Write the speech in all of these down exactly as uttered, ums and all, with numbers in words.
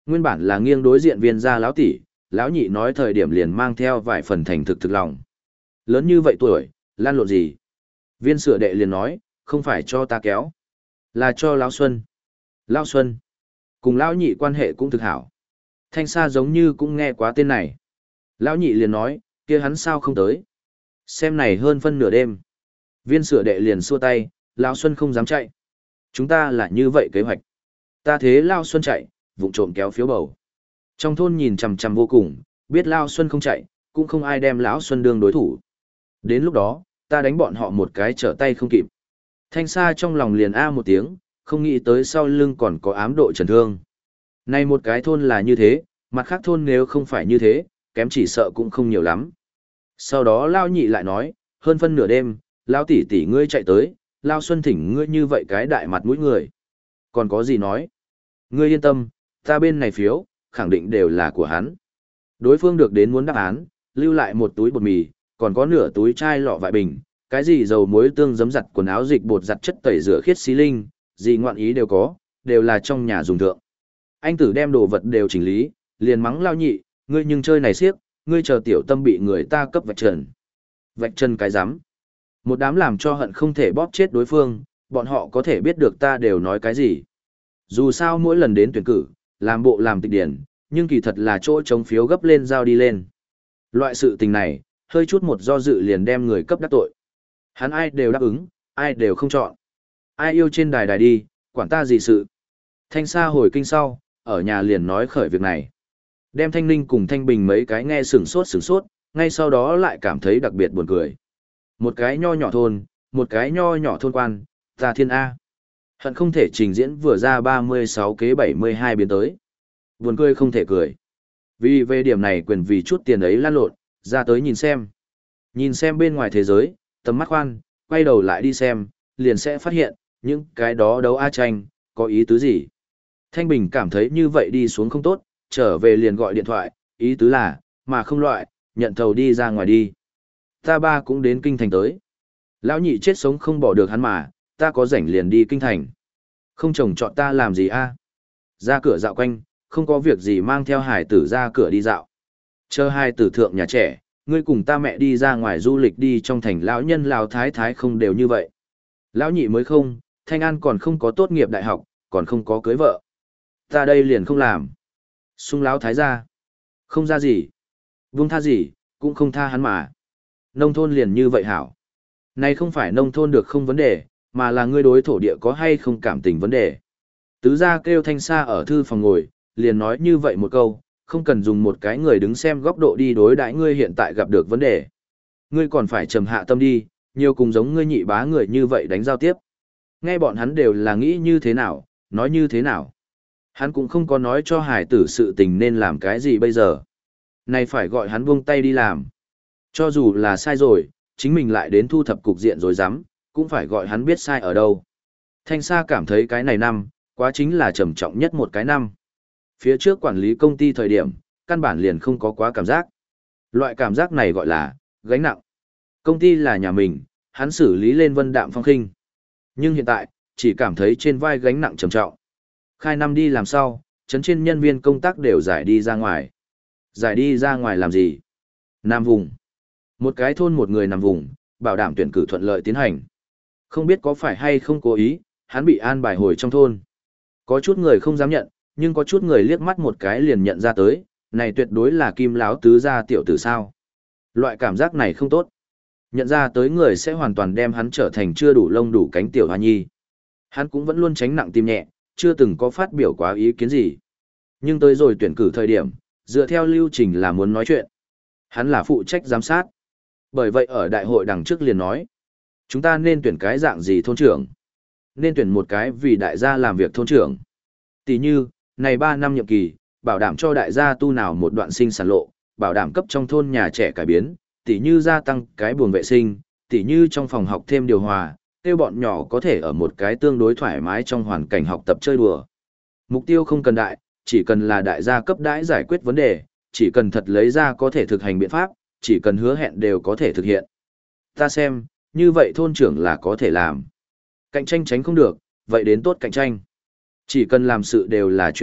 Nguyên bản là nghiêng đối diện viên gia lão tỷ, lão nhị nói thời điểm liền mang theo vài phần thành thực thực lòng. Lớn như vậy tuổi, lan lộn gì? Viên sửa đệ liền nói, không phải cho ta kéo, là cho lão Xuân. Lão Xuân, cùng lão nhị quan hệ cũng thực hảo. Thanh Sa giống như cũng nghe quá tên này. Lão nhị liền nói, kia hắn sao không tới? Xem này hơn phân nửa đêm. Viên sửa đệ liền xua tay, lão Xuân không dám chạy. Chúng ta là như vậy kế hoạch. Ta thế Lão Xuân chạy, vụng trộm kéo phiếu bầu. Trong thôn nhìn chằm chằm vô cùng, biết Lão Xuân không chạy, cũng không ai đem Lão Xuân đương đối thủ. Đến lúc đó, ta đánh bọn họ một cái trở tay không kịp. Thanh Sa trong lòng liền a một tiếng, không nghĩ tới sau lưng còn có ám độ trần thương. Này một cái thôn là như thế, mặt khác thôn nếu không phải như thế, kém chỉ sợ cũng không nhiều lắm. Sau đó Lao nhị lại nói, hơn phân nửa đêm, Lao tỷ tỷ ngươi chạy tới, Lao Xuân thỉnh ngươi như vậy cái đại mặt mũi người. Còn có gì nói? Ngươi yên tâm, ta bên này phiếu, khẳng định đều là của hắn. Đối phương được đến muốn đáp án, lưu lại một túi bột mì, còn có nửa túi chai lọ vại bình, cái gì dầu muối tương giấm giặt quần áo dịch bột giặt chất tẩy rửa khiết xí linh, gì ngoạn ý đều có, đều là trong nhà dùng thượng. Anh tử đem đồ vật đều chỉnh lý, liền mắng Lao nhị, ngươi nhưng chơi này siếc, ngươi chờ tiểu tâm bị người ta cấp vạch trần. Vạch trần cái rắm. Một đám làm cho hận không thể bóp chết đối phương, bọn họ có thể biết được ta đều nói cái gì. Dù sao mỗi lần đến tuyển cử, làm bộ làm tịch điển, nhưng kỳ thật là chỗ chống phiếu gấp lên giao đi lên. Loại sự tình này, hơi chút một do dự liền đem người cấp đắc tội. Hắn ai đều đáp ứng, ai đều không chọn. Ai yêu trên đài đài đi, quản ta gì sự. Thanh Sa hồi kinh sau, ở nhà liền nói khởi việc này. Đem Thanh Ninh cùng Thanh Bình mấy cái nghe sửng sốt sửng sốt, ngay sau đó lại cảm thấy đặc biệt buồn cười. Một cái nho nhỏ thôn, một cái nho nhỏ thôn quan, ta thiên A. Hận không thể trình diễn vừa ra ba mươi sáu kế bảy mươi hai biến tới. Buồn cười không thể cười. Vì về điểm này quyền vì chút tiền ấy lan lộn, ra tới nhìn xem. Nhìn xem bên ngoài thế giới, tầm mắt khoan, quay đầu lại đi xem, liền sẽ phát hiện, những cái đó đấu A tranh, có ý tứ gì. Thanh Bình cảm thấy như vậy đi xuống không tốt, trở về liền gọi điện thoại, ý tứ là, mà không loại, nhận thầu đi ra ngoài đi. Ta ba cũng đến kinh thành tới. Lão nhị chết sống không bỏ được hắn mà, ta có rảnh liền đi kinh thành. Không chồng chọn ta làm gì a? Ra cửa dạo quanh, không có việc gì mang theo hải tử ra cửa đi dạo. Chờ hai tử thượng nhà trẻ, ngươi cùng ta mẹ đi ra ngoài du lịch đi trong thành lão nhân lão thái thái không đều như vậy. Lão nhị mới không, Thanh An còn không có tốt nghiệp đại học, còn không có cưới vợ. Ta đây liền không làm. Sung lão thái ra. Không ra gì. Vương tha gì, cũng không tha hắn mà. Nông thôn liền như vậy hảo. Này không phải nông thôn được không vấn đề, mà là ngươi đối thổ địa có hay không cảm tình vấn đề. Tứ gia kêu Thanh Sa ở thư phòng ngồi, liền nói như vậy một câu, không cần dùng một cái người đứng xem góc độ đi đối đãi ngươi hiện tại gặp được vấn đề. Ngươi còn phải trầm hạ tâm đi, nhiều cùng giống ngươi nhị bá người như vậy đánh giao tiếp. Nghe bọn hắn đều là nghĩ như thế nào, nói như thế nào. Hắn cũng không có nói cho hải tử sự tình nên làm cái gì bây giờ. Này phải gọi hắn buông tay đi làm. Cho dù là sai rồi, chính mình lại đến thu thập cục diện rồi dám, cũng phải gọi hắn biết sai ở đâu. Thanh Sa cảm thấy cái này năm, quá chính là trầm trọng nhất một cái năm. Phía trước quản lý công ty thời điểm, căn bản liền không có quá cảm giác. Loại cảm giác này gọi là gánh nặng. Công ty là nhà mình, hắn xử lý lên vân đạm phong khinh. Nhưng hiện tại, chỉ cảm thấy trên vai gánh nặng trầm trọng. Khai năm đi làm sao, chấn trên nhân viên công tác đều giải đi ra ngoài. Giải đi ra ngoài làm gì? Nam vùng. Một cái thôn một người nằm vùng, bảo đảm tuyển cử thuận lợi tiến hành. Không biết có phải hay không cố ý, hắn bị an bài hồi trong thôn. Có chút người không dám nhận, nhưng có chút người liếc mắt một cái liền nhận ra tới, này tuyệt đối là Kim Láo tứ gia tiểu tử sao. Loại cảm giác này không tốt. Nhận ra tới người sẽ hoàn toàn đem hắn trở thành chưa đủ lông đủ cánh tiểu hoa nhi. Hắn cũng vẫn luôn tránh nặng tim nhẹ, chưa từng có phát biểu quá ý kiến gì. Nhưng tới rồi tuyển cử thời điểm, dựa theo lưu trình là muốn nói chuyện. Hắn là phụ trách giám sát. Bởi vậy ở đại hội đằng trước liền nói, chúng ta nên tuyển cái dạng gì thôn trưởng? Nên tuyển một cái vì đại gia làm việc thôn trưởng. Tỷ như, này ba năm nhiệm kỳ, bảo đảm cho đại gia tu nào một đoạn sinh sản lộ, bảo đảm cấp trong thôn nhà trẻ cải biến, tỷ như gia tăng cái buồng vệ sinh, tỷ như trong phòng học thêm điều hòa, kêu bọn nhỏ có thể ở một cái tương đối thoải mái trong hoàn cảnh học tập chơi đùa. Mục tiêu không cần đại, chỉ cần là đại gia cấp đãi giải quyết vấn đề, chỉ cần thật lấy ra có thể thực hành biện pháp, chỉ cần hứa hẹn đều có thể thực hiện. Ta xem, như vậy thôn trưởng là có thể làm. Cạnh tranh tránh không được, vậy đến tốt cạnh tranh. Chỉ cần làm sự đều là chuyện tốt,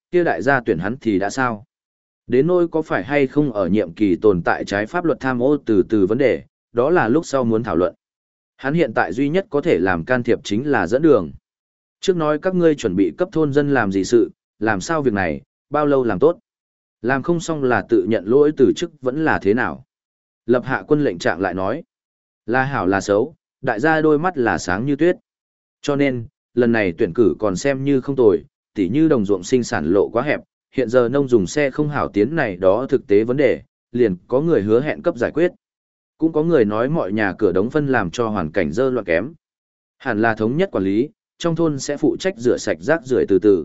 kia đại gia tuyển hắn thì đã sao? Đến nỗi có phải hay không ở nhiệm kỳ tồn tại trái pháp luật tham ô từ từ vấn đề, đó là lúc sau muốn thảo luận. Hắn hiện tại duy nhất có thể làm can thiệp chính là dẫn đường. Trước nói các ngươi chuẩn bị cấp thôn dân làm gì sự, làm sao việc này, bao lâu làm tốt. Làm không xong là tự nhận lỗi từ chức vẫn là thế nào. Lập hạ quân lệnh trạng lại nói, là hảo là xấu, đại gia đôi mắt là sáng như tuyết. Cho nên, lần này tuyển cử còn xem như không tồi, tỉ như đồng ruộng sinh sản lộ quá hẹp, hiện giờ nông dùng xe không hảo tiến này đó thực tế vấn đề, liền có người hứa hẹn cấp giải quyết. Cũng có người nói mọi nhà cửa đống phân làm cho hoàn cảnh dơ loạn kém. Hẳn là thống nhất quản lý, trong thôn sẽ phụ trách rửa sạch rác rưởi từ từ.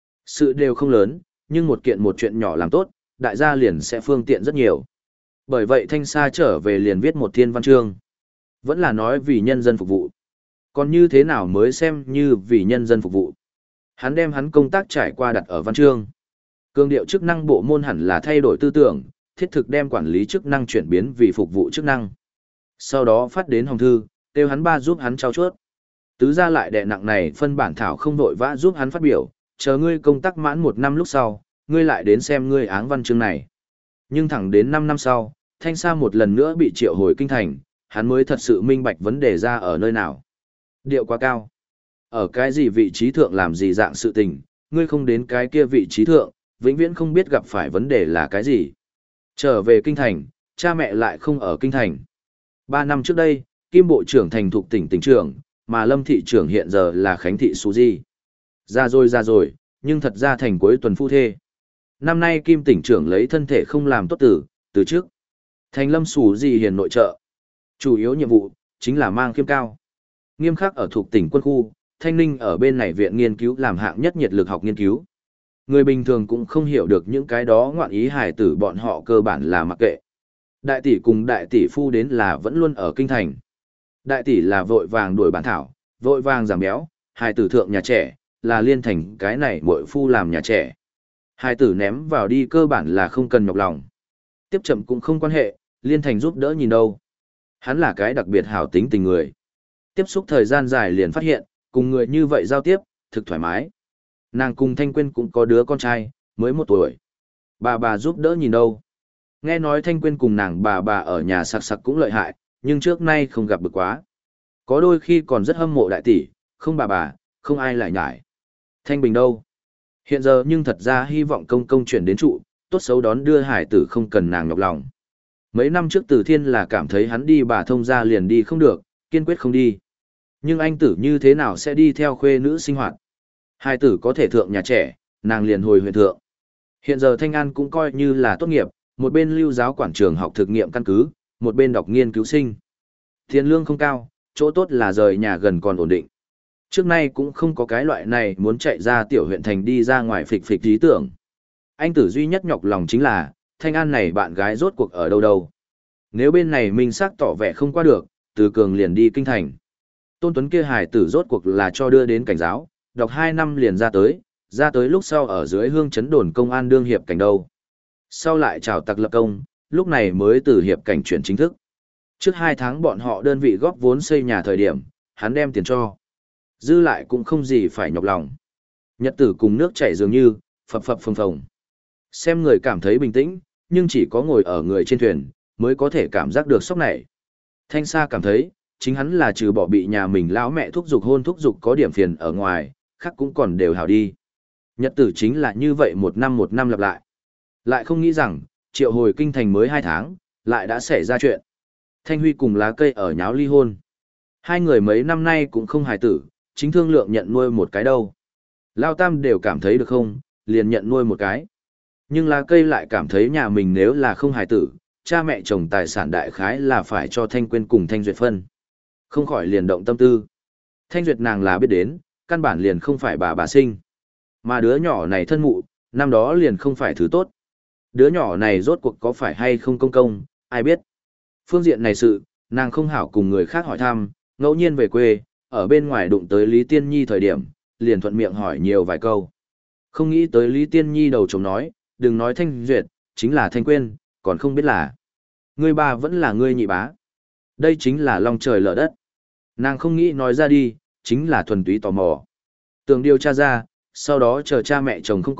Sự đều không lớn, nhưng một kiện một chuyện nhỏ làm tốt, đại gia liền sẽ phương tiện rất nhiều. Bởi vậy Thanh Sa trở về liền viết một thiên văn chương. Vẫn là nói vì nhân dân phục vụ. Còn như thế nào mới xem như vì nhân dân phục vụ? Hắn đem hắn công tác trải qua đặt ở văn chương. Cương điệu chức năng bộ môn hẳn là thay đổi tư tưởng, thiết thực đem quản lý chức năng chuyển biến vì phục vụ chức năng. Sau đó phát đến Hồng Thư, kêu hắn ba giúp hắn trao chuốt. Tứ gia lại đệ nặng này phân bản thảo không vội vã giúp hắn phát biểu, chờ ngươi công tác mãn một năm lúc sau, ngươi lại đến xem ngươi áng văn chương này. Nhưng thẳng đến năm năm sau, Thanh Sa một lần nữa bị triệu hồi kinh thành, hắn mới thật sự minh bạch vấn đề ra ở nơi nào. Điệu quá cao. Ở cái gì vị trí thượng làm gì dạng sự tình, ngươi không đến cái kia vị trí thượng, vĩnh viễn không biết gặp phải vấn đề là cái gì. Trở về kinh thành, cha mẹ lại không ở kinh thành. Ba năm trước đây, Kim Bộ trưởng thành thuộc tỉnh tỉnh trưởng, mà Lâm thị trưởng hiện giờ là Khánh thị Sú Di. Ra rồi ra rồi, nhưng thật ra thành cuối tuần phu thê. Năm nay Kim tỉnh trưởng lấy thân thể không làm tốt tử, từ trước. Thành Lâm Sú Di hiền nội trợ. Chủ yếu nhiệm vụ, chính là mang khiêm cao. Nghiêm khắc ở thuộc tỉnh quân khu, Thanh Ninh ở bên này viện nghiên cứu làm hạng nhất nhiệt lực học nghiên cứu. Người bình thường cũng không hiểu được những cái đó ngoạn ý hài tử bọn họ cơ bản là mặc kệ. Đại tỷ cùng đại tỷ phu đến là vẫn luôn ở kinh thành. Đại tỷ là vội vàng đuổi bản thảo, vội vàng giảm béo, hài tử thượng nhà trẻ, là liên thành cái này muội phu làm nhà trẻ. Hài tử ném vào đi cơ bản là không cần nhọc lòng. Tiếp chậm cũng không quan hệ, liên thành giúp đỡ nhìn đâu. Hắn là cái đặc biệt hảo tính tình người. Tiếp xúc thời gian dài liền phát hiện, cùng người như vậy giao tiếp, thực thoải mái. Nàng cùng Thanh Quyên cũng có đứa con trai, mới một tuổi. Bà bà giúp đỡ nhìn đâu. Nghe nói Thanh Quyên cùng nàng bà bà ở nhà sặc sặc cũng lợi hại, nhưng trước nay không gặp được quá. Có đôi khi còn rất hâm mộ đại tỷ, không bà bà, không ai lại nhải. Thanh Bình đâu? Hiện giờ nhưng thật ra hy vọng công công chuyển đến trụ, tốt xấu đón đưa hải tử không cần nàng nhọc lòng. Mấy năm trước Từ Thiên là cảm thấy hắn đi bà thông ra liền đi không được, kiên quyết không đi. Nhưng anh tử như thế nào sẽ đi theo khuê nữ sinh hoạt? Hai tử có thể thượng nhà trẻ, nàng liền hồi huyện thượng. Hiện giờ Thanh An cũng coi như là tốt nghiệp, một bên lưu giáo quản trường học thực nghiệm căn cứ, một bên đọc nghiên cứu sinh. Tiền lương không cao, chỗ tốt là rời nhà gần còn ổn định. Trước nay cũng không có cái loại này muốn chạy ra tiểu huyện thành đi ra ngoài phịch phịch ý tưởng. Anh tử duy nhất nhọc lòng chính là, Thanh An này bạn gái rốt cuộc ở đâu đâu. Nếu bên này minh xác tỏ vẻ không qua được, Từ Cường liền đi kinh thành. Tôn Tuấn kia hài tử rốt cuộc là cho đưa đến cảnh giáo, đọc hai năm liền ra tới, ra tới lúc sau ở dưới hương chấn đồn công an đương hiệp cảnh đâu. Sau lại chào tặc lập công, lúc này mới từ hiệp cảnh chuyển chính thức. Trước hai tháng bọn họ đơn vị góp vốn xây nhà thời điểm, hắn đem tiền cho. Dư lại cũng không gì phải nhọc lòng. Nhật tử cùng nước chảy dường như, phập phập phồng phồng. Xem người cảm thấy bình tĩnh, nhưng chỉ có ngồi ở người trên thuyền, mới có thể cảm giác được sốc này. Thanh Sa cảm thấy, chính hắn là trừ bỏ bị nhà mình lão mẹ thúc giục hôn thúc giục có điểm phiền ở ngoài, khác cũng còn đều hảo đi. Nhật tử chính là như vậy một năm một năm lặp lại. Lại không nghĩ rằng, triệu hồi kinh thành mới hai tháng, lại đã xảy ra chuyện. Thanh Huy cùng lá cây ở nháo ly hôn. Hai người mấy năm nay cũng không hài tử, chính thương lượng nhận nuôi một cái đâu. Lao Tam đều cảm thấy được không, liền nhận nuôi một cái. Nhưng lá cây lại cảm thấy nhà mình nếu là không hài tử, cha mẹ chồng tài sản đại khái là phải cho Thanh Quyên cùng Thanh Duyệt phân. Không khỏi liền động tâm tư. Thanh Duyệt nàng là biết đến, căn bản liền không phải bà bà sinh. Mà đứa nhỏ này thân mụ, năm đó liền không phải thứ tốt. Đứa nhỏ này rốt cuộc có phải hay không công công, ai biết. Phương diện này sự, nàng không hảo cùng người khác hỏi thăm, ngẫu nhiên về quê, ở bên ngoài đụng tới Lý Tiên Nhi thời điểm, liền thuận miệng hỏi nhiều vài câu. Không nghĩ tới Lý Tiên Nhi đầu chồng nói, đừng nói Thanh Duyệt, chính là Thanh Quyên, còn không biết là. Ngươi ba vẫn là ngươi nhị bá. Đây chính là long trời lở đất. Nàng không nghĩ nói ra đi, chính là thuần túy tò mò. Tưởng điều tra ra, sau đó chờ cha mẹ chồng không có,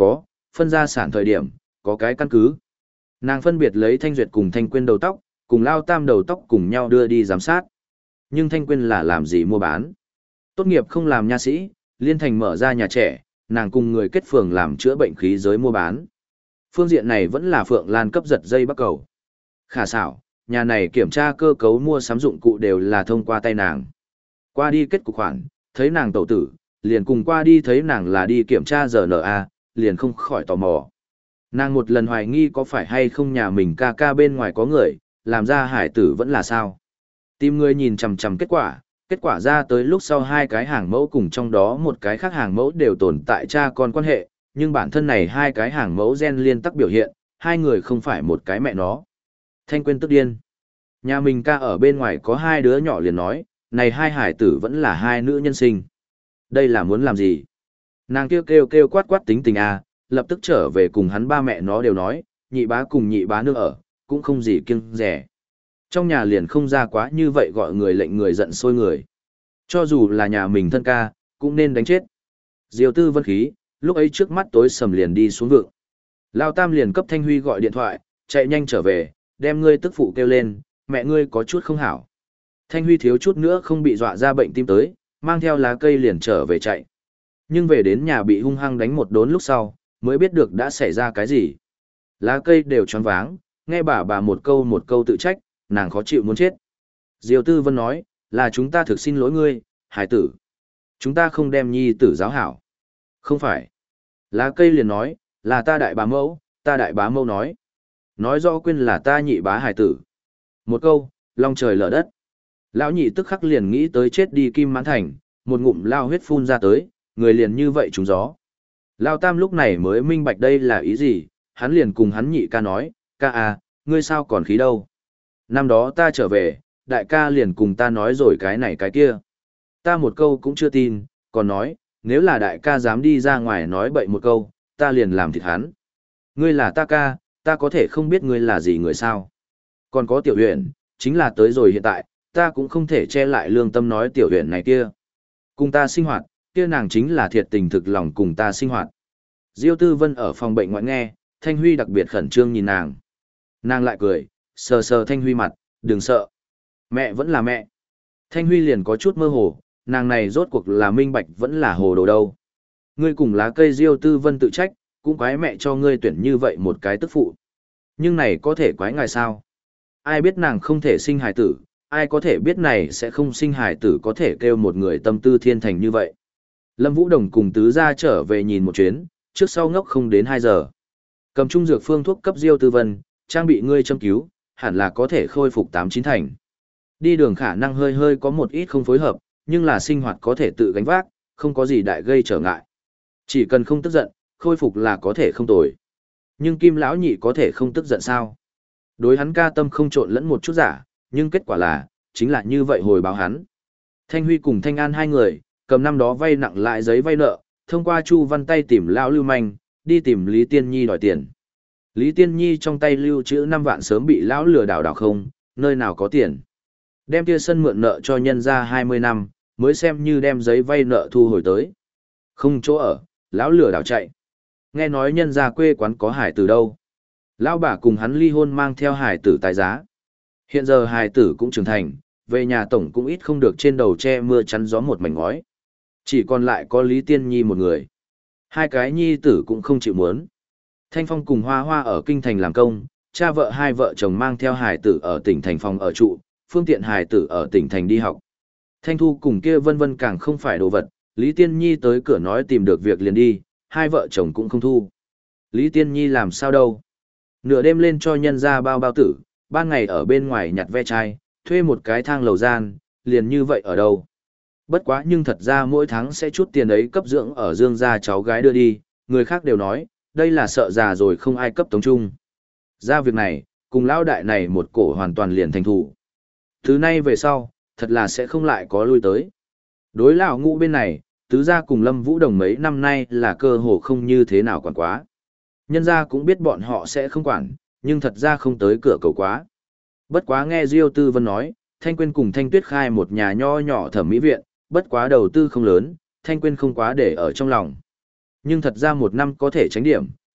phân gia sản thời điểm, có cái căn cứ. Nàng phân biệt lấy Thanh Duyệt cùng Thanh Quyên đầu tóc, cùng Lao Tam đầu tóc cùng nhau đưa đi giám sát. Nhưng Thanh Quyên là làm gì mua bán? Tốt nghiệp không làm nha sĩ, liên thành mở ra nhà trẻ, nàng cùng người kết phường làm chữa bệnh khí giới mua bán. Phương diện này vẫn là Phượng Lan cấp giật dây bắt cầu. Khả xảo, nhà này kiểm tra cơ cấu mua sắm dụng cụ đều là thông qua tay nàng. Qua đi kết cục khoản, thấy nàng tẩu tử, liền cùng qua đi thấy nàng là đi kiểm tra rờ en a, liền không khỏi tò mò. Nàng một lần hoài nghi có phải hay không nhà mình ca ca bên ngoài có người, làm ra hải tử vẫn là sao. Tìm người nhìn chằm chằm kết quả, kết quả ra tới lúc sau hai cái hàng mẫu cùng trong đó một cái khác hàng mẫu đều tồn tại cha con quan hệ, nhưng bản thân này hai cái hàng mẫu gen liên tắc biểu hiện, hai người không phải một cái mẹ nó. Thanh Quyên tức điên. Nhà mình ca ở bên ngoài có hai đứa nhỏ liền nói, này hai hải tử vẫn là hai nữ nhân sinh. Đây là muốn làm gì? Nàng kêu kêu kêu quát quát tính tình à, lập tức trở về cùng hắn ba mẹ nó đều nói, nhị bá cùng nhị bá nương ở, cũng không gì kiêng rẻ. Trong nhà liền không ra quá như vậy gọi người lệnh người giận sôi người. Cho dù là nhà mình thân ca, cũng nên đánh chết. Diều Tư Vân khí, lúc ấy trước mắt tối sầm liền đi xuống vượng. Lao Tam liền cấp Thanh Huy gọi điện thoại, chạy nhanh trở về, đem ngươi tức phụ kêu lên, mẹ ngươi có chút không hảo. Thanh Huy thiếu chút nữa không bị dọa ra bệnh tim tới, mang theo lá cây liền trở về chạy. Nhưng về đến nhà bị hung hăng đánh một đốn lúc sau, mới biết được đã xảy ra cái gì. Lá cây đều choáng váng, nghe bà bà một câu một câu tự trách, nàng khó chịu muốn chết. Diều Tư Vân nói, là chúng ta thực xin lỗi ngươi, hải tử. Chúng ta không đem nhi tử giáo hảo. Không phải. Lá cây liền nói, là ta đại bá mẫu, ta đại bá mẫu nói. Nói rõ quên là ta nhị bá hải tử. Một câu, long trời lở đất. Lão nhị tức khắc liền nghĩ tới chết đi Kim Mãn Thành, một ngụm lao huyết phun ra tới, người liền như vậy trúng gió. Lao Tam lúc này mới minh bạch đây là ý gì, hắn liền cùng hắn nhị ca nói, ca à, ngươi sao còn khí đâu. Năm đó ta trở về, đại ca liền cùng ta nói rồi cái này cái kia. Ta một câu cũng chưa tin, còn nói, nếu là đại ca dám đi ra ngoài nói bậy một câu, ta liền làm thịt hắn. Ngươi là ta ca, ta có thể không biết ngươi là gì người sao. Còn có tiểu huyện, chính là tới rồi hiện tại, ta cũng không thể che lại lương tâm nói tiểu huyện này kia. Cùng ta sinh hoạt, kia nàng chính là thiệt tình thực lòng cùng ta sinh hoạt. Diêu Tư Vân ở phòng bệnh ngoại nghe, Thanh Huy đặc biệt khẩn trương nhìn nàng. Nàng lại cười, sờ sờ Thanh Huy mặt, đừng sợ. Mẹ vẫn là mẹ. Thanh Huy liền có chút mơ hồ, nàng này rốt cuộc là minh bạch vẫn là hồ đồ đâu. Ngươi cùng lá cây Diêu Tư Vân tự trách, cũng quái mẹ cho ngươi tuyển như vậy một cái tức phụ. Nhưng này có thể quái ngài sao? Ai biết nàng không thể sinh hài tử, ai có thể biết này sẽ không sinh hài tử có thể kêu một người tâm tư thiên thành như vậy. Lâm Vũ Đồng cùng tứ gia trở về nhìn một chuyến, trước sau ngốc không đến hai giờ. Cầm trung dược phương thuốc cấp Diêu Tư Vân, trang bị ngươi châm cứu, hẳn là có thể khôi phục tám chín thành. Đi đường khả năng hơi hơi có một ít không phối hợp, nhưng là sinh hoạt có thể tự gánh vác, không có gì đại gây trở ngại. Chỉ cần không tức giận, khôi phục là có thể không tồi. Nhưng Kim lão nhị có thể không tức giận sao? Đối hắn ca tâm không trộn lẫn một chút giả, nhưng kết quả là, chính là như vậy hồi báo hắn. Thanh Huy cùng Thanh An hai người, cầm năm đó vay nặng lại giấy vay nợ, thông qua Chu Văn tay tìm lão Lưu Manh, đi tìm Lý Tiên Nhi đòi tiền. Lý Tiên Nhi trong tay lưu trữ năm vạn sớm bị lão lừa đảo đảo không, nơi nào có tiền. Đem kia sân mượn nợ cho nhân ra hai mươi năm, mới xem như đem giấy vay nợ thu hồi tới. Không chỗ ở, lão lừa đảo chạy. Nghe nói nhân ra quê quán có hải tử đâu. Lão bà cùng hắn ly hôn mang theo hải tử tài giá. Hiện giờ hải tử cũng trưởng thành, về nhà tổng cũng ít không được trên đầu che mưa chắn gió một mảnh ngói. Chỉ còn lại có Lý Tiên Nhi một người. Hai cái nhi tử cũng không chịu muốn. Thanh Phong cùng Hoa Hoa ở kinh thành làm công, cha vợ hai vợ chồng mang theo hải tử ở tỉnh thành phòng ở trụ, phương tiện hải tử ở tỉnh thành đi học. Thanh Thu cùng kia vân vân càng không phải đồ vật, Lý Tiên Nhi tới cửa nói tìm được việc liền đi, hai vợ chồng cũng không thu. Lý Tiên Nhi làm sao đâu? Nửa đêm lên cho nhân ra bao bao tử, ban ngày ở bên ngoài nhặt ve chai, thuê một cái thang lầu gian, liền như vậy ở đâu? Bất quá nhưng thật ra mỗi tháng sẽ chút tiền ấy cấp dưỡng ở Dương gia cháu gái đưa đi, người khác đều nói, đây là sợ già rồi không ai cấp tống trung. Ra việc này, cùng lão đại này một cổ hoàn toàn liền thành thủ. Thứ nay về sau, thật là sẽ không lại có lui tới. Đối lão ngũ bên này, tứ gia cùng Lâm Vũ Đồng mấy năm nay là cơ hồ không như thế nào quản quá. Nhân gia cũng biết bọn họ sẽ không quản, nhưng thật ra không tới cửa cầu quá. Bất quá nghe Diêu Tư Vân nói, Thanh Quyên cùng Thanh Tuyết khai một nhà nho nhỏ thẩm mỹ viện, bất quá đầu tư không lớn, Thanh Quyên không quá để ở trong lòng. Nhưng thật ra một năm có thể tránh điểm,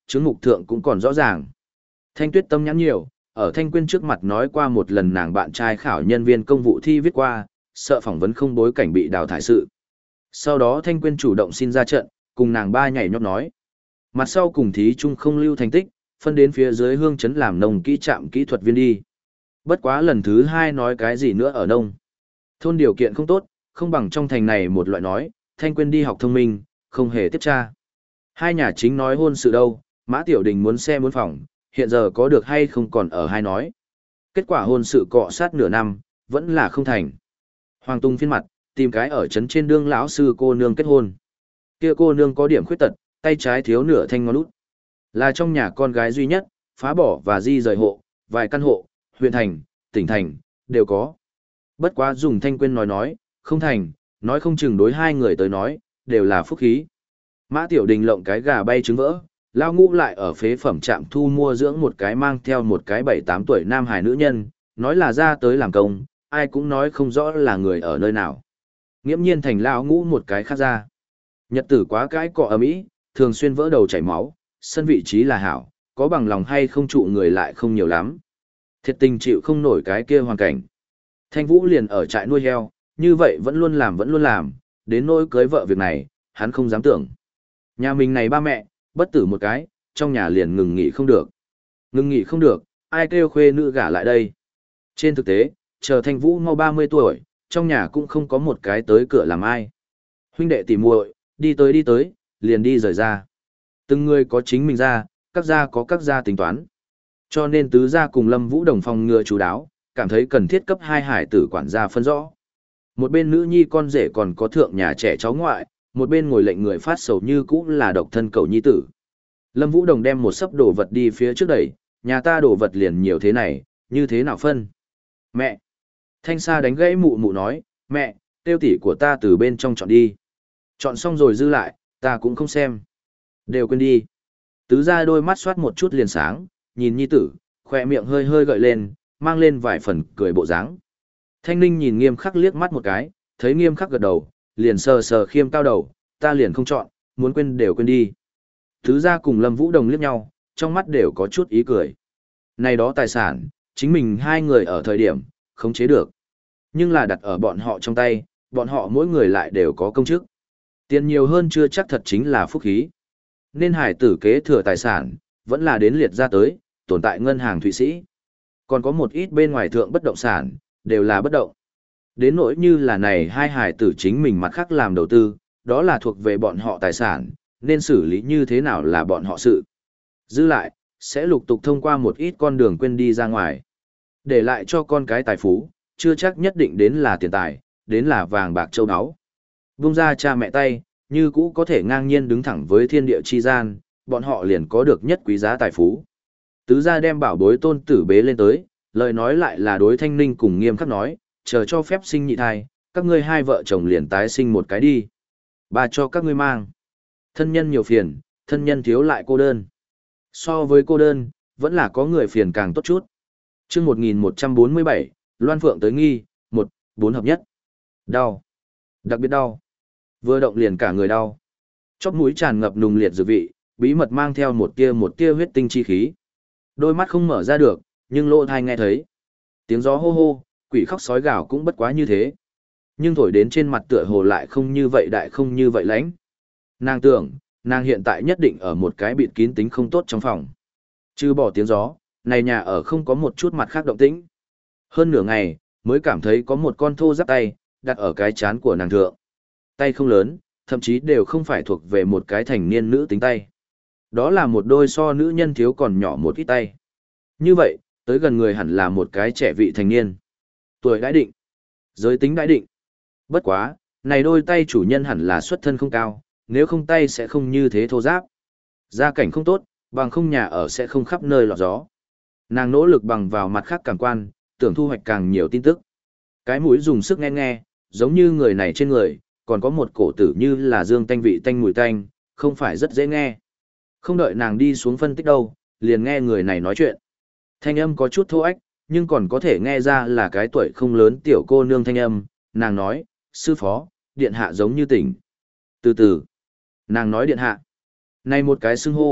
chứng mục thượng cũng còn rõ ràng. Thanh Tuyết tâm nhãn nhiều, ở Thanh Quyên trước mặt nói qua một lần nàng bạn trai khảo nhân viên công vụ thi viết qua, sợ phỏng vấn không bối cảnh bị đào thải sự. Sau đó Thanh Quyên chủ động xin ra trận, cùng nàng ba nhảy nhót nói. Mặt sau cùng thí chung không lưu thành tích, phân đến phía dưới hương chấn làm nông kỹ trạm kỹ thuật viên đi. Bất quá lần thứ hai nói cái gì nữa ở nông. Thôn điều kiện không tốt, không bằng trong thành này một loại nói, Thanh Quyên đi học thông minh, không hề tiếp tra. Hai nhà chính nói hôn sự đâu, Mã Tiểu Đình muốn xe muốn phòng, hiện giờ có được hay không còn ở hai nói. Kết quả hôn sự cọ sát nửa năm, vẫn là không thành. Hoàng Tung phiên mặt, tìm cái ở trấn trên đương lão sư cô nương kết hôn. Kia cô nương có điểm khuyết tật, tay trái thiếu nửa thanh ngón út. Là trong nhà con gái duy nhất, phá bỏ và di rời hộ, vài căn hộ, huyện thành, tỉnh thành, đều có. Bất quá dùng Thanh Quyên nói nói, không thành, nói không chừng đối hai người tới nói, đều là phúc khí. Mã Tiểu Đình lộng cái gà bay trứng vỡ, lao ngũ lại ở phế phẩm trạm thu mua dưỡng một cái mang theo một cái bảy tám tuổi nam hài nữ nhân, nói là ra tới làm công, ai cũng nói không rõ là người ở nơi nào. Nghiễm nhiên thành lao ngũ một cái khác ra. Nhật tử quá cái cọ ầm ĩ, thường xuyên vỡ đầu chảy máu, sân vị trí là hảo, có bằng lòng hay không trụ người lại không nhiều lắm. Thiệt tình chịu không nổi cái kia hoàn cảnh. Thanh Vũ liền ở trại nuôi heo, như vậy vẫn luôn làm vẫn luôn làm, đến nỗi cưới vợ việc này, hắn không dám tưởng. Nhà mình này ba mẹ, bất tử một cái, trong nhà liền ngừng nghỉ không được. Ngừng nghỉ không được, ai kêu khuê nữ gả lại đây. Trên thực tế, chờ Thanh Vũ mau ba mươi tuổi, trong nhà cũng không có một cái tới cửa làm ai. Huynh đệ tỉ muội, đi tới đi tới, liền đi rời ra. Từng người có chính mình ra, các gia có các gia tính toán. Cho nên tứ gia cùng Lâm Vũ Đồng phòng ngừa chú đáo, cảm thấy cần thiết cấp hai hải tử quản gia phân rõ. Một bên nữ nhi con rể còn có thượng nhà trẻ cháu ngoại, một bên ngồi lệnh người phát sầu như cũ là độc thân cầu nhi tử. Lâm Vũ Đồng đem một sấp đồ vật đi phía trước đẩy, nhà ta đồ vật liền nhiều thế này, như thế nào phân? Mẹ! Thanh Sa đánh gãy mụ mụ nói, mẹ, tiêu tỷ của ta từ bên trong chọn đi. Chọn xong rồi dư lại, ta cũng không xem. Đều quên đi. Tứ gia đôi mắt soát một chút liền sáng, nhìn nhi tử, khỏe miệng hơi hơi gợi lên, mang lên vài phần cười bộ dáng. Thanh Ninh nhìn Nghiêm Khắc liếc mắt một cái, thấy Nghiêm Khắc gật đầu, liền sờ sờ khiêm cao đầu, ta liền không chọn, muốn quên đều quên đi. Tứ gia cùng Lâm Vũ Đồng liếc nhau, trong mắt đều có chút ý cười. Này đó tài sản, chính mình hai người ở thời điểm, khống chế được. Nhưng là đặt ở bọn họ trong tay, bọn họ mỗi người lại đều có công chức. Tiền nhiều hơn chưa chắc thật chính là phúc khí. Nên hải tử kế thừa tài sản, vẫn là đến liệt ra tới, tồn tại ngân hàng Thụy Sĩ. Còn có một ít bên ngoài thượng bất động sản, đều là bất động. Đến nỗi như là này hai hải tử chính mình mặt khác làm đầu tư, đó là thuộc về bọn họ tài sản, nên xử lý như thế nào là bọn họ sự. Dư lại, sẽ lục tục thông qua một ít con đường quên đi ra ngoài. Để lại cho con cái tài phú, chưa chắc nhất định đến là tiền tài, đến là vàng bạc châu áo. Vung ra cha mẹ tay, như cũ có thể ngang nhiên đứng thẳng với thiên địa chi gian, bọn họ liền có được nhất quý giá tài phú. Tứ gia đem bảo bối tôn tử bế lên tới, lời nói lại là đối Thanh Ninh cùng Nghiêm Khắc nói, chờ cho phép sinh nhị thai, các ngươi hai vợ chồng liền tái sinh một cái đi. Bà cho các ngươi mang. Thân nhân nhiều phiền, thân nhân thiếu lại cô đơn. So với cô đơn, vẫn là có người phiền càng tốt chút. Chương một nghìn một trăm bốn mươi bảy, Loan Phượng tới nghi, một, bốn hợp nhất. Đau. Đặc biệt đau. Vừa động liền cả người đau. Chóp mũi tràn ngập nùng liệt dược vị, bí mật mang theo một tia một tia huyết tinh chi khí. Đôi mắt không mở ra được, nhưng lỗ tai nghe thấy. Tiếng gió hô hô, quỷ khóc sói gào cũng bất quá như thế. Nhưng thổi đến trên mặt tựa hồ lại không như vậy đại không như vậy lãnh. Nàng tưởng, nàng hiện tại nhất định ở một cái bịt kín tính không tốt trong phòng. Trừ bỏ tiếng gió, này nhà ở không có một chút mặt khác động tĩnh. Hơn nửa ngày, mới cảm thấy có một con thô giáp tay, đặt ở cái chán của nàng thượng. Tay không lớn, thậm chí đều không phải thuộc về một cái thành niên nữ tính tay. Đó là một đôi so nữ nhân thiếu còn nhỏ một ít tay. Như vậy, tới gần người hẳn là một cái trẻ vị thành niên. Tuổi đãi định. Giới tính đãi định. Bất quá, này đôi tay chủ nhân hẳn là xuất thân không cao, nếu không tay sẽ không như thế thô giáp. Gia cảnh không tốt, bằng không nhà ở sẽ không khắp nơi lọt gió. Nàng nỗ lực bằng vào mặt khác cảm quan, tưởng thu hoạch càng nhiều tin tức. Cái mũi dùng sức nghe nghe, giống như người này trên người, còn có một cổ tử như là dương tanh vị tanh mùi tanh, không phải rất dễ nghe. Không đợi nàng đi xuống phân tích đâu, liền nghe người này nói chuyện. Thanh âm có chút thô ách, nhưng còn có thể nghe ra là cái tuổi không lớn tiểu cô nương thanh âm. Nàng nói, sư phó, điện hạ giống như tỉnh. Từ từ, nàng nói điện hạ. Này một cái xưng hô,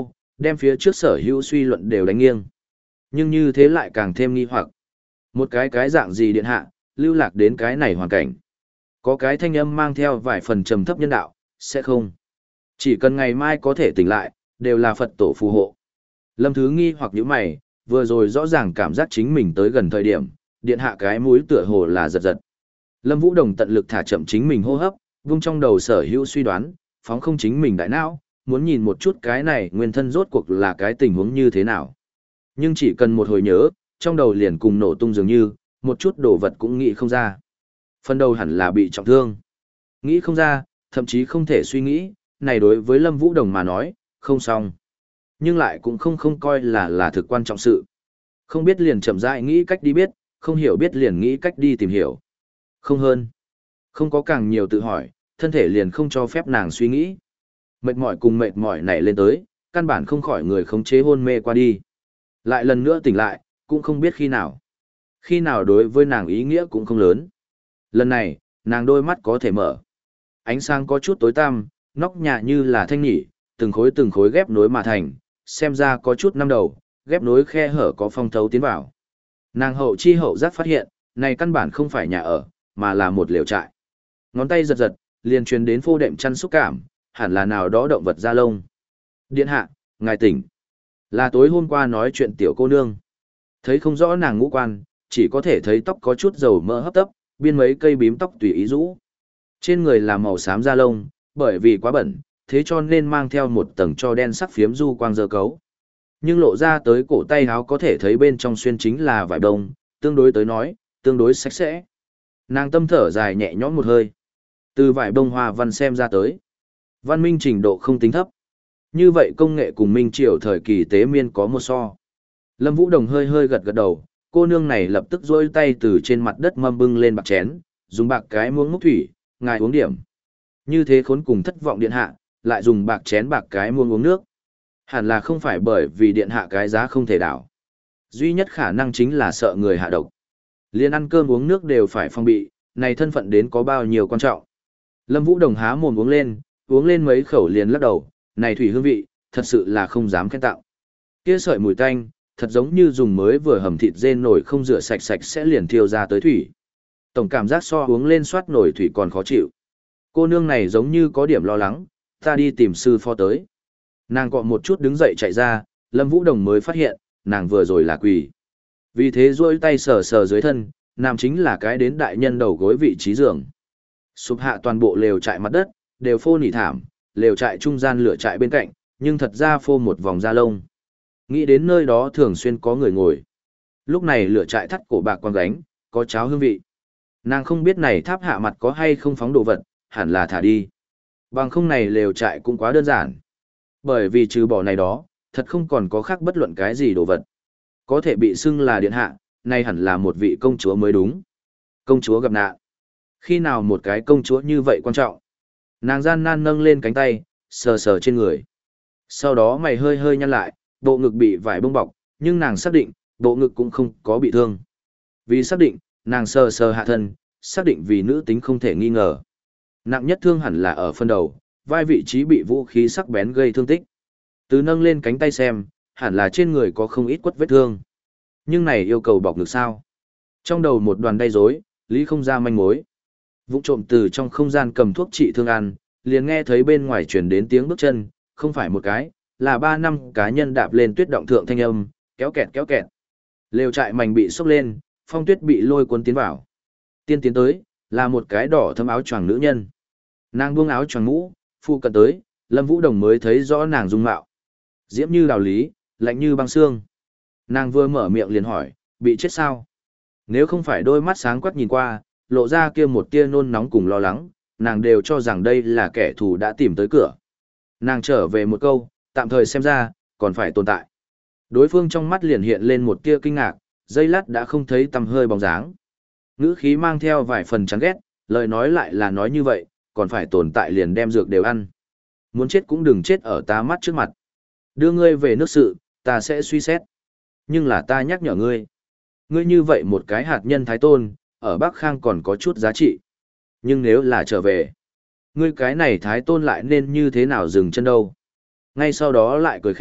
đem phía trước sở hữu suy luận đều đánh nghiêng. Nhưng như thế lại càng thêm nghi hoặc. Một cái cái dạng gì điện hạ, lưu lạc đến cái này hoàn cảnh. Có cái thanh âm mang theo vài phần trầm thấp nhân đạo, sẽ không. Chỉ cần ngày mai có thể tỉnh lại, đều là Phật tổ phù hộ. Lâm Thứ nghi hoặc những mày, vừa rồi rõ ràng cảm giác chính mình tới gần thời điểm, điện hạ cái mũi tựa hồ là giật giật. Lâm Vũ Đồng tận lực thả chậm chính mình hô hấp, vung trong đầu sở hữu suy đoán, phóng không chính mình đại não, muốn nhìn một chút cái này nguyên thân rốt cuộc là cái tình huống như thế nào. Nhưng chỉ cần một hồi nhớ, trong đầu liền cùng nổ tung dường như, một chút đồ vật cũng nghĩ không ra. Phần đầu hẳn là bị trọng thương. Nghĩ không ra, thậm chí không thể suy nghĩ, này đối với Lâm Vũ Đồng mà nói, không xong. Nhưng lại cũng không không coi là là thực quan trọng sự. Không biết liền chậm rãi nghĩ cách đi biết, không hiểu biết liền nghĩ cách đi tìm hiểu. Không hơn. Không có càng nhiều tự hỏi, thân thể liền không cho phép nàng suy nghĩ. Mệt mỏi cùng mệt mỏi nảy lên tới, căn bản không khỏi người khống chế hôn mê qua đi. Lại lần nữa tỉnh lại, cũng không biết khi nào. Khi nào đối với nàng ý nghĩa cũng không lớn. Lần này, nàng đôi mắt có thể mở. Ánh sáng có chút tối tăm, nóc nhà như là thanh nhỉ, từng khối từng khối ghép nối mà thành, xem ra có chút năm đầu, ghép nối khe hở có phong thấu tiến vào. Nàng hậu chi hậu giác phát hiện, này căn bản không phải nhà ở, mà là một lều trại. Ngón tay giật giật, liền truyền đến phô đệm chăn xúc cảm, hẳn là nào đó động vật da lông. Điện hạ, ngài tỉnh. Là tối hôm qua nói chuyện tiểu cô nương. Thấy không rõ nàng ngũ quan, chỉ có thể thấy tóc có chút dầu mỡ hấp tấp, biên mấy cây bím tóc tùy ý rũ. Trên người là màu xám da lông, bởi vì quá bẩn, thế cho nên mang theo một tầng cho đen sắc phiếm du quang dơ cấu. Nhưng lộ ra tới cổ tay áo có thể thấy bên trong xuyên chính là vải đông, tương đối tới nói, tương đối sạch sẽ. Nàng tâm thở dài nhẹ nhõm một hơi. Từ vải bông hoa văn xem ra tới. Văn minh trình độ không tính thấp. Như vậy công nghệ cùng minh triều thời kỳ tế miên có một so. Lâm Vũ Đồng hơi hơi gật gật đầu, cô nương này lập tức rôi tay từ trên mặt đất mâm bưng lên bạc chén, dùng bạc cái muỗng múc thủy, ngài uống điểm. Như thế khốn cùng thất vọng điện hạ, lại dùng bạc chén bạc cái muỗng uống nước. Hẳn là không phải bởi vì điện hạ cái giá không thể đảo. Duy nhất khả năng chính là sợ người hạ độc. Liên ăn cơm uống nước đều phải phong bị, này thân phận đến có bao nhiêu quan trọng. Lâm Vũ Đồng há mồm uống lên, uống lên mấy khẩu liền lắc đầu, này thủy hương vị, thật sự là không dám khen tặng. Kia sợi mùi tanh, thật giống như dùng mới vừa hầm thịt dê nổi không rửa sạch sạch sẽ liền thiêu ra tới thủy. Tổng cảm giác so uống lên soát nổi thủy còn khó chịu. Cô nương này giống như có điểm lo lắng, ta đi tìm sư phó tới. Nàng cọ một chút đứng dậy chạy ra, Lâm Vũ Đồng mới phát hiện, nàng vừa rồi là quỳ. Vì thế duỗi tay sờ sờ dưới thân, nam chính là cái đến đại nhân đầu gối vị trí giường. Sụp hạ toàn bộ lều trại mặt đất, đều phô nỉ thảm, lều trại trung gian lửa trại bên cạnh, nhưng thật ra phô một vòng da lông. Nghĩ đến nơi đó thường xuyên có người ngồi. Lúc này lửa trại thắt cổ bạc quang gánh, có cháo hương vị. Nàng không biết này tháp hạ mặt có hay không phóng đồ vật, hẳn là thả đi. Bằng không này lều trại cũng quá đơn giản. Bởi vì trừ bỏ này đó, thật không còn có khác bất luận cái gì đồ vật. Có thể bị xưng là điện hạ, nay hẳn là một vị công chúa mới đúng. Công chúa gặp nạn. Khi nào một cái công chúa như vậy quan trọng? Nàng gian nan nâng lên cánh tay, sờ sờ trên người. Sau đó mày hơi hơi nhăn lại, bộ ngực bị vải bông bọc, nhưng nàng xác định, bộ ngực cũng không có bị thương. Vì xác định, nàng sờ sờ hạ thân, xác định vì nữ tính không thể nghi ngờ. Nặng nhất thương hẳn là ở phân đầu, vai vị trí bị vũ khí sắc bén gây thương tích. Từ nâng lên cánh tay xem, hẳn là trên người có không ít quất vết thương. Nhưng này yêu cầu bọc ngực sao? Trong đầu một đoàn đay rối, lý không ra manh mối. Vũ trộm từ trong không gian cầm thuốc trị thương ăn, liền nghe thấy bên ngoài truyền đến tiếng bước chân, không phải một cái, là ba năm cá nhân đạp lên tuyết động thượng thanh âm, kéo kẹt kéo kẹt. Lều trại mảnh bị sốc lên, phong tuyết bị lôi cuốn tiến vào. Tiên tiến tới, là một cái đỏ thâm áo choàng nữ nhân. Nàng buông áo choàng mũ, phu cận tới, Lâm Vũ Đồng mới thấy rõ nàng dung mạo. Diễm như đào lý, lạnh như băng xương. Nàng vừa mở miệng liền hỏi, bị chết sao? Nếu không phải đôi mắt sáng quắc nhìn qua, lộ ra kia một tia nôn nóng cùng lo lắng, nàng đều cho rằng đây là kẻ thù đã tìm tới cửa. Nàng trở về một câu, tạm thời xem ra, còn phải tồn tại. Đối phương trong mắt liền hiện lên một tia kinh ngạc, giây lát đã không thấy tăm hơi bóng dáng. Ngữ khí mang theo vài phần chán ghét, lời nói lại là nói như vậy, còn phải tồn tại liền đem dược đều ăn. Muốn chết cũng đừng chết ở ta mắt trước mặt. Đưa ngươi về nước sự, ta sẽ suy xét. Nhưng là ta nhắc nhở ngươi. Ngươi như vậy một cái hạt nhân thái tôn, ở Bắc Khang còn có chút giá trị. Nhưng nếu là trở về, ngươi cái này thái tôn lại nên như thế nào dừng chân đâu. Ngay sau đó lại cười khẽ,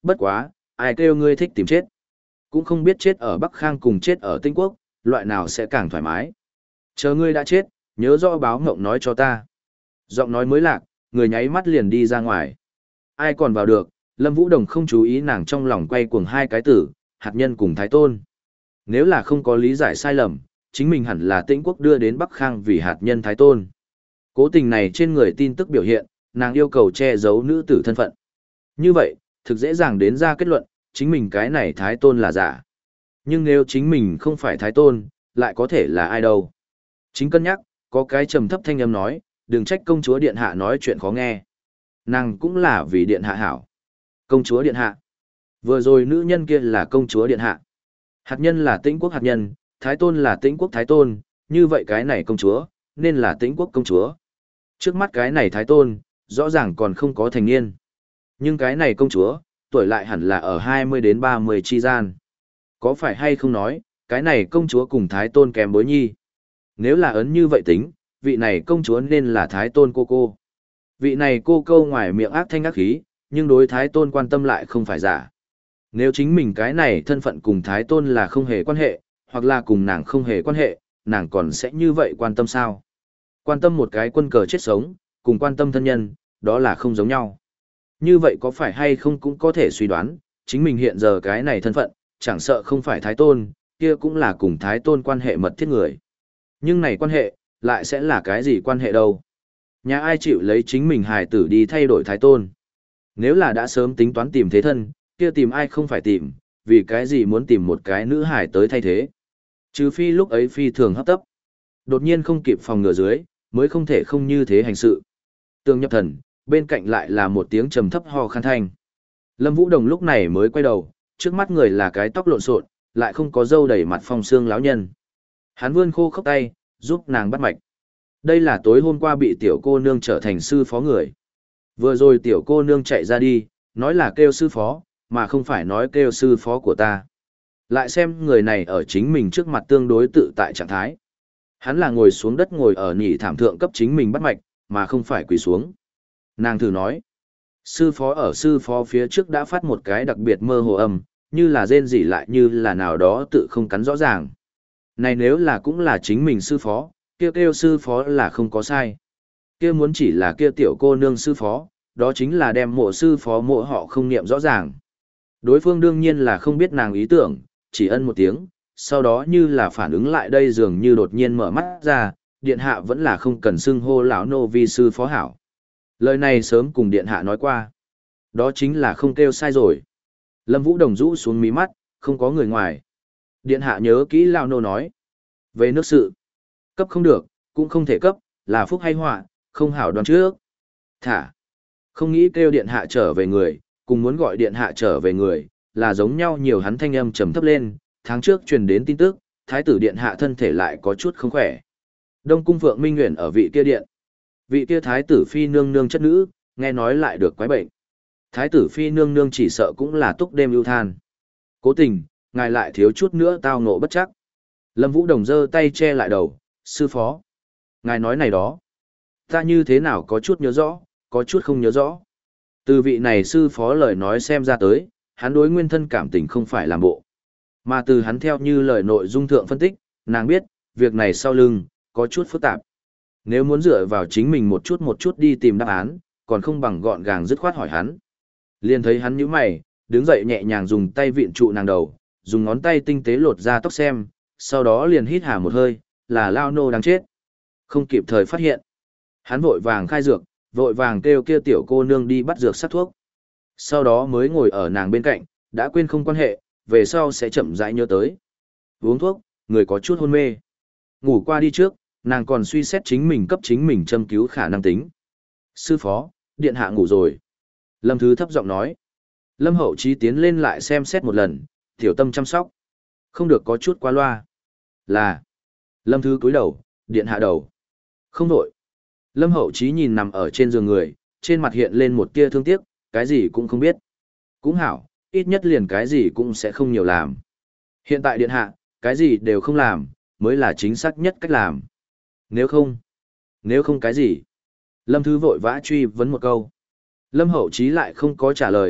Bất quá, ai kêu ngươi thích tìm chết. Cũng không biết chết ở Bắc Khang cùng chết ở Tinh Quốc, loại nào sẽ càng thoải mái. Chờ ngươi đã chết, nhớ rõ báo ngộng nói cho ta. Giọng nói mới lạc, người nháy mắt liền đi ra ngoài. Ai còn vào được, Lâm Vũ Đồng không chú ý nàng trong lòng quay cuồng hai cái tử, hạt nhân cùng Thái Tôn. Nếu là không có lý giải sai lầm, chính mình hẳn là Tĩnh Quốc đưa đến Bắc Khang vì hạt nhân Thái Tôn. Cố tình này trên người tin tức biểu hiện, nàng yêu cầu che giấu nữ tử thân phận. Như vậy, thực dễ dàng đến ra kết luận, chính mình cái này Thái Tôn là giả. Nhưng nếu chính mình không phải Thái Tôn, lại có thể là ai đâu. Chính cân nhắc, có cái trầm thấp thanh âm nói, đừng trách công chúa điện hạ nói chuyện khó nghe. Nàng cũng là vì điện hạ hảo. Công chúa điện hạ. Vừa rồi nữ nhân kia là công chúa điện hạ. Hạt nhân là Tĩnh Quốc hạt nhân, Thái Tôn là Tĩnh Quốc Thái Tôn, như vậy cái này công chúa, nên là Tĩnh Quốc công chúa. Trước mắt cái này Thái Tôn, rõ ràng còn không có thành niên. Nhưng cái này công chúa, tuổi lại hẳn là ở hai mươi đến ba mươi chi gian. Có phải hay không nói, cái này công chúa cùng Thái Tôn kém bối nhi. Nếu là ấn như vậy tính, vị này công chúa nên là Thái Tôn cô cô. Vị này cô câu ngoài miệng ác thanh ác khí, nhưng đối Thái Tôn quan tâm lại không phải giả. Nếu chính mình cái này thân phận cùng Thái Tôn là không hề quan hệ, hoặc là cùng nàng không hề quan hệ, nàng còn sẽ như vậy quan tâm sao? Quan tâm một cái quân cờ chết sống, cùng quan tâm thân nhân, đó là không giống nhau. Như vậy có phải hay không cũng có thể suy đoán, chính mình hiện giờ cái này thân phận, chẳng sợ không phải Thái Tôn, kia cũng là cùng Thái Tôn quan hệ mật thiết người. Nhưng này quan hệ, lại sẽ là cái gì quan hệ đâu? Nhà ai chịu lấy chính mình hài tử đi thay đổi Thái Tôn? Nếu là đã sớm tính toán tìm thế thân, kia tìm ai không phải tìm, vì cái gì muốn tìm một cái nữ hài tới thay thế? Trừ phi lúc ấy phi thường hấp tấp. Đột nhiên không kịp phòng ngừa dưới, mới không thể không như thế hành sự. Tương nhập thần, bên cạnh lại là một tiếng trầm thấp ho khan thanh. Lâm Vũ Đồng lúc này mới quay đầu, trước mắt người là cái tóc lộn xộn, lại không có râu đầy mặt phong xương lão nhân. Hắn vươn khô khốc tay, giúp nàng bắt mạch. Đây là tối hôm qua bị tiểu cô nương trở thành sư phó người. Vừa rồi tiểu cô nương chạy ra đi, nói là kêu sư phó, mà không phải nói kêu sư phó của ta. Lại xem người này ở chính mình trước mặt tương đối tự tại trạng thái. Hắn là ngồi xuống đất ngồi ở nhị thảm thượng cấp chính mình bắt mạch, mà không phải quỳ xuống. Nàng thử nói, sư phó ở sư phó phía trước đã phát một cái đặc biệt mơ hồ âm, như là rên rỉ lại như là nào đó tự không cắn rõ ràng. Này nếu là cũng là chính mình sư phó, kia kêu, kêu sư phó là không có sai. Kia muốn chỉ là kia tiểu cô nương sư phó, đó chính là đem mộ sư phó mộ họ không niệm rõ ràng. Đối phương đương nhiên là không biết nàng ý tưởng, chỉ ân một tiếng, sau đó như là phản ứng lại đây dường như đột nhiên mở mắt ra, điện hạ vẫn là không cần xưng hô lão nô vi sư phó hảo. Lời này sớm cùng điện hạ nói qua. Đó chính là không kêu sai rồi. Lâm Vũ Đồng rũ xuống mí mắt, không có người ngoài. Điện hạ nhớ kỹ lão nô nói. Về nước sự, cấp không được, cũng không thể cấp, là phúc hay họa, không hảo đoán trước. Thả, không nghĩ kêu điện hạ trở về người, cùng muốn gọi điện hạ trở về người, là giống nhau nhiều hắn thanh âm trầm thấp lên, tháng trước truyền đến tin tức, thái tử điện hạ thân thể lại có chút không khỏe. Đông cung Phượng Minh Nguyên ở vị kia điện. Vị kia thái tử phi nương nương chất nữ, nghe nói lại được quái bệnh. Thái tử phi nương nương chỉ sợ cũng là túc đêm ưu than. Cố tình, ngài lại thiếu chút nữa tao ngộ bất chắc. Lâm Vũ Đồng giơ tay che lại đầu, sư phó. Ngài nói này đó. Ta như thế nào có chút nhớ rõ, có chút không nhớ rõ. Từ vị này sư phó lời nói xem ra tới, hắn đối nguyên thân cảm tình không phải làm bộ. Mà từ hắn theo như lời nội dung thượng phân tích, nàng biết, việc này sau lưng, có chút phức tạp. Nếu muốn dựa vào chính mình một chút một chút đi tìm đáp án, còn không bằng gọn gàng dứt khoát hỏi hắn. Liền thấy hắn nhíu mày, đứng dậy nhẹ nhàng dùng tay vịn trụ nàng đầu, dùng ngón tay tinh tế lột ra tóc xem, sau đó liền hít hà một hơi, là lao nô đáng chết. Không kịp thời phát hiện. Hắn vội vàng khai dược, vội vàng kêu kia tiểu cô nương đi bắt dược sắc thuốc. Sau đó mới ngồi ở nàng bên cạnh, đã quên không quan hệ, về sau sẽ chậm rãi nhớ tới. Uống thuốc, người có chút hôn mê. Ngủ qua đi trước, nàng còn suy xét chính mình cấp chính mình châm cứu khả năng tính. Sư phó, điện hạ ngủ rồi. Lâm Thứ thấp giọng nói. Lâm Hậu Chí tiến lên lại xem xét một lần, tiểu tâm chăm sóc. Không được có chút quá loa. Là. Lâm Thứ cúi đầu, điện hạ đầu. Không đổi. Lâm Hậu Chí nhìn nằm ở trên giường người, trên mặt hiện lên một tia thương tiếc, cái gì cũng không biết. Cũng hảo, ít nhất liền cái gì cũng sẽ không nhiều làm. Hiện tại điện hạ, cái gì đều không làm, mới là chính xác nhất cách làm. Nếu không, nếu không cái gì? Lâm Thứ vội vã truy vấn một câu. Lâm Hậu Chí lại không có trả lời,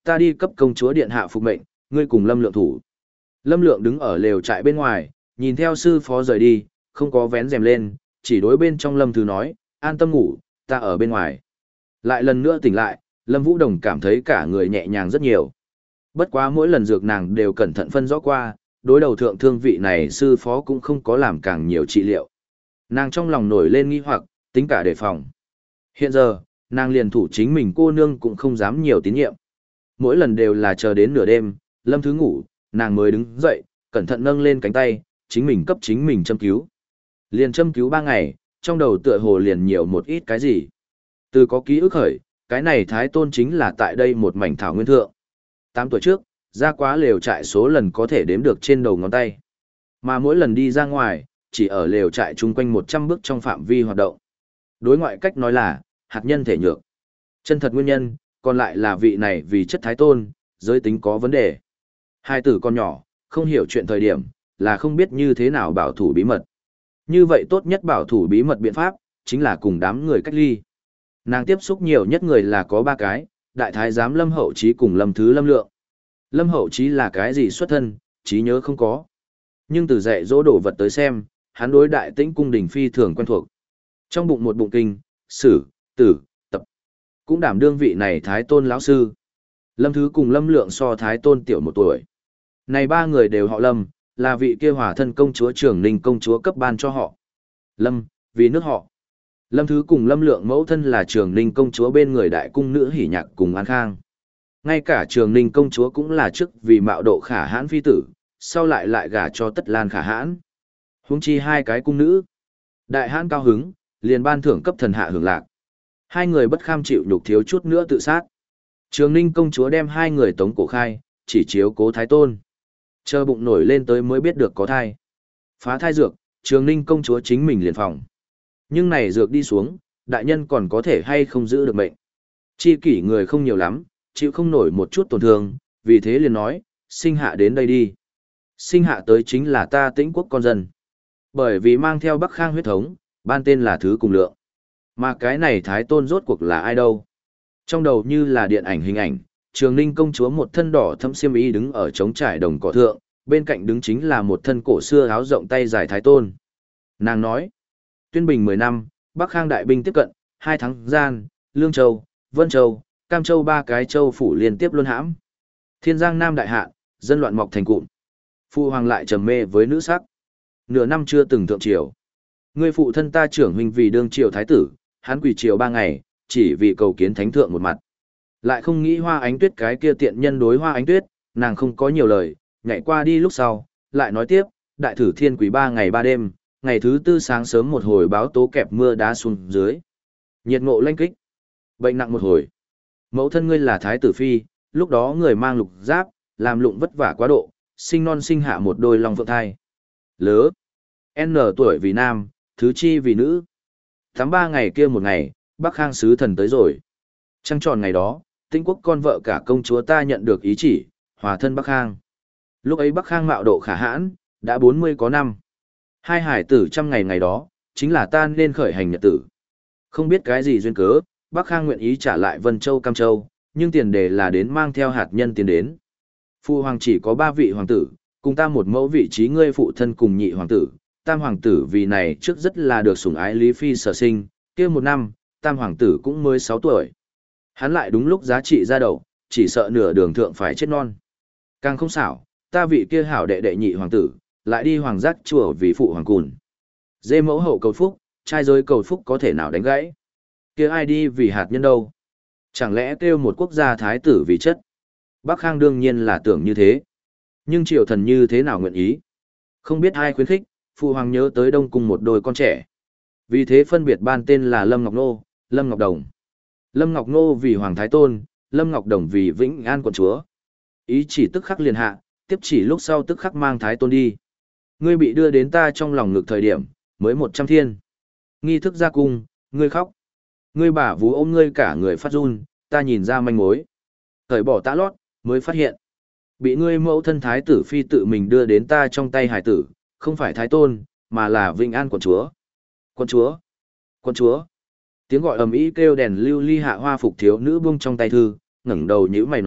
ta đi cấp công chúa điện hạ phục mệnh, ngươi cùng Lâm Lượng thủ. Lâm Lượng đứng ở lều trại bên ngoài, nhìn theo sư phó rời đi, không có vén rèm lên, chỉ đối bên trong Lâm Thứ nói, an tâm ngủ, ta ở bên ngoài. Lại lần nữa tỉnh lại, Lâm Vũ Đồng cảm thấy cả người nhẹ nhàng rất nhiều. Bất quá mỗi lần dược nàng đều cẩn thận phân rõ qua, đối đầu thượng thương vị này sư phó cũng không có làm càng nhiều trị liệu. Nàng trong lòng nổi lên nghi hoặc, tính cả đề phòng. Hiện giờ, nàng liền thủ chính mình cô nương cũng không dám nhiều tín nhiệm. Mỗi lần đều là chờ đến nửa đêm, Lâm Thứ ngủ, nàng mới đứng dậy, cẩn thận nâng lên cánh tay, chính mình cấp chính mình châm cứu. Liền châm cứu ba ngày, trong đầu tựa hồ liền nhiều một ít cái gì. Từ có ký ức khởi, cái này Thái Tôn chính là tại đây một mảnh thảo nguyên thượng. Tám tuổi trước, ra quá lều trại số lần có thể đếm được trên đầu ngón tay. Mà mỗi lần đi ra ngoài, chỉ ở lều trại chung quanh một trăm bước trong phạm vi hoạt động. Đối ngoại cách nói là, hạt nhân thể nhược. Chân thật nguyên nhân, còn lại là vị này vì chất Thái Tôn, giới tính có vấn đề. Hai tử con nhỏ, không hiểu chuyện thời điểm, là không biết như thế nào bảo thủ bí mật. Như vậy tốt nhất bảo thủ bí mật biện pháp, chính là cùng đám người cách ly. Nàng tiếp xúc nhiều nhất người là có ba cái, đại thái giám Lâm Hậu Chí cùng Lâm Thứ Lâm Lượng. Lâm Hậu Chí là cái gì xuất thân, trí nhớ không có. Nhưng từ dạy dỗ đổ vật tới xem, hắn đối đại tĩnh cung đình phi thường quen thuộc. Trong bụng một bụng kinh, sử, tử, tập. Cũng đảm đương vị này Thái Tôn lão sư. Lâm Thứ cùng Lâm Lượng so Thái Tôn tiểu một tuổi. Này ba người đều họ Lâm, là vị kia hòa thân công chúa Trường Ninh công chúa cấp ban cho họ. Lâm, vì nước họ. Lâm Thứ cùng Lâm Lượng mẫu thân là Trường Ninh công chúa bên người đại cung nữ Hỉ Nhạc cùng An Khang. Ngay cả Trường Ninh công chúa cũng là chức vì mạo độ khả hãn phi tử, sau lại lại gả cho Tất Lan khả hãn. Huống chi hai cái cung nữ. Đại hãn cao hứng, liền ban thưởng cấp thần hạ hưởng lạc. Hai người bất kham chịu nhục thiếu chút nữa tự sát. Trường Ninh công chúa đem hai người tống cổ khai, chỉ chiếu cố Thái Tôn. Chờ bụng nổi lên tới mới biết được có thai. Phá thai dược, Trường Ninh công chúa chính mình liền phòng. Nhưng này dược đi xuống, đại nhân còn có thể hay không giữ được mệnh. Chi kỷ người không nhiều lắm, chịu không nổi một chút tổn thương, vì thế liền nói, sinh hạ đến đây đi. Sinh hạ tới chính là ta Tĩnh quốc con dân. Bởi vì mang theo Bắc Khang huyết thống, ban tên là Thứ Cùng Lượng. Mà cái này Thái Tôn rốt cuộc là ai đâu? Trong đầu như là điện ảnh hình ảnh, Trường Ninh công chúa một thân đỏ thẫm xiêm y đứng ở trống trải đồng cỏ thượng, bên cạnh đứng chính là một thân cổ xưa áo rộng tay dài Thái Tôn. Nàng nói, tuyên bình mười năm, Bắc Khang đại binh tiếp cận, hai tháng gian, Lương Châu, Vân Châu, Cam Châu ba cái châu phủ liên tiếp luân hãm. Thiên Giang Nam đại hạ, dân loạn mọc thành cụm. Phụ hoàng lại trầm mê với nữ sắc. Nửa năm chưa từng thượng triều. Ngươi phụ thân ta trưởng huynh vì đương triều thái tử, hắn quỳ triều ba ngày, chỉ vì cầu kiến thánh thượng một mặt. Lại không nghĩ Hoa Ánh Tuyết cái kia tiện nhân đối Hoa Ánh Tuyết, nàng không có nhiều lời, nhảy qua đi lúc sau, lại nói tiếp, đại thử thiên quý ba ngày ba đêm, ngày thứ tư sáng sớm một hồi báo tố kẹp mưa đá xuống dưới. Nhiệt ngộ lanh kích. Bệnh nặng một hồi. Mẫu thân ngươi là thái tử phi, lúc đó người mang lục giáp, làm lụng vất vả quá độ, sinh non sinh hạ một đôi long phượng thai. Lớ. N tuổi vì nam, thứ chi vì nữ. Tháng ba ngày kia một ngày, Bắc Khang sứ thần tới rồi. Trăng tròn ngày đó, Tĩnh quốc con vợ cả công chúa ta nhận được ý chỉ, hòa thân Bắc Khang. Lúc ấy Bắc Khang mạo độ khả hãn, đã bốn mươi có năm. Hai hải tử trăm ngày ngày đó, chính là ta nên khởi hành nhật tử. Không biết cái gì duyên cớ, Bắc Khang nguyện ý trả lại Vân Châu Cam Châu, nhưng tiền đề là đến mang theo hạt nhân tiền đến. Phụ hoàng chỉ có ba vị hoàng tử, cùng ta một mẫu vị trí ngươi phụ thân cùng nhị hoàng tử, tam hoàng tử vì này trước rất là được sủng ái Lý Phi sở sinh, kia một năm, tam hoàng tử cũng mới sáu tuổi. Hắn lại đúng lúc giá trị ra đầu, chỉ sợ nửa đường thượng phải chết non. Càng không xảo, ta vị kia hảo đệ đệ nhị hoàng tử, lại đi hoàng giác chùa vì phụ hoàng cùn. Dê mẫu hậu cầu phúc, trai giới cầu phúc có thể nào đánh gãy. Kia ai đi vì hạt nhân đâu? Chẳng lẽ kêu một quốc gia thái tử vì chất? Bắc Khang đương nhiên là tưởng như thế. Nhưng triều thần như thế nào nguyện ý? Không biết ai khuyến khích, phụ hoàng nhớ tới Đông Cung một đôi con trẻ. Vì thế phân biệt ban tên là Lâm Ngọc Nô, Lâm Ngọc Đồng. Lâm Ngọc Nô vì Hoàng Thái Tôn, Lâm Ngọc Đồng vì Vĩnh An quận chúa. Ý chỉ tức khắc liền hạ, tiếp chỉ lúc sau tức khắc mang Thái Tôn đi. Ngươi bị đưa đến ta trong lòng ngực thời điểm, mới một trăm thiên. Nghi thức ra cung, ngươi khóc. Ngươi bả vú ôm ngươi cả người phát run, ta nhìn ra manh mối. Thời bỏ tã lót, mới phát hiện. Bị ngươi mẫu thân thái tử phi tự mình đưa đến ta trong tay hải tử, không phải Thái Tôn, mà là Vĩnh An quận chúa. Quận chúa! Quận chúa! Tiếng gọi ầm ĩ kêu đèn lưu ly hạ hoa phục thiếu nữ buông trong tay thư, ngẩng đầu nhíu mày nói,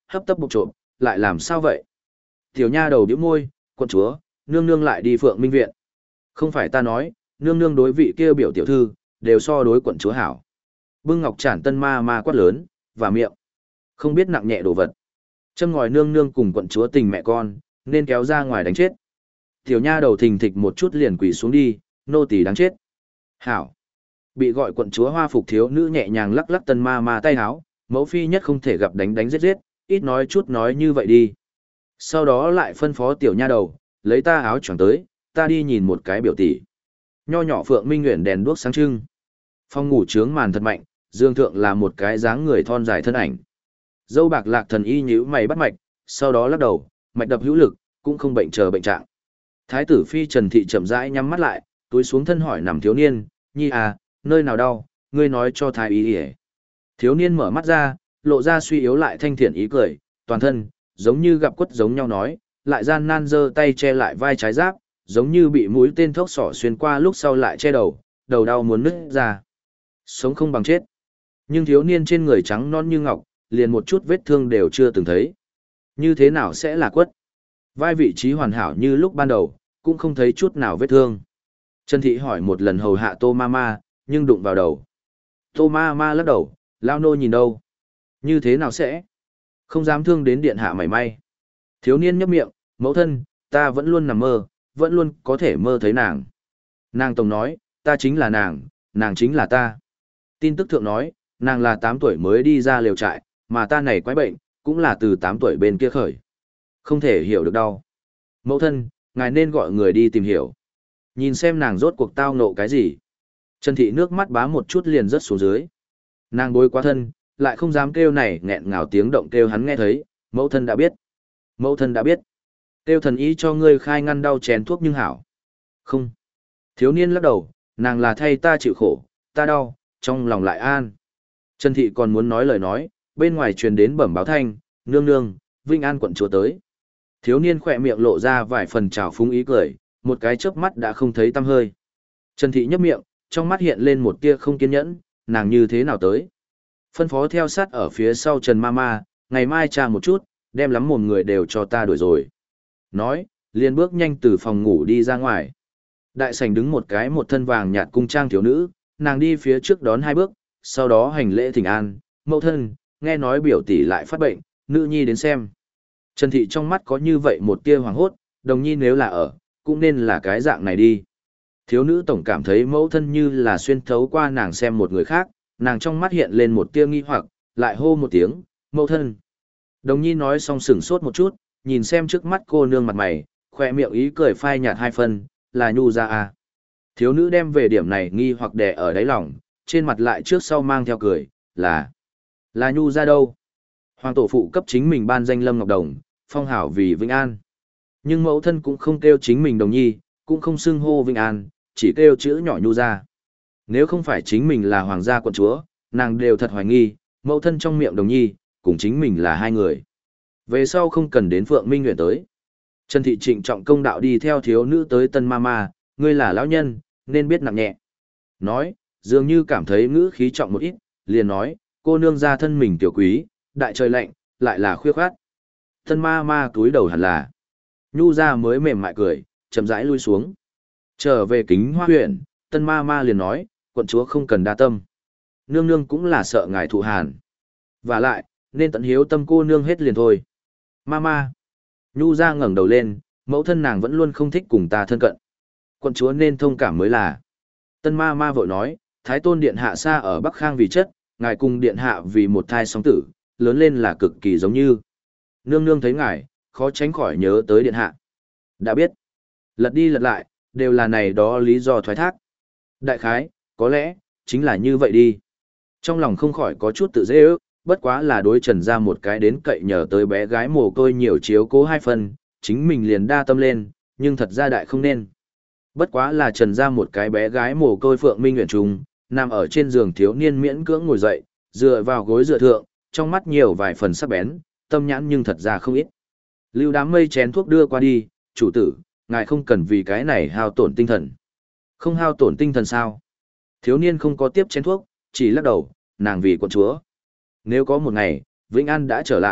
hấp tấp bục trộm, lại làm sao vậy? Tiểu nha đầu bĩu môi, quận chúa, nương nương lại đi Phượng Minh viện. Không phải ta nói, nương nương đối vị kia biểu tiểu thư, đều so đối quận chúa hảo. Bưng ngọc trản tân ma ma quát lớn, và miệng. Không biết nặng nhẹ đồ vật. Châm ngòi nương nương cùng quận chúa tình mẹ con, nên kéo ra ngoài đánh chết. Tiểu nha đầu thình thịch một chút liền quỳ xuống đi, nô tỳ đáng chết. Hảo. Bị gọi quận chúa hoa phục thiếu nữ nhẹ nhàng lắc lắc tân ma ma tay háo, mẫu phi nhất không thể gặp đánh đánh giết giết, ít nói chút nói như vậy đi. Sau đó lại phân phó tiểu nha đầu, lấy ta áo choàng tới, ta đi nhìn một cái biểu tỷ. Nho nhỏ Phượng Minh Nguyện đèn đuốc sáng trưng. Phòng ngủ trướng màn thật mạnh, dương thượng là một cái dáng người thon dài thân ảnh. Dâu bạc lạc thần y nhíu mày bắt mạch, sau đó lắc đầu, mạch đập hữu lực, cũng không bệnh chờ bệnh trạng. Thái tử phi Trần Thị chậm rãi nhắm mắt lại, túi xuống thân hỏi nằm thiếu niên, nhi à, nơi nào đau, ngươi nói cho thái y y. Thiếu niên mở mắt ra, lộ ra suy yếu lại thanh thiện ý cười, toàn thân, giống như gặp quất giống nhau nói, lại gian nan giơ tay che lại vai trái giáp, giống như bị mũi tên thốc sỏ xuyên qua lúc sau lại che đầu, đầu đau muốn nứt ra. Sống không bằng chết. Nhưng thiếu niên trên người trắng non như ngọc, liền một chút vết thương đều chưa từng thấy. Như thế nào sẽ là quất? Vai vị trí hoàn hảo như lúc ban đầu, cũng không thấy chút nào vết thương. Trần Thị hỏi một lần hầu hạ Tô Mama, nhưng đụng vào đầu. Tô Mama lắc đầu, lao nô nhìn đâu? Như thế nào sẽ? Không dám thương đến điện hạ mảy may. Thiếu niên nhấp miệng, mẫu thân, ta vẫn luôn nằm mơ, vẫn luôn có thể mơ thấy nàng. Nàng tổng nói, ta chính là nàng, nàng chính là ta. Tin tức thượng nói, nàng là tám tuổi mới đi ra liều trại, mà ta này quái bệnh, cũng là từ tám tuổi bên kia khởi. Không thể hiểu được đâu. Mẫu thân, ngài nên gọi người đi tìm hiểu. Nhìn xem nàng rốt cuộc tao nộ cái gì. Trần Thị nước mắt bá một chút liền rớt xuống dưới. Nàng bối quá thân, lại không dám kêu này nghẹn ngào tiếng động kêu hắn nghe thấy, mẫu thân đã biết. Mẫu thân đã biết. Kêu thần ý cho ngươi khai ngăn đau chén thuốc nhưng hảo. Không. Thiếu niên lắc đầu, nàng là thay ta chịu khổ, ta đau, trong lòng lại an. Trần Thị còn muốn nói lời nói, bên ngoài truyền đến bẩm báo thanh, nương nương, Vinh An quận chúa tới. Thiếu niên khỏe miệng lộ ra vài phần trào phúng ý cười, một cái chớp mắt đã không thấy tăm hơi. Trần Thị nhấp miệng, trong mắt hiện lên một tia không kiên nhẫn, nàng như thế nào tới. Phân phó theo sát ở phía sau Trần Mama, ngày mai tra một chút, đem lắm mồm người đều cho ta đuổi rồi. Nói, liền bước nhanh từ phòng ngủ đi ra ngoài. Đại sảnh đứng một cái một thân vàng nhạt cung trang thiếu nữ, nàng đi phía trước đón hai bước, sau đó hành lễ thỉnh an, mẫu thân, nghe nói biểu tỷ lại phát bệnh, nữ nhi đến xem. Trần Thị trong mắt có như vậy một tia hoàng hốt, đồng nhi nếu là ở, cũng nên là cái dạng này đi. Thiếu nữ tổng cảm thấy mẫu thân như là xuyên thấu qua nàng xem một người khác, nàng trong mắt hiện lên một tia nghi hoặc, lại hô một tiếng, mẫu thân. Đồng nhi nói xong sửng sốt một chút, nhìn xem trước mắt cô nương mặt mày, khoe miệng ý cười phai nhạt hai phần, là nhu ra à. Thiếu nữ đem về điểm này nghi hoặc đè ở đáy lòng, trên mặt lại trước sau mang theo cười, là, là nhu ra đâu. Hoàng tổ phụ cấp chính mình ban danh Lâm Ngọc Đồng, phong hảo vì Vĩnh An. Nhưng mẫu thân cũng không kêu chính mình Đồng nhi, cũng không xưng hô Vĩnh An, chỉ kêu chữ nhỏ nhu ra. Nếu không phải chính mình là hoàng gia quận chúa, nàng đều thật hoài nghi, mẫu thân trong miệng Đồng nhi, cùng chính mình là hai người. Về sau không cần đến Phượng Minh Nguyện tới. Trần Thị trịnh trọng công đạo đi theo thiếu nữ tới Tân Mama, ngươi là lão nhân, nên biết nặng nhẹ. Nói, dường như cảm thấy ngữ khí trọng một ít, liền nói, cô nương ra thân mình tiểu quý, đại trời lạnh, lại là khuya khoát. Tân Mama túi đầu hẳn là. Nhu ra mới mềm mại cười, chậm rãi lui xuống. Trở về Kính Hoa huyện, Tân Mama liền nói, quận chúa không cần đa tâm. Nương nương cũng là sợ ngài thụ hàn. Và lại, nên tận hiếu tâm cô nương hết liền thôi. Mama. Nhu ra ngẩng đầu lên, mẫu thân nàng vẫn luôn không thích cùng ta thân cận. Quận chúa nên thông cảm mới là. Tân Mama vội nói, Thái tôn điện hạ xa ở Bắc Khang vì chất, ngài cùng điện hạ vì một thai song tử, lớn lên là cực kỳ giống như. Nương nương thấy ngài, khó tránh khỏi nhớ tới điện hạ. Đã biết. Lật đi lật lại, đều là này đó lý do thoái thác. Đại khái, có lẽ, chính là như vậy đi. Trong lòng không khỏi có chút tự dễ ước, bất quá là đối Trần ra một cái đến cậy nhờ tới bé gái mồ côi nhiều chiếu cố hai phần, chính mình liền đa tâm lên, nhưng thật ra đại không nên. Bất quá là Trần ra một cái bé gái mồ côi Phượng Minh Nguyện Trung, nằm ở trên giường thiếu niên miễn cưỡng ngồi dậy, dựa vào gối dựa thượng, trong mắt nhiều vài phần sắc bén, tâm nhãn nhưng thật ra không ít. Lưu Đám Mây chén thuốc đưa qua đi, chủ tử, ngài không cần vì cái này hao tổn tinh thần. Không hao tổn tinh thần sao? Thiếu niên không có tiếp chén thuốc, chỉ lắc đầu, nàng vì quận chúa. Nếu có một ngày, Vĩnh An đã trở lại,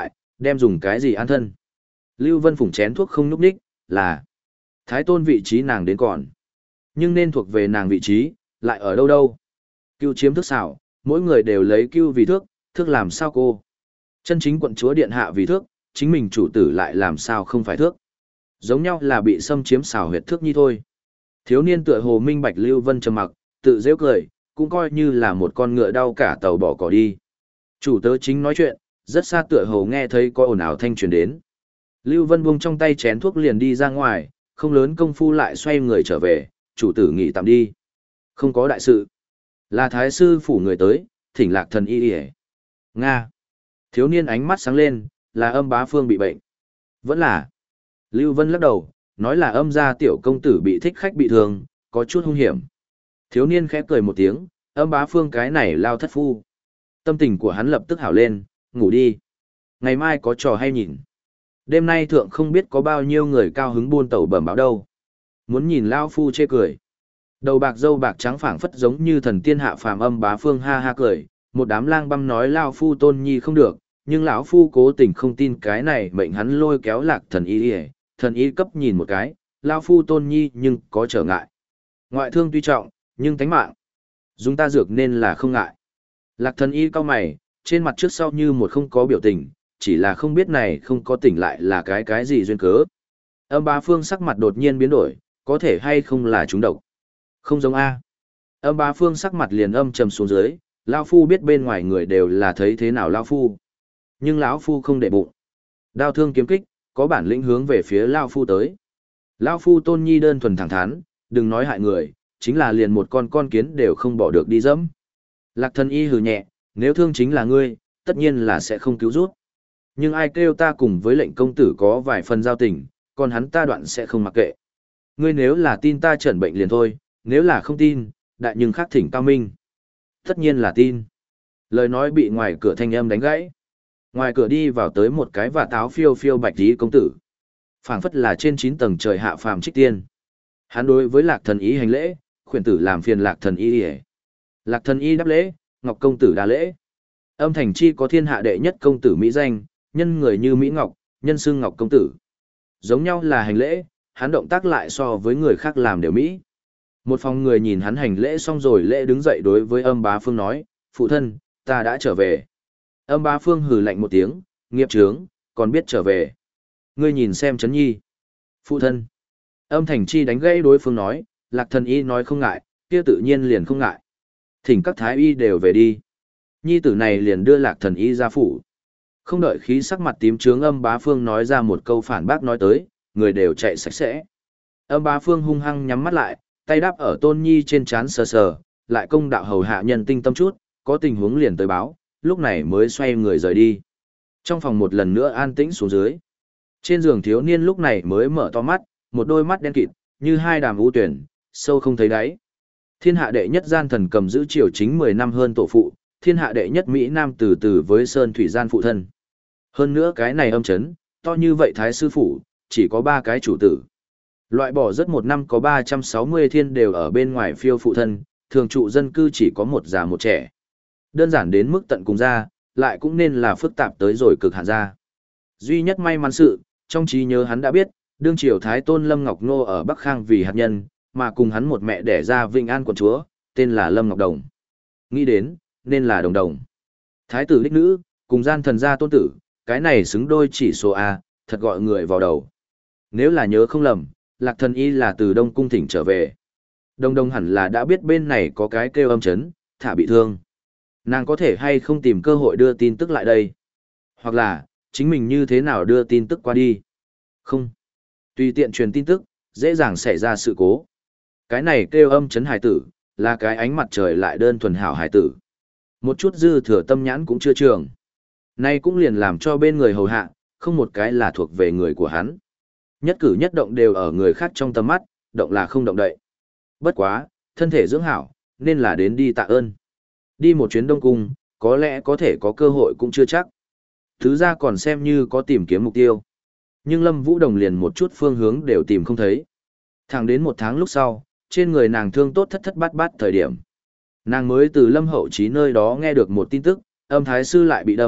Đem dùng cái gì an thân? Lưu Vân Phụng chén thuốc không nhúc đích, là Thái Tôn vị trí nàng đến còn. Nhưng nên thuộc về nàng vị trí, lại ở đâu đâu? Cưu chiếm thước xảo, mỗi người đều lấy cưu vì thước, thước làm sao cô? Chân chính quận chúa điện hạ vì thước, chính mình chủ tử lại làm sao không phải thước? Giống nhau là bị xâm chiếm xảo huyệt thước nhi thôi. Thiếu niên tựa hồ minh bạch Lưu Vân trầm mặc, tự giễu cười, cũng coi như là một con ngựa đau cả tàu bỏ cỏ đi. Chủ tớ chính nói chuyện, rất xa tựa hồ nghe thấy có ồn ào thanh truyền đến. Lưu Vân buông trong tay chén thuốc liền đi ra ngoài, không lớn công phu lại xoay người trở về, chủ tử nghỉ tạm đi. Không có đại sự. Là thái sư phủ người tới, thỉnh Lạc Thần y y. Nga. Thiếu niên ánh mắt sáng lên, là Âm Bá Phương bị bệnh. Vẫn là. Lưu Vân lắc đầu, nói là Âm gia tiểu công tử bị thích khách bị thương, có chút hung hiểm. Thiếu niên khẽ cười một tiếng, Âm Bá Phương cái này lao thất phu. Tâm tình của hắn lập tức hảo lên, ngủ đi. Ngày mai có trò hay nhìn. Đêm nay thượng không biết có bao nhiêu người cao hứng buôn tẩu bẩm báo đâu. Muốn nhìn lao phu chê cười. Đầu bạc dâu bạc trắng phảng phất giống như thần tiên hạ phàm. Âm Bá Phương ha ha cười, một đám lang băm nói lao phu tôn nhi không được, nhưng lão phu cố tình không tin cái này, mệnh hắn lôi kéo Lạc Thần y y, thần y cấp nhìn một cái, lao phu tôn nhi nhưng có trở ngại. Ngoại thương tuy trọng, nhưng tánh mạng dùng ta dược nên là không ngại. Lạc Thần y cau mày, trên mặt trước sau như một không có biểu tình, chỉ là không biết này không có tỉnh lại là cái cái gì duyên cớ. Âm Bá Phương sắc mặt đột nhiên biến đổi, có thể hay không là trúng độc. Không giống A. Âm Bá Phương sắc mặt liền âm trầm xuống dưới, lão phu biết bên ngoài người đều là thấy thế nào lão phu. Nhưng lão phu không để bụng. Đao thương kiếm kích, có bản lĩnh hướng về phía lão phu tới. Lão phu tôn nhi đơn thuần thẳng thắn, đừng nói hại người, chính là liền một con con kiến đều không bỏ được đi dẫm. Lạc Thần y hừ nhẹ, nếu thương chính là ngươi, tất nhiên là sẽ không cứu rút. Nhưng ai kêu ta cùng với lệnh công tử có vài phần giao tình, còn hắn ta đoạn sẽ không mặc kệ. Ngươi nếu là tin ta chẩn bệnh liền thôi, nếu là không tin, đại nhưng khác thỉnh cao minh. Tất nhiên là tin. Lời nói bị ngoài cửa thanh âm đánh gãy. Ngoài cửa đi vào tới một cái và táo phiêu phiêu bạch tí công tử. Phảng phất là trên chín tầng trời hạ phàm trích tiên. Hắn đối với Lạc Thần y hành lễ, khuyên tử làm phiền Lạc Thần y. Lạc Thần y đáp lễ, Ngọc công tử đa lễ. Âm Thành Chi có thiên hạ đệ nhất công tử mỹ danh, nhân người như Mỹ Ngọc, nhân xưng Ngọc công tử. Giống nhau là hành lễ, hắn động tác lại so với người khác làm đều Mỹ. Một phòng người nhìn hắn hành lễ xong rồi lễ đứng dậy đối với Âm Bá Phương nói, phụ thân, ta đã trở về. Âm Bá Phương hừ lạnh một tiếng, nghiệp trướng, còn biết trở về. Ngươi nhìn xem Trấn Nhi. Phụ thân. Âm Thành Chi đánh gãy đối phương nói, Lạc Thần y nói không ngại, kia tự nhiên liền không ngại. Thỉnh các thái y đều về đi. Nhi tử này liền đưa Lạc Thần y ra phủ. Không đợi khí sắc mặt tím trướng, Âm Bá Phương nói ra một câu phản bác nói tới, người đều chạy sạch sẽ. Âm Bá Phương hung hăng nhắm mắt lại, tay đáp ở Tôn Nhi trên trán sờ sờ, lại công đạo hầu hạ nhân tinh tâm chút, có tình huống liền tới báo, lúc này mới xoay người rời đi. Trong phòng một lần nữa an tĩnh xuống dưới. Trên giường thiếu niên lúc này mới mở to mắt, một đôi mắt đen kịt, như hai đàm u tuyển, sâu không thấy đáy. Thiên hạ đệ nhất gian thần cầm giữ triều chính mười năm hơn tổ phụ, thiên hạ đệ nhất Mỹ Nam từ từ với Sơn Thủy gian phụ thân. Hơn nữa cái này âm chấn, to như vậy thái sư phủ, chỉ có ba cái chủ tử. Loại bỏ rất một năm có ba trăm sáu mươi thiên đều ở bên ngoài phiêu phụ thân, thường trụ dân cư chỉ có một già một trẻ. Đơn giản đến mức tận cùng ra, lại cũng nên là phức tạp tới rồi cực hạn ra. Duy nhất may mắn sự, trong trí nhớ hắn đã biết, đương triều Thái Tôn Lâm Ngọc Nô ở Bắc Khang vì hạt nhân, mà cùng hắn một mẹ đẻ ra Vĩnh An quận chúa, tên là Lâm Ngọc Đồng. Nghĩ đến, nên là Đồng Đồng. Thái tử đích nữ, cùng gian thần gia tôn tử, cái này xứng đôi chỉ số A, thật gọi người vào đầu. Nếu là nhớ không lầm, Lạc Thần y là từ Đông Cung thỉnh trở về. Đồng Đồng hẳn là đã biết bên này có cái kêu âm chấn, thả bị thương. Nàng có thể hay không tìm cơ hội đưa tin tức lại đây? Hoặc là, chính mình như thế nào đưa tin tức qua đi? Không. Tùy tiện truyền tin tức, dễ dàng xảy ra sự cố. Cái này kêu âm chấn hải tử, là cái ánh mặt trời lại đơn thuần hảo hải tử. Một chút dư thừa tâm nhãn cũng chưa trường. Nay cũng liền làm cho bên người hầu hạ, không một cái là thuộc về người của hắn. Nhất cử nhất động đều ở người khác trong tầm mắt, động là không động đậy. Bất quá, thân thể dưỡng hảo, nên là đến đi tạ ơn. Đi một chuyến Đông Cung, có lẽ có thể có cơ hội cũng chưa chắc. Thứ ra còn xem như có tìm kiếm mục tiêu. Nhưng Lâm Vũ Đồng liền một chút phương hướng đều tìm không thấy. Thẳng đến một tháng lúc sau, trên người nàng thương tốt thất thất bát bát thời điểm. Nàng mới từ Lâm Hậu Chí nơi đó nghe được một tin tức, âm thái sư lại bị đâm,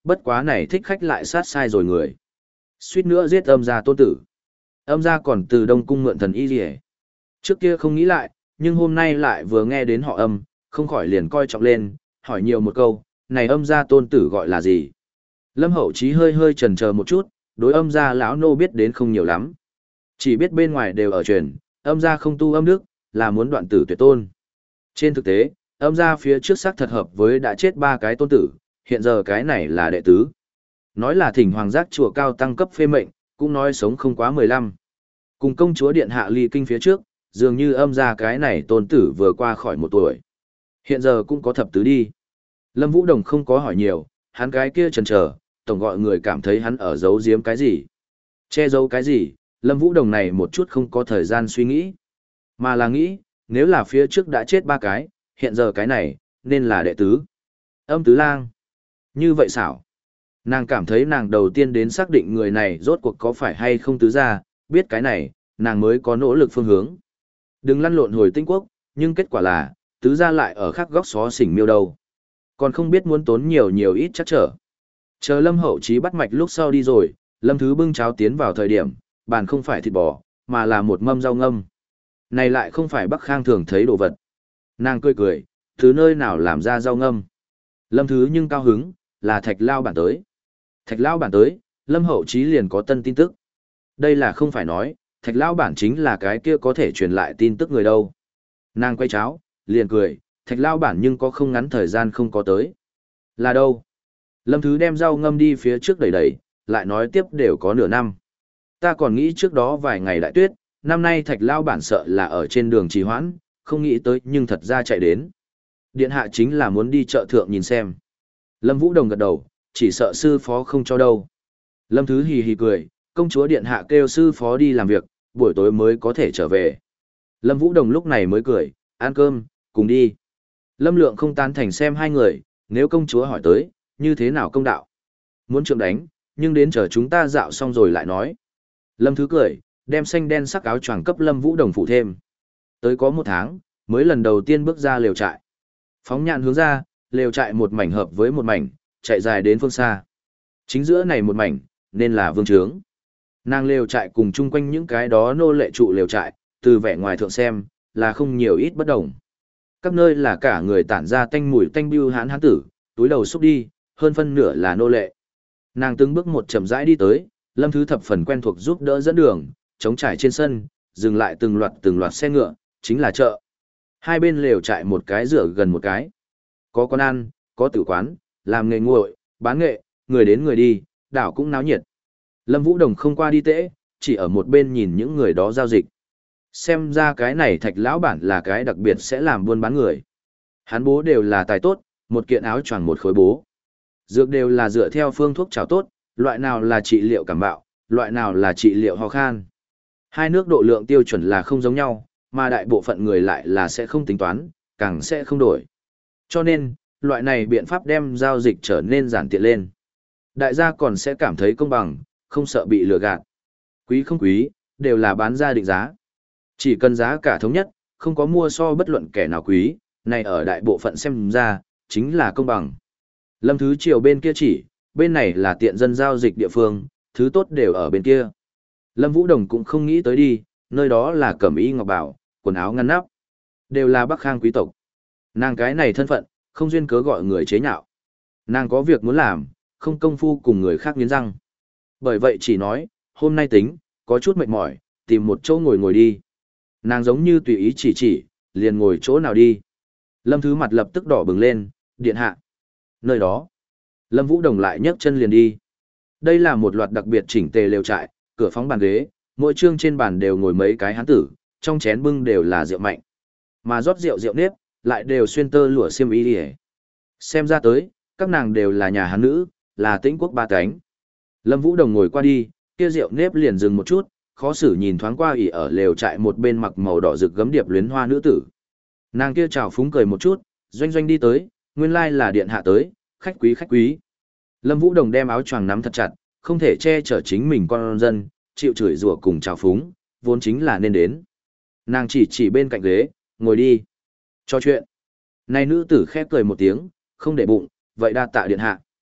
Bất quá này thích khách lại sát sai rồi người. Suýt nữa giết âm gia tôn tử. Âm gia còn từ Đông Cung mượn thần y gì hết. Trước kia không nghĩ lại, nhưng hôm nay lại vừa nghe đến họ âm, không khỏi liền coi trọng lên, hỏi nhiều một câu, này âm gia tôn tử gọi là gì? Lâm Hậu Chí hơi hơi chần chờ một chút, đối âm gia lão nô biết đến không nhiều lắm. Chỉ biết bên ngoài đều ở truyền, âm gia không tu âm đức, là muốn đoạn tử tuyệt tôn. Trên thực tế, âm gia phía trước xác thật hợp với đã chết ba cái tôn tử, hiện giờ cái này là đệ tứ. Nói là thỉnh hoàng giác chùa cao tăng cấp phê mệnh, cũng nói sống không quá mười lăm. Cùng công chúa điện hạ ly kinh phía trước, dường như âm gia cái này tôn tử vừa qua khỏi một tuổi. Hiện giờ cũng có thập tứ đi. Lâm Vũ Đồng không có hỏi nhiều, hắn cái kia chần chờ, tổng gọi người cảm thấy hắn ở giấu giếm cái gì. Che giấu cái gì, Lâm Vũ Đồng này một chút không có thời gian suy nghĩ. Mà là nghĩ, nếu là phía trước đã chết ba cái, hiện giờ cái này, nên là đệ tứ. Âm tứ lang. Như vậy xảo. Nàng cảm thấy nàng đầu tiên đến xác định người này rốt cuộc có phải hay không tứ gia, biết cái này, nàng mới có nỗ lực phương hướng. Đừng lăn lộn hồi Tinh Quốc, nhưng kết quả là, tứ gia lại ở khác góc xó xỉnh miêu đầu. Còn không biết muốn tốn nhiều nhiều ít chắc trở. Chờ Lâm Hậu Chí bắt mạch lúc sau đi rồi, Lâm Thứ bưng cháo tiến vào thời điểm, bàn không phải thịt bò, mà là một mâm rau ngâm. Này lại không phải Bắc Khang thường thấy đồ vật. Nàng cười cười, thứ nơi nào làm ra rau ngâm. Lâm Thứ nhưng cao hứng, là Thạch Lao bản tới. Thạch Lao bản tới, Lâm Hậu Chí liền có tân tin tức. Đây là không phải nói, Thạch Lao bản chính là cái kia có thể truyền lại tin tức người đâu. Nàng quay cháo, liền cười, Thạch Lao bản nhưng có không ngắn thời gian không có tới. Là đâu? Lâm Thứ đem rau ngâm đi phía trước đẩy đẩy, lại nói tiếp đều có nửa năm. Ta còn nghĩ trước đó vài ngày đại tuyết, năm nay Thạch Lao bản sợ là ở trên đường trì hoãn, không nghĩ tới nhưng thật ra chạy đến. Điện hạ chính là muốn đi chợ thượng nhìn xem. Lâm Vũ Đồng gật đầu, chỉ sợ sư phó không cho đâu. Lâm Thứ hì hì cười, công chúa điện hạ kêu sư phó đi làm việc, buổi tối mới có thể trở về. Lâm Vũ Đồng lúc này mới cười, ăn cơm, cùng đi. Lâm Lượng không tán thành xem hai người, nếu công chúa hỏi tới, như thế nào công đạo? Muốn trượng đánh, nhưng đến chờ chúng ta dạo xong rồi lại nói. Lâm Thứ cười, đem xanh đen sắc áo choàng cấp Lâm Vũ Đồng phụ thêm. Tới có một tháng, mới lần đầu tiên bước ra lều trại. Phóng nhạn hướng ra, lều trại một mảnh hợp với một mảnh, chạy dài đến phương xa. Chính giữa này một mảnh, nên là vương trướng. Nàng lều trại cùng chung quanh những cái đó nô lệ trụ lều trại, từ vẻ ngoài thượng xem, là không nhiều ít bất đồng. Các nơi là cả người tản ra tanh mùi tanh bưu hán hán tử, túi đầu xúc đi, hơn phân nửa là nô lệ. Nàng từng bước một chậm rãi đi tới, Lâm Thứ thập phần quen thuộc giúp đỡ dẫn đường, chống trải trên sân, dừng lại từng loạt từng loạt xe ngựa, chính là chợ. Hai bên lều trại một cái rửa gần một cái. Có quán ăn, có tử quán, làm nghề nguội, bán nghệ, người đến người đi, đảo cũng náo nhiệt. Lâm Vũ Đồng không qua đi tễ, chỉ ở một bên nhìn những người đó giao dịch. Xem ra cái này Thạch lão bản là cái đặc biệt sẽ làm buôn bán người. Hắn bố đều là tài tốt, một kiện áo choàng một khối bố. Dược đều là dựa theo phương thuốc trào tốt, loại nào là trị liệu cảm bạo, loại nào là trị liệu ho khan. Hai nước độ lượng tiêu chuẩn là không giống nhau, mà đại bộ phận người lại là sẽ không tính toán, càng sẽ không đổi. Cho nên, loại này biện pháp đem giao dịch trở nên giản tiện lên. Đại gia còn sẽ cảm thấy công bằng, không sợ bị lừa gạt. Quý không quý, đều là bán ra định giá. Chỉ cần giá cả thống nhất, không có mua so bất luận kẻ nào quý, này ở đại bộ phận xem ra, chính là công bằng. Lâm Thứ chiều bên kia chỉ, bên này là tiện dân giao dịch địa phương, thứ tốt đều ở bên kia. Lâm Vũ Đồng cũng không nghĩ tới đi, nơi đó là cẩm y ngọc bảo, quần áo ngăn nắp. Đều là Bắc Khang quý tộc. Nàng cái này thân phận, không duyên cớ gọi người chế nhạo. Nàng có việc muốn làm, không công phu cùng người khác nghiến răng. Bởi vậy chỉ nói, hôm nay tính, có chút mệt mỏi, tìm một chỗ ngồi ngồi đi. Nàng giống như tùy ý chỉ chỉ, liền ngồi chỗ nào đi. Lâm Thứ mặt lập tức đỏ bừng lên, điện hạ. Nơi đó, Lâm Vũ Đồng lại nhấc chân liền đi. Đây là một loạt đặc biệt chỉnh tề lều trại, cửa phóng bàn ghế, mỗi chương trên bàn đều ngồi mấy cái hán tử, trong chén bưng đều là rượu mạnh. Mà rót rượu rượu nếp, lại đều xuyên tơ lụa xiêm y đi. Xem ra tới, các nàng đều là nhà hán nữ, là Tĩnh Quốc ba cánh. Lâm Vũ Đồng ngồi qua đi, kia rượu nếp liền dừng một chút, khó xử nhìn thoáng qua ỉ ở lều trại một bên mặc màu đỏ rực gấm điệp luyến hoa nữ tử. Nàng kia chào phúng cười một chút, doanh doanh đi tới, nguyên lai là điện hạ tới, khách quý khách quý. Lâm Vũ Đồng đem áo choàng nắm thật chặt, không thể che chở chính mình con dân, chịu chửi rủa cùng chào phúng, vốn chính là nên đến. Nàng chỉ chỉ bên cạnh ghế, ngồi đi. Cho chuyện. Này nữ tử khép cười một tiếng, không để bụng, vậy đa tạ điện hạ.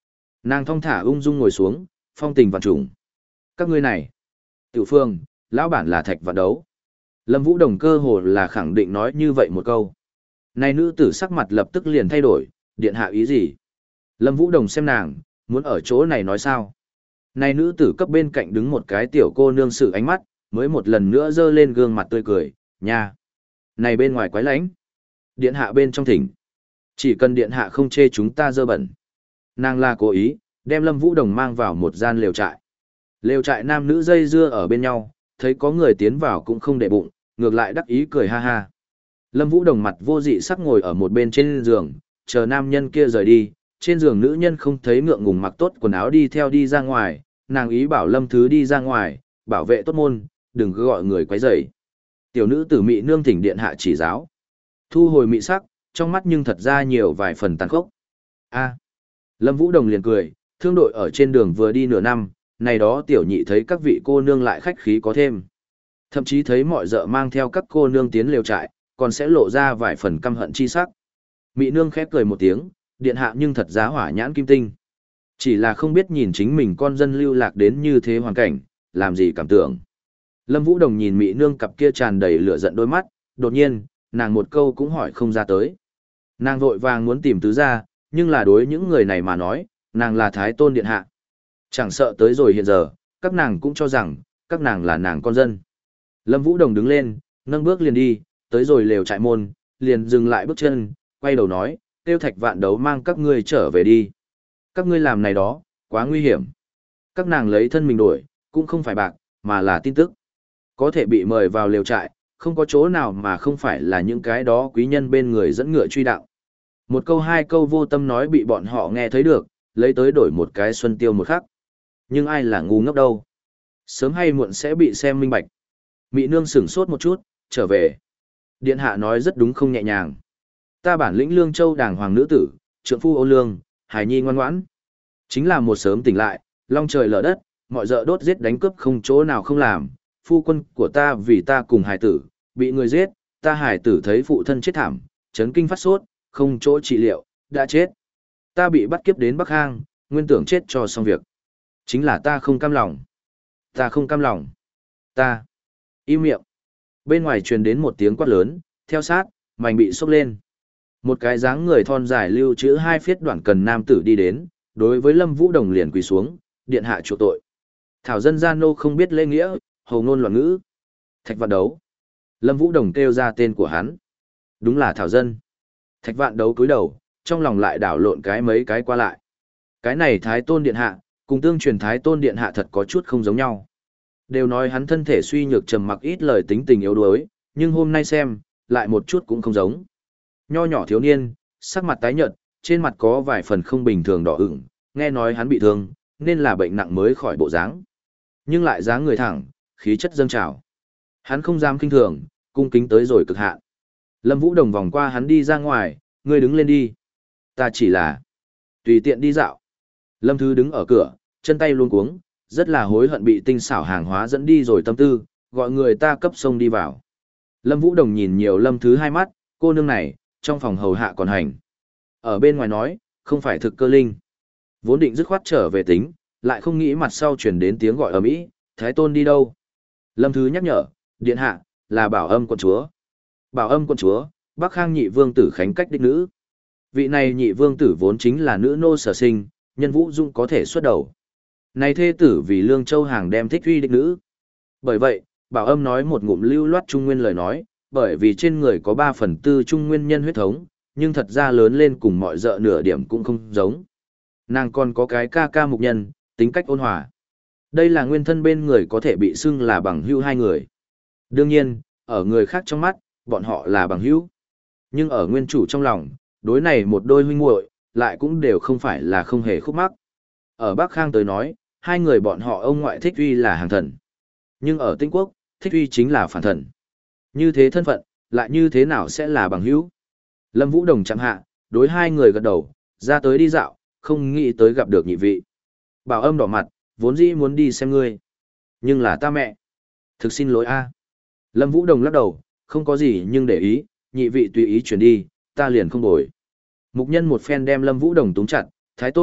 Nàng thong thả ung dung ngồi xuống, phong tình vạn trùng. Các ngươi này, Tiểu Phương, lão bản là Thạch Vạn Đấu. Lâm Vũ Đồng cơ hồ là khẳng định nói như vậy một câu. Này nữ tử sắc mặt lập tức liền thay đổi, điện hạ ý gì? Lâm Vũ Đồng xem nàng, muốn ở chỗ này nói sao? Này nữ tử cấp bên cạnh đứng một cái tiểu cô nương sự ánh mắt, mới một lần nữa dơ lên gương mặt tươi cười, nha. Này bên ngoài quái lãnh. Điện hạ bên trong thỉnh. Chỉ cần điện hạ không chê chúng ta dơ bẩn. Nàng là cố ý, đem Lâm Vũ Đồng mang vào một gian lều trại. Lều trại nam nữ dây dưa ở bên nhau, thấy có người tiến vào cũng không để bụng, ngược lại đắc ý cười ha ha. Lâm Vũ Đồng mặt vô dị sắc ngồi ở một bên trên giường, chờ nam nhân kia rời đi, trên giường nữ nhân không thấy ngượng ngùng mặc tốt quần áo đi theo đi ra ngoài, nàng ý bảo Lâm Thứ đi ra ngoài, bảo vệ tốt môn, đừng cứ gọi người quấy rầy. Tiểu nữ tử mị nương thỉnh điện hạ chỉ giáo. Thu hồi mị sắc, trong mắt nhưng thật ra nhiều vài phần tàn khốc. A. Lâm Vũ Đồng liền cười, thương đội ở trên đường vừa đi nửa năm, này đó tiểu nhị thấy các vị cô nương lại khách khí có thêm. Thậm chí thấy mọi dợ mang theo các cô nương tiến lều trại, còn sẽ lộ ra vài phần căm hận chi sắc. Mị nương khép cười một tiếng, điện hạ nhưng thật giá hỏa nhãn kim tinh. Chỉ là không biết nhìn chính mình con dân lưu lạc đến như thế hoàn cảnh, làm gì cảm tưởng. Lâm Vũ Đồng nhìn mị nương cặp kia tràn đầy lửa giận đôi mắt, đột nhiên, nàng một câu cũng hỏi không ra tới. Nàng vội vàng muốn tìm tứ ra, nhưng là đối những người này mà nói, nàng là thái tôn điện hạ. Chẳng sợ tới rồi hiện giờ, các nàng cũng cho rằng, các nàng là nàng con dân. Lâm Vũ Đồng đứng lên, nâng bước liền đi, tới rồi lều trại môn, liền dừng lại bước chân, quay đầu nói, Tiêu Thạch Vạn Đấu mang các ngươi trở về đi. Các ngươi làm này đó, quá nguy hiểm. Các nàng lấy thân mình đổi, cũng không phải bạc, mà là tin tức. Có thể bị mời vào lều trại, không có chỗ nào mà không phải là những cái đó quý nhân bên người dẫn ngựa truy đạo. Một câu hai câu vô tâm nói bị bọn họ nghe thấy được, lấy tới đổi một cái xuân tiêu một khắc. Nhưng ai là ngu ngốc đâu. Sớm hay muộn sẽ bị xem minh bạch. Mị nương sửng sốt một chút, trở về. Điện hạ nói rất đúng không nhẹ nhàng. Ta bản lĩnh Lương Châu đàng hoàng nữ tử, trượng phu ô lương, hài nhi ngoan ngoãn. Chính là một sớm tỉnh lại, long trời lở đất, mọi dợ đốt giết đánh cướp không chỗ nào không làm. Phu quân của ta vì ta cùng hài tử, bị người giết, ta hài tử thấy phụ thân chết thảm, chấn kinh phát sốt, không chỗ trị liệu, đã chết. Ta bị bắt kiếp đến Bắc Hang, nguyên tưởng chết cho xong việc. Chính là ta không cam lòng. Ta không cam lòng. Ta. Im miệng. Bên ngoài truyền đến một tiếng quát lớn, theo sát, mảnh bị sốc lên. Một cái dáng người thon dài lưu chữ hai phiết đoạn cần nam tử đi đến, đối với Lâm Vũ Đồng liền quỳ xuống, điện hạ chuộc tội. Thảo dân gian nô không biết lễ nghĩa, hầu ngôn loạn ngữ. Thạch Vạn Đấu. Lâm Vũ Đồng kêu ra tên của hắn. Đúng là Thảo dân. Thạch Vạn Đấu cúi đầu, trong lòng lại đảo lộn cái mấy cái qua lại. Cái này Thái Tôn điện hạ, cùng tương truyền Thái Tôn điện hạ thật có chút không giống nhau. Đều nói hắn thân thể suy nhược trầm mặc ít lời tính tình yếu đuối, nhưng hôm nay xem, lại một chút cũng không giống. Nho nhỏ thiếu niên, sắc mặt tái nhợt, trên mặt có vài phần không bình thường đỏ ửng, nghe nói hắn bị thương, nên là bệnh nặng mới khỏi bộ dáng. Nhưng lại dáng người thẳng, khí chất dâng trào. Hắn không dám kinh thường, cung kính tới rồi cực hạn. Lâm Vũ Đồng vòng qua hắn đi ra ngoài, ngươi đứng lên đi. Ta chỉ là tùy tiện đi dạo. Lâm Thứ đứng ở cửa, chân tay luống cuống, rất là hối hận bị tinh xảo hàng hóa dẫn đi rồi tâm tư, gọi người ta cấp sông đi vào. Lâm Vũ Đồng nhìn nhiều Lâm Thứ hai mắt, cô nương này, trong phòng hầu hạ còn hành. Ở bên ngoài nói, không phải thực cơ linh. Vốn định dứt khoát trở về tính, lại không nghĩ mặt sau chuyển đến tiếng gọi ầm ĩ, Thái Tôn đi đâu? Lâm Thứ nhắc nhở, điện hạ, là Bảo Âm quận chúa. Bảo Âm quận chúa, Bắc Khang nhị vương tử khánh cách đích nữ. Vị này nhị vương tử vốn chính là nữ nô sở sinh, nhân Vũ Dung có thể xuất đầu. Này thê tử vì Lương Châu hàng đem thích uy đích nữ. Bởi vậy, Bảo Âm nói một ngụm lưu loát trung nguyên lời nói, bởi vì trên người có ba phần tư trung nguyên nhân huyết thống, nhưng thật ra lớn lên cùng mọi dợ nửa điểm cũng không giống. Nàng còn có cái ca ca mục nhân, tính cách ôn hòa. Đây là nguyên thân bên người có thể bị xưng là bằng hữu hai người. Đương nhiên, ở người khác trong mắt, bọn họ là bằng hữu. Nhưng ở nguyên chủ trong lòng, đối này một đôi huynh muội lại cũng đều không phải là không hề khúc mắc. Ở Bắc Khang tới nói, hai người bọn họ ông ngoại thích uy là hàng thần. Nhưng ở Tinh Quốc, thích uy chính là phản thần. Như thế thân phận, lại như thế nào sẽ là bằng hữu? Lâm Vũ Đồng chạm hạ, đối hai người gật đầu, ra tới đi dạo, không nghĩ tới gặp được nhị vị. Bảo Âm đỏ mặt, vốn dĩ muốn đi xem ngươi. Nhưng là ta mẹ. Thực xin lỗi a. Lâm Vũ Đồng lắc đầu, không có gì nhưng để ý, nhị vị tùy ý chuyển đi, ta liền không đổi. Mục nhân một phen đem Lâm Vũ Đồng túng chặt, Thái Tôn,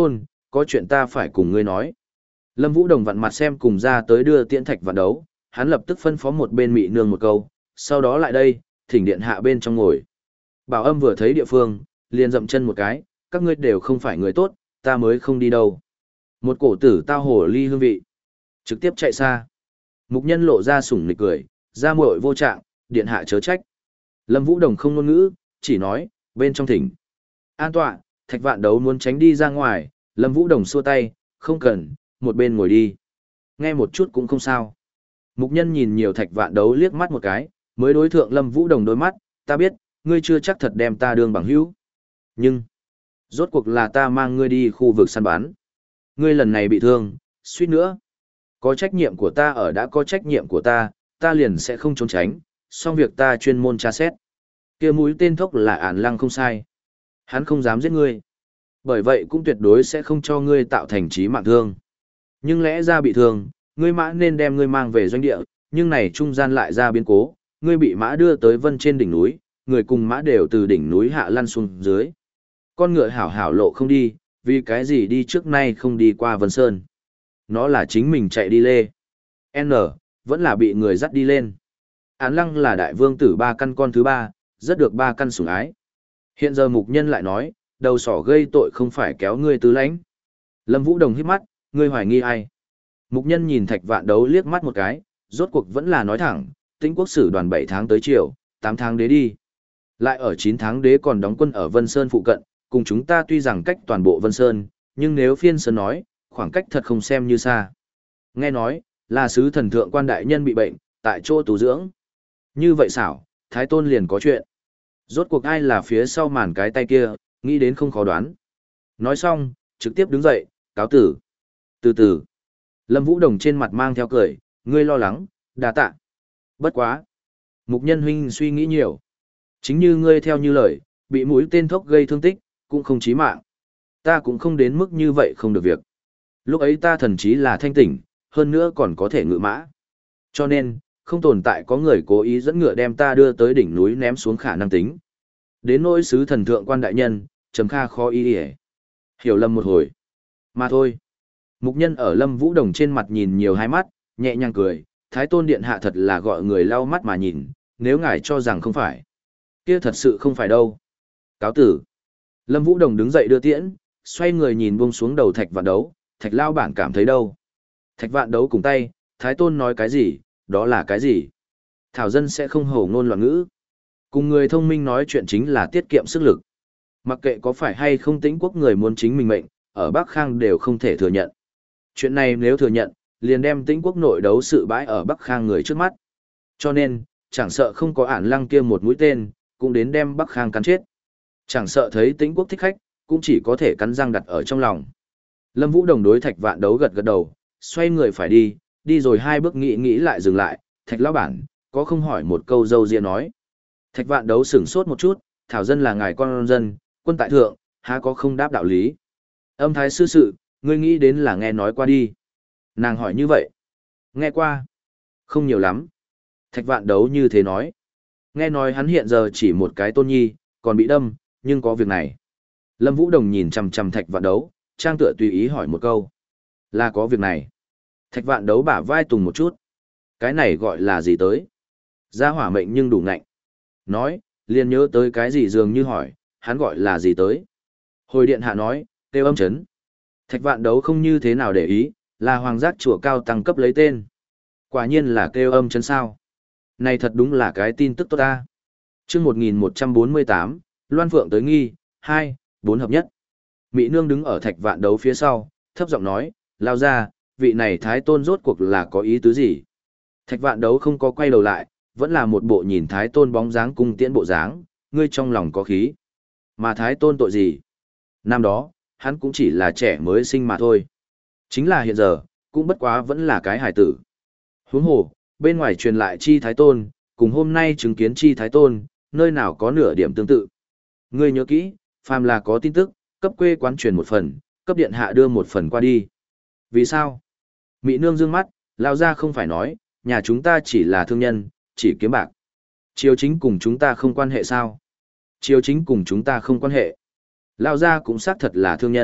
có chuyện ta phải cùng ngươi nói. Lâm Vũ Đồng vặn mặt xem cùng ra tới đưa tiễn Thạch Vạn Đấu, hắn lập tức phân phó một bên Mị Nương một câu, sau đó lại đây, thỉnh điện hạ bên trong ngồi. Bảo Âm vừa thấy địa phương, liền dậm chân một cái, các ngươi đều không phải người tốt, ta mới không đi đâu. Một cổ tử tao hổ ly hương vị, trực tiếp chạy xa. Mục Nhân lộ ra sủng nịch cười, ra muội vô trạng, điện hạ chớ trách. Lâm Vũ Đồng không ngôn ngữ, chỉ nói, bên trong thỉnh. An tọa, Thạch Vạn Đấu muốn tránh đi ra ngoài, Lâm Vũ Đồng xua tay, không cần, một bên ngồi đi. Nghe một chút cũng không sao. Mục Nhân nhìn nhiều Thạch Vạn Đấu liếc mắt một cái, mới đối thượng Lâm Vũ Đồng đôi mắt, ta biết, ngươi chưa chắc thật đem ta đương bằng hữu. Nhưng, rốt cuộc là ta mang ngươi đi khu vực săn bắn. Ngươi lần này bị thương, suýt nữa. Có trách nhiệm của ta ở đã có trách nhiệm của ta, ta liền sẽ không trốn tránh, xong việc ta chuyên môn tra xét. Kia mũi tên thốc là Ản Lăng không sai. Hắn không dám giết ngươi. Bởi vậy cũng tuyệt đối sẽ không cho ngươi tạo thành chí mạng thương. Nhưng lẽ ra bị thương, ngươi mã nên đem ngươi mang về doanh địa, nhưng này trung gian lại ra biến cố, ngươi bị mã đưa tới vân trên đỉnh núi, người cùng mã đều từ đỉnh núi hạ lăn xuống dưới. Con ngựa hảo hảo lộ không đi, vì cái gì đi trước nay không đi qua Vân Sơn. Nó là chính mình chạy đi lê. N, vẫn là bị người dắt đi lên. Án Lăng là đại vương tử ba căn con thứ ba, rất được ba căn sủng ái. Hiện giờ Mục Nhân lại nói, đầu sỏ gây tội không phải kéo ngươi tứ lãnh. Lâm Vũ Đồng hít mắt, ngươi hoài nghi ai? Mục Nhân nhìn Thạch Vạn Đấu liếc mắt một cái, rốt cuộc vẫn là nói thẳng, Tĩnh quốc sử đoàn bảy tháng tới chiều, tám tháng đế đi. Lại ở chín tháng đế còn đóng quân ở Vân Sơn phụ cận, cùng chúng ta tuy rằng cách toàn bộ Vân Sơn, nhưng nếu phiên sơn nói, khoảng cách thật không xem như xa. Nghe nói, là sứ thần thượng quan đại nhân bị bệnh, tại chỗ tù dưỡng. Như vậy xảo, Thái Tôn liền có chuyện. Rốt cuộc ai là phía sau màn cái tay kia, nghĩ đến không khó đoán. Nói xong, trực tiếp đứng dậy, cáo tử. Từ từ, Lâm Vũ Đồng trên mặt mang theo cười, ngươi lo lắng, đa tạ. Bất quá. Mục Nhân huynh suy nghĩ nhiều. Chính như ngươi theo như lời, bị mũi tên thốc gây thương tích, cũng không chí mạng. Ta cũng không đến mức như vậy không được việc. Lúc ấy ta thần chí là thanh tỉnh, hơn nữa còn có thể ngự mã. Cho nên, không tồn tại có người cố ý dẫn ngựa đem ta đưa tới đỉnh núi ném xuống khả năng tính. Đến nỗi sứ thần thượng quan đại nhân, chấm kha khó ý hề. Hiểu lầm một hồi. Mà thôi. Mục Nhân ở Lâm Vũ Đồng trên mặt nhìn nhiều hai mắt, nhẹ nhàng cười, Thái Tôn điện hạ thật là gọi người lau mắt mà nhìn, nếu ngài cho rằng không phải. Kia thật sự không phải đâu. Cáo tử. Lâm Vũ Đồng đứng dậy đưa tiễn, xoay người nhìn buông xuống đầu Thạch Vạn Đấu, Thạch lao bản cảm thấy đâu. Thạch Vạn Đấu cùng tay, Thái Tôn nói cái gì, đó là cái gì. Thảo dân sẽ không hổ ngôn loạn ngữ. Cùng người thông minh nói chuyện chính là tiết kiệm sức lực. Mặc kệ có phải hay không Tĩnh quốc người muốn chính mình mệnh, ở Bắc Khang đều không thể thừa nhận. Chuyện này nếu thừa nhận, liền đem Tĩnh quốc nội đấu sự bãi ở Bắc Khang người trước mắt. Cho nên, chẳng sợ không có Ản Lăng kia một mũi tên, cũng đến đem Bắc Khang cắn chết. Chẳng sợ thấy Tĩnh quốc thích khách, cũng chỉ có thể cắn răng đặt ở trong lòng. Lâm Vũ Đồng đối Thạch Vạn Đấu gật gật đầu, xoay người phải đi, đi rồi hai bước nghĩ nghĩ lại dừng lại, Thạch lão bản, có không hỏi một câu dâu ria nói. Thạch Vạn Đấu sửng sốt một chút, thảo dân là ngài con dân, quân tại thượng, há có không đáp đạo lý. Âm thái sư sự, ngươi nghĩ đến là nghe nói qua đi. Nàng hỏi như vậy. Nghe qua. Không nhiều lắm. Thạch Vạn Đấu như thế nói. Nghe nói hắn hiện giờ chỉ một cái tôn nhi, còn bị đâm, nhưng có việc này. Lâm Vũ Đồng nhìn chằm chằm Thạch Vạn Đấu, trang tựa tùy ý hỏi một câu. Là có việc này. Thạch Vạn Đấu bả vai tùng một chút. Cái này gọi là gì tới? Ra hỏa mệnh nhưng đủ ngạnh. Nói, liền nhớ tới cái gì dường như hỏi, hắn gọi là gì tới? Hồi điện hạ nói, kêu âm chấn. Thạch Vạn Đấu không như thế nào để ý, là hoàng giác chùa cao tăng cấp lấy tên. Quả nhiên là kêu âm chấn sao. Này thật đúng là cái tin tức tốt ta. Chương một nghìn một trăm bốn mươi tám, Loan Phượng tới nghi, hai, bốn hợp nhất. Mỹ Nương đứng ở Thạch Vạn Đấu phía sau, thấp giọng nói, lao ra, vị này Thái Tôn rốt cuộc là có ý tứ gì? Thạch Vạn Đấu không có quay đầu lại, vẫn là một bộ nhìn Thái Tôn bóng dáng cung tiễn bộ dáng, ngươi trong lòng có khí. Mà Thái Tôn tội gì? Năm đó, hắn cũng chỉ là trẻ mới sinh mà thôi. Chính là hiện giờ, cũng bất quá vẫn là cái hải tử. Huống hồ, bên ngoài truyền lại chi Thái Tôn, cùng hôm nay chứng kiến chi Thái Tôn, nơi nào có nửa điểm tương tự. Ngươi nhớ kỹ, phàm là có tin tức, cấp quê quán truyền một phần, cấp điện hạ đưa một phần qua đi. Vì sao? Mỹ Nương dương mắt, lao ra không phải nói, nhà chúng ta chỉ là thương nhân, chỉ kiếm bạc. Triều chính cùng chúng ta không quan hệ sao? Triều chính cùng chúng ta không quan hệ. Lao ra cũng xác thật là thương nhân,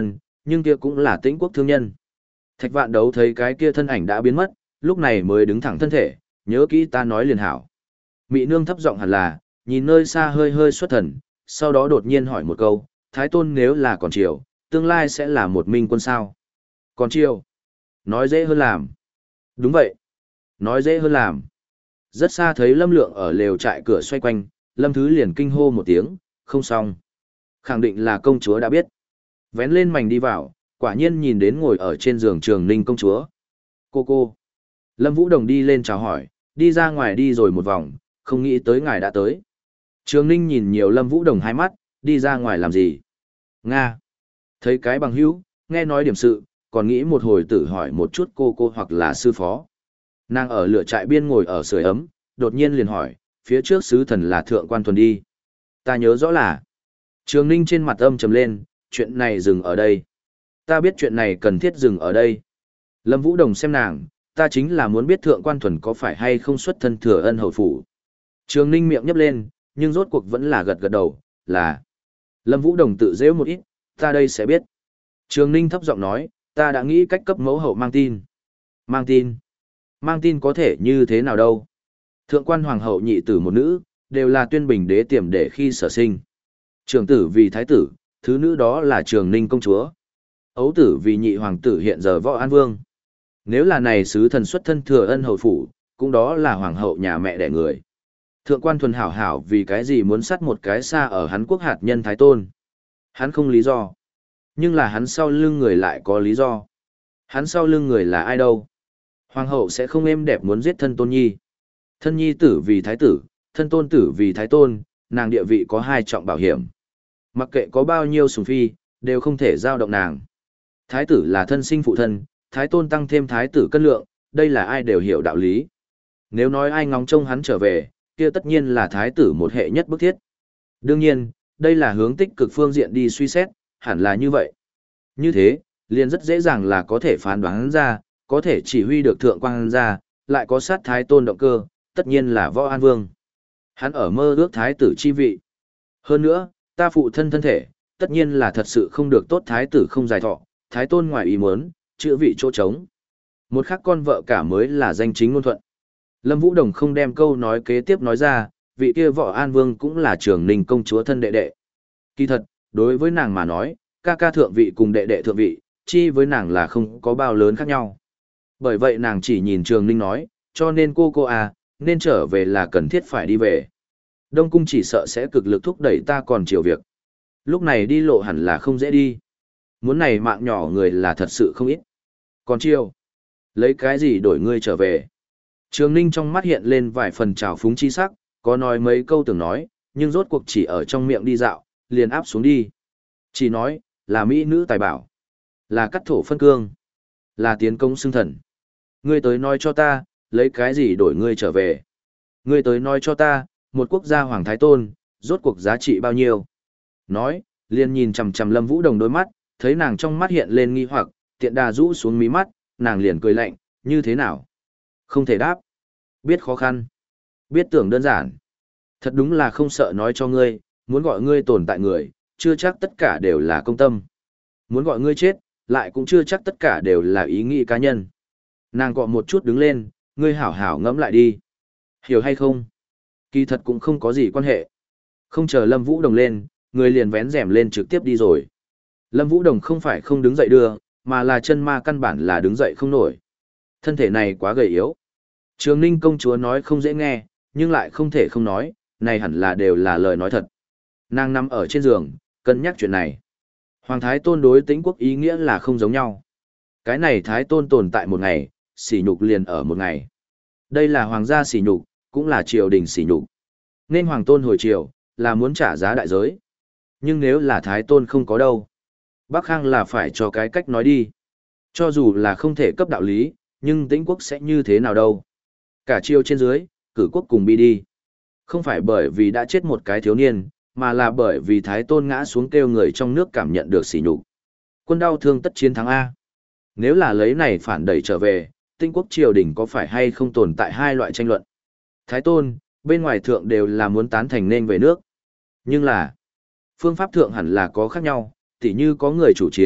nhưng kia cũng là Tĩnh quốc thương nhân. Thạch Vạn Đấu thấy cái kia thân ảnh đã biến mất, lúc này mới đứng thẳng thân thể, nhớ kỹ ta nói liền hảo. Mị nương thấp giọng hẳn là, nhìn nơi xa hơi hơi xuất thần, sau đó đột nhiên hỏi một câu, Thái Tôn nếu là còn triều, tương lai sẽ là một minh quân sao? Còn triều? Nói dễ hơn làm. Đúng vậy. Nói dễ hơn làm. Rất xa thấy Lâm Lượng ở lều trại cửa xoay quanh, Lâm Thứ liền kinh hô một tiếng, không xong. Khẳng định là công chúa đã biết. Vén lên mảnh đi vào, quả nhiên nhìn đến ngồi ở trên giường Trường Ninh công chúa. Cô cô. Lâm Vũ Đồng đi lên chào hỏi, đi ra ngoài đi rồi một vòng, không nghĩ tới ngài đã tới. Trường Ninh nhìn nhiều Lâm Vũ Đồng hai mắt, đi ra ngoài làm gì? Nga. Thấy cái bằng hữu, nghe nói điểm sự, còn nghĩ một hồi tự hỏi một chút cô cô hoặc là sư phó. Nàng ở lửa trại biên ngồi ở sưởi ấm, đột nhiên liền hỏi, phía trước sứ thần là thượng quan thuần đi. Ta nhớ rõ là. Trường Ninh trên mặt âm trầm lên, chuyện này dừng ở đây. Ta biết chuyện này cần thiết dừng ở đây. Lâm Vũ Đồng xem nàng, ta chính là muốn biết thượng quan thuần có phải hay không xuất thân thừa ân hầu phủ. Trường Ninh miệng nhấp lên, nhưng rốt cuộc vẫn là gật gật đầu, là. Lâm Vũ Đồng tự dễ một ít, ta đây sẽ biết. Trường Ninh thấp giọng nói, ta đã nghĩ cách cấp mẫu hậu mang tin. Mang tin? Mang tin có thể như thế nào đâu? Thượng quan hoàng hậu nhị tử một nữ, đều là tuyên bình đế tiềm để khi sở sinh. Trường tử vì thái tử, thứ nữ đó là Trường Ninh công chúa. Ấu tử vì nhị hoàng tử hiện giờ võ an vương. Nếu là này sứ thần xuất thân thừa ân hầu phủ, cũng đó là hoàng hậu nhà mẹ đẻ người. Thượng quan thuần hảo hảo vì cái gì muốn sát một cái xa ở hắn quốc hạt nhân thái tôn. Hắn không lý do. Nhưng là hắn sau lưng người lại có lý do. Hắn sau lưng người là ai đâu? Hoàng hậu sẽ không êm đẹp muốn giết thân tôn nhi. Thân nhi tử vì thái tử, thân tôn tử vì thái tôn, nàng địa vị có hai trọng bảo hiểm. Mặc kệ có bao nhiêu sủng phi, đều không thể giao động nàng. Thái tử là thân sinh phụ thân, thái tôn tăng thêm thái tử cân lượng, đây là ai đều hiểu đạo lý. Nếu nói ai ngóng trông hắn trở về, kia tất nhiên là thái tử một hệ nhất bức thiết. Đương nhiên, đây là hướng tích cực phương diện đi suy xét, hẳn là như vậy. Như thế, liền rất dễ dàng là có thể phán đoán ra, có thể chỉ huy được thượng quan ra, lại có sát thái tôn động cơ, tất nhiên là võ an vương. Hắn ở mơ ước thái tử chi vị. Hơn nữa, ta phụ thân thân thể, tất nhiên là thật sự không được tốt thái tử không dài thọ, thái tôn ngoài ý muốn, chữa vị chỗ trống. Một khắc con vợ cả mới là danh chính ngôn thuận. Lâm Vũ Đồng không đem câu nói kế tiếp nói ra, vị kia võ an vương cũng là Trường Ninh công chúa thân đệ đệ. Kỳ thật, đối với nàng mà nói, ca ca thượng vị cùng đệ đệ thượng vị, chi với nàng là không có bao lớn khác nhau. Bởi vậy nàng chỉ nhìn Trường Ninh nói, cho nên cô cô à, nên trở về là cần thiết phải đi về. Đông cung chỉ sợ sẽ cực lực thúc đẩy ta còn chiều việc. Lúc này đi lộ hẳn là không dễ đi. Muốn này mạng nhỏ người là thật sự không ít. Còn chiều, lấy cái gì đổi ngươi trở về? Trường Ninh trong mắt hiện lên vài phần trào phúng chi sắc, có nói mấy câu tưởng nói, nhưng rốt cuộc chỉ ở trong miệng đi dạo, liền áp xuống đi. Chỉ nói, là mỹ nữ tài bảo, là cắt thổ phân cương, là tiến công xưng thần. Ngươi tới nói cho ta, lấy cái gì đổi ngươi trở về? Ngươi tới nói cho ta, một quốc gia hoàng thái tôn, rốt cuộc giá trị bao nhiêu? Nói, liền nhìn chằm chằm Lâm Vũ Đồng đôi mắt, thấy nàng trong mắt hiện lên nghi hoặc, tiện đà rũ xuống mí mắt, nàng liền cười lạnh, như thế nào? Không thể đáp. Biết khó khăn. Biết tưởng đơn giản. Thật đúng là không sợ nói cho ngươi, muốn gọi ngươi tồn tại người, chưa chắc tất cả đều là công tâm. Muốn gọi ngươi chết, lại cũng chưa chắc tất cả đều là ý nghĩ cá nhân. Nàng gọi một chút đứng lên, ngươi hảo hảo ngẫm lại đi. Hiểu hay không? Kỳ thật cũng không có gì quan hệ. Không chờ Lâm Vũ Đồng lên, người liền vén rèm lên trực tiếp đi rồi. Lâm Vũ Đồng không phải không đứng dậy đưa, mà là chân ma căn bản là đứng dậy không nổi. Thân thể này quá gầy yếu. Trường Ninh công chúa nói không dễ nghe, nhưng lại không thể không nói, này hẳn là đều là lời nói thật. Nàng nằm ở trên giường, cân nhắc chuyện này. Hoàng thái tôn đối Tĩnh quốc ý nghĩa là không giống nhau. Cái này thái tôn tồn tại một ngày, sỉ nhục liền ở một ngày. Đây là hoàng gia sỉ nhục, cũng là triều đình sỉ nhục. Nên hoàng tôn hồi triều, là muốn trả giá đại giới. Nhưng nếu là thái tôn không có đâu, Bắc Khang là phải cho cái cách nói đi. Cho dù là không thể cấp đạo lý, nhưng Tĩnh quốc sẽ như thế nào đâu. Cả triều trên dưới, cử quốc cùng bi đi. Không phải bởi vì đã chết một cái thiếu niên, mà là bởi vì thái tôn ngã xuống kêu người trong nước cảm nhận được sỉ nhục. Quân đau thương tất chiến thắng A. Nếu là lấy này phản đẩy trở về, Tĩnh quốc triều đình có phải hay không tồn tại hai loại tranh luận. Thái tôn, bên ngoài thượng đều là muốn tán thành nên về nước. Nhưng là, phương pháp thượng hẳn là có khác nhau, tỉ như có người chủ chiến,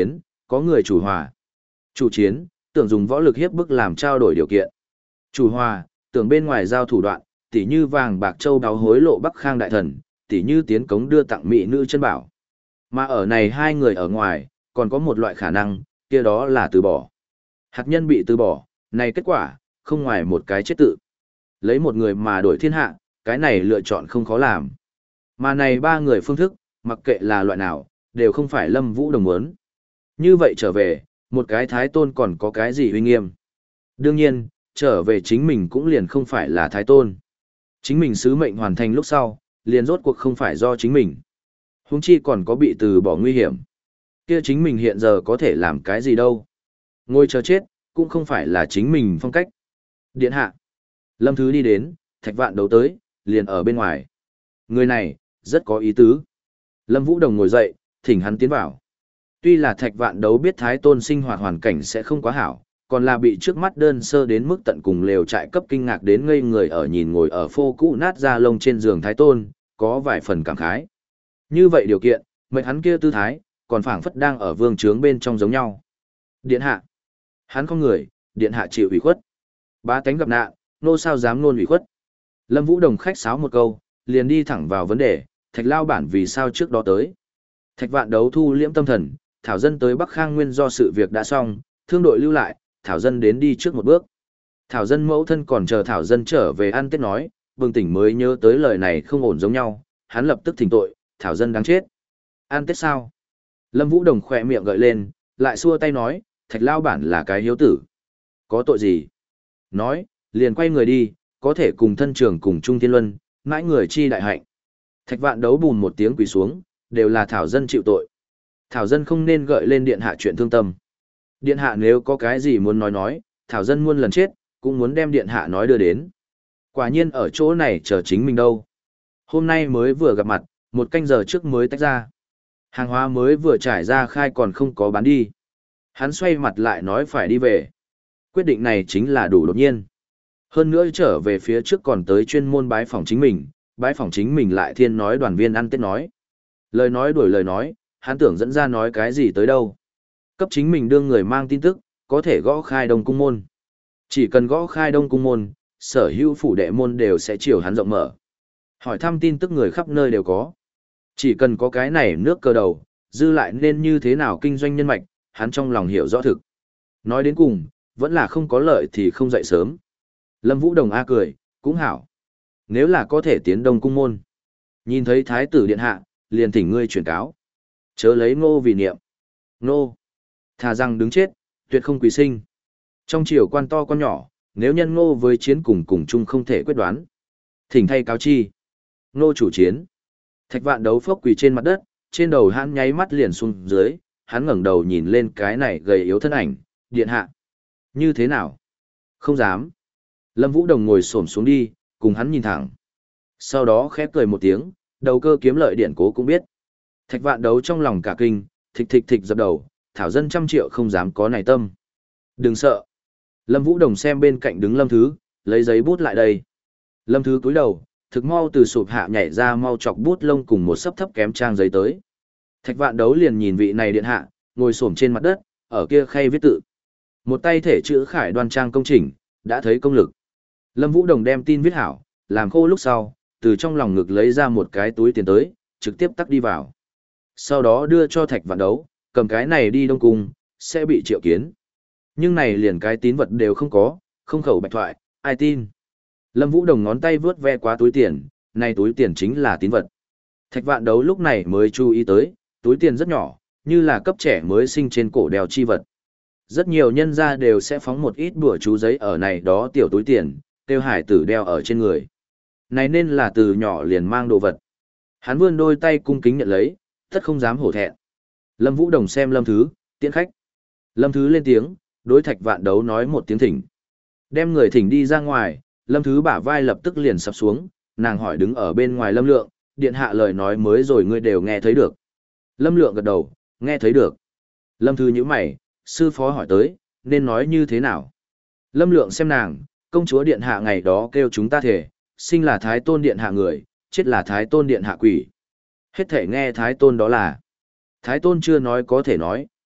Có người chủ hòa. Chủ chiến, tưởng dùng võ lực hiếp bức làm trao đổi điều kiện. Chủ hòa, tưởng bên ngoài giao thủ đoạn, tỉ như vàng bạc châu đáo hối lộ Bắc Khang đại thần, tỉ như tiến cống đưa tặng mỹ nữ chân bảo. Mà ở này hai người ở ngoài, còn có một loại khả năng, kia đó là từ bỏ. Hạt nhân bị từ bỏ, này kết quả, không ngoài một cái chết tự. Lấy một người mà đổi thiên hạ, cái này lựa chọn không khó làm. Mà này ba người phương thức, mặc kệ là loại nào, đều không phải Lâm Vũ Đồng muốn. Như vậy trở về, một cái thái tôn còn có cái gì uy nghiêm. Đương nhiên, trở về chính mình cũng liền không phải là thái tôn. Chính mình sứ mệnh hoàn thành lúc sau, liền rốt cuộc không phải do chính mình. Huống chi còn có bị từ bỏ nguy hiểm. Kia chính mình hiện giờ có thể làm cái gì đâu. Ngồi chờ chết, cũng không phải là chính mình phong cách. Điện hạ. Lâm Thứ đi đến, Thạch Vạn Đấu tới, liền ở bên ngoài. Người này, rất có ý tứ. Lâm Vũ Đồng ngồi dậy, thỉnh hắn tiến vào. Tuy là Thạch Vạn Đấu biết Thái Tôn sinh hoạt hoàn cảnh sẽ không quá hảo, còn là bị trước mắt đơn sơ đến mức tận cùng lều trại cấp kinh ngạc đến ngây người ở nhìn ngồi ở phô cũ nát da lông trên giường Thái Tôn, có vài phần cảm khái. Như vậy điều kiện, mệnh hắn kia tư thái, còn phảng phất đang ở vương trướng bên trong giống nhau. Điện hạ. Hắn không người, điện hạ chịu ủy khuất. Bá tánh gặp nạn, nô sao dám nôn ủy khuất. Lâm Vũ Đồng khách sáo một câu, liền đi thẳng vào vấn đề, Thạch lao bản vì sao trước đó tới. Thạch Vạn Đấu thu liễm tâm thần, Thảo Dân tới Bắc Khang nguyên do sự việc đã xong, thương đội lưu lại, Thảo Dân đến đi trước một bước. Thảo Dân mẫu thân còn chờ Thảo Dân trở về ăn Tết nói, bừng tỉnh mới nhớ tới lời này không ổn giống nhau, hắn lập tức thỉnh tội, Thảo Dân đáng chết. Ăn Tết sao? Lâm Vũ Đồng khỏe miệng gợi lên, lại xua tay nói, Thạch lao bản là cái hiếu tử. Có tội gì? Nói, liền quay người đi, có thể cùng thân trưởng cùng Trung Thiên Luân, mãi người chi đại hạnh. Thạch Vạn Đấu bùn một tiếng quỳ xuống, đều là Thảo Dân chịu tội. Thảo Dân không nên gợi lên điện hạ chuyện thương tâm. Điện hạ nếu có cái gì muốn nói nói, Thảo Dân muôn lần chết, cũng muốn đem điện hạ nói đưa đến. Quả nhiên ở chỗ này chờ chính mình đâu. Hôm nay mới vừa gặp mặt, một canh giờ trước mới tách ra. Hàng hóa mới vừa trải ra khai còn không có bán đi. Hắn xoay mặt lại nói phải đi về. Quyết định này chính là đủ đột nhiên. Hơn nữa trở về phía trước còn tới chuyên môn bái phỏng chính mình, bái phỏng chính mình lại thiên nói đoàn viên ăn Tết nói. Lời nói đuổi lời nói, hắn tưởng dẫn ra nói cái gì tới đâu. Cấp chính mình đương người mang tin tức, có thể gõ khai đông cung môn. Chỉ cần gõ khai đông cung môn, sở hữu phủ đệ môn đều sẽ chiều hắn rộng mở. Hỏi thăm tin tức người khắp nơi đều có. Chỉ cần có cái này nước cơ đầu, dư lại nên như thế nào kinh doanh nhân mạch, hắn trong lòng hiểu rõ thực. Nói đến cùng, vẫn là không có lợi thì không dậy sớm. Lâm Vũ Đồng A cười, cũng hảo. Nếu là có thể tiến đông cung môn. Nhìn thấy thái tử điện hạ, liền thỉnh ngươi chuyển cáo. Chớ lấy ngô vì niệm. Ngô. Thà rằng đứng chết, tuyệt không quỳ sinh. Trong triều quan to quan nhỏ, nếu nhân ngô với chiến cùng cùng chung không thể quyết đoán. Thỉnh thay cáo chi. Ngô chủ chiến. Thạch Vạn Đấu phốc quỳ trên mặt đất, trên đầu hắn nháy mắt liền xuống dưới, hắn ngẩng đầu nhìn lên cái này gầy yếu thân ảnh, điện hạ. Như thế nào? Không dám. Lâm Vũ Đồng ngồi xổm xuống đi, cùng hắn nhìn thẳng. Sau đó khép cười một tiếng, đầu cơ kiếm lợi điện cố cũng biết. Thạch Vạn Đấu trong lòng cả kinh, thịch thịch thịch dập đầu, Thảo Dân trăm triệu không dám có này tâm. Đừng sợ. Lâm Vũ Đồng xem bên cạnh đứng Lâm Thứ, lấy giấy bút lại đây. Lâm Thứ cúi đầu, thực mau từ sụp hạ nhảy ra mau chọc bút lông cùng một sấp thấp kém trang giấy tới. Thạch Vạn Đấu liền nhìn vị này điện hạ, ngồi xổm trên mặt đất, ở kia khay viết tự. Một tay thể chữ khải đoan trang công chỉnh, đã thấy công lực. Lâm Vũ Đồng đem tin viết hảo, làm khô lúc sau, từ trong lòng ngực lấy ra một cái túi tiền tới, trực tiếp tắc đi vào. Sau đó đưa cho Thạch Vạn Đấu, cầm cái này đi Đông Cung, sẽ bị triệu kiến. Nhưng này liền cái tín vật đều không có, không khẩu bạch thoại, ai tin. Lâm Vũ Đồng ngón tay vướt ve qua túi tiền, này túi tiền chính là tín vật. Thạch Vạn Đấu lúc này mới chú ý tới, túi tiền rất nhỏ, như là cấp trẻ mới sinh trên cổ đeo chi vật. Rất nhiều nhân gia đều sẽ phóng một ít bùa chú giấy ở này đó tiểu túi tiền, tiêu hải tử đeo ở trên người. Này nên là từ nhỏ liền mang đồ vật. Hắn vươn đôi tay cung kính nhận lấy, tất không dám hổ thẹn. Lâm Vũ Đồng xem Lâm Thứ, tiễn khách. Lâm Thứ lên tiếng, đối Thạch Vạn Đấu nói một tiếng thỉnh. Đem người thỉnh đi ra ngoài, Lâm Thứ bả vai lập tức liền sập xuống, nàng hỏi đứng ở bên ngoài Lâm Lượng, điện hạ lời nói mới rồi ngươi đều nghe thấy được. Lâm Lượng gật đầu, nghe thấy được. Lâm Thứ nhíu mày, sư phó hỏi tới, nên nói như thế nào? Lâm Lượng xem nàng, công chúa điện hạ ngày đó kêu chúng ta thể, sinh là Thái Tôn điện hạ người, chết là Thái Tôn điện hạ quỷ. Hết thể nghe Thái Tôn đó là. Thái Tôn chưa nói có thể nói,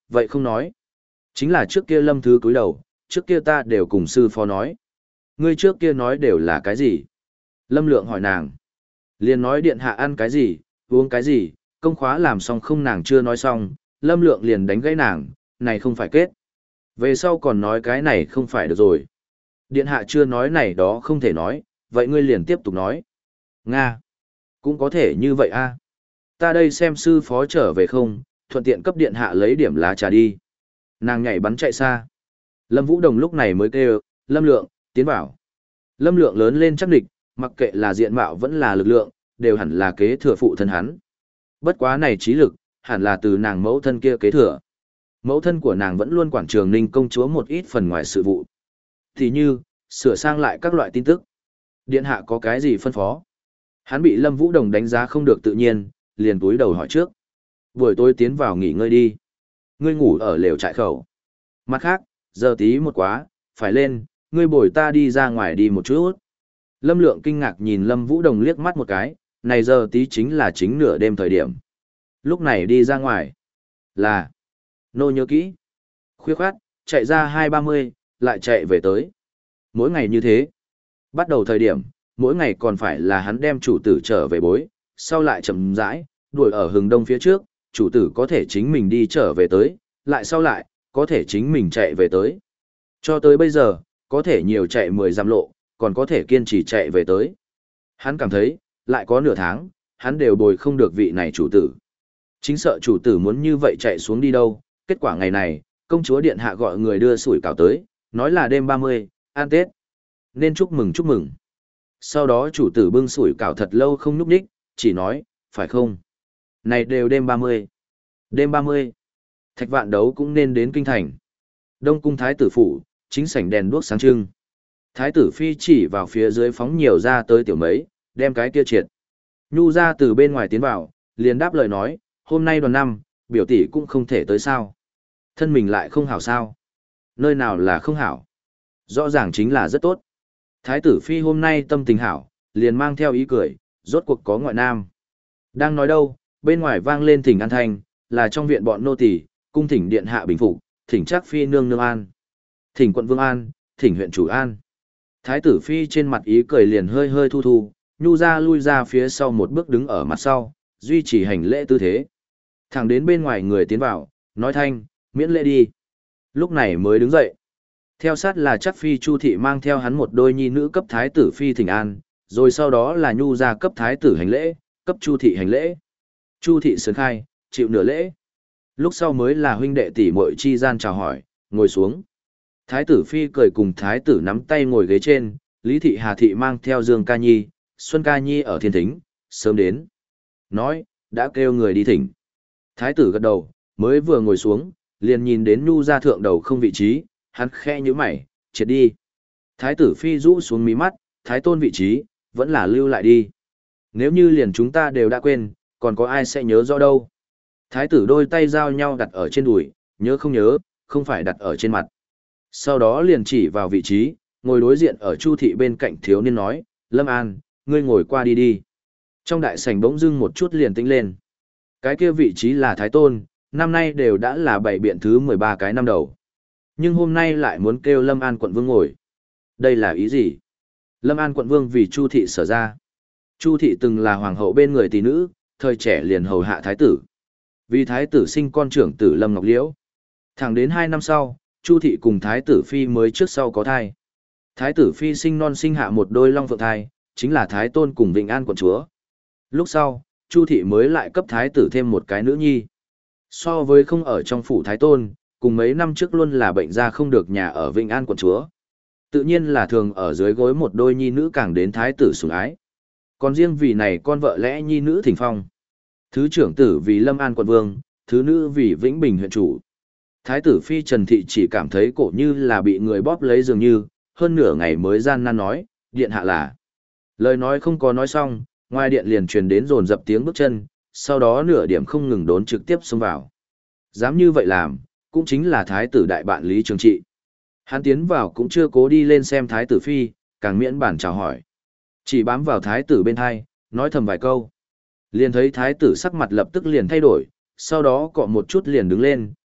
vậy không nói. Chính là trước kia Lâm Thứ cúi đầu, trước kia ta đều cùng sư phó nói. Ngươi trước kia nói đều là cái gì? Lâm Lượng hỏi nàng. Liền nói điện hạ ăn cái gì, uống cái gì, công khóa làm xong không nàng chưa nói xong, Lâm Lượng liền đánh gãy nàng, này không phải kết. Về sau còn nói cái này không phải được rồi. Điện hạ chưa nói này đó không thể nói, vậy ngươi liền tiếp tục nói. Nga. Cũng có thể như vậy a. Ta đây xem sư phó trở về không, thuận tiện cấp điện hạ lấy điểm lá trà đi. Nàng nhảy bắn chạy xa. Lâm Vũ Đồng lúc này mới kêu, Lâm Lượng, tiến vào. Lâm Lượng lớn lên chắc địch, mặc kệ là diện mạo vẫn là lực lượng, đều hẳn là kế thừa phụ thân hắn. Bất quá này trí lực, hẳn là từ nàng mẫu thân kia kế thừa. Mẫu thân của nàng vẫn luôn quản Trường Ninh công chúa một ít phần ngoài sự vụ. Thì như, sửa sang lại các loại tin tức. Điện hạ có cái gì phân phó? Hắn bị Lâm Vũ Đồng đánh giá không được tự nhiên, liền túi đầu hỏi trước. Buổi tối tiến vào nghỉ ngơi đi. Ngươi ngủ ở lều trại khẩu. Mặt khác, giờ tí một quá, phải lên, ngươi bồi ta đi ra ngoài đi một chút. Lâm Lượng kinh ngạc nhìn Lâm Vũ Đồng liếc mắt một cái, này giờ tí chính là chính nửa đêm thời điểm. Lúc này đi ra ngoài. Là. Nô nhớ kỹ. Khuya khoát, chạy ra hai ba mươi, lại chạy về tới. Mỗi ngày như thế. Bắt đầu thời điểm, mỗi ngày còn phải là hắn đem chủ tử trở về bối, sau lại chậm rãi, đuổi ở hừng đông phía trước, chủ tử có thể chính mình đi trở về tới, lại sau lại, có thể chính mình chạy về tới. Cho tới bây giờ, có thể nhiều chạy mười dặm lộ, còn có thể kiên trì chạy về tới. Hắn cảm thấy, lại có nửa tháng, hắn đều bồi không được vị này chủ tử. Chính sợ chủ tử muốn như vậy chạy xuống đi đâu, kết quả ngày này, công chúa điện hạ gọi người đưa sủi cảo tới, nói là đêm ba mươi, ăn Tết. Nên chúc mừng chúc mừng. Sau đó chủ tử bưng sủi cảo thật lâu không nhúc nhích, chỉ nói, phải không? Này đều đêm ba mươi. Đêm ba mươi. Thạch Vạn Đấu cũng nên đến kinh thành. Đông cung thái tử phủ, chính sảnh đèn đuốc sáng trưng. Thái tử phi chỉ vào phía dưới phóng nhiều ra tới tiểu mấy, đem cái kia triệt. Nhu ra từ bên ngoài tiến vào, liền đáp lời nói, hôm nay đoàn năm, biểu tỷ cũng không thể tới sao. Thân mình lại không hảo sao. Nơi nào là không hảo. Rõ ràng chính là rất tốt. Thái tử phi hôm nay tâm tình hảo, liền mang theo ý cười, rốt cuộc có ngoại nam. Đang nói đâu, bên ngoài vang lên thỉnh an thanh, là trong viện bọn nô tỳ, cung thỉnh điện hạ bình phục, thỉnh chắc phi nương nương an. Thỉnh quận vương an, thỉnh huyện chủ an. Thái tử phi trên mặt ý cười liền hơi hơi thu thu, nhu ra lui ra phía sau một bước đứng ở mặt sau, duy trì hành lễ tư thế. Thẳng đến bên ngoài người tiến vào, nói thanh, miễn lễ đi. Lúc này mới đứng dậy. Theo sát là chắc phi Chu thị mang theo hắn một đôi nhi nữ cấp thái tử phi thỉnh an, rồi sau đó là nhu ra cấp thái tử hành lễ, cấp Chu thị hành lễ. Chu thị sớn khai, chịu nửa lễ. Lúc sau mới là huynh đệ tỷ muội chi gian chào hỏi, ngồi xuống. Thái tử phi cười cùng thái tử nắm tay ngồi ghế trên, Lý thị Hà thị mang theo Dương Ca Nhi, Xuân Ca Nhi ở thiên thính, sớm đến. Nói, đã kêu người đi thỉnh. Thái tử gật đầu, mới vừa ngồi xuống, liền nhìn đến nhu ra thượng đầu không vị trí, hắn khe như mày, triệt đi. Thái tử phi rũ xuống mí mắt, thái tôn vị trí, vẫn là lưu lại đi. Nếu như liền chúng ta đều đã quên, còn có ai sẽ nhớ rõ đâu. Thái tử đôi tay giao nhau đặt ở trên đùi, nhớ không nhớ, không phải đặt ở trên mặt. Sau đó liền chỉ vào vị trí, ngồi đối diện ở Chu thị bên cạnh thiếu niên nói, Lâm An, ngươi ngồi qua đi đi. Trong đại sảnh bỗng dưng một chút liền tĩnh lên. Cái kia vị trí là thái tôn, năm nay đều đã là bảy biện thứ mười ba cái năm đầu. Nhưng hôm nay lại muốn kêu Lâm An quận vương ngồi. Đây là ý gì? Lâm An quận vương vì Chu thị sở ra. Chu thị từng là hoàng hậu bên người tỷ nữ, thời trẻ liền hầu hạ thái tử. Vì thái tử sinh con trưởng tử Lâm Ngọc Liễu. Thẳng đến hai năm sau, Chu thị cùng thái tử phi mới trước sau có thai. Thái tử phi sinh non sinh hạ một đôi long phượng thai, chính là thái tôn cùng Vịnh An quận chúa. Lúc sau, Chu thị mới lại cấp thái tử thêm một cái nữ nhi. So với không ở trong phủ thái tôn, cùng mấy năm trước luôn là bệnh ra không được nhà ở Vịnh An quận chúa. Tự nhiên là thường ở dưới gối một đôi nhi nữ càng đến thái tử sủng ái. Còn riêng vì này con vợ lẽ nhi nữ thỉnh phong. Thứ trưởng tử vì Lâm An quận vương, thứ nữ vì Vĩnh Bình huyện chủ. Thái tử phi Trần Thị chỉ cảm thấy cổ như là bị người bóp lấy dường như, hơn nửa ngày mới gian nan nói, điện hạ là. Lời nói không có nói xong, ngoài điện liền truyền đến rồn dập tiếng bước chân, sau đó nửa điểm không ngừng đốn trực tiếp xông vào. Dám như vậy làm, cũng chính là thái tử đại bạn Lý Trường Trị. Hắn tiến vào cũng chưa cố đi lên xem thái tử phi, càng miễn bản chào hỏi. Chỉ bám vào thái tử bên hai, nói thầm vài câu. Liền thấy thái tử sắc mặt lập tức liền thay đổi, sau đó cọ một chút liền đứng lên,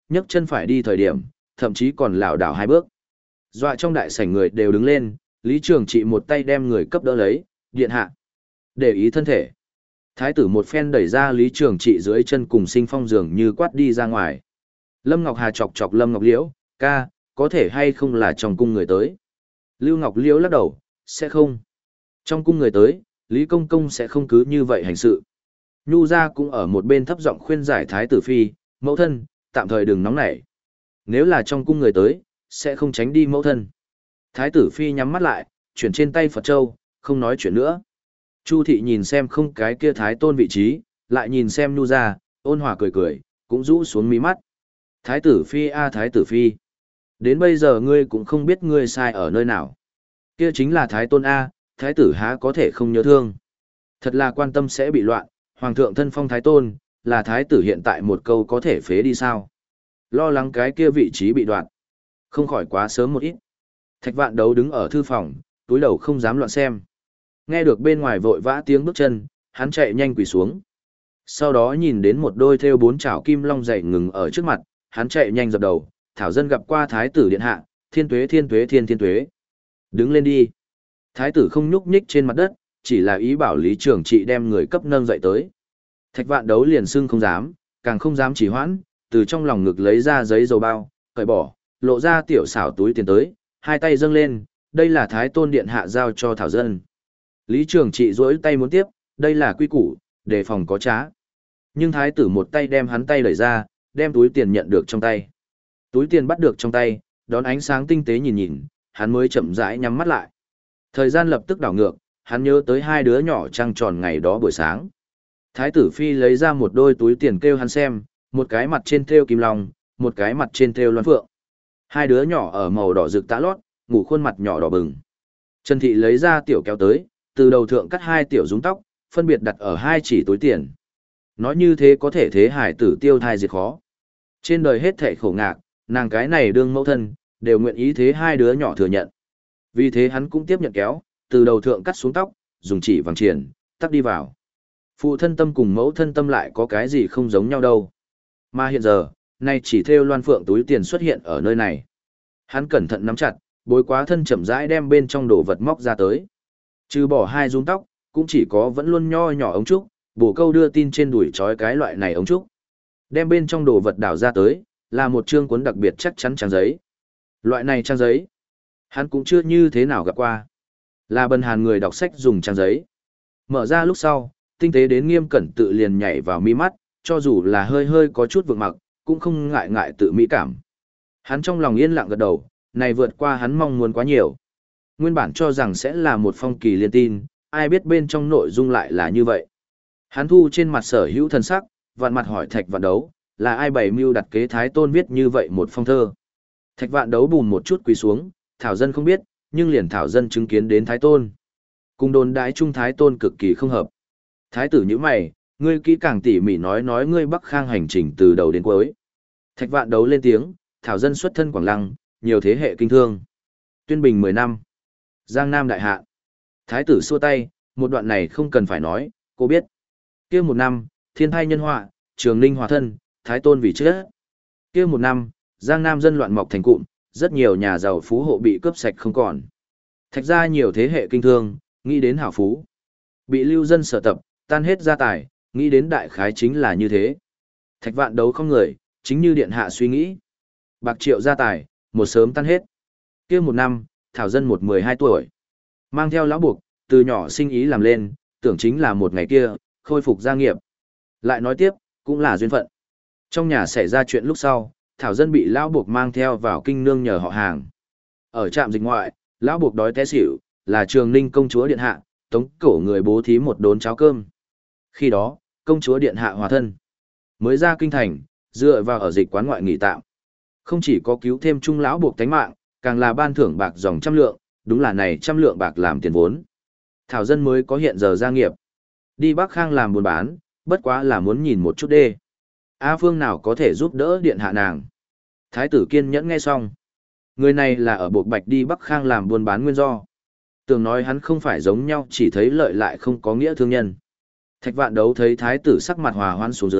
nhấc chân phải đi thời điểm, thậm chí còn lảo đảo hai bước. Dọa trong đại sảnh người đều đứng lên, Lý Trường Trị một tay đem người cấp đỡ lấy, điện hạ. Để ý thân thể. Thái tử một phen đẩy ra Lý Trường Trị dưới chân cùng Sinh Phong dường như quát đi ra ngoài. Lâm Ngọc Hà chọc chọc Lâm Ngọc Liễu, ca, có thể hay không là trong cung người tới. Lưu Ngọc Liễu lắc đầu, sẽ không. Trong cung người tới, Lý Công Công sẽ không cứ như vậy hành sự. Nhu gia cũng ở một bên thấp giọng khuyên giải Thái tử phi, mẫu thân, tạm thời đừng nóng nảy. Nếu là trong cung người tới, sẽ không tránh đi mẫu thân. Thái tử phi nhắm mắt lại, chuyển trên tay Phật Châu, không nói chuyện nữa. Chu thị nhìn xem không cái kia Thái Tôn vị trí, lại nhìn xem Nhu gia, ôn hòa cười cười, cũng rũ xuống mí mắt. Thái tử phi a Thái tử phi. Đến bây giờ ngươi cũng không biết ngươi sai ở nơi nào. Kia chính là Thái Tôn A, Thái tử há có thể không nhớ thương. Thật là quan tâm sẽ bị loạn, Hoàng thượng thân phong Thái Tôn, là Thái tử hiện tại một câu có thể phế đi sao. Lo lắng cái kia vị trí bị đoạn. Không khỏi quá sớm một ít. Thạch Vạn Đấu đứng ở thư phòng, túi đầu không dám loạn xem. Nghe được bên ngoài vội vã tiếng bước chân, hắn chạy nhanh quỳ xuống. Sau đó nhìn đến một đôi thêu bốn chảo kim long dày ngừng ở trước mặt, hắn chạy nhanh dập đầu, thảo dân gặp qua Thái tử điện hạ, thiên tuế thiên tuế thiên thiên tuế. Đứng lên đi. Thái tử không nhúc nhích trên mặt đất, chỉ là ý bảo Lý Trường Trị đem người cấp nâng dậy tới. Thạch Vạn Đấu liền xưng không dám, càng không dám chỉ hoãn, từ trong lòng ngực lấy ra giấy dầu bao, cởi bỏ, lộ ra tiểu xảo túi tiền tới, hai tay dâng lên, đây là Thái Tôn điện hạ giao cho thảo dân. Lý Trường Trị duỗi tay muốn tiếp, đây là quy củ, đề phòng có trá. Nhưng thái tử một tay đem hắn tay đẩy ra, đem túi tiền nhận được trong tay. Túi tiền bắt được trong tay, đón ánh sáng tinh tế nhìn nhìn, hắn mới chậm rãi nhắm mắt lại. Thời gian lập tức đảo ngược, hắn nhớ tới hai đứa nhỏ trăng tròn ngày đó buổi sáng. Thái tử phi lấy ra một đôi túi tiền kêu hắn xem, một cái mặt trên thêu kim long, một cái mặt trên thêu loan phượng. Hai đứa nhỏ ở màu đỏ rực tã lót, ngủ khuôn mặt nhỏ đỏ bừng. Trần Thị lấy ra tiểu kéo tới, từ đầu thượng cắt hai tiểu rúng tóc, phân biệt đặt ở hai chỉ túi tiền. Nói như thế có thể thế hải tử tiêu thai diệt khó. Trên đời hết thảy khổ ngạc, nàng cái này đương mẫu thân, đều nguyện ý thế hai đứa nhỏ thừa nhận. Vì thế hắn cũng tiếp nhận kéo, từ đầu thượng cắt xuống tóc, dùng chỉ vàng triển, tắt đi vào. Phụ thân tâm cùng mẫu thân tâm lại có cái gì không giống nhau đâu. Mà hiện giờ, nay chỉ theo loan phượng túi tiền xuất hiện ở nơi này. Hắn cẩn thận nắm chặt, bối quá thân chậm rãi đem bên trong đồ vật móc ra tới. Trừ bỏ hai rúm tóc, cũng chỉ có vẫn luôn nho nhỏ ống trúc, bổ câu đưa tin trên đùi trói cái loại này ống trúc. Đem bên trong đồ vật đảo ra tới, là một chương cuốn đặc biệt chắc chắn trang giấy. Loại này trang giấy, hắn cũng chưa như thế nào gặp qua. Là bần hàn người đọc sách dùng trang giấy. Mở ra lúc sau, tinh tế đến nghiêm cẩn tự liền nhảy vào mi mắt, cho dù là hơi hơi có chút vượng mặc, cũng không ngại ngại tự mỹ cảm. Hắn trong lòng yên lặng gật đầu, này vượt qua hắn mong muốn quá nhiều. Nguyên bản cho rằng sẽ là một phong kỳ liên tin, ai biết bên trong nội dung lại là như vậy. Hắn thu trên mặt sở hữu thần sắc, vạn mặt hỏi Thạch Vạn Đấu, là ai bày mưu đặt kế Thái Tôn viết như vậy một phong thơ. Thạch Vạn Đấu bùn một chút quỳ xuống, thảo dân không biết, nhưng liền thảo dân chứng kiến đến Thái Tôn. Cùng đồn đãi trung Thái Tôn cực kỳ không hợp. Thái tử như mày, ngươi kỹ càng tỉ mỉ nói nói ngươi Bắc Khang hành trình từ đầu đến cuối. Thạch Vạn Đấu lên tiếng, thảo dân xuất thân Quảng Lăng, nhiều thế hệ kinh thương. Tuyên bình mười năm. Giang Nam đại hạ. Thái tử xua tay, một đoạn này không cần phải nói, cô biết. Kia một năm, thiên thai nhân họa, Trường Ninh hòa thân, Thái Tôn vì chết. Kia một năm, Giang Nam dân loạn mọc thành cụm, rất nhiều nhà giàu phú hộ bị cướp sạch không còn. Thạch ra nhiều thế hệ kinh thương, nghĩ đến hảo phú. Bị lưu dân sở tập, tan hết gia tài, nghĩ đến đại khái chính là như thế. Thạch Vạn Đấu không người, chính như điện hạ suy nghĩ. Bạc triệu gia tài, một sớm tan hết. Kia một năm, thảo dân một mười hai tuổi. Mang theo lão buộc, từ nhỏ sinh ý làm lên, tưởng chính là một ngày kia, khôi phục gia nghiệp. Lại nói tiếp, cũng là duyên phận. Trong nhà xảy ra chuyện lúc sau, thảo dân bị lão buộc mang theo vào kinh nương nhờ họ hàng. Ở trạm dịch ngoại, lão buộc đói té xỉu, là Trường Ninh công chúa điện hạ, tống cổ người bố thí một đốn cháo cơm. Khi đó, công chúa điện hạ hòa thân. Mới ra kinh thành, dựa vào ở dịch quán ngoại nghỉ tạm. Không chỉ có cứu thêm trung lão buộc tánh mạng, càng là ban thưởng bạc dòng trăm lượng, đúng là này trăm lượng bạc làm tiền vốn. Thảo dân mới có hiện giờ gia nghiệp. Đi Bắc Khang làm buôn bán, bất quá là muốn nhìn một chút đê. A Phương nào có thể giúp đỡ điện hạ nàng. Thái tử kiên nhẫn nghe xong. Người này là ở Bộc Bạch đi Bắc Khang làm buôn bán nguyên do. Tưởng nói hắn không phải giống nhau chỉ thấy lợi lại không có nghĩa thương nhân. Thạch Vạn Đấu thấy thái tử sắc mặt hòa hoan xuống dưới,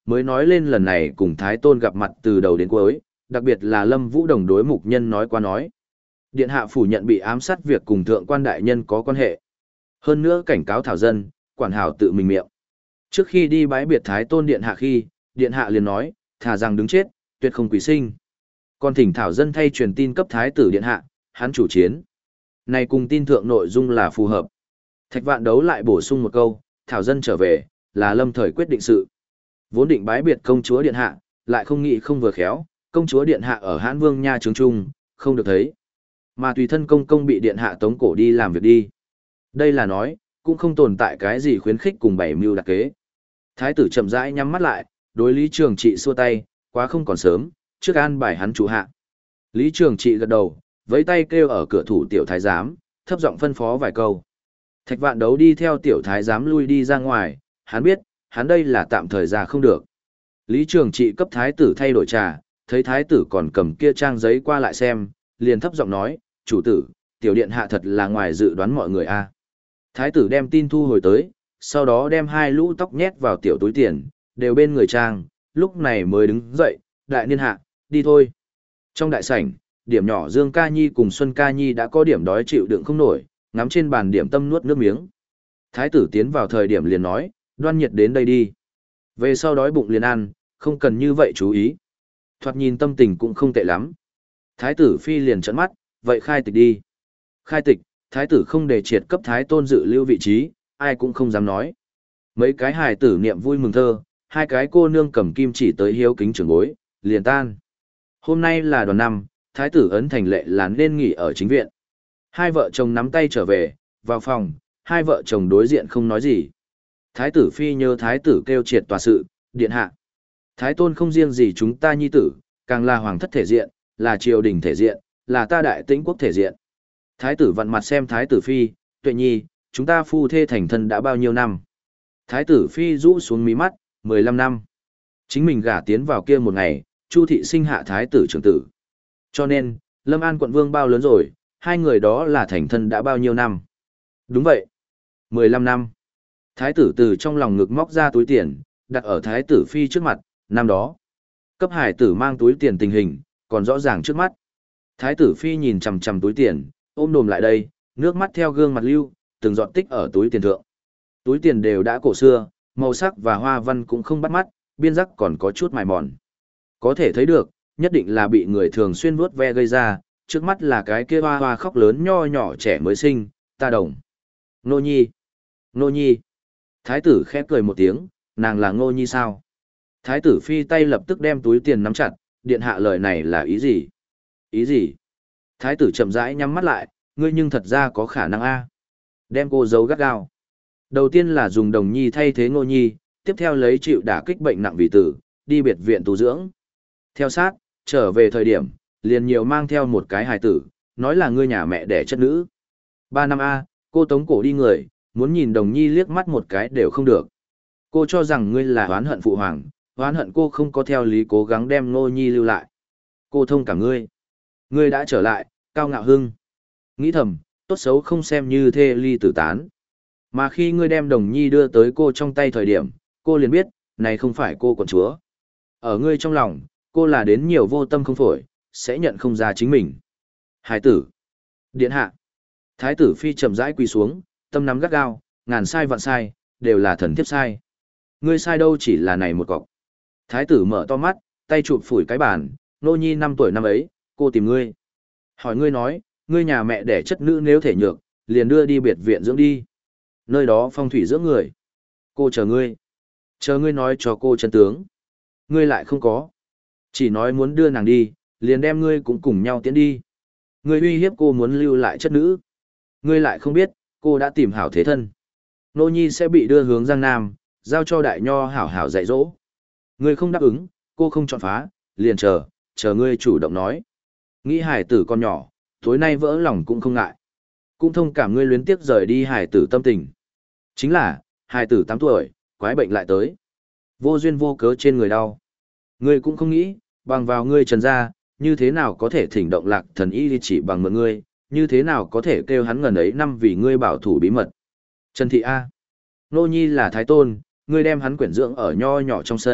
mới nói lên lần này cùng Thái Tôn gặp mặt từ đầu đến cuối, đặc biệt là Lâm Vũ Đồng đối mục nhân nói qua nói. Điện hạ phủ nhận bị ám sát việc cùng thượng quan đại nhân có quan hệ. Hơn nữa cảnh cáo thảo dân, quản hảo tự mình miệng. Trước khi đi bái biệt Thái Tôn điện hạ khi, điện hạ liền nói, thà rằng đứng chết, tuyệt không quỷ sinh. Còn thỉnh thảo dân thay truyền tin cấp Thái tử điện hạ, hắn chủ chiến. Này cùng tin thượng nội dung là phù hợp. Thạch Vạn Đấu lại bổ sung một câu, thảo dân trở về, là lâm thời quyết định sự. Vốn định bái biệt công chúa điện hạ, lại không nghĩ không vừa khéo, công chúa điện hạ ở Hãn Vương nha trướng trung, không được thấy. Mà tùy thân công công bị điện hạ tống cổ đi làm việc đi. Đây là nói, cũng không tồn tại cái gì khuyến khích cùng bảy mưu đặc kế. Thái tử chậm rãi nhắm mắt lại, đối Lý Trường Trị xua tay, quá không còn sớm, trước an bài hắn chủ hạ. Lý Trường Trị gật đầu, vẫy tay kêu ở cửa thủ tiểu thái giám, thấp giọng phân phó vài câu. Thạch Vạn Đấu đi theo tiểu thái giám lui đi ra ngoài, hắn biết, hắn đây là tạm thời ra không được. Lý Trường Trị cấp thái tử thay đổi trà, thấy thái tử còn cầm kia trang giấy qua lại xem, liền thấp giọng nói, chủ tử, tiểu điện hạ thật là ngoài dự đoán mọi người a. Thái tử đem tin thu hồi tới, sau đó đem hai lũ tóc nhét vào tiểu túi tiền, đều bên người trang, lúc này mới đứng dậy, đại niên hạ, đi thôi. Trong đại sảnh, điểm nhỏ Dương Ca Nhi cùng Xuân Ca Nhi đã có điểm đói chịu đựng không nổi, ngắm trên bàn điểm tâm nuốt nước miếng. Thái tử tiến vào thời điểm liền nói, Đoan Nhiệt đến đây đi. Về sau đói bụng liền ăn, không cần như vậy chú ý. Thoạt nhìn tâm tình cũng không tệ lắm. Thái tử phi liền trợn mắt, vậy khai tịch đi. Khai tịch, thái tử không để triệt cấp thái tôn dự lưu vị trí, ai cũng không dám nói. Mấy cái hài tử niệm vui mừng thơ, hai cái cô nương cầm kim chỉ tới hiếu kính trưởng bối, liền tan. Hôm nay là đoàn năm, thái tử ấn thành lệ là nên nghỉ ở chính viện. Hai vợ chồng nắm tay trở về, vào phòng, hai vợ chồng đối diện không nói gì. Thái tử phi nhớ thái tử kêu triệt tòa sự, điện hạ. Thái tôn không riêng gì chúng ta nhi tử, càng là hoàng thất thể diện, là triều đình thể diện, là ta đại tĩnh quốc thể diện. Thái tử vặn mặt xem thái tử phi, tuệ nhi, chúng ta phu thê thành thân đã bao nhiêu năm. Thái tử phi rũ xuống mí mắt, mười lăm năm. Chính mình gả tiến vào kia một ngày, Chu thị sinh hạ thái tử trưởng tử. Cho nên, Lâm An quận vương bao lớn rồi, hai người đó là thành thân đã bao nhiêu năm. Đúng vậy, mười lăm năm. Thái tử từ trong lòng ngực móc ra túi tiền, đặt ở thái tử phi trước mặt, năm đó. Cấp hải tử mang túi tiền tình hình, còn rõ ràng trước mắt. Thái tử phi nhìn chằm chằm túi tiền, ôm đồm lại đây, nước mắt theo gương mặt lưu, từng giọt tích ở túi tiền thượng. Túi tiền đều đã cổ xưa, màu sắc và hoa văn cũng không bắt mắt, biên giác còn có chút mài mòn. Có thể thấy được, nhất định là bị người thường xuyên vuốt ve gây ra, trước mắt là cái kia hoa hoa khóc lớn nho nhỏ trẻ mới sinh, ta đồng. Nô nhi. Nô nhi. Thái tử khẽ cười một tiếng, nàng là Ngô nhi sao? Thái tử phi tay lập tức đem túi tiền nắm chặt, điện hạ lời này là ý gì? Ý gì? Thái tử chậm rãi nhắm mắt lại, ngươi nhưng thật ra có khả năng a. Đem cô giấu gắt gao. Đầu tiên là dùng đồng nhi thay thế Ngô nhi, tiếp theo lấy chịu đả kích bệnh nặng vì tử, đi biệt viện tu dưỡng. Theo sát, trở về thời điểm, liền nhiều mang theo một cái hài tử, nói là ngươi nhà mẹ đẻ chất nữ. Ba năm a, cô tống cổ đi người, muốn nhìn đồng nhi liếc mắt một cái đều không được. Cô cho rằng ngươi là oán hận phụ hoàng, oán hận cô không có theo lý cố gắng đem Ngô nhi lưu lại. Cô thông cả ngươi. Ngươi đã trở lại, cao ngạo hưng. Nghĩ thầm, tốt xấu không xem như thê ly tử tán. Mà khi ngươi đem đồng nhi đưa tới cô trong tay thời điểm, cô liền biết, này không phải cô quận chúa. Ở ngươi trong lòng, cô là đến nhiều vô tâm không phổi, sẽ nhận không ra chính mình. Hải tử. Điện hạ. Thái tử phi chậm rãi quỳ xuống, tâm nắm gắt gao, ngàn sai vạn sai, đều là thần thiếp sai. Ngươi sai đâu chỉ là này một cọc. Thái tử mở to mắt, tay chụp phủi cái bàn, nô nhi năm tuổi năm ấy, cô tìm ngươi. Hỏi ngươi nói, ngươi nhà mẹ đẻ chất nữ nếu thể nhược, liền đưa đi biệt viện dưỡng đi. Nơi đó phong thủy dưỡng người. Cô chờ ngươi. Chờ ngươi nói cho cô chân tướng. Ngươi lại không có. Chỉ nói muốn đưa nàng đi, liền đem ngươi cũng cùng nhau tiến đi. Ngươi uy hiếp cô muốn lưu lại chất nữ. Ngươi lại không biết, cô đã tìm hảo thế thân. Nô nhi sẽ bị đưa hướng Giang Nam, giao cho đại nho hảo hảo dạy dỗ. Ngươi không đáp ứng, cô không chọn phá, liền chờ, chờ ngươi chủ động nói. Nghĩ hải tử con nhỏ, tối nay vỡ lòng cũng không ngại. Cũng thông cảm ngươi luyến tiếc rời đi hải tử tâm tình. Chính là, hải tử tám tuổi, quái bệnh lại tới. Vô duyên vô cớ trên người đau. Ngươi cũng không nghĩ, bằng vào ngươi trần gia, như thế nào có thể thỉnh động lạc thần y chỉ bằng mượn ngươi, như thế nào có thể kêu hắn ngần ấy năm vì ngươi bảo thủ bí mật. Trần Thị A. Nô Nhi là Thái Tôn, ngươi đem hắn quyển dưỡng ở nho nhỏ trong sân,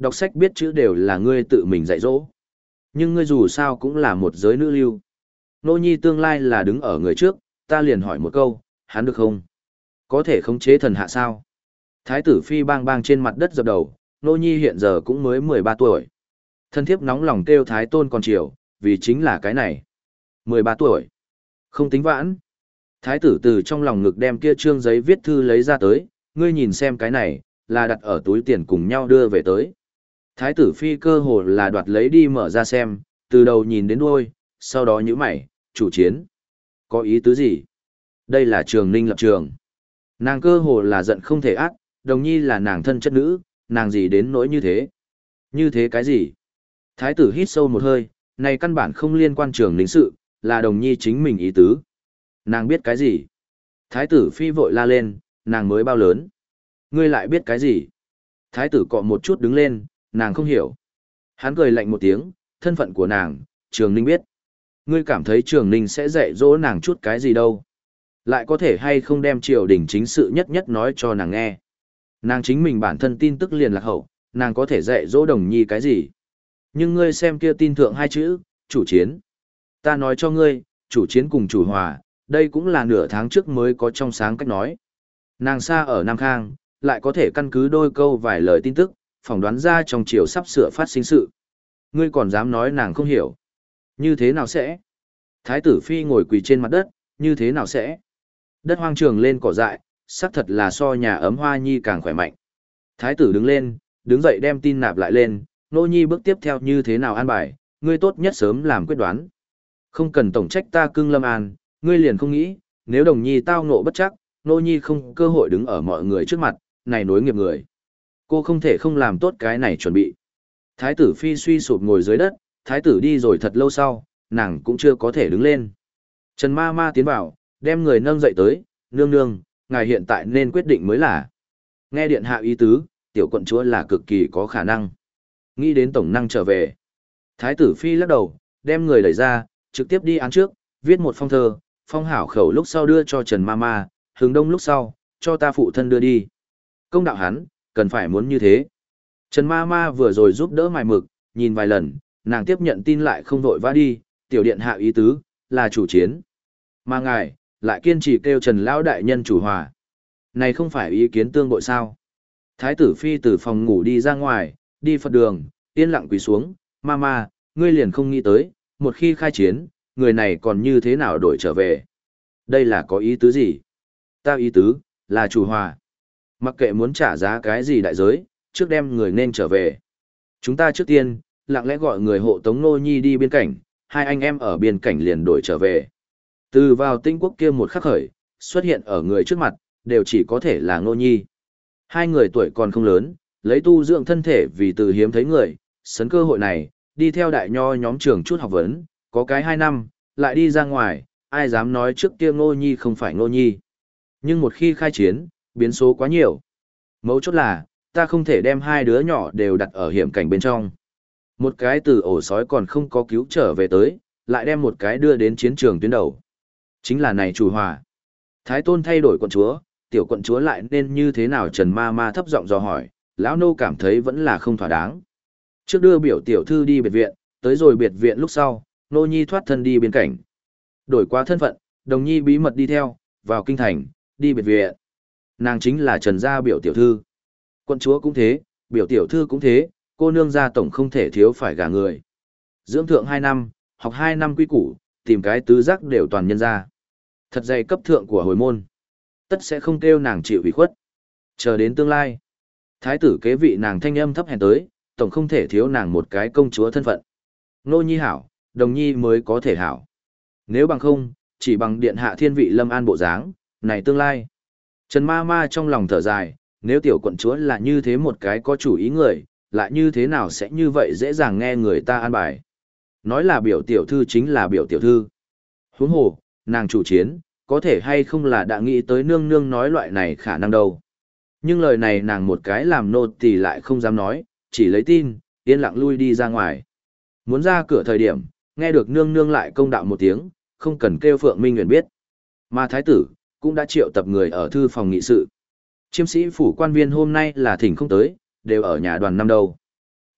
Đọc sách biết chữ đều là ngươi tự mình dạy dỗ. Nhưng ngươi dù sao cũng là một giới nữ lưu. Nô nhi tương lai là đứng ở người trước, ta liền hỏi một câu, hắn được không? Có thể khống chế thần hạ sao? Thái tử phi bang bang trên mặt đất dập đầu, nô nhi hiện giờ cũng mới mười ba tuổi. Thân thiếp nóng lòng kêu thái tôn còn chiều, vì chính là cái này. mười ba tuổi. Không tính vãn. Thái tử từ trong lòng ngực đem kia trương giấy viết thư lấy ra tới, ngươi nhìn xem cái này, là đặt ở túi tiền cùng nhau đưa về tới. Thái tử phi cơ hồ là đoạt lấy đi mở ra xem, từ đầu nhìn đến đuôi, sau đó nhíu mày, chủ chiến. Có ý tứ gì? Đây là Trường Ninh lập trường. Nàng cơ hồ là giận không thể ác, đồng nhi là nàng thân chất nữ, nàng gì đến nỗi như thế? Như thế cái gì? Thái tử hít sâu một hơi, này căn bản không liên quan Trường Ninh sự, là đồng nhi chính mình ý tứ. Nàng biết cái gì? Thái tử phi vội la lên, nàng mới bao lớn? Ngươi lại biết cái gì? Thái tử cọ một chút đứng lên, nàng không hiểu. Hắn cười lạnh một tiếng, thân phận của nàng, Trường Ninh biết. Ngươi cảm thấy Trường Ninh sẽ dạy dỗ nàng chút cái gì đâu? Lại có thể hay không đem triều đình chính sự nhất nhất nói cho nàng nghe. Nàng chính mình bản thân tin tức liền lạc hậu, nàng có thể dạy dỗ đồng nhi cái gì? Nhưng ngươi xem kia tin thượng hai chữ, chủ chiến. Ta nói cho ngươi, chủ chiến cùng chủ hòa, đây cũng là nửa tháng trước mới có trong sáng cách nói. Nàng xa ở Nam Khang, lại có thể căn cứ đôi câu vài lời tin tức, phỏng đoán ra trong chiều sắp sửa phát sinh sự. Ngươi còn dám nói nàng không hiểu. Như thế nào sẽ? Thái tử phi ngồi quỳ trên mặt đất, như thế nào sẽ? Đất hoang trường lên cỏ dại, xác thật là so nhà ấm hoa nhi càng khỏe mạnh. Thái tử đứng lên, đứng dậy đem tin nạp lại lên, nô nhi bước tiếp theo như thế nào an bài, ngươi tốt nhất sớm làm quyết đoán. Không cần tổng trách ta cưng Lâm An, ngươi liền không nghĩ, nếu đồng nhi tao ngộ bất chắc, nô nhi không cơ hội đứng ở mọi người trước mặt, này nối nghiệp người. Cô không thể không làm tốt cái này chuẩn bị. Thái tử phi suy sụp ngồi dưới đất, thái tử đi rồi thật lâu sau, nàng cũng chưa có thể đứng lên. Trần ma ma tiến vào, đem người nâng dậy tới, nương nương, ngài hiện tại nên quyết định mới là. Nghe điện hạ ý tứ, tiểu quận chúa là cực kỳ có khả năng. Nghĩ đến tổng năng trở về. Thái tử phi lắc đầu, đem người đẩy ra, trực tiếp đi án trước, viết một phong thơ, phong hảo khẩu lúc sau đưa cho Trần ma ma, hướng đông lúc sau, cho ta phụ thân đưa đi. Công đạo hắn, cần phải muốn như thế. Trần ma ma vừa rồi giúp đỡ mài mực, nhìn vài lần, nàng tiếp nhận tin lại không vội vã đi, tiểu điện hạ ý tứ, là chủ chiến. Mà ngài, lại kiên trì kêu Trần lão đại nhân chủ hòa. Này không phải ý kiến tương bội sao. Thái tử phi từ phòng ngủ đi ra ngoài, đi Phật đường, yên lặng quỳ xuống, ma ma, ngươi liền không nghĩ tới, một khi khai chiến, người này còn như thế nào đổi trở về. Đây là có ý tứ gì? Ta ý tứ, là chủ hòa. Mặc kệ muốn trả giá cái gì đại giới, trước đem người nên trở về. Chúng ta trước tiên, lặng lẽ gọi người hộ tống nô nhi đi biên cảnh, hai anh em ở biên cảnh liền đổi trở về. Từ vào tinh quốc kia một khắc khởi, xuất hiện ở người trước mặt, đều chỉ có thể là nô nhi. Hai người tuổi còn không lớn, lấy tu dưỡng thân thể vì từ hiếm thấy người, sấn cơ hội này, đi theo đại nho nhóm trường chút học vấn, có cái hai năm, lại đi ra ngoài, ai dám nói trước kia nô nhi không phải nô nhi. Nhưng một khi khai chiến, biến số quá nhiều. Mấu chốt là, ta không thể đem hai đứa nhỏ đều đặt ở hiểm cảnh bên trong. Một cái từ ổ sói còn không có cứu trở về tới, lại đem một cái đưa đến chiến trường tuyến đầu. Chính là này chủ hòa. Thái tôn thay đổi quận chúa, tiểu quận chúa lại nên như thế nào? Trần ma ma thấp giọng dò hỏi, lão nô cảm thấy vẫn là không thỏa đáng. Trước đưa biểu tiểu thư đi biệt viện, tới rồi biệt viện lúc sau, nô nhi thoát thân đi biên cảnh. Đổi qua thân phận, đồng nhi bí mật đi theo, vào kinh thành, đi biệt viện. Nàng chính là Trần gia biểu tiểu thư. Quận chúa cũng thế, biểu tiểu thư cũng thế, cô nương gia tổng không thể thiếu phải gả người. Dưỡng thượng hai năm, học hai năm quy củ, tìm cái tứ giác đều toàn nhân ra. Thật dày cấp thượng của hồi môn. Tất sẽ không kêu nàng chịu ủy khuất. Chờ đến tương lai. Thái tử kế vị nàng thanh âm thấp hèn tới, tổng không thể thiếu nàng một cái công chúa thân phận. Nô nhi hảo, đồng nhi mới có thể hảo. Nếu bằng không, chỉ bằng điện hạ thiên vị lâm an bộ dáng, này tương lai. Trần ma ma trong lòng thở dài, nếu tiểu quận chúa là như thế một cái có chủ ý người, lại như thế nào sẽ như vậy dễ dàng nghe người ta an bài. Nói là biểu tiểu thư chính là biểu tiểu thư. Huống hồ, nàng chủ chiến, có thể hay không là đã nghĩ tới nương nương nói loại này khả năng đâu. Nhưng lời này nàng một cái làm nô tỳ lại không dám nói, chỉ lấy tin, yên lặng lui đi ra ngoài. Muốn ra cửa thời điểm, nghe được nương nương lại công đạo một tiếng, không cần kêu Phượng Minh Nguyện biết. Mà thái tử, cũng đã triệu tập người ở thư phòng nghị sự. Chiêm sĩ phủ quan viên hôm nay là thỉnh không tới, đều ở nhà đoàn năm đâu.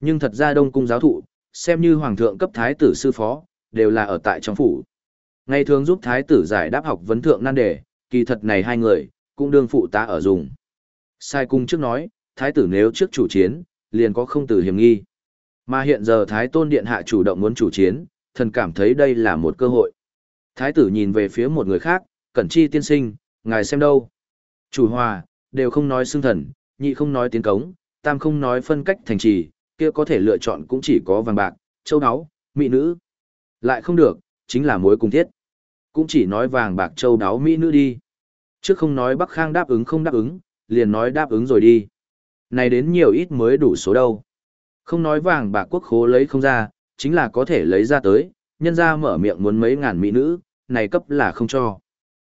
Nhưng thật ra Đông Cung giáo thụ, xem như hoàng thượng cấp thái tử sư phó, đều là ở tại trong phủ. Ngày thường giúp thái tử giải đáp học vấn thượng nan đề, kỳ thật này hai người, cũng đương phụ tá ở dùng. Sai cung trước nói, thái tử nếu trước chủ chiến, liền có không tử hiểm nghi. Mà hiện giờ thái tôn điện hạ chủ động muốn chủ chiến, thần cảm thấy đây là một cơ hội. Thái tử nhìn về phía một người khác, Cẩn Chi tiên sinh, ngài xem đâu. Chủ hòa, đều không nói xưng thần, nhị không nói tiến cống, tam không nói phân cách thành trì, kia có thể lựa chọn cũng chỉ có vàng bạc, châu áo, mỹ nữ. Lại không được, chính là mối cùng thiết. Cũng chỉ nói vàng bạc châu đáo mỹ nữ đi. Trước không nói Bắc Khang đáp ứng không đáp ứng, liền nói đáp ứng rồi đi. Này đến nhiều ít mới đủ số đâu. Không nói vàng bạc quốc khố lấy không ra, chính là có thể lấy ra tới, nhân ra mở miệng muốn mấy ngàn mỹ nữ, này cấp là không cho.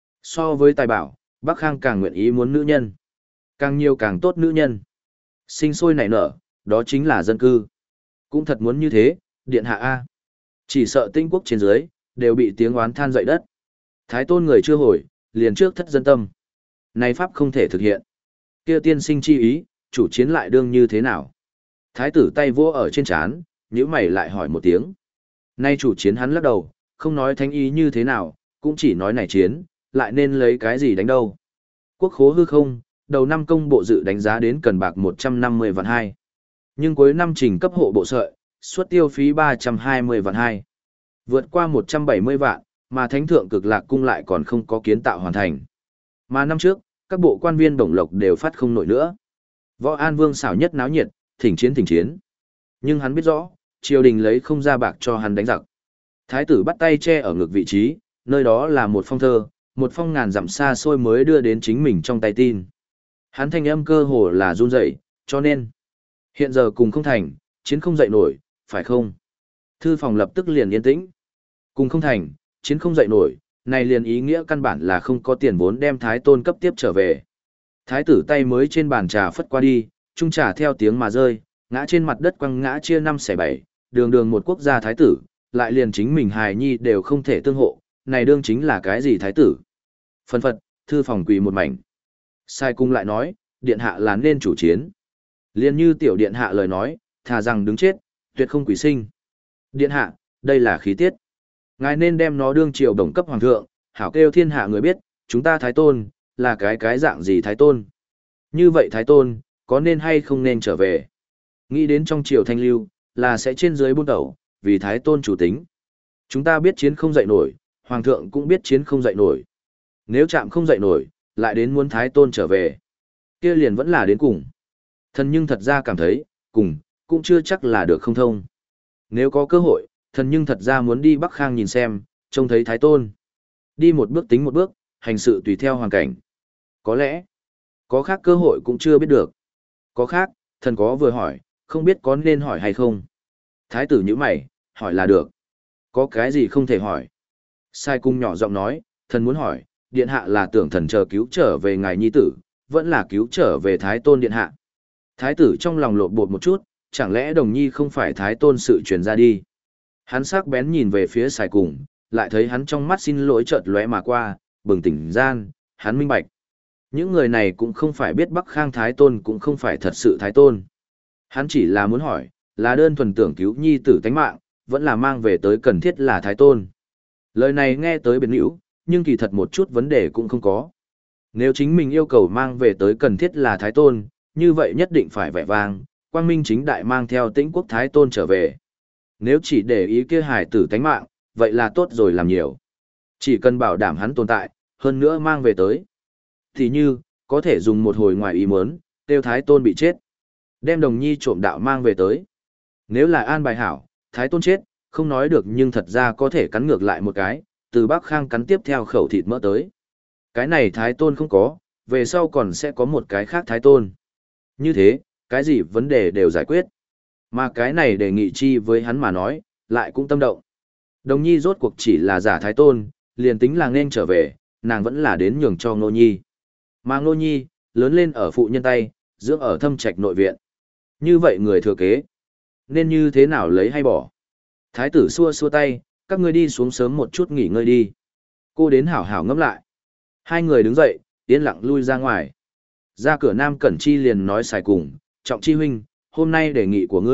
So với tài bảo, Bắc Khang càng nguyện ý muốn nữ nhân. Càng nhiều càng tốt nữ nhân. Sinh sôi nảy nở, đó chính là dân cư. Cũng thật muốn như thế, điện hạ A. Chỉ sợ tinh quốc trên dưới, đều bị tiếng oán than dậy đất. Thái tôn người chưa hồi, liền trước thất dân tâm. Này pháp không thể thực hiện. Kia tiên sinh chi ý, chủ chiến lại đương như thế nào? Thái tử tay vỗ ở trên trán, nhíu mày lại hỏi một tiếng. Nay chủ chiến hắn lắc đầu, không nói thánh ý như thế nào, cũng chỉ nói này chiến, lại nên lấy cái gì đánh đâu. Quốc khố hư không, đầu năm công bộ dự đánh giá đến cần bạc một trăm năm mươi vạn hai. Nhưng cuối năm trình cấp hộ bộ sợi, suất tiêu phí ba trăm hai mươi vạn hai. Vượt qua một trăm bảy mươi vạn, mà thánh thượng cực lạc cung lại còn không có kiến tạo hoàn thành. Mà năm trước, các bộ quan viên bổng lộc đều phát không nổi nữa. Võ An Vương xảo nhất náo nhiệt, thỉnh chiến thỉnh chiến. Nhưng hắn biết rõ, triều đình lấy không ra bạc cho hắn đánh giặc. Thái tử bắt tay che ở ngực vị trí, nơi đó là một phong thơ, một phong ngàn dặm xa xôi mới đưa đến chính mình trong tay tin. Hắn thanh âm cơ hồ là run rẩy, cho nên hiện giờ cùng không thành, chiến không dậy nổi, phải không? Thư phòng lập tức liền yên tĩnh. Cùng không thành, chiến không dậy nổi, này liền ý nghĩa căn bản là không có tiền vốn đem thái tôn cấp tiếp trở về. Thái tử tay mới trên bàn trà phất qua đi, chung trà theo tiếng mà rơi, ngã trên mặt đất quăng ngã chia năm xẻ bảy, đường đường một quốc gia thái tử, lại liền chính mình hài nhi đều không thể tương hộ, này đương chính là cái gì thái tử. Phân phật, thư phòng quỳ một mảnh. Sai cung lại nói, điện hạ là nên chủ chiến. Liên như tiểu điện hạ lời nói, thà rằng đứng chết, tuyệt không quỷ sinh. Điện hạ, đây là khí tiết. Ngài nên đem nó đương triều đồng cấp hoàng thượng, hảo kêu thiên hạ người biết, chúng ta thái tôn, là cái cái dạng gì thái tôn. Như vậy thái tôn, có nên hay không nên trở về. Nghĩ đến trong triều thanh lưu, là sẽ trên dưới buôn đầu, vì thái tôn chủ tính. Chúng ta biết chiến không dậy nổi, hoàng thượng cũng biết chiến không dậy nổi. Nếu chạm không dậy nổi, lại đến muốn thái tôn trở về. Kia liền vẫn là đến cùng. Thần nhưng thật ra cảm thấy, cùng, cũng chưa chắc là được không thông. Nếu có cơ hội, thần nhưng thật ra muốn đi Bắc Khang nhìn xem, trông thấy thái tôn. Đi một bước tính một bước, hành sự tùy theo hoàn cảnh. Có lẽ, có khác cơ hội cũng chưa biết được. Có khác, thần có vừa hỏi, không biết có nên hỏi hay không. Thái tử như mày, hỏi là được. Có cái gì không thể hỏi. Sai cung nhỏ giọng nói, thần muốn hỏi, điện hạ là tưởng thần chờ cứu trở về ngài nhi tử, vẫn là cứu trở về thái tôn điện hạ. Thái tử trong lòng lộn bột một chút, chẳng lẽ đồng nhi không phải thái tôn sự truyền ra đi. Hắn sắc bén nhìn về phía Sai cung, lại thấy hắn trong mắt xin lỗi chợt lóe mà qua, bừng tỉnh gian, hắn minh bạch. Những người này cũng không phải biết Bắc Khang thái tôn cũng không phải thật sự thái tôn. Hắn chỉ là muốn hỏi, là đơn thuần tưởng cứu nhi tử tánh mạng, vẫn là mang về tới cần thiết là thái tôn. Lời này nghe tới biến hữu, nhưng kỳ thật một chút vấn đề cũng không có. Nếu chính mình yêu cầu mang về tới cần thiết là thái tôn, như vậy nhất định phải vẻ vang, quang minh chính đại mang theo tĩnh quốc thái tôn trở về. Nếu chỉ để ý kia hài tử tánh mạng, vậy là tốt rồi làm nhiều. Chỉ cần bảo đảm hắn tồn tại, hơn nữa mang về tới. Thì như, có thể dùng một hồi ngoài ý muốn, tiêu thái tôn bị chết. Đem đồng nhi trộm đạo mang về tới. Nếu là an bài hảo, thái tôn chết, không nói được nhưng thật ra có thể cắn ngược lại một cái, từ Bắc Khang cắn tiếp theo khẩu thịt mỡ tới. Cái này thái tôn không có, về sau còn sẽ có một cái khác thái tôn. Như thế, cái gì vấn đề đều giải quyết. Mà cái này đề nghị chi với hắn mà nói, lại cũng tâm động. Đồng nhi rốt cuộc chỉ là giả thái tôn, liền tính là nên trở về, nàng vẫn là đến nhường cho Ngô Nhi. Mà Ngô Nhi, lớn lên ở phụ nhân tay, dưỡng ở thâm trạch nội viện. Như vậy người thừa kế, nên như thế nào lấy hay bỏ? Thái tử xua xua tay, các ngươi đi xuống sớm một chút nghỉ ngơi đi. Cô đến hảo hảo ngẫm lại. Hai người đứng dậy, yên lặng lui ra ngoài. Ra cửa Nam Cẩn Chi liền nói xài cùng, Trọng Chi huynh, hôm nay đề nghị của ngươi,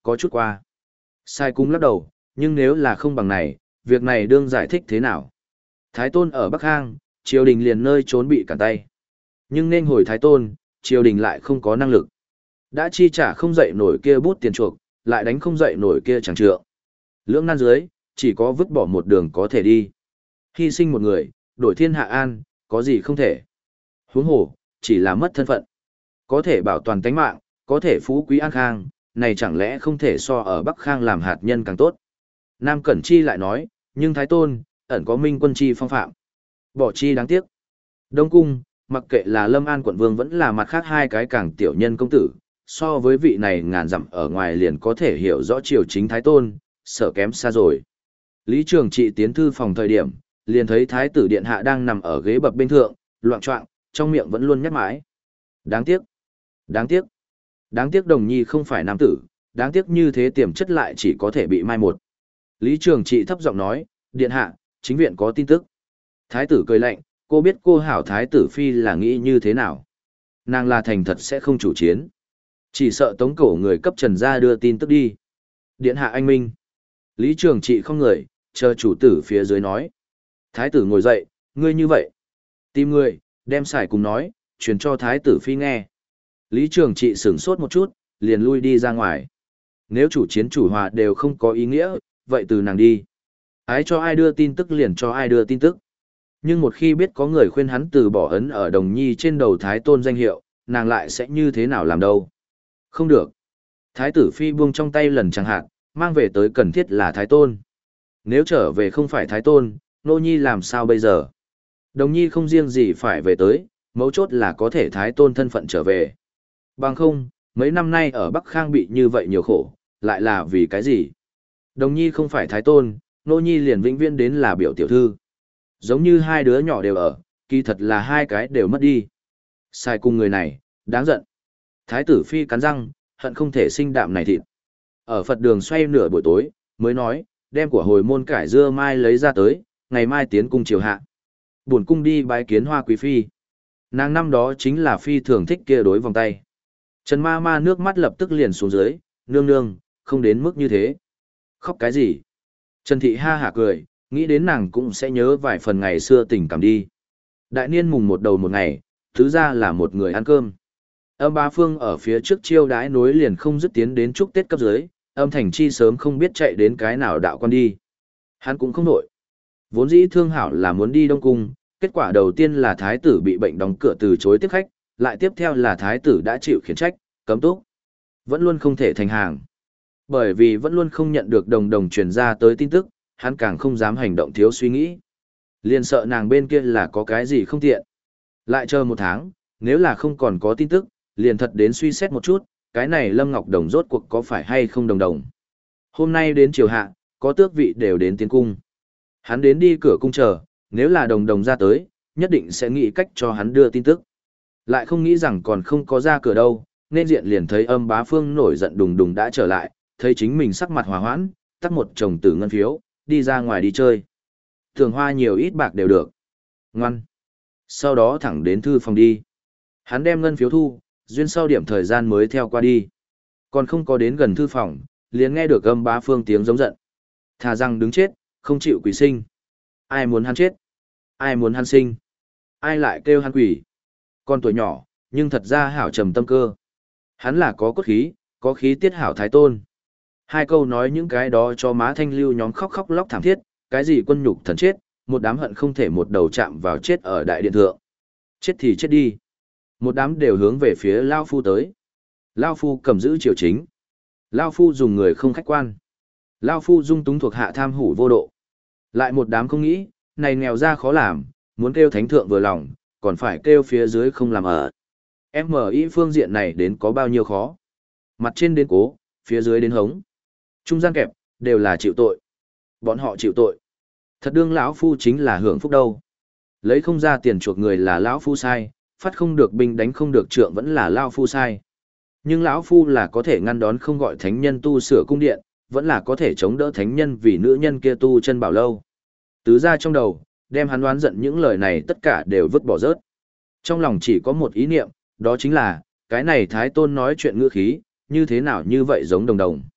có chút qua. Sai cung lắc đầu, nhưng nếu là không bằng này, việc này đương giải thích thế nào? Thái Tôn ở Bắc Hang, triều đình liền nơi trốn bị cản tay. Nhưng nên hồi Thái Tôn, triều đình lại không có năng lực. Đã chi trả không dậy nổi kia bút tiền chuộc, lại đánh không dậy nổi kia chẳng trượng. Lưỡng nan dưới, chỉ có vứt bỏ một đường có thể đi. Hy sinh một người, đổi thiên hạ an, có gì không thể. Huống hồ, chỉ là mất thân phận. Có thể bảo toàn tánh mạng, có thể phú quý an khang, này chẳng lẽ không thể so ở Bắc Khang làm hạt nhân càng tốt. Nam Cẩn Chi lại nói, nhưng Thái Tôn, ẩn có minh quân chi phong phạm. Bỏ chi đáng tiếc. Đông Cung, mặc kệ là Lâm An quận vương vẫn là mặt khác hai cái càng tiểu nhân công tử, so với vị này ngàn dặm ở ngoài liền có thể hiểu rõ triều chính Thái Tôn, sợ kém xa rồi. Lý Trường Trị tiến thư phòng thời điểm, liền thấy Thái tử Điện Hạ đang nằm ở ghế bập bên thượng, loạn choạng, trong miệng vẫn luôn nhắc mãi. Đáng tiếc, đáng tiếc, đáng tiếc Đồng Nhi không phải nam tử, đáng tiếc như thế tiềm chất lại chỉ có thể bị mai một. Lý Trường Trị thấp giọng nói, Điện Hạ, chính viện có tin tức. Thái tử cười lạnh, cô biết cô hảo Thái tử Phi là nghĩ như thế nào. Nàng là thành thật sẽ không chủ chiến. Chỉ sợ tống cổ người cấp trần ra đưa tin tức đi. Điện Hạ anh minh. Lý Trường Trị không người, chờ chủ tử phía dưới nói. Thái tử ngồi dậy, ngươi như vậy. Tìm người, đem xài cùng nói, truyền cho Thái tử Phi nghe. Lý Trường Trị sửng sốt một chút, liền lui đi ra ngoài. Nếu chủ chiến chủ hòa đều không có ý nghĩa, vậy từ nàng đi. Ái cho ai đưa tin tức liền cho ai đưa tin tức. Nhưng một khi biết có người khuyên hắn từ bỏ ấn ở Đồng Nhi trên đầu Thái Tôn danh hiệu, nàng lại sẽ như thế nào làm đâu. Không được. Thái tử Phi buông trong tay lần chẳng hạn, mang về tới cần thiết là Thái Tôn. Nếu trở về không phải Thái Tôn, Nô Nhi làm sao bây giờ? Đồng Nhi không riêng gì phải về tới, mấu chốt là có thể Thái Tôn thân phận trở về. Bằng không, mấy năm nay ở Bắc Khang bị như vậy nhiều khổ, lại là vì cái gì? Đồng Nhi không phải Thái Tôn, Nô Nhi liền vĩnh viễn đến là biểu tiểu thư. Giống như hai đứa nhỏ đều ở, kỳ thật là hai cái đều mất đi. Sai cùng người này, đáng giận. Thái tử Phi cắn răng, hận không thể sinh đạm này thịt. Ở Phật đường xoay nửa buổi tối, mới nói, đem của hồi môn cải dưa mai lấy ra tới, ngày mai tiến cung triều hạ. Buồn cung đi bái kiến Hoa Quý Phi. Nàng năm đó chính là Phi thường thích kia đối vòng tay. Trần ma ma nước mắt lập tức liền xuống dưới, nương nương, không đến mức như thế. Khóc cái gì? Trần Thị ha hả cười, nghĩ đến nàng cũng sẽ nhớ vài phần ngày xưa tình cảm đi. Đại niên mùng một đầu một ngày, thứ ra là một người ăn cơm. Âm bá phương ở phía trước chiêu đãi nối liền không dứt tiến đến chúc Tết cấp dưới, âm thành chi sớm không biết chạy đến cái nào đạo quan đi. Hắn cũng không nổi. Vốn dĩ thương hảo là muốn đi Đông Cung, kết quả đầu tiên là thái tử bị bệnh đóng cửa từ chối tiếp khách, lại tiếp theo là thái tử đã chịu khiển trách, cấm túc. Vẫn luôn không thể thành hàng. Bởi vì vẫn luôn không nhận được đồng đồng truyền ra tới tin tức, hắn càng không dám hành động thiếu suy nghĩ. Liền sợ nàng bên kia là có cái gì không tiện. Lại chờ một tháng, nếu là không còn có tin tức, liền thật đến suy xét một chút, cái này Lâm Ngọc Đồng rốt cuộc có phải hay không đồng đồng. Hôm nay đến triều hạ, có tước vị đều đến tiến cung. Hắn đến đi cửa cung chờ, nếu là đồng đồng ra tới, nhất định sẽ nghĩ cách cho hắn đưa tin tức. Lại không nghĩ rằng còn không có ra cửa đâu, nên diện liền thấy Âm Bá Phương nổi giận đùng đùng đã trở lại, thấy chính mình sắc mặt hòa hoãn, tắt một chồng tử ngân phiếu, đi ra ngoài đi chơi. Thường hoa nhiều ít bạc đều được. Ngoan. Sau đó thẳng đến thư phòng đi. Hắn đem ngân phiếu thu, duyên sau điểm thời gian mới theo qua đi. Còn không có đến gần thư phòng, liền nghe được Âm Bá Phương tiếng giống giận. Thà rằng đứng chết, không chịu quỷ sinh. Ai muốn hắn chết? Ai muốn hắn sinh? Ai lại kêu hắn quỷ? Con tuổi nhỏ, nhưng thật ra hảo trầm tâm cơ. Hắn là có cốt khí, có khí tiết hảo thái tôn. Hai câu nói những cái đó cho má thanh lưu nhóm khóc khóc lóc thảm thiết, cái gì quân nhục thần chết, một đám hận không thể một đầu chạm vào chết ở đại điện thượng. Chết thì chết đi. Một đám đều hướng về phía Lao Phu tới. Lao Phu cầm giữ triều chính. Lao Phu dùng người không khách quan. Lao Phu dung túng thuộc hạ tham hủ vô độ. Lại một đám không nghĩ, này nghèo ra khó làm, muốn kêu thánh thượng vừa lòng, còn phải kêu phía dưới không làm ở. Em mở ý phương diện này đến có bao nhiêu khó. Mặt trên đến cố, phía dưới đến hống. Trung gian kẹp, đều là chịu tội. Bọn họ chịu tội. Thật đương lão Phu chính là hưởng phúc đâu. Lấy không ra tiền chuộc người là lão Phu sai, phát không được binh đánh không được trượng vẫn là lão Phu sai. Nhưng lão Phu là có thể ngăn đón không gọi thánh nhân tu sửa cung điện, vẫn là có thể chống đỡ thánh nhân vì nữ nhân kia tu chân bảo lâu. Tứ ra trong đầu, đem hắn đoán giận những lời này tất cả đều vứt bỏ rớt. Trong lòng chỉ có một ý niệm, đó chính là, cái này Thái Tôn nói chuyện ngữ khí, như thế nào như vậy giống đồng đồng.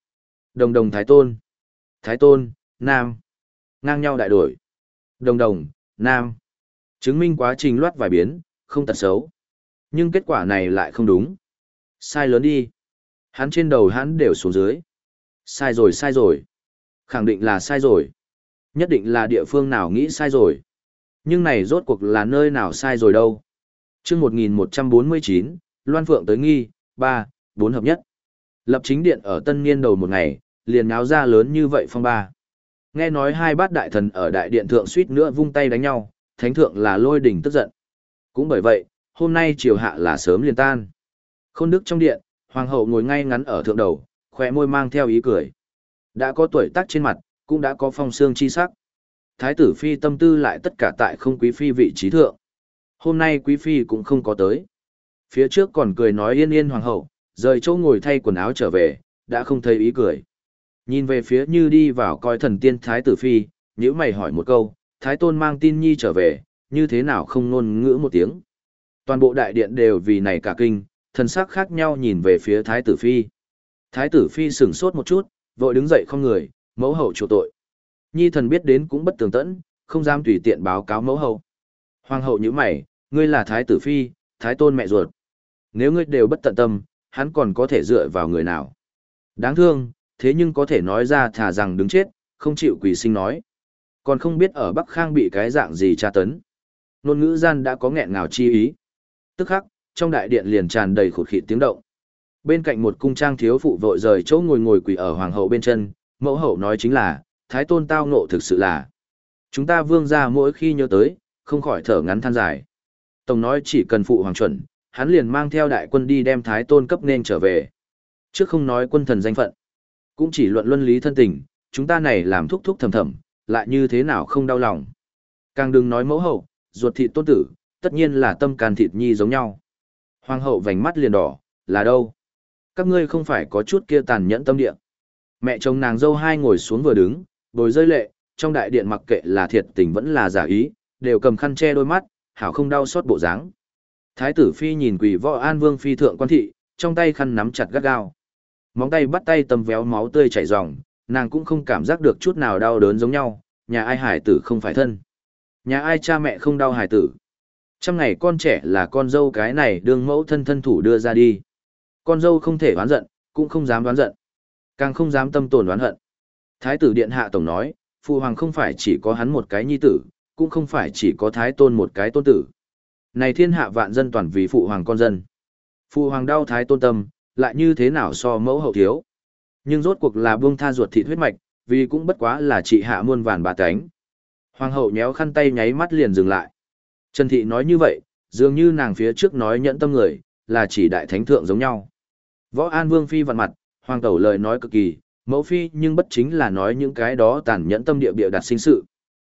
Đồng đồng Thái Tôn. Thái Tôn, Nam. Ngang nhau đại đổi. Đồng đồng, Nam. Chứng minh quá trình loát vài biến, không tật xấu. Nhưng kết quả này lại không đúng. Sai lớn đi. Hắn trên đầu hắn đều xuống dưới. Sai rồi sai rồi. Khẳng định là sai rồi. Nhất định là địa phương nào nghĩ sai rồi. Nhưng này rốt cuộc là nơi nào sai rồi đâu. chương một nghìn một trăm bốn mươi chín, Loan Phượng tới nghi, ba, bốn hợp nhất. Lập chính điện ở tân niên đầu một ngày, liền náo ra lớn như vậy phong ba. Nghe nói hai bát đại thần ở đại điện thượng suýt nữa vung tay đánh nhau, thánh thượng là lôi đỉnh tức giận. Cũng bởi vậy, hôm nay triều hạ là sớm liền tan. Khôn đức trong điện, hoàng hậu ngồi ngay ngắn ở thượng đầu, khóe môi mang theo ý cười. Đã có tuổi tác trên mặt, cũng đã có phong xương chi sắc. Thái tử phi tâm tư lại tất cả tại không quý phi vị trí thượng. Hôm nay quý phi cũng không có tới. Phía trước còn cười nói yên yên hoàng hậu, rời chỗ ngồi thay quần áo trở về, đã không thấy ý cười. Nhìn về phía như đi vào coi thần tiên thái tử phi, nhíu mày hỏi một câu, thái tôn mang tin nhi trở về, như thế nào không ngôn ngữ một tiếng. Toàn bộ đại điện đều vì này cả kinh, thần sắc khác nhau nhìn về phía thái tử phi. Thái tử phi sửng sốt một chút, vội đứng dậy không người, mẫu hậu chịu tội. Nhi thần biết đến cũng bất tường tẫn, không dám tùy tiện báo cáo mẫu hậu. Hoàng hậu nhíu mày, ngươi là thái tử phi, thái tôn mẹ ruột. Nếu ngươi đều bất tận tâm, hắn còn có thể dựa vào người nào. Đáng thương, thế nhưng có thể nói ra thà rằng đứng chết, không chịu quỳ sinh nói. Còn không biết ở Bắc Khang bị cái dạng gì tra tấn. Nôn ngữ gian đã có nghẹn ngào chi ý. Tức khắc, trong đại điện liền tràn đầy khụt khịt tiếng động. Bên cạnh một cung trang thiếu phụ vội rời chỗ ngồi ngồi quỳ ở hoàng hậu bên chân, mẫu hậu nói chính là, thái tôn tao ngộ thực sự là. Chúng ta vương gia mỗi khi nhớ tới, không khỏi thở ngắn than dài. Tổng nói chỉ cần phụ hoàng chuẩn, hắn liền mang theo đại quân đi đem thái tôn cấp nên trở về. Trước không nói quân thần danh phận, cũng chỉ luận luân lý thân tình, chúng ta này làm thúc thúc thầm thầm, lại như thế nào không đau lòng. Càng đừng nói mẫu hậu, ruột thịt tôn tử, tất nhiên là tâm can thịt nhi giống nhau. Hoàng hậu vành mắt liền đỏ, là đâu? Các ngươi không phải có chút kia tàn nhẫn tâm địa. Mẹ chồng nàng dâu hai ngồi xuống vừa đứng, bồi rơi lệ, trong đại điện mặc kệ là thiệt tình vẫn là giả ý, đều cầm khăn che đôi mắt, hảo không đau xót bộ dáng. Thái tử phi nhìn quỷ võ an vương phi thượng quan thị, trong tay khăn nắm chặt gắt gao. Móng tay bắt tay tầm véo máu tươi chảy ròng, nàng cũng không cảm giác được chút nào đau đớn giống nhau, nhà ai hải tử không phải thân. Nhà ai cha mẹ không đau hải tử. Trăm ngày con trẻ là con dâu cái này đương mẫu thân thân thủ đưa ra đi. Con dâu không thể oán giận, cũng không dám oán giận. Càng không dám tâm tồn oán hận. Thái tử điện hạ tổng nói, phụ hoàng không phải chỉ có hắn một cái nhi tử, cũng không phải chỉ có thái tôn một cái tôn tử. Này thiên hạ vạn dân toàn vì phụ hoàng con dân. Phụ hoàng đau thái tôn tâm, lại như thế nào so mẫu hậu thiếu. Nhưng rốt cuộc là buông tha ruột thịt huyết mạch, vì cũng bất quá là trị hạ muôn vàn bà cánh. Hoàng hậu nhéo khăn tay nháy mắt liền dừng lại. Trần Thị nói như vậy, dường như nàng phía trước nói nhẫn tâm người, là chỉ đại thánh thượng giống nhau. Võ An Vương Phi vặn mặt, hoàng tẩu lời nói cực kỳ, mẫu phi nhưng bất chính là nói những cái đó tàn nhẫn tâm địa bịa đặt sinh sự.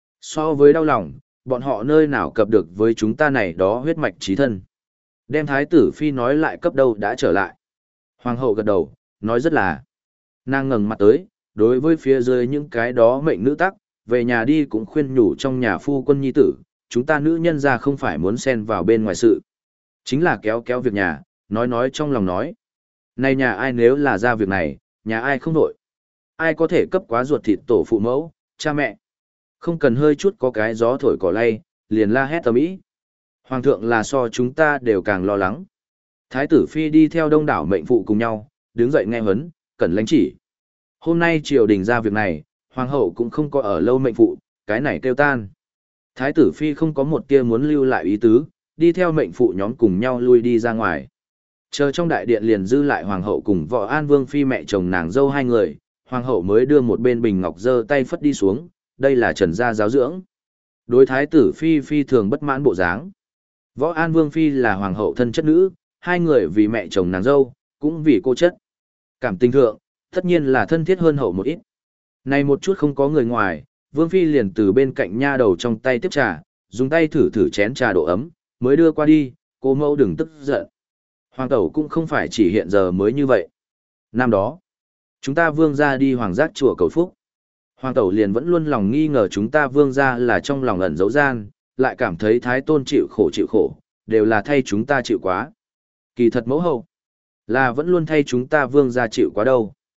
So với đau lòng, bọn họ nơi nào cập được với chúng ta này đó huyết mạch trí thân. Đem thái tử phi nói lại cấp đâu đã trở lại. Hoàng hậu gật đầu, nói rất là. Nàng ngẩng mặt tới, đối với phía dưới những cái đó mệnh nữ tắc, về nhà đi cũng khuyên nhủ trong nhà phu quân nhi tử, chúng ta nữ nhân ra không phải muốn xen vào bên ngoài sự. Chính là kéo kéo việc nhà, nói nói trong lòng nói. Này nhà ai nếu là ra việc này, nhà ai không đổi. Ai có thể cấp quá ruột thịt tổ phụ mẫu, cha mẹ. Không cần hơi chút có cái gió thổi cỏ lay, liền la hét tầm ý. Hoàng thượng là so chúng ta đều càng lo lắng. Thái tử phi đi theo đông đảo mệnh phụ cùng nhau, đứng dậy nghe huấn, cần lãnh chỉ. Hôm nay triều đình ra việc này, hoàng hậu cũng không có ở lâu mệnh phụ, cái này kêu tan. Thái tử phi không có một tia muốn lưu lại ý tứ, đi theo mệnh phụ nhóm cùng nhau lui đi ra ngoài. Chờ trong đại điện liền dư lại hoàng hậu cùng võ an vương phi mẹ chồng nàng dâu hai người, hoàng hậu mới đưa một bên bình ngọc giơ tay phất đi xuống, đây là trần gia giáo dưỡng. Đối thái tử phi phi thường bất mãn bộ dáng. Võ an vương phi là hoàng hậu thân chất nữ, hai người vì mẹ chồng nàng dâu, cũng vì cô chất. Cảm tình thượng, tất nhiên là thân thiết hơn hậu một ít. Này một chút không có người ngoài, vương phi liền từ bên cạnh nha đầu trong tay tiếp trà, dùng tay thử thử chén trà độ ấm, mới đưa qua đi, cô mẫu đừng tức giận. Hoàng tẩu cũng không phải chỉ hiện giờ mới như vậy. Năm đó, chúng ta vương ra đi hoàng giác chùa cầu phúc. Hoàng tẩu liền vẫn luôn lòng nghi ngờ chúng ta vương ra là trong lòng ẩn dấu gian, lại cảm thấy thái tôn chịu khổ chịu khổ, đều là thay chúng ta chịu quá. Kỳ thật mẫu hậu, là vẫn luôn thay chúng ta vương ra chịu quá đâu.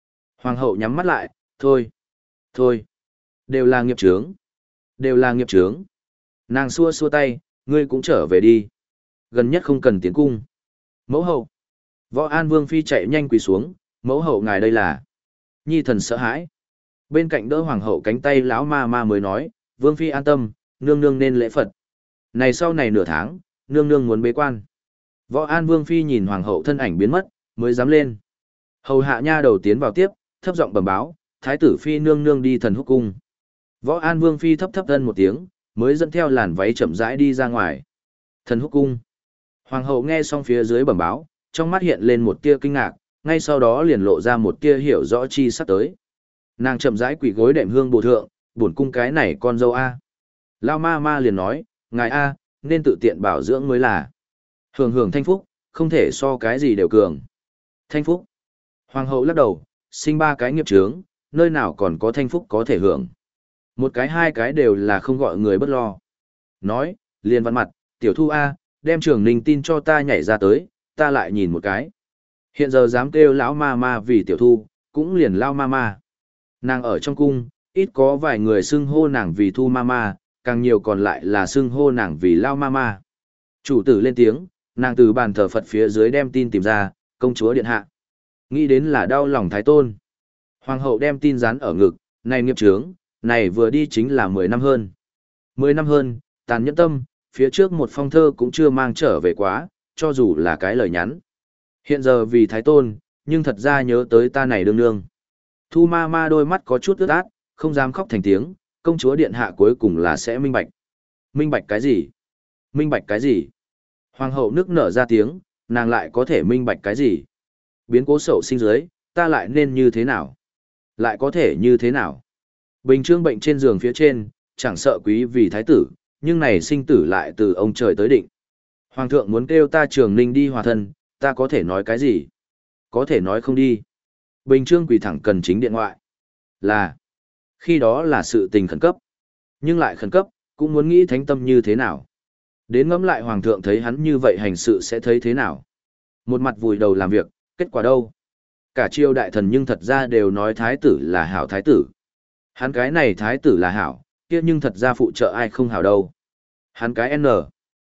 Hoàng hậu nhắm mắt lại, thôi, thôi, đều là nghiệp chướng, đều là nghiệp chướng. Nàng xua xua tay, ngươi cũng trở về đi. Gần nhất không cần tiến cung. Mẫu hậu. Võ An Vương Phi chạy nhanh quỳ xuống, mẫu hậu ngài đây là. Nhi thần sợ hãi. Bên cạnh đỡ hoàng hậu cánh tay lão ma ma mới nói, Vương Phi an tâm, nương nương nên lễ Phật. Này sau này nửa tháng, nương nương muốn bế quan. Võ An Vương Phi nhìn hoàng hậu thân ảnh biến mất, mới dám lên. Hầu hạ nha đầu tiến vào tiếp, thấp giọng bẩm báo, thái tử Phi nương nương đi thần húc cung. Võ An Vương Phi thấp thấp thân một tiếng, mới dẫn theo làn váy chậm rãi đi ra ngoài. Thần húc cung. Hoàng hậu nghe xong phía dưới bẩm báo, trong mắt hiện lên một tia kinh ngạc, ngay sau đó liền lộ ra một tia hiểu rõ chi sắp tới. Nàng chậm rãi quỳ gối đệm hương bồ thượng, buồn cung cái này con dâu a. Lao ma ma liền nói, ngài a, nên tự tiện bảo dưỡng mới là. Hưởng hưởng thanh phúc, không thể so cái gì đều cường. Thanh phúc. Hoàng hậu lắc đầu, sinh ba cái nghiệp chướng, nơi nào còn có thanh phúc có thể hưởng. Một cái hai cái đều là không gọi người bất lo. Nói, liền văn mặt, tiểu thu a, đem trường ninh tin cho ta nhảy ra tới, ta lại nhìn một cái. Hiện giờ dám kêu lão ma ma vì tiểu thu, cũng liền lao ma ma. Nàng ở trong cung, ít có vài người xưng hô nàng vì thu ma ma, càng nhiều còn lại là xưng hô nàng vì lao ma ma. Chủ tử lên tiếng, nàng từ bàn thờ Phật phía dưới đem tin tìm ra, công chúa điện hạ. Nghĩ đến là đau lòng thái tôn. Hoàng hậu đem tin dán ở ngực, này nghiệp chướng, này vừa đi chính là mười năm hơn. Mười năm hơn, tàn nhẫn tâm, phía trước một phong thơ cũng chưa mang trở về quá, cho dù là cái lời nhắn. Hiện giờ vì thái tôn, nhưng thật ra nhớ tới ta này đương nương. Thu ma ma đôi mắt có chút ướt át, không dám khóc thành tiếng, công chúa điện hạ cuối cùng là sẽ minh bạch. Minh bạch cái gì? Minh bạch cái gì? Hoàng hậu nước nở ra tiếng, nàng lại có thể minh bạch cái gì? Biến cố sậu sinh dưới, ta lại nên như thế nào? Lại có thể như thế nào? Bình trương bệnh trên giường phía trên, chẳng sợ quý vì thái tử, nhưng này sinh tử lại từ ông trời tới định. Hoàng thượng muốn kêu ta Trường Ninh đi hòa thân, ta có thể nói cái gì? Có thể nói không đi. Bình trương quỳ thẳng cần chính điện ngoại. Là, khi đó là sự tình khẩn cấp. Nhưng lại khẩn cấp, cũng muốn nghĩ thánh tâm như thế nào. Đến ngẫm lại hoàng thượng thấy hắn như vậy hành sự sẽ thấy thế nào. Một mặt vùi đầu làm việc, kết quả đâu? Cả triều đại thần nhưng thật ra đều nói thái tử là hảo thái tử. Hắn cái này thái tử là hảo, kia nhưng thật ra phụ trợ ai không hảo đâu. Hắn cái N.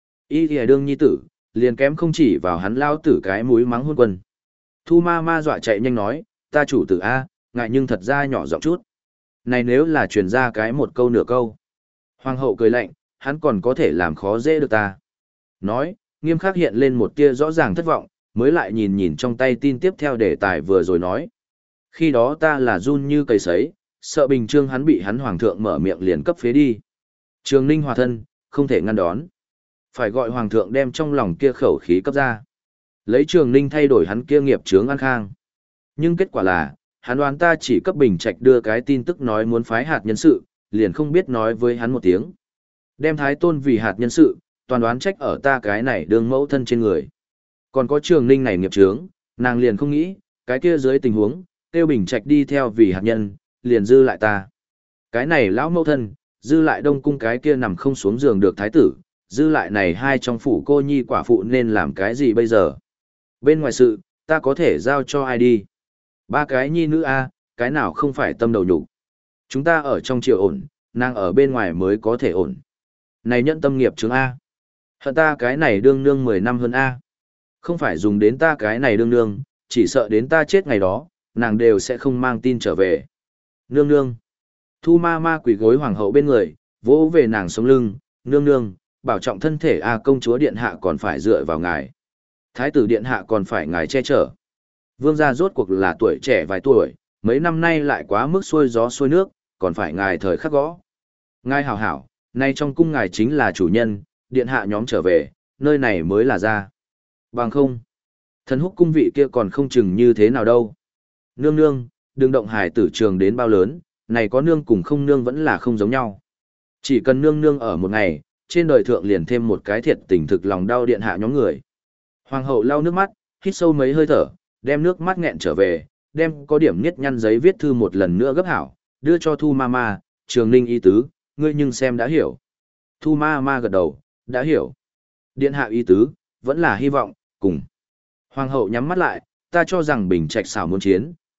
Y thì đương nhi tử, liền kém không chỉ vào hắn lao tử cái mũi mắng hôn quân. Thu ma ma dọa chạy nhanh nói, ta chủ tử A, ngại nhưng thật ra nhỏ giọng chút. Này nếu là truyền ra cái một câu nửa câu. Hoàng hậu cười lạnh, hắn còn có thể làm khó dễ được ta. Nói, nghiêm khắc hiện lên một tia rõ ràng thất vọng, mới lại nhìn nhìn trong tay tin tiếp theo đề tài vừa rồi nói. Khi đó ta là run như cây sấy, sợ bình trương hắn bị hắn hoàng thượng mở miệng liền cấp phế đi. Trường Ninh hòa thân, không thể ngăn đón. Phải gọi hoàng thượng đem trong lòng kia khẩu khí cấp ra. Lấy Trường Ninh thay đổi hắn kia nghiệp chướng an khang. Nhưng kết quả là, hắn đoán ta chỉ cấp bình trạch đưa cái tin tức nói muốn phái hạt nhân sự, liền không biết nói với hắn một tiếng. Đem thái tôn vì hạt nhân sự, toàn đoán trách ở ta cái này đương mẫu thân trên người. Còn có Trường Ninh này nghiệp chướng, nàng liền không nghĩ, cái kia dưới tình huống, tiêu bình trạch đi theo vì hạt nhân, liền dư lại ta. Cái này lão mẫu thân, dư lại đông cung cái kia nằm không xuống giường được thái tử, dư lại này hai trong phủ cô nhi quả phụ nên làm cái gì bây giờ? Bên ngoài sự, ta có thể giao cho ai đi? Ba cái nhi nữ a, cái nào không phải tâm đầu nhục. Chúng ta ở trong triều ổn, nàng ở bên ngoài mới có thể ổn. Này nhận tâm nghiệp chứng A. Hận ta cái này đương nương mười năm hơn A. Không phải dùng đến ta cái này đương nương, chỉ sợ đến ta chết ngày đó, nàng đều sẽ không mang tin trở về. Nương nương. Thu ma ma quỷ gối hoàng hậu bên người, vỗ về nàng sống lưng, nương nương, bảo trọng thân thể A công chúa điện hạ còn phải dựa vào ngài. Thái tử điện hạ còn phải ngài che chở. Vương gia rốt cuộc là tuổi trẻ vài tuổi, mấy năm nay lại quá mức xuôi gió xuôi nước, còn phải ngài thời khắc gõ. Ngài hảo hảo, nay trong cung ngài chính là chủ nhân, điện hạ nhóm trở về, nơi này mới là ra. Bằng không, thần húc cung vị kia còn không chừng như thế nào đâu. Nương nương, đừng động hài tử trường đến bao lớn, này có nương cùng không nương vẫn là không giống nhau. Chỉ cần nương nương ở một ngày, trên đời thượng liền thêm một cái thiệt tình thực lòng đau điện hạ nhóm người. Hoàng hậu lau nước mắt, hít sâu mấy hơi thở, đem nước mắt nghẹn trở về, đem có điểm niết nhăn giấy viết thư một lần nữa gấp hảo, đưa cho Thu ma ma, Trường Ninh ý tứ, ngươi nhưng xem đã hiểu. Thu ma ma gật đầu, đã hiểu. Điện hạ ý tứ, vẫn là hy vọng, cùng. Hoàng hậu nhắm mắt lại, ta cho rằng bình trạch xảo muốn chiến,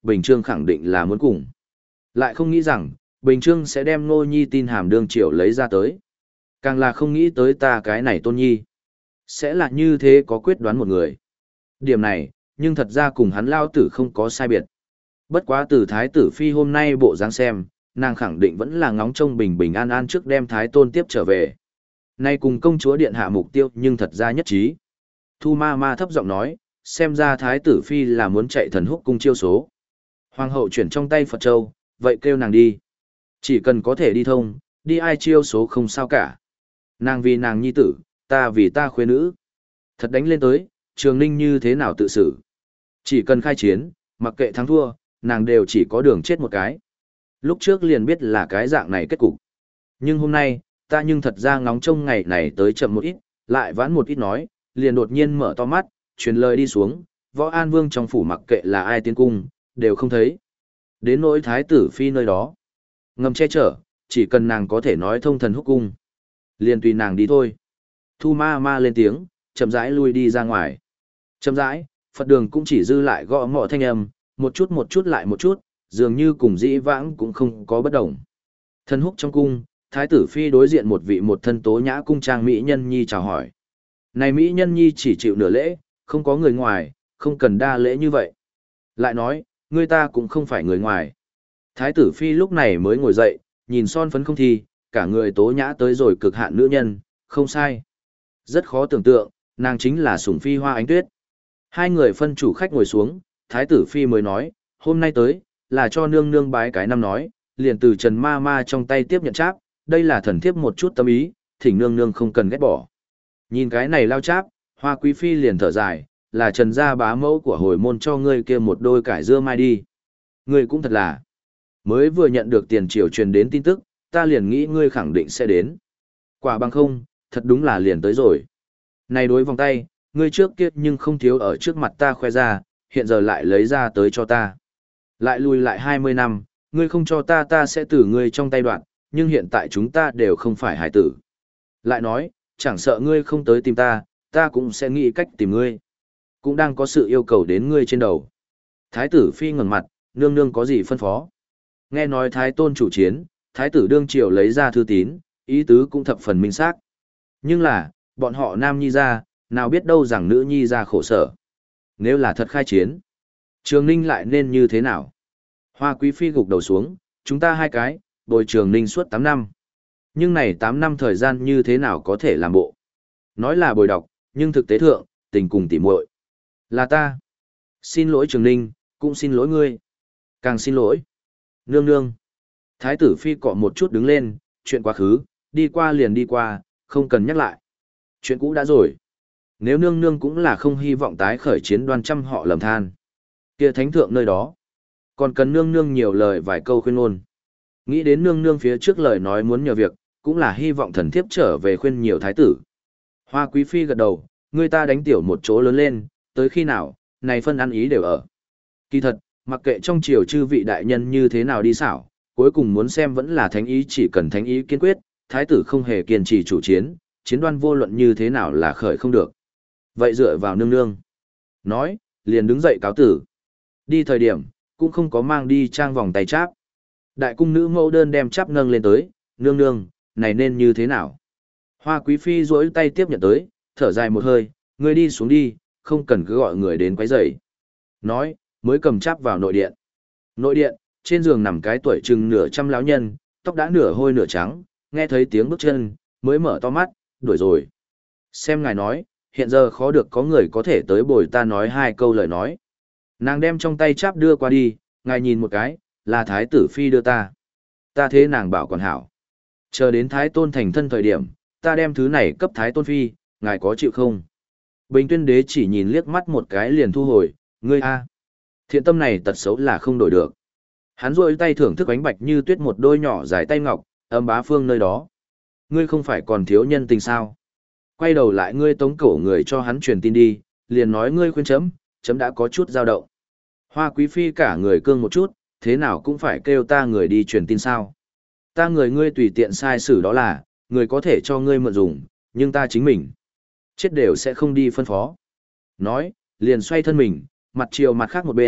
Bình Trương khẳng định là muốn cùng. Lại không nghĩ rằng, Bình Trương sẽ đem Ngô Nhi tin hàm đương triều lấy ra tới. Càng là không nghĩ tới ta cái này Tôn Nhi. Sẽ là như thế có quyết đoán một người. Điểm này, nhưng thật ra cùng hắn lao tử không có sai biệt. Bất quá từ Thái tử Phi hôm nay bộ dáng xem, nàng khẳng định vẫn là ngóng trông bình bình an an trước đem Thái Tôn tiếp trở về. Nay cùng công chúa điện hạ mục tiêu nhưng thật ra nhất trí. Thu ma ma thấp giọng nói, xem ra Thái tử Phi là muốn chạy thần húc cung chiêu số. Hoàng hậu chuyển trong tay Phật Châu, vậy kêu nàng đi. Chỉ cần có thể đi thông, đi ai chiêu số không sao cả. Nàng vì nàng nhi tử, ta vì ta khuê nữ. Thật đánh lên tới, Trường Ninh như thế nào tự xử. Chỉ cần khai chiến, mặc kệ thắng thua, nàng đều chỉ có đường chết một cái. Lúc trước liền biết là cái dạng này kết cục. Nhưng hôm nay, ta nhưng thật ra ngóng trông ngày này tới chậm một ít, lại vãn một ít nói, liền đột nhiên mở to mắt, truyền lời đi xuống, Võ An Vương trong phủ mặc kệ là ai tiến cung, đều không thấy. Đến nỗi Thái tử Phi nơi đó. Ngầm che chở, chỉ cần nàng có thể nói thông thần húc cung. Liền tùy nàng đi thôi. Thu ma ma lên tiếng, chậm rãi lui đi ra ngoài. Chậm rãi, Phật đường cũng chỉ dư lại gõ mọ thanh âm, một chút một chút lại một chút, dường như cùng dĩ vãng cũng không có bất đồng. Thần húc trong cung, Thái tử Phi đối diện một vị một thân tố nhã cung trang Mỹ Nhân Nhi chào hỏi. Này Mỹ Nhân Nhi chỉ chịu nửa lễ, không có người ngoài, không cần đa lễ như vậy. Lại nói, người ta cũng không phải người ngoài. Thái tử Phi lúc này mới ngồi dậy, nhìn son phấn không thi, cả người tố nhã tới rồi cực hạn nữ nhân, không sai. Rất khó tưởng tượng, nàng chính là Sủng Phi Hoa Ánh Tuyết. Hai người phân chủ khách ngồi xuống, Thái tử Phi mới nói, hôm nay tới, là cho nương nương bái cái năm nói, liền từ Trần Ma Ma trong tay tiếp nhận cháp, đây là thần thiếp một chút tâm ý, thỉnh nương nương không cần ghét bỏ. Nhìn cái này lao cháp, Hoa Quý Phi liền thở dài, là Trần gia bá mẫu của hồi môn cho ngươi kia một đôi cải dưa mai đi. Ngươi cũng thật là, mới vừa nhận được tiền triều truyền đến tin tức, ta liền nghĩ ngươi khẳng định sẽ đến. Quả bằng không, thật đúng là liền tới rồi. Này đối vòng tay, ngươi trước kia nhưng không thiếu ở trước mặt ta khoe ra, hiện giờ lại lấy ra tới cho ta. Lại lùi lại hai mươi năm, ngươi không cho ta ta sẽ tử ngươi trong tay đoạn, nhưng hiện tại chúng ta đều không phải hải tử. Lại nói, chẳng sợ ngươi không tới tìm ta, ta cũng sẽ nghĩ cách tìm ngươi. Cũng đang có sự yêu cầu đến ngươi trên đầu. Thái tử Phi ngẩng mặt, nương nương có gì phân phó. Nghe nói Thái Tôn chủ chiến, Thái tử đương triều lấy ra thư tín, ý tứ cũng thập phần minh xác. Nhưng là, bọn họ nam nhi ra, nào biết đâu rằng nữ nhi ra khổ sở. Nếu là thật khai chiến, Trường Ninh lại nên như thế nào? Hoa Quý Phi gục đầu xuống, chúng ta hai cái, bồi Trường Ninh suốt tám năm. Nhưng này tám năm thời gian như thế nào có thể làm bộ? Nói là bồi đọc, nhưng thực tế thượng, tình cùng tỉ muội. Là ta. Xin lỗi Trường Ninh, cũng xin lỗi ngươi. Càng xin lỗi. Nương nương. Thái tử Phi cọ một chút đứng lên, chuyện quá khứ, đi qua liền đi qua, không cần nhắc lại. Chuyện cũ đã rồi. Nếu nương nương cũng là không hy vọng tái khởi chiến đoan trăm họ lầm than. Kia thánh thượng nơi đó. Còn cần nương nương nhiều lời vài câu khuyên ngôn. Nghĩ đến nương nương phía trước lời nói muốn nhờ việc, cũng là hy vọng thần thiếp trở về khuyên nhiều thái tử. Hoa Quý Phi gật đầu, người ta đánh tiểu một chỗ lớn lên, tới khi nào, này phân ăn ý đều ở. Kỳ thật, mặc kệ trong triều chư vị đại nhân như thế nào đi xảo, cuối cùng muốn xem vẫn là thánh ý, chỉ cần thánh ý kiên quyết, thái tử không hề kiên trì chủ chiến, chiến đoan vô luận như thế nào là khởi không được. Vậy dựa vào nương nương. Nói, liền đứng dậy cáo tử. Đi thời điểm, cũng không có mang đi trang vòng tay cháp. Đại cung nữ mẫu đơn đem cháp nâng lên tới, nương nương, này nên như thế nào? Hoa Quý Phi duỗi tay tiếp nhận tới, thở dài một hơi, ngươi đi xuống đi, không cần cứ gọi người đến quấy rầy. Nói, mới cầm cháp vào nội điện. Nội điện, trên giường nằm cái tuổi chừng nửa trăm lão nhân, tóc đã nửa hôi nửa trắng, nghe thấy tiếng bước chân, mới mở to mắt, đuổi rồi. Xem ngài nói, hiện giờ khó được có người có thể tới bồi ta nói hai câu lời nói. Nàng đem trong tay cháp đưa qua đi, ngài nhìn một cái, là Thái tử Phi đưa ta. Ta thế nàng bảo còn hảo. Chờ đến Thái Tôn thành thân thời điểm, ta đem thứ này cấp Thái Tôn Phi, ngài có chịu không? Bình Tuyên Đế chỉ nhìn liếc mắt một cái liền thu hồi, ngươi a, thiện tâm này tật xấu là không đổi được. Hắn rôi tay thưởng thức ánh bạch như tuyết một đôi nhỏ dài tay ngọc, âm bá phương nơi đó. Ngươi không phải còn thiếu nhân tình sao? Quay đầu lại ngươi tống cổ người cho hắn truyền tin đi, liền nói ngươi khuyên chấm, chấm đã có chút dao động. Hoa Quý Phi cả người cương một chút, thế nào cũng phải kêu ta người đi truyền tin sao? Ta người ngươi tùy tiện sai xử đó là, người có thể cho ngươi mượn dùng, nhưng ta chính mình, chết đều sẽ không đi phân phó. Nói, liền xoay thân mình, mặt chiều mặt khác một bên,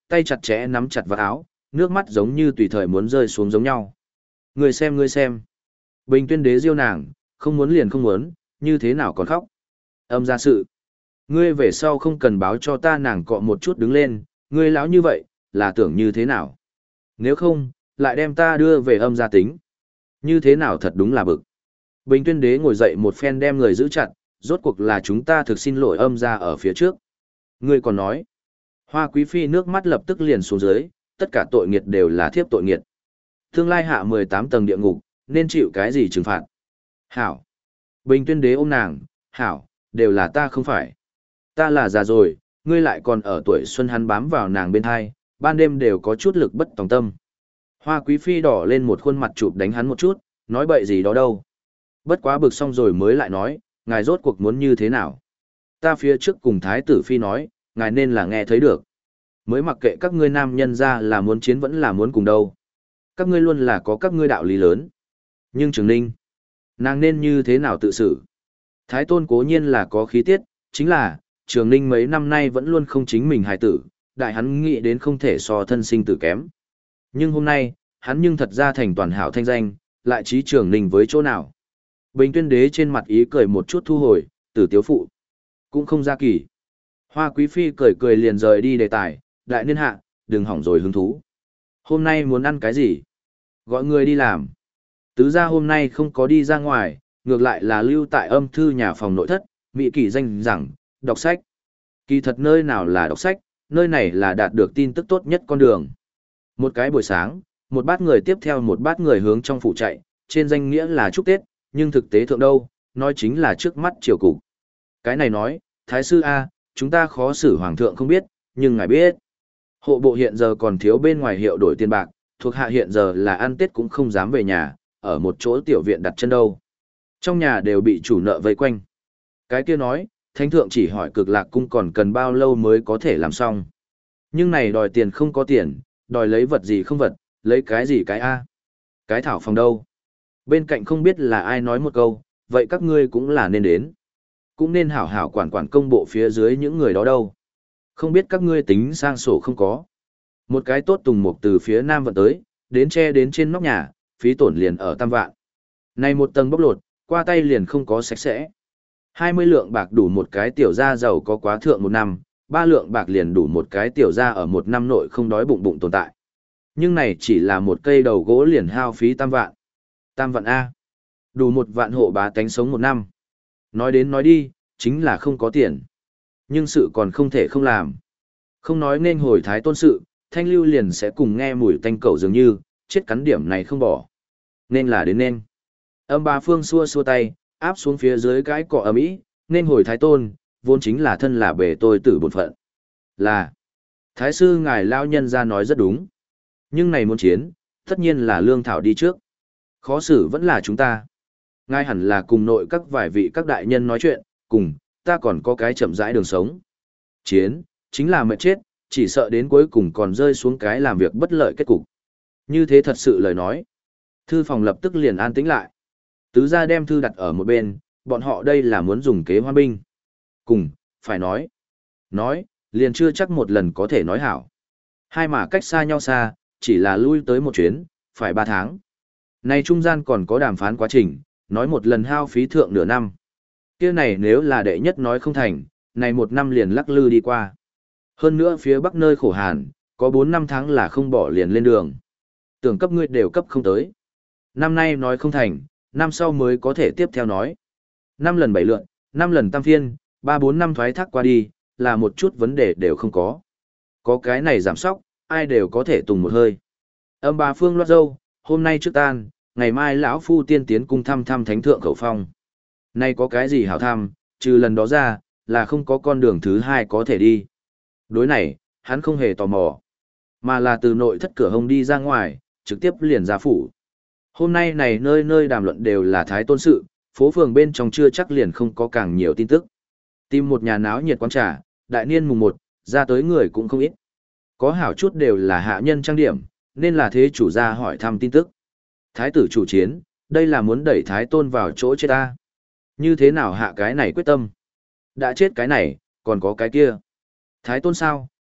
tay chặt chẽ nắm chặt vào áo, nước mắt giống như tùy thời muốn rơi xuống giống nhau. Người xem ngươi xem. Bình Tuyên Đế diêu nàng, không muốn liền không muốn, như thế nào còn khóc. Âm gia sự. Ngươi về sau không cần báo cho ta. Nàng cọ một chút đứng lên, ngươi lão như vậy, là tưởng như thế nào? Nếu không, lại đem ta đưa về âm gia tính. Như thế nào thật đúng là bực. Bình Tuyên Đế ngồi dậy một phen đem người giữ chặt, rốt cuộc là chúng ta thực xin lỗi âm gia ở phía trước. Ngươi còn nói. Hoa Quý Phi nước mắt lập tức liền xuống dưới, tất cả tội nghiệt đều là thiếp tội nghiệt. Tương lai hạ mười tám tầng địa ngục, nên chịu cái gì trừng phạt? Hảo. Bình Tuyên Đế ôm nàng, hảo, đều là ta không phải. Ta là già rồi, ngươi lại còn ở tuổi xuân. Hắn bám vào nàng bên hai, ban đêm đều có chút lực bất tòng tâm. Hoa Quý Phi đỏ lên một khuôn mặt chụp đánh hắn một chút, nói bậy gì đó đâu. Bất quá bực xong rồi mới lại nói, ngài rốt cuộc muốn như thế nào? Ta phía trước cùng Thái tử Phi nói, ngài nên là nghe thấy được. Mới mặc kệ các ngươi nam nhân ra là muốn chiến vẫn là muốn cùng đâu. Các ngươi luôn là có các ngươi đạo lý lớn. Nhưng Trường Ninh, nàng nên như thế nào tự xử? Thái Tôn cố nhiên là có khí tiết, chính là, Trường Ninh mấy năm nay vẫn luôn không chính mình hài tử, đại hắn nghĩ đến không thể so thân sinh tử kém. Nhưng hôm nay, hắn nhưng thật ra thành toàn hảo thanh danh, lại trí Trường Ninh với chỗ nào. Bình Tuyên Đế trên mặt ý cười một chút thu hồi, tử tiếu phụ. Cũng không ra kỳ. Hoa Quý Phi cười cười liền rời đi đề tài, đại niên hạ, đừng hỏng rồi hứng thú. Hôm nay muốn ăn cái gì? Gọi người đi làm. Tứ gia hôm nay không có đi ra ngoài, ngược lại là lưu tại âm thư nhà phòng nội thất, mỹ kỳ danh rằng, đọc sách. Kỳ thật nơi nào là đọc sách, nơi này là đạt được tin tức tốt nhất con đường. Một cái buổi sáng, một bát người tiếp theo một bát người hướng trong phủ chạy, trên danh nghĩa là chúc Tết, nhưng thực tế thượng đâu, nói chính là trước mắt triều cục. Cái này nói, Thái sư A, chúng ta khó xử hoàng thượng không biết, nhưng ngài biết. Hộ bộ hiện giờ còn thiếu bên ngoài hiệu đổi tiền bạc, thuộc hạ hiện giờ là ăn Tết cũng không dám về nhà, ở một chỗ tiểu viện đặt chân đâu. Trong nhà đều bị chủ nợ vây quanh. Cái kia nói, thánh thượng chỉ hỏi Cực Lạc cung còn cần bao lâu mới có thể làm xong. Nhưng này đòi tiền không có tiền, đòi lấy vật gì không vật, lấy cái gì cái A. Cái thảo phòng đâu. Bên cạnh không biết là ai nói một câu, vậy các ngươi cũng là nên đến. Cũng nên hảo hảo quản quản công bộ phía dưới những người đó đâu. Không biết các ngươi tính sang sổ không có. Một cái tốt tùng mục từ phía nam vận tới, đến che đến trên nóc nhà, phí tổn liền ở tam vạn. Này một tầng bóc lột, qua tay liền không có sạch sẽ. hai mươi lượng bạc đủ một cái tiểu gia giàu có quá thượng một năm, ba lượng bạc liền đủ một cái tiểu gia ở một năm nội không đói bụng bụng tồn tại. Nhưng này chỉ là một cây đầu gỗ liền hao phí tam vạn. Tam vạn A. Đủ một vạn hộ bá tánh sống một năm. Nói đến nói đi, chính là không có tiền. Nhưng sự còn không thể không làm. Không nói nên hồi thái tôn sự, thanh lưu liền sẽ cùng nghe mùi tanh cẩu dường như, chết cắn điểm này không bỏ. Nên là đến nên. Âm bà Phương xua xua tay, áp xuống phía dưới cái cọ ấm ý, nên hồi thái tôn, vốn chính là thân là bề tôi tử bổn phận. Là, thái sư ngài lao nhân ra nói rất đúng. Nhưng này muốn chiến, tất nhiên là lương thảo đi trước. Khó xử vẫn là chúng ta. Ngài hẳn là cùng nội các vài vị các đại nhân nói chuyện, cùng, ta còn có cái chậm rãi đường sống. Chiến, chính là mệt chết, chỉ sợ đến cuối cùng còn rơi xuống cái làm việc bất lợi kết cục. Như thế thật sự lời nói. Thư phòng lập tức liền an tĩnh lại. Tứ gia đem thư đặt ở một bên, bọn họ đây là muốn dùng kế hoan binh. Cùng, phải nói. Nói, liền chưa chắc một lần có thể nói hảo. Hai mà cách xa nhau xa, chỉ là lui tới một chuyến, phải ba tháng. Này trung gian còn có đàm phán quá trình, nói một lần hao phí thượng nửa năm. Kia này nếu là đệ nhất nói không thành, này một năm liền lắc lư đi qua. Hơn nữa phía bắc nơi khổ hàn, có bốn năm tháng là không bỏ liền lên đường. Tưởng cấp ngươi đều cấp không tới. Năm nay nói không thành, năm sau mới có thể tiếp theo nói. Năm lần bảy lượn, năm lần tam phiên, ba bốn năm thoái thác qua đi, là một chút vấn đề đều không có. Có cái này giảm sóc, ai đều có thể tùng một hơi. Âm bà Phương loát dâu, hôm nay trước tan, ngày mai lão phu tiên tiến cung thăm thăm thánh thượng khẩu phong. Nay có cái gì hảo thăm, trừ lần đó ra, là không có con đường thứ hai có thể đi. Đối này, hắn không hề tò mò, mà là từ nội thất cửa hông đi ra ngoài, trực tiếp liền ra phủ. Hôm nay này nơi nơi đàm luận đều là thái tôn sự, phố phường bên trong chưa chắc liền không có càng nhiều tin tức. Tìm một nhà náo nhiệt quán trà, đại niên mùng một, ra tới người cũng không ít. Có hảo chút đều là hạ nhân trang điểm, nên là thế chủ gia hỏi thăm tin tức. Thái tử chủ chiến, đây là muốn đẩy thái tôn vào chỗ chết ta. Như thế nào hạ cái này quyết tâm? Đã chết cái này, còn có cái kia. Thái tôn sao,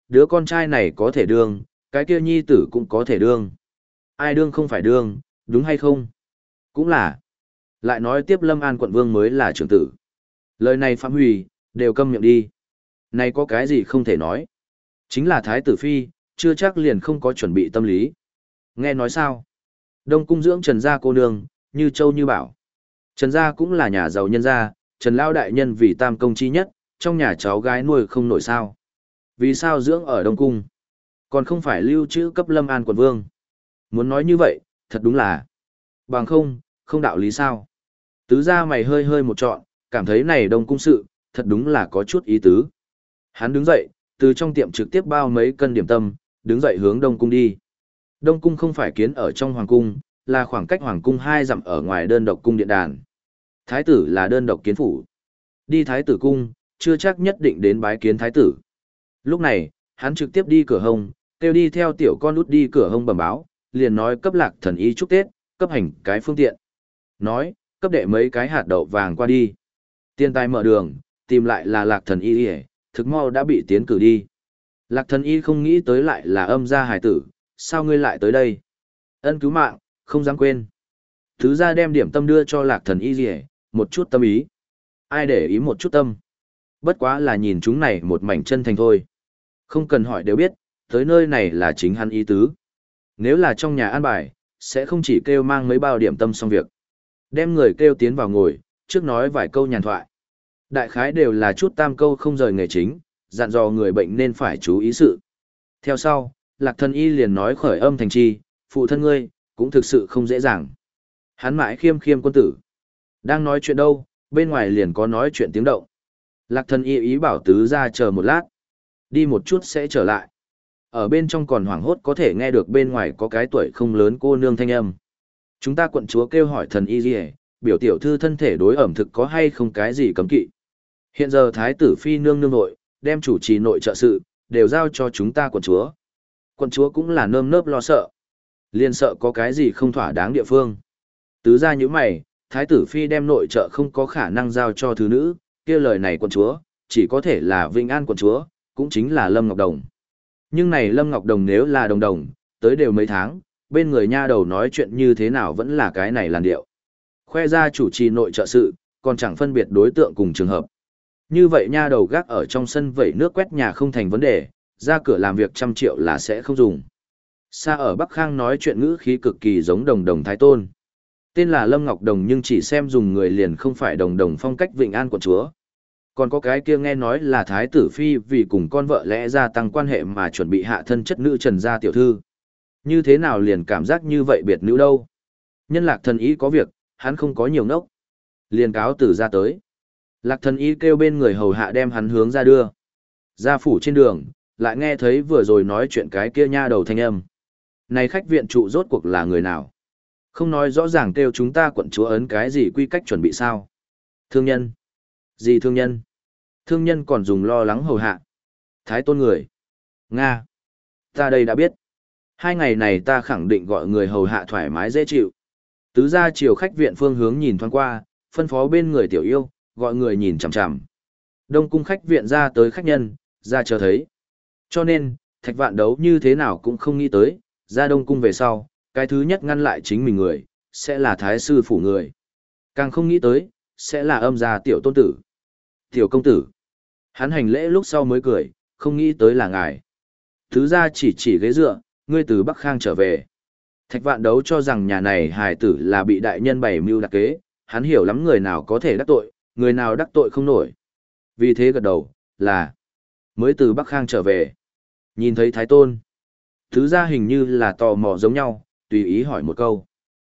đứa con trai này có thể đương, cái kia nhi tử cũng có thể đương. Ai đương không phải đương, đúng hay không? Cũng là. Lại nói tiếp Lâm An quận vương mới là trưởng tử. Lời này Phạm Huy, đều câm miệng đi. Này có cái gì không thể nói. Chính là Thái tử Phi, chưa chắc liền không có chuẩn bị tâm lý. Nghe nói sao? Đông cung dưỡng Trần gia cô nương, như châu như bảo. Trần gia cũng là nhà giàu nhân gia, Trần Lao đại nhân vì tam công chi nhất, trong nhà cháu gái nuôi không nổi sao. Vì sao dưỡng ở Đông cung? Còn không phải lưu trữ cấp Lâm An quận vương. Muốn nói như vậy, thật đúng là. Bằng không, không đạo lý sao. Tứ gia mày hơi hơi một trọn, cảm thấy này Đông cung sự, thật đúng là có chút ý tứ. Hắn đứng dậy, từ trong tiệm trực tiếp bao mấy cân điểm tâm, đứng dậy hướng Đông cung đi. Đông cung không phải kiến ở trong hoàng cung, là khoảng cách hoàng cung hai dặm ở ngoài đơn độc cung điện đàn. Thái tử là đơn độc kiến phủ. Đi thái tử cung, chưa chắc nhất định đến bái kiến thái tử. Lúc này, hắn trực tiếp đi cửa hông, kêu đi theo tiểu con út đi cửa hông bẩm báo, liền nói cấp Lạc Thần Y chúc Tết, cấp hành cái phương tiện. Nói, cấp đệ mấy cái hạt đậu vàng qua đi. Tiên tài mở đường, tìm lại là Lạc Thần Y, thực mau đã bị tiến cử đi. Lạc Thần Y không nghĩ tới lại là âm gia hài tử, sao ngươi lại tới đây? Ân cứu mạng, không dám quên. Thứ ra đem điểm tâm đưa cho Lạc Thần Y gì, một chút tâm ý. Ai để ý một chút tâm. Bất quá là nhìn chúng này một mảnh chân thành thôi. Không cần hỏi đều biết, tới nơi này là chính hắn ý tứ. Nếu là trong nhà an bài, sẽ không chỉ kêu mang mấy bao điểm tâm xong việc. Đem người kêu tiến vào ngồi, trước nói vài câu nhàn thoại. Đại khái đều là chút tam câu không rời nghề chính, dặn dò người bệnh nên phải chú ý sự. Theo sau, Lạc Thần Y liền nói khởi âm thành chi, phụ thân ngươi, cũng thực sự không dễ dàng. Hắn mãi khiêm khiêm quân tử. Đang nói chuyện đâu, bên ngoài liền có nói chuyện tiếng động. Lạc Thần Y ý bảo tứ ra chờ một lát. Đi một chút sẽ trở lại. Ở bên trong còn hoảng hốt có thể nghe được bên ngoài có cái tuổi không lớn cô nương thanh âm. Chúng ta quận chúa kêu hỏi thần y gì, biểu tiểu thư thân thể đối ẩm thực có hay không cái gì cấm kỵ. Hiện giờ thái tử phi nương nương nội, đem chủ trì nội trợ sự, đều giao cho chúng ta quận chúa. Quận chúa cũng là nơm nớp lo sợ. Liên sợ có cái gì không thỏa đáng địa phương. Tứ ra như mày, thái tử phi đem nội trợ không có khả năng giao cho thứ nữ, kia lời này quận chúa, chỉ có thể là Vinh An quận chúa, cũng chính là Lâm Ngọc Đồng. Nhưng này Lâm Ngọc Đồng nếu là đồng đồng, tới đều mấy tháng, bên người nha đầu nói chuyện như thế nào vẫn là cái này làn điệu. Khoe ra chủ trì nội trợ sự, còn chẳng phân biệt đối tượng cùng trường hợp. Như vậy nha đầu gác ở trong sân vẩy nước quét nhà không thành vấn đề, ra cửa làm việc trăm triệu là sẽ không dùng. Xa ở Bắc Khang nói chuyện ngữ khí cực kỳ giống đồng đồng thái tôn. Tên là Lâm Ngọc Đồng nhưng chỉ xem dùng người liền không phải đồng đồng phong cách Vịnh An quận chúa. Còn có cái kia nghe nói là thái tử phi vì cùng con vợ lẽ gia tăng quan hệ mà chuẩn bị hạ thân chất nữ Trần gia tiểu thư. Như thế nào liền cảm giác như vậy biệt nữ đâu. Nhân Lạc Thần Y có việc, hắn không có nhiều ngốc. Liền cáo từ ra tới. Lạc Thần Y kêu bên người hầu hạ đem hắn hướng ra đưa. Ra phủ trên đường, lại nghe thấy vừa rồi nói chuyện cái kia nha đầu thanh âm. Này khách viện trụ rốt cuộc là người nào? Không nói rõ ràng kêu chúng ta quận chúa ấn cái gì quy cách chuẩn bị sao? Thương nhân. Gì thương nhân? Thương nhân còn dùng lo lắng hầu hạ. Thái tôn người. Nga. Ta đây đã biết. Hai ngày này ta khẳng định gọi người hầu hạ thoải mái dễ chịu. Tứ ra chiều khách viện phương hướng nhìn thoáng qua, phân phó bên người tiểu yêu, gọi người nhìn chằm chằm. Đông cung khách viện ra tới khách nhân, ra chờ thấy. Cho nên, thạch vạn đấu như thế nào cũng không nghĩ tới, ra đông cung về sau, cái thứ nhất ngăn lại chính mình người, sẽ là thái sư phủ người. Càng không nghĩ tới, sẽ là âm gia tiểu tôn tử. Tiểu công tử. Hắn hành lễ lúc sau mới cười, không nghĩ tới là ngài. Thứ ra chỉ chỉ ghế dựa, ngươi từ Bắc Khang trở về. Thạch vạn đấu cho rằng nhà này hài tử là bị đại nhân bày mưu đặc kế, hắn hiểu lắm người nào có thể đắc tội, người nào đắc tội không nổi. Vì thế gật đầu, là mới từ Bắc Khang trở về. Nhìn thấy Thái Tôn. Thứ ra hình như là tò mò giống nhau, tùy ý hỏi một câu.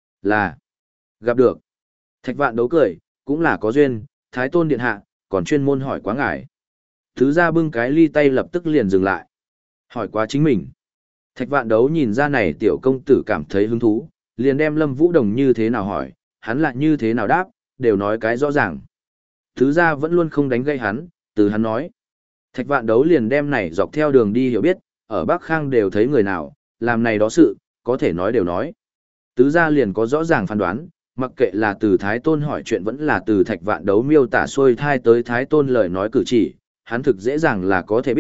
Là gặp được. Thạch vạn đấu cười, cũng là có duyên, Thái Tôn điện hạ, còn chuyên môn hỏi quá ngài. Thứ ra bưng cái ly tay lập tức liền dừng lại. Hỏi quá chính mình. Thạch vạn đấu nhìn ra này tiểu công tử cảm thấy hứng thú, liền đem Lâm Vũ Đồng như thế nào hỏi, hắn lại như thế nào đáp, đều nói cái rõ ràng. Thứ ra vẫn luôn không đánh gây hắn, từ hắn nói. Thạch vạn đấu liền đem này dọc theo đường đi hiểu biết, ở Bắc Khang đều thấy người nào, làm này đó sự, có thể nói đều nói. Tứ gia liền có rõ ràng phán đoán, mặc kệ là từ Thái Tôn hỏi chuyện vẫn là từ Thạch vạn đấu miêu tả xuôi thai tới Thái Tôn lời nói cử chỉ, hắn thực dễ dàng là có thể biết,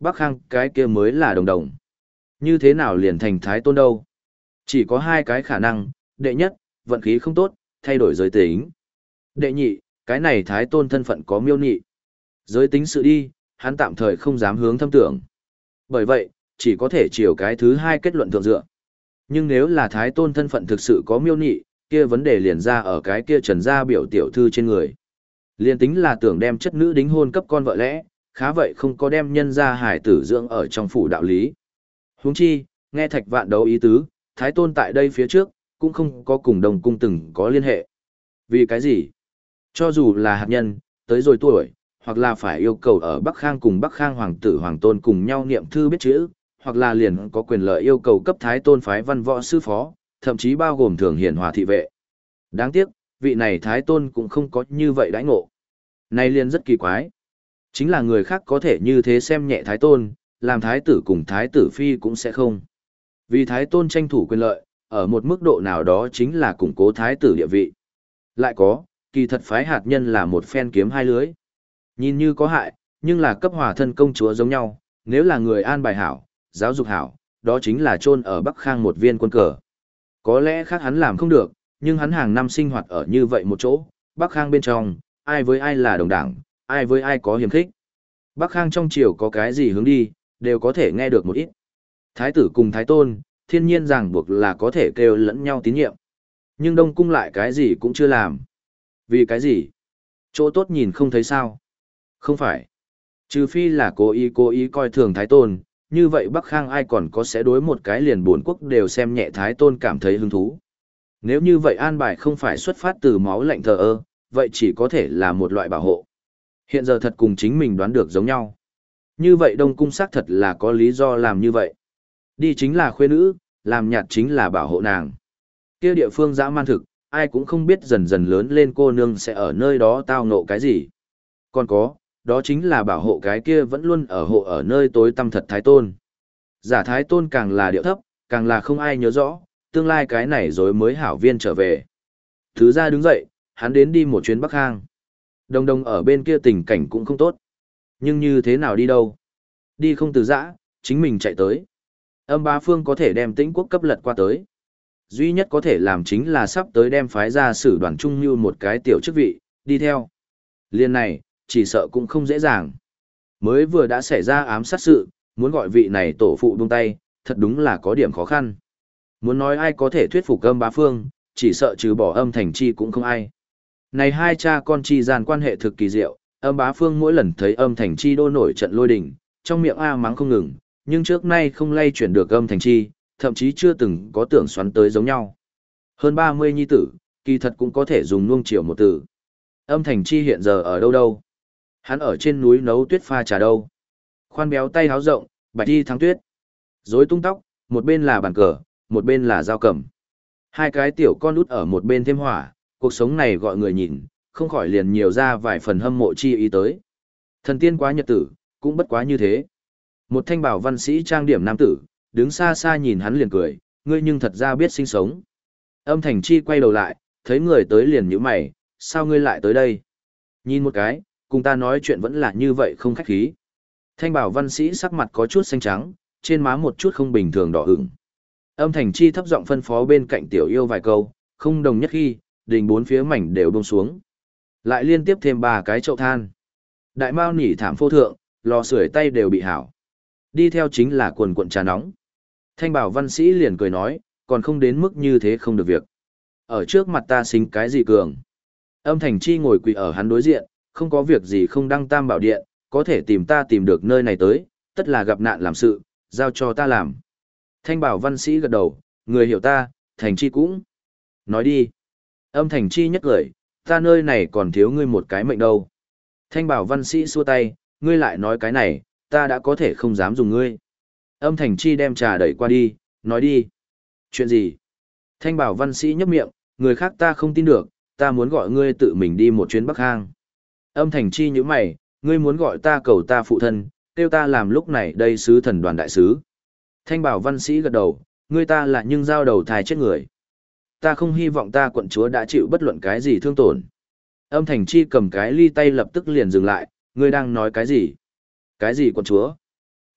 Bắc Khang cái kia mới là đồng đồng. Như thế nào liền thành Thái Tôn đâu? Chỉ có hai cái khả năng, đệ nhất, vận khí không tốt, thay đổi giới tính. Đệ nhị, cái này Thái Tôn thân phận có miêu nị. Giới tính sự đi, hắn tạm thời không dám hướng thâm tưởng. Bởi vậy, chỉ có thể chiều cái thứ hai kết luận thượng dựa. Nhưng nếu là Thái Tôn thân phận thực sự có miêu nị, kia vấn đề liền ra ở cái kia Trần gia biểu tiểu thư trên người. Liên tính là tưởng đem chất nữ đính hôn cấp con vợ lẽ, khá vậy không có đem nhân gia hải tử dưỡng ở trong phủ đạo lý. Huống chi, nghe Thạch Vạn đấu ý tứ, Thái Tôn tại đây phía trước, cũng không có cùng đồng cung từng có liên hệ. Vì cái gì? Cho dù là hạt nhân, tới rồi tuổi, hoặc là phải yêu cầu ở Bắc Khang cùng Bắc Khang hoàng tử hoàng tôn cùng nhau niệm thư biết chữ, hoặc là liền có quyền lợi yêu cầu cấp Thái Tôn phái văn võ sư phó, thậm chí bao gồm thường hiển hòa thị vệ. Đáng tiếc, vị này Thái Tôn cũng không có như vậy đãi ngộ. Này liền rất kỳ quái. Chính là người khác có thể như thế xem nhẹ Thái Tôn, làm Thái tử cùng Thái tử Phi cũng sẽ không. Vì Thái Tôn tranh thủ quyền lợi, ở một mức độ nào đó chính là củng cố Thái tử địa vị. Lại có, kỳ thật phái hạt nhân là một phen kiếm hai lưới. Nhìn như có hại, nhưng là cấp hòa thân công chúa giống nhau, nếu là người an bài hảo, giáo dục hảo, đó chính là chôn ở Bắc Khang một viên quân cờ. Có lẽ khác hắn làm không được, nhưng hắn hàng năm sinh hoạt ở như vậy một chỗ, Bắc Khang bên trong, ai với ai là đồng đảng, ai với ai có hiềm khích. Bắc Khang trong triều có cái gì hướng đi, đều có thể nghe được một ít. Thái tử cùng Thái Tôn, thiên nhiên ràng buộc là có thể kêu lẫn nhau tín nhiệm. Nhưng Đông Cung lại cái gì cũng chưa làm. Vì cái gì? Chỗ tốt nhìn không thấy sao? Không phải. Trừ phi là cố ý cố ý coi thường Thái Tôn, như vậy Bắc Khang ai còn có sẽ đối một cái liền bốn quốc đều xem nhẹ Thái Tôn cảm thấy hứng thú. Nếu như vậy an bài không phải xuất phát từ máu lạnh thờ ơ, vậy chỉ có thể là một loại bảo hộ. Hiện giờ thật cùng chính mình đoán được giống nhau. Như vậy Đông Cung xác thật là có lý do làm như vậy. Đi chính là khuê nữ, làm nhạt chính là bảo hộ nàng. Kia địa phương dã man thực, ai cũng không biết dần dần lớn lên cô nương sẽ ở nơi đó tao ngộ cái gì. Còn có, đó chính là bảo hộ cái kia vẫn luôn ở hộ ở nơi tối tăm thật Thái Tôn. Giả Thái Tôn càng là điệu thấp, càng là không ai nhớ rõ, tương lai cái này rồi mới hảo viên trở về. Thứ ra đứng dậy, hắn đến đi một chuyến Bắc Khang. Đồng đồng ở bên kia tình cảnh cũng không tốt. Nhưng như thế nào đi đâu? Đi không từ giã, chính mình chạy tới. Âm Bá Phương có thể đem Tĩnh quốc cấp lật qua tới. Duy nhất có thể làm chính là sắp tới đem phái ra sử đoàn trung như một cái tiểu chức vị, đi theo. Liên này, chỉ sợ cũng không dễ dàng. Mới vừa đã xảy ra ám sát sự, muốn gọi vị này tổ phụ buông tay, thật đúng là có điểm khó khăn. Muốn nói ai có thể thuyết phục Âm Bá Phương, chỉ sợ trừ bỏ Âm Thành Chi cũng không ai. Này hai cha con chi gian quan hệ thực kỳ diệu, Âm Bá Phương mỗi lần thấy Âm Thành Chi đô nổi trận lôi đình, trong miệng a mắng không ngừng, nhưng trước nay không lay chuyển được Âm Thành Chi, thậm chí chưa từng có tưởng xoắn tới giống nhau. Hơn ba mươi nhi tử, kỳ thật cũng có thể dùng nuông chiều một từ. Âm Thành Chi hiện giờ ở đâu đâu? Hắn ở trên núi nấu tuyết pha trà đâu? Khoan béo tay háo rộng, bạch đi thắng tuyết. Rối tung tóc, một bên là bàn cờ, một bên là dao cầm. Hai cái tiểu con út ở một bên thêm hỏa, cuộc sống này gọi người nhìn, không khỏi liền nhiều ra vài phần hâm mộ chi ý tới. Thần tiên quá nhật tử, cũng bất quá như thế. Một thanh bảo văn sĩ trang điểm nam tử, đứng xa xa nhìn hắn liền cười, ngươi nhưng thật ra biết sinh sống. Âm Thành Chi quay đầu lại, thấy người tới liền nhíu mày, sao ngươi lại tới đây? Nhìn một cái, cùng ta nói chuyện vẫn là như vậy không khách khí. Thanh bảo văn sĩ sắc mặt có chút xanh trắng, trên má một chút không bình thường đỏ ửng. Âm Thành Chi thấp giọng phân phó bên cạnh tiểu yêu vài câu, không đồng nhất khi, đình bốn phía mảnh đều buông xuống. Lại liên tiếp thêm ba cái chậu than. Đại mao nỉ thảm phô thượng, lò sưởi tay đều bị hảo. Đi theo chính là quần cuộn trà nóng. Thanh bảo văn sĩ liền cười nói, còn không đến mức như thế không được việc. Ở trước mặt ta xính cái gì cường. Âm Thành Chi ngồi quỳ ở hắn đối diện, không có việc gì không đăng tam bảo điện, có thể tìm ta tìm được nơi này tới, tất là gặp nạn làm sự, giao cho ta làm. Thanh bảo văn sĩ gật đầu, người hiểu ta, Thành Chi cũng. Nói đi. Âm Thành Chi nhất lời, ta nơi này còn thiếu ngươi một cái mệnh đâu. Thanh bảo văn sĩ xua tay, ngươi lại nói cái này, ta đã có thể không dám dùng ngươi. Âm Thành Chi đem trà đẩy qua đi, nói đi. Chuyện gì? Thanh bảo văn sĩ nhấp miệng, người khác ta không tin được, ta muốn gọi ngươi tự mình đi một chuyến Bắc Khang. Âm Thành Chi như mày, ngươi muốn gọi ta cầu ta phụ thân, kêu ta làm lúc này đây sứ thần đoàn đại sứ. Thanh bảo văn sĩ gật đầu, ngươi ta là nhưng giao đầu thai chết người. Ta không hy vọng ta quận chúa đã chịu bất luận cái gì thương tổn. Âm Thành Chi cầm cái ly tay lập tức liền dừng lại, ngươi đang nói cái gì? Cái gì quận chúa?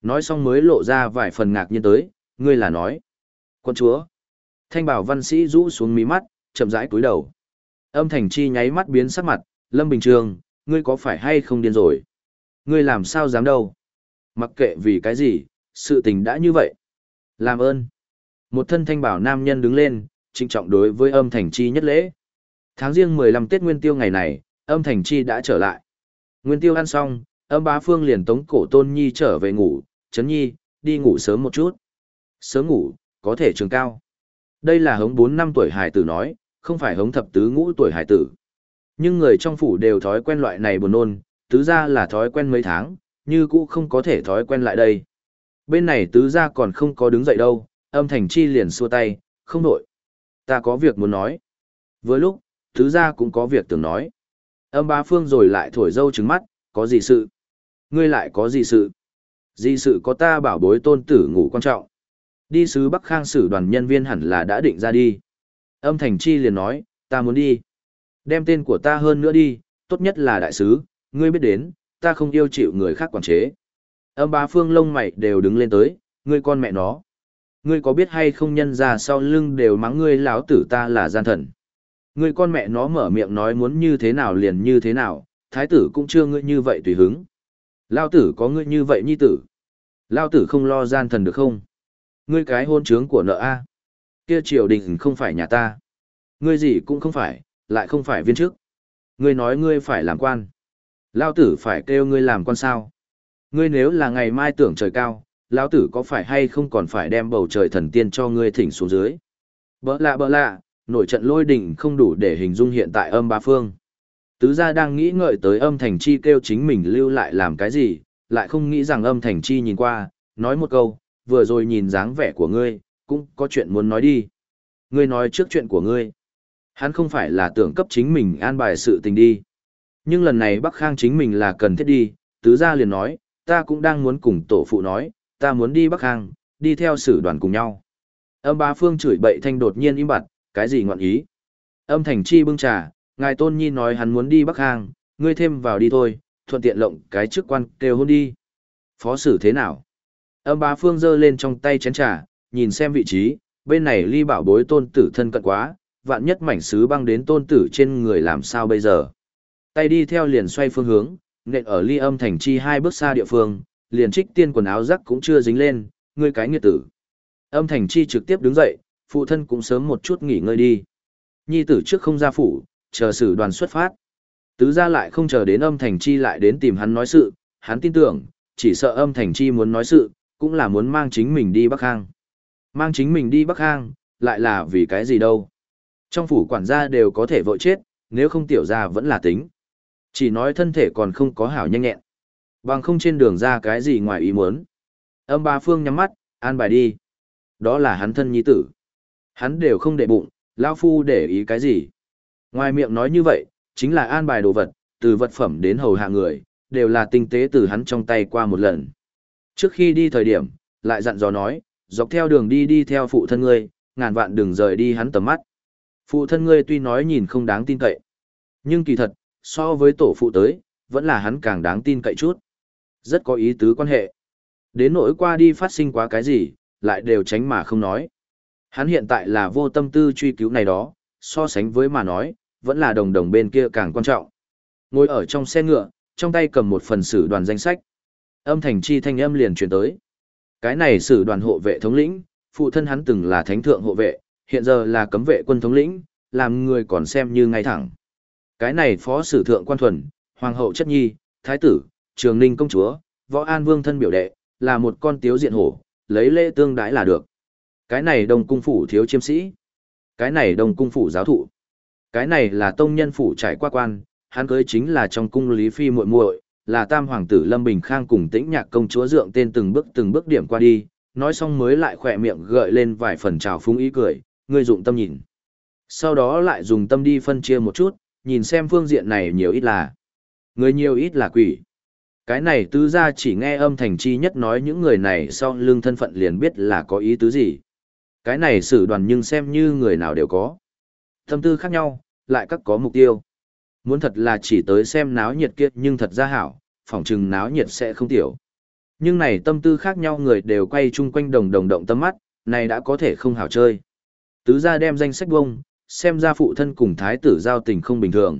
nói xong mới lộ ra vài phần ngạc nhiên tới, ngươi là nói. Quân chúa. Thanh bảo văn sĩ rũ xuống mí mắt, chậm rãi cúi đầu. Âm Thành Chi nháy mắt biến sắc mặt, Lâm Bình Trường, ngươi có phải hay không điên rồi? Ngươi làm sao dám đâu? Mặc kệ vì cái gì, sự tình đã như vậy. Làm ơn. Một thân thanh bảo nam nhân đứng lên, trịnh trọng đối với Âm Thành Chi nhất lễ. Tháng riêng mười lăm Tết Nguyên Tiêu ngày này, Âm Thành Chi đã trở lại. Nguyên Tiêu ăn xong, Âm Bá Phương liền tống cổ Tôn Nhi trở về ngủ, Trấn Nhi, đi ngủ sớm một chút. Sớm ngủ, có thể trường cao. Đây là hống bốn năm tuổi hải tử nói, không phải hống thập tứ ngũ tuổi hải tử. Nhưng người trong phủ đều thói quen loại này buồn nôn, tứ gia là thói quen mấy tháng, như cũ không có thể thói quen lại đây. Bên này tứ gia còn không có đứng dậy đâu, Âm Thành Chi liền xua tay, không nổi. Ta có việc muốn nói. Vừa lúc, tứ gia cũng có việc tưởng nói. Âm Bá Phương rồi lại thổi dâu trứng mắt, có gì sự? Ngươi lại có gì sự? Gì sự có ta bảo bối tôn tử ngủ quan trọng. Đi sứ Bắc Khang sử đoàn nhân viên hẳn là đã định ra đi. Âm Thành Chi liền nói, ta muốn đi. Đem tên của ta hơn nữa đi, tốt nhất là đại sứ, ngươi biết đến, ta không yêu chịu người khác quản chế. Âm Bá Phương lông mày đều đứng lên tới, ngươi con mẹ nó. Ngươi có biết hay không nhân ra sau lưng đều mắng ngươi láo tử ta là gian thần. Ngươi con mẹ nó mở miệng nói muốn như thế nào liền như thế nào, thái tử cũng chưa ngươi như vậy tùy hứng. Lao tử có ngươi như vậy nhi tử. Lao tử không lo gian thần được không? Ngươi cái hôn trướng của nợ A. Kia triều đình không phải nhà ta. Ngươi gì cũng không phải, lại không phải viên chức. Ngươi nói ngươi phải làm quan. Lao tử phải kêu ngươi làm quan sao? Ngươi nếu là ngày mai tưởng trời cao, Lao tử có phải hay không còn phải đem bầu trời thần tiên cho ngươi thỉnh xuống dưới? Bỡ lạ bỡ lạ, nổi trận lôi đình không đủ để hình dung hiện tại Âm Bá Phương. Tứ gia đang nghĩ ngợi tới Âm Thành Chi kêu chính mình lưu lại làm cái gì, lại không nghĩ rằng Âm Thành Chi nhìn qua, nói một câu, vừa rồi nhìn dáng vẻ của ngươi, cũng có chuyện muốn nói đi. Ngươi nói trước chuyện của ngươi. Hắn không phải là tưởng cấp chính mình an bài sự tình đi. Nhưng lần này Bắc Khang chính mình là cần thiết đi, tứ gia liền nói, ta cũng đang muốn cùng tổ phụ nói, ta muốn đi Bắc Khang, đi theo sử đoàn cùng nhau. Âm Bá Phương chửi bậy thanh đột nhiên im bặt, cái gì ngọn ý. Âm Thành Chi bưng trà, ngài Tôn Nhi nói hắn muốn đi Bắc Khang, ngươi thêm vào đi thôi, thuận tiện lộng cái chức quan kêu hôn đi. Phó xử thế nào? Âm Bá Phương giơ lên trong tay chén trà, nhìn xem vị trí, bên này ly bảo bối tôn tử thân cận quá, vạn nhất mảnh sứ băng đến tôn tử trên người làm sao bây giờ. Tay đi theo liền xoay phương hướng, nện ở ly Âm Thành Chi hai bước xa địa phương, liền trích tiên quần áo rắc cũng chưa dính lên, ngươi cái nghiệt tử. Âm Thành Chi trực tiếp đứng dậy, phụ thân cũng sớm một chút nghỉ ngơi đi. Nhi tử trước không ra phủ, chờ sử đoàn xuất phát. Tứ gia lại không chờ đến Âm Thành Chi lại đến tìm hắn nói sự, hắn tin tưởng, chỉ sợ Âm Thành Chi muốn nói sự, cũng là muốn mang chính mình đi Bắc Khang. Mang chính mình đi Bắc Khang, lại là vì cái gì đâu. Trong phủ quản gia đều có thể vội chết, nếu không tiểu gia vẫn là tính. Chỉ nói thân thể còn không có hảo nhanh nhẹn. Bằng không trên đường ra cái gì ngoài ý muốn. Âm Bá Phương nhắm mắt, an bài đi. Đó là hắn thân nhi tử. Hắn đều không để bụng, lão phu để ý cái gì. Ngoài miệng nói như vậy, chính là an bài đồ vật, từ vật phẩm đến hầu hạ người, đều là tinh tế từ hắn trong tay qua một lần. Trước khi đi thời điểm, lại dặn dò nói, dọc theo đường đi đi theo phụ thân ngươi, ngàn vạn đừng rời đi hắn tầm mắt. Phụ thân ngươi tuy nói nhìn không đáng tin cậy, nhưng kỳ thật, so với tổ phụ tới, vẫn là hắn càng đáng tin cậy chút. Rất có ý tứ quan hệ. Đến nỗi qua đi phát sinh quá cái gì, lại đều tránh mà không nói. Hắn hiện tại là vô tâm tư truy cứu này đó, so sánh với mà nói, vẫn là đồng đồng bên kia càng quan trọng. Ngồi ở trong xe ngựa, trong tay cầm một phần sử đoàn danh sách. Âm Thành Chi thanh âm liền truyền tới. Cái này sử đoàn hộ vệ thống lĩnh, phụ thân hắn từng là thánh thượng hộ vệ, hiện giờ là cấm vệ quân thống lĩnh, làm người còn xem như ngay thẳng. Cái này phó sử thượng quan thuần, hoàng hậu chất nhi, thái tử, trường ninh công chúa, võ an vương thân biểu đệ, là một con tiếu diện hổ, lấy lễ tương đãi là được. Cái này đông cung phủ thiếu chiêm sĩ. Cái này đông cung phủ giáo thụ. Cái này là tông nhân phủ trải qua quan, hắn cưới chính là trong cung Lý Phi muội muội, là tam hoàng tử Lâm Bình Khang cùng tĩnh nhạc công chúa dượng tên từng bước từng bước điểm qua đi, nói xong mới lại khỏe miệng gợi lên vài phần trào phúng ý cười, ngươi dụng tâm nhìn. Sau đó lại dùng tâm đi phân chia một chút, nhìn xem phương diện này nhiều ít là người nhiều ít là quỷ. Cái này tứ gia chỉ nghe Âm Thành Chi nhất nói những người này sau lưng thân phận liền biết là có ý tứ gì. Cái này sử đoàn nhưng xem như người nào đều có. Tâm tư khác nhau, lại các có mục tiêu. Muốn thật là chỉ tới xem náo nhiệt kiệt nhưng thật ra hảo, phỏng chừng náo nhiệt sẽ không tiểu. Nhưng này tâm tư khác nhau người đều quay chung quanh đồng đồng động tâm mắt, này đã có thể không hảo chơi. Tứ gia đem danh sách bông, xem ra phụ thân cùng thái tử giao tình không bình thường.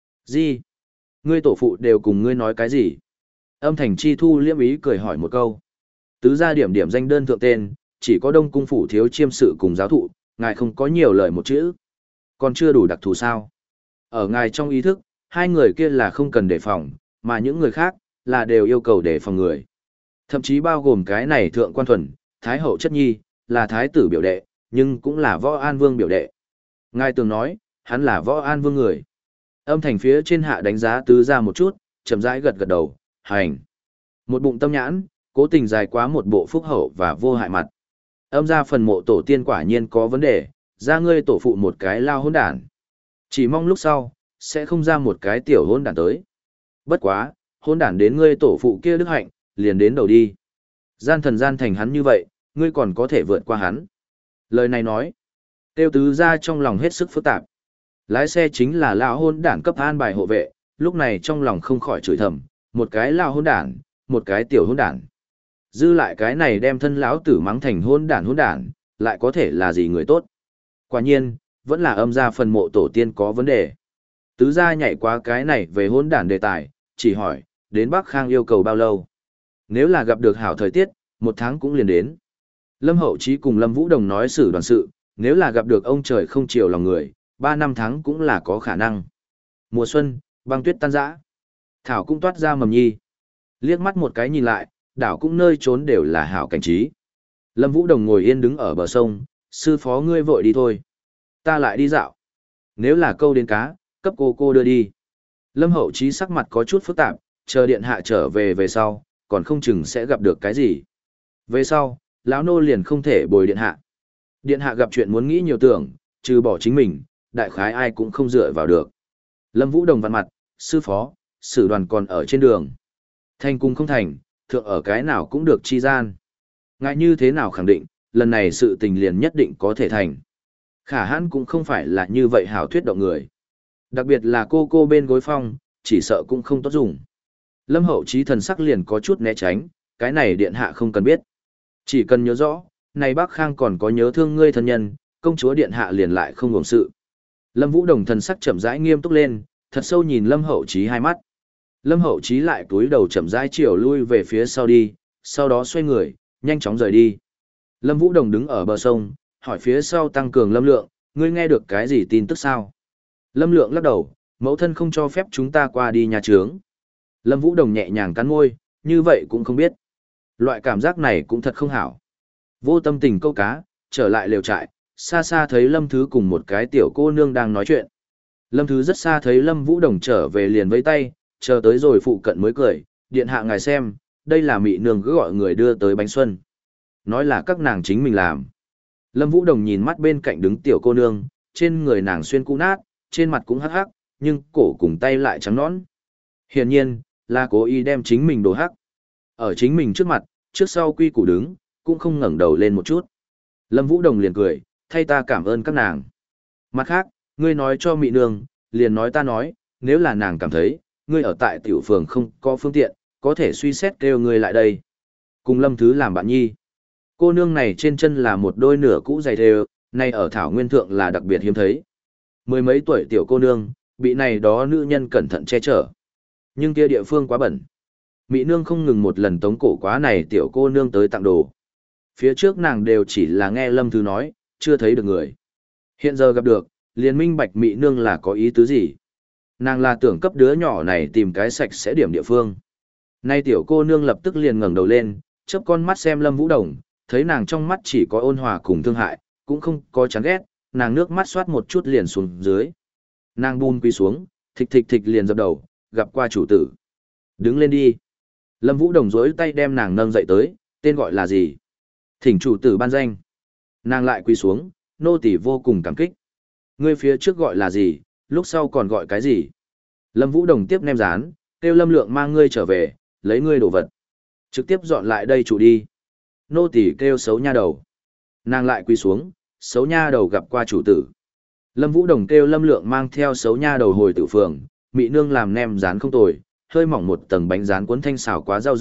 Gì? Ngươi tổ phụ đều cùng ngươi nói cái gì? Âm thành chi thu liêm ý cười hỏi một câu. Tứ gia điểm điểm danh đơn thượng tên, chỉ có đông cung phủ thiếu chiêm sự cùng giáo thụ, ngài không có nhiều lời một chữ. Còn chưa đủ đặc thù sao? Ở ngài trong ý thức, hai người kia là không cần đề phòng, mà những người khác, là đều yêu cầu đề phòng người. Thậm chí bao gồm cái này thượng quan thuần, thái hậu chất nhi, là thái tử biểu đệ, nhưng cũng là võ an vương biểu đệ. Ngài từng nói, hắn là võ an vương người. Âm thành phía trên hạ đánh giá tứ gia một chút, chậm rãi gật gật đầu, hành. Một bụng tâm nhãn, cố tình dài quá một bộ phúc hậu và vô hại mặt. Âm ra phần mộ tổ tiên quả nhiên có vấn đề, ra ngươi tổ phụ một cái lao hôn đản. Chỉ mong lúc sau, sẽ không ra một cái tiểu hôn đản tới. Bất quá, hôn đản đến ngươi tổ phụ kia đức hạnh, liền đến đầu đi. Gian thần gian thành hắn như vậy, ngươi còn có thể vượt qua hắn. Lời này nói, tiêu tứ ra trong lòng hết sức phức tạp. Lái xe chính là lão hôn đản cấp an bài hộ vệ, lúc này trong lòng không khỏi chửi thầm, một cái lao hôn đản, một cái tiểu hôn đản. Dư lại cái này đem thân lão tử mắng thành hôn đản hôn đản, lại có thể là gì người tốt. Quả nhiên, vẫn là âm ra phần mộ tổ tiên có vấn đề. Tứ gia nhảy qua cái này về hôn đản đề tài, chỉ hỏi, đến Bắc Khang yêu cầu bao lâu? Nếu là gặp được hảo thời tiết, một tháng cũng liền đến. Lâm Hậu Chí cùng Lâm Vũ Đồng nói xử đoàn sự, nếu là gặp được ông trời không chiều lòng người, ba năm tháng cũng là có khả năng. Mùa xuân, băng tuyết tan rã. Thảo cũng toát ra mầm nhi. Liếc mắt một cái nhìn lại, đảo cũng nơi trốn đều là hảo cảnh trí. Lâm Vũ Đồng ngồi yên đứng ở bờ sông, sư phó ngươi vội đi thôi. Ta lại đi dạo. Nếu là câu đến cá, cấp cô cô đưa đi. Lâm Hậu Chí sắc mặt có chút phức tạp, chờ điện hạ trở về về sau, còn không chừng sẽ gặp được cái gì. Về sau, lão nô liền không thể bồi điện hạ. Điện hạ gặp chuyện muốn nghĩ nhiều tưởng, trừ bỏ chính mình, đại khái ai cũng không dựa vào được. Lâm Vũ Đồng vặn mặt, sư phó, sử đoàn còn ở trên đường. Thành cung không thành, thượng ở cái nào cũng được chi gian. Ngại như thế nào khẳng định, lần này sự tình liền nhất định có thể thành. Khả hãn cũng không phải là như vậy hảo thuyết động người. Đặc biệt là cô cô bên gối phong, chỉ sợ cũng không tốt dùng. Lâm Hậu Chí thần sắc liền có chút né tránh, cái này điện hạ không cần biết. Chỉ cần nhớ rõ, này Bắc Khang còn có nhớ thương ngươi thân nhân, công chúa điện hạ liền lại không ngủng sự. Lâm Vũ Đồng thần sắc chậm rãi nghiêm túc lên, thật sâu nhìn Lâm Hậu Chí hai mắt. Lâm Hậu Chí lại cúi đầu chậm rãi chiều lui về phía sau đi, sau đó xoay người, nhanh chóng rời đi. Lâm Vũ Đồng đứng ở bờ sông, hỏi phía sau tăng cường Lâm Lượng, ngươi nghe được cái gì tin tức sao? Lâm Lượng lắc đầu, mẫu thân không cho phép chúng ta qua đi nhà trướng. Lâm Vũ Đồng nhẹ nhàng cắn môi, như vậy cũng không biết. Loại cảm giác này cũng thật không hảo. Vô tâm tình câu cá, trở lại lều trại, xa xa thấy Lâm Thứ cùng một cái tiểu cô nương đang nói chuyện. Lâm Thứ rất xa thấy Lâm Vũ Đồng trở về liền với tay, chờ tới rồi phụ cận mới cười, điện hạ ngài xem, đây là mị nương cứ gọi người đưa tới bánh xuân. Nói là các nàng chính mình làm. Lâm Vũ Đồng nhìn mắt bên cạnh đứng tiểu cô nương, trên người nàng xuyên cũ nát, trên mặt cũng hắc hắc, nhưng cổ cùng tay lại trắng nõn. Hiển nhiên, là cố ý đem chính mình đồ hắc. Ở chính mình trước mặt, trước sau quy củ đứng, cũng không ngẩng đầu lên một chút. Lâm Vũ Đồng liền cười, thay ta cảm ơn các nàng. Mặt khác, ngươi nói cho mị nương, liền nói ta nói, nếu là nàng cảm thấy, ngươi ở tại tiểu phường không có phương tiện, có thể suy xét kêu ngươi lại đây. Cùng Lâm Thứ làm bạn nhi. Cô nương này trên chân là một đôi nửa cũ giày thêu, nay ở Thảo Nguyên Thượng là đặc biệt hiếm thấy. Mười mấy tuổi tiểu cô nương, bị này đó nữ nhân cẩn thận che chở. Nhưng kia địa phương quá bẩn. Mỹ nương không ngừng một lần tống cổ quá này tiểu cô nương tới tặng đồ. Phía trước nàng đều chỉ là nghe Lâm Thứ nói, chưa thấy được người. Hiện giờ gặp được, liền minh bạch Mỹ nương là có ý tứ gì. Nàng là tưởng cấp đứa nhỏ này tìm cái sạch sẽ điểm địa phương. Nay tiểu cô nương lập tức liền ngẩng đầu lên, chớp con mắt xem Lâm Vũ Đồng, thấy nàng trong mắt chỉ có ôn hòa cùng thương hại, cũng không có chán ghét, nàng nước mắt xoát một chút liền xuống dưới. Nàng bùn quỳ xuống, thịch thịch thịch liền dập đầu, gặp qua chủ tử. Đứng lên đi. Lâm Vũ Đồng dối tay đem nàng nâng dậy tới, tên gọi là gì? Thỉnh chủ tử ban danh. Nàng lại quỳ xuống, nô tỳ vô cùng cảm kích. Ngươi phía trước gọi là gì, lúc sau còn gọi cái gì? Lâm Vũ Đồng tiếp nem rán, kêu Lâm Lượng mang ngươi trở về, lấy ngươi đồ vật. Trực tiếp dọn lại đây chủ đi. Nô tỳ kêu xấu nha đầu. Nàng lại quỳ xuống, xấu nha đầu gặp qua chủ tử. Lâm Vũ Đồng kêu Lâm Lượng mang theo xấu nha đầu hồi tự phường, mị nương làm nem rán không tồi, hơi mỏng một tầng bánh rán cuốn thanh xào quá rau dại,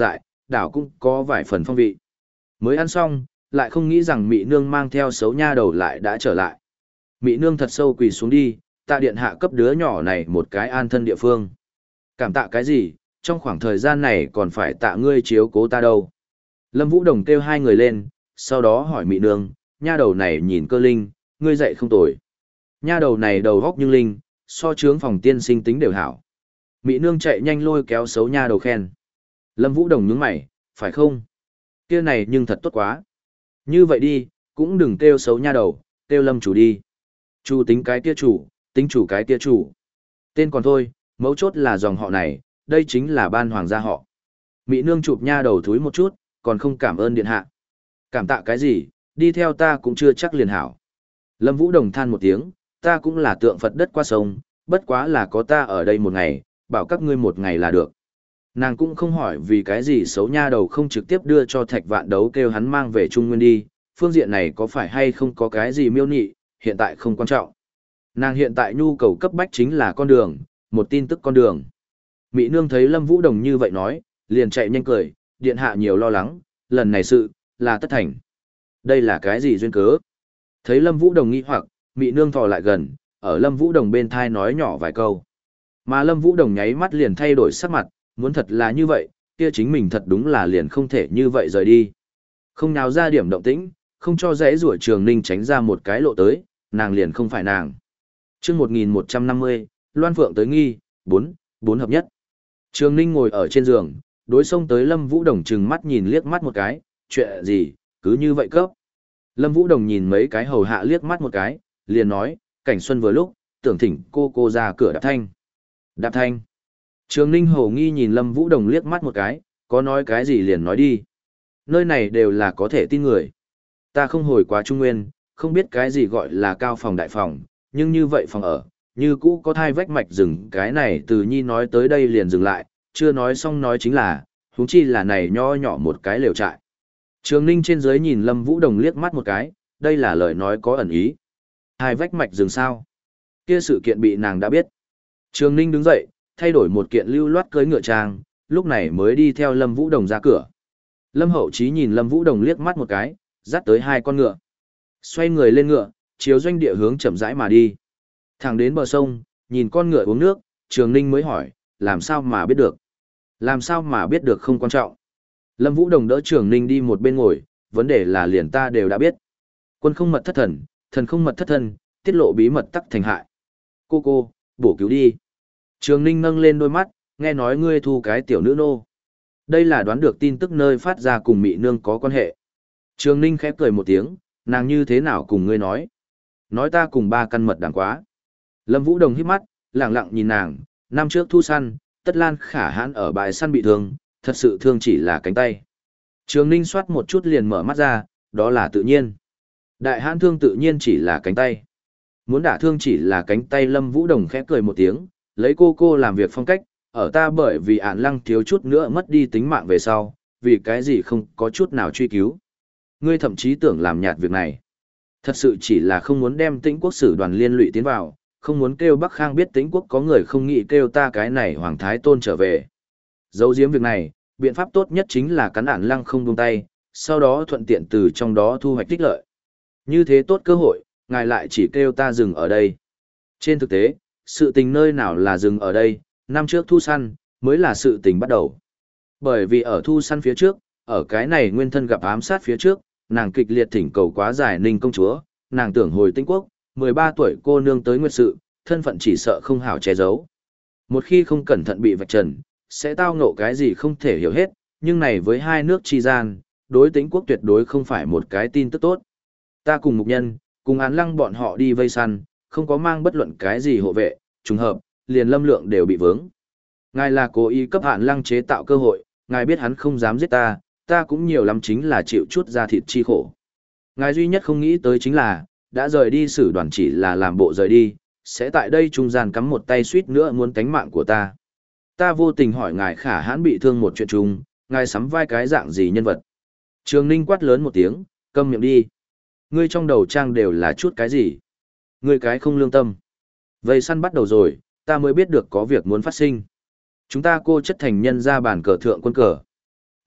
đảo cũng có vài phần phong vị. Mới ăn xong, lại không nghĩ rằng Mị Nương mang theo xấu nha đầu lại đã trở lại. Mị Nương thật sâu quỳ xuống đi, tạ điện hạ cấp đứa nhỏ này một cái an thân địa phương. Cảm tạ cái gì, trong khoảng thời gian này còn phải tạ ngươi chiếu cố ta đâu. Lâm Vũ Đồng kêu hai người lên, sau đó hỏi Mị Nương, nha đầu này nhìn cơ linh, ngươi dạy không tồi. Nha đầu này đầu góc như linh, so chướng phòng tiên sinh tính đều hảo. Mị Nương chạy nhanh lôi kéo xấu nha đầu khen. Lâm Vũ Đồng nhướng mày, phải không? Kia này nhưng thật tốt quá. Như vậy đi, cũng đừng kêu xấu nha đầu, kêu Lâm chủ đi. Chủ tính cái kia chủ, tính chủ cái kia chủ. Tên còn thôi, mấu chốt là dòng họ này, đây chính là ban hoàng gia họ. Mị Nương chụp nha đầu thúi một chút, còn không cảm ơn điện hạ. Cảm tạ cái gì, đi theo ta cũng chưa chắc liền hảo. Lâm Vũ Đồng than một tiếng, ta cũng là tượng Phật đất qua sông, bất quá là có ta ở đây một ngày, bảo các ngươi một ngày là được. Nàng cũng không hỏi vì cái gì xấu nha đầu không trực tiếp đưa cho Thạch Vạn Đấu kêu hắn mang về Trung Nguyên đi, phương diện này có phải hay không có cái gì miêu nị, hiện tại không quan trọng. Nàng hiện tại nhu cầu cấp bách chính là con đường, một tin tức con đường. Mị Nương thấy Lâm Vũ Đồng như vậy nói, liền chạy nhanh cười, điện hạ nhiều lo lắng, lần này sự, là tất thành. Đây là cái gì duyên cớ? Thấy Lâm Vũ Đồng nghi hoặc, Mị Nương thò lại gần, ở Lâm Vũ Đồng bên thai nói nhỏ vài câu. Mà Lâm Vũ Đồng nháy mắt liền thay đổi sắc mặt, muốn thật là như vậy, kia chính mình thật đúng là liền không thể như vậy rời đi. Không nào ra điểm động tĩnh, không cho dễ rủa Trường Ninh tránh ra một cái lộ tới, nàng liền không phải nàng. Chương một nghìn một trăm năm mươi, Loan Phượng tới nghi, bốn, bốn hợp nhất. Trường Ninh ngồi ở trên giường, đối xông tới Lâm Vũ Đồng trừng mắt nhìn liếc mắt một cái, chuyện gì, cứ như vậy cấp. Lâm Vũ Đồng nhìn mấy cái hầu hạ liếc mắt một cái, liền nói, cảnh xuân vừa lúc, tưởng thỉnh cô cô ra cửa đạp thanh. Đạp thanh. Trường Ninh hổ nghi nhìn Lâm Vũ Đồng liếc mắt một cái, có nói cái gì liền nói đi. Nơi này đều là có thể tin người. Ta không hồi quá Trung Nguyên, không biết cái gì gọi là cao phòng đại phòng, nhưng như vậy phòng ở, như cũ có thai vách mạch rừng cái này từ nhi nói tới đây liền dừng lại, chưa nói xong nói chính là, huống chi là này nho nhỏ một cái lều trại. Trường Ninh trên dưới nhìn Lâm Vũ Đồng liếc mắt một cái, đây là lời nói có ẩn ý. Hai vách mạch rừng sao? Kia sự kiện bị nàng đã biết. Trường Ninh đứng dậy, thay đổi một kiện lưu loát cưới ngựa trang, lúc này mới đi theo Lâm Vũ Đồng ra cửa. Lâm Hậu Chí nhìn Lâm Vũ Đồng liếc mắt một cái, dắt tới hai con ngựa. Xoay người lên ngựa, chiếu doanh địa hướng chậm rãi mà đi. Thẳng đến bờ sông, nhìn con ngựa uống nước, Trường Ninh mới hỏi, làm sao mà biết được? Làm sao mà biết được không quan trọng. Lâm Vũ Đồng đỡ Trường Ninh đi một bên ngồi, vấn đề là liền ta đều đã biết. Quân không mật thất thần, thần không mật thất thân, tiết lộ bí mật tắc thành hại. Cô cô, bổ cứu đi. Trường Ninh nâng lên đôi mắt, nghe nói ngươi thu cái tiểu nữ nô. Đây là đoán được tin tức nơi phát ra cùng Mị Nương có quan hệ. Trường Ninh khép cười một tiếng, nàng như thế nào cùng ngươi nói? Nói ta cùng ba căn mật đàng quá. Lâm Vũ Đồng hít mắt, lặng lặng nhìn nàng, năm trước thu săn, Tất Lan Khả Hãn ở bãi săn bị thương, thật sự thương chỉ là cánh tay. Trường Ninh soát một chút liền mở mắt ra, đó là tự nhiên. Đại hãn thương tự nhiên chỉ là cánh tay. Muốn đả thương chỉ là cánh tay. Lâm Vũ Đồng khẽ cười một tiếng, lấy cô cô làm việc phong cách, ở ta bởi vì Ản Lăng thiếu chút nữa mất đi tính mạng về sau, vì cái gì không có chút nào truy cứu. Ngươi thậm chí tưởng làm nhạt việc này. Thật sự chỉ là không muốn đem Tĩnh Quốc sử đoàn liên lụy tiến vào, không muốn kêu Bắc Khang biết Tĩnh Quốc có người không nghĩ kêu ta cái này Hoàng Thái Tôn trở về. Giấu giếm việc này, biện pháp tốt nhất chính là cắn Ản Lăng không buông tay, sau đó thuận tiện từ trong đó thu hoạch tích lợi. Như thế tốt cơ hội, ngài lại chỉ kêu ta dừng ở đây. Trên thực tế, sự tình nơi nào là dừng ở đây, năm trước thu săn, mới là sự tình bắt đầu. Bởi vì ở thu săn phía trước, ở cái này nguyên thân gặp ám sát phía trước, nàng kịch liệt thỉnh cầu quá giải Ninh công chúa, nàng tưởng hồi Tĩnh Quốc, mười ba tuổi cô nương tới nguyệt sự, thân phận chỉ sợ không hảo che giấu. Một khi không cẩn thận bị vạch trần, sẽ tao ngộ cái gì không thể hiểu hết, nhưng này với hai nước chi gian, đối Tĩnh Quốc tuyệt đối không phải một cái tin tức tốt. Ta cùng mục nhân, cùng Án Lăng bọn họ đi vây săn, không có mang bất luận cái gì hộ vệ, trùng hợp, liền Lâm Lượng đều bị vướng. Ngài là cố ý cấp Án Lăng chế tạo cơ hội, ngài biết hắn không dám giết ta, ta cũng nhiều lắm chính là chịu chút ra thịt chi khổ. Ngài duy nhất không nghĩ tới chính là, đã rời đi sử đoàn chỉ là làm bộ rời đi, sẽ tại đây trung gian cắm một tay suýt nữa muốn tánh mạng của ta. Ta vô tình hỏi ngài Khả Hãn bị thương một chuyện chung, ngài sắm vai cái dạng gì nhân vật. Trường Ninh quát lớn một tiếng, câm miệng đi. Ngươi trong đầu trang đều là chút cái gì? Ngươi cái không lương tâm. Vây săn bắt đầu rồi, ta mới biết được có việc muốn phát sinh. Chúng ta cô chất thành nhân ra bàn cờ thượng quân cờ.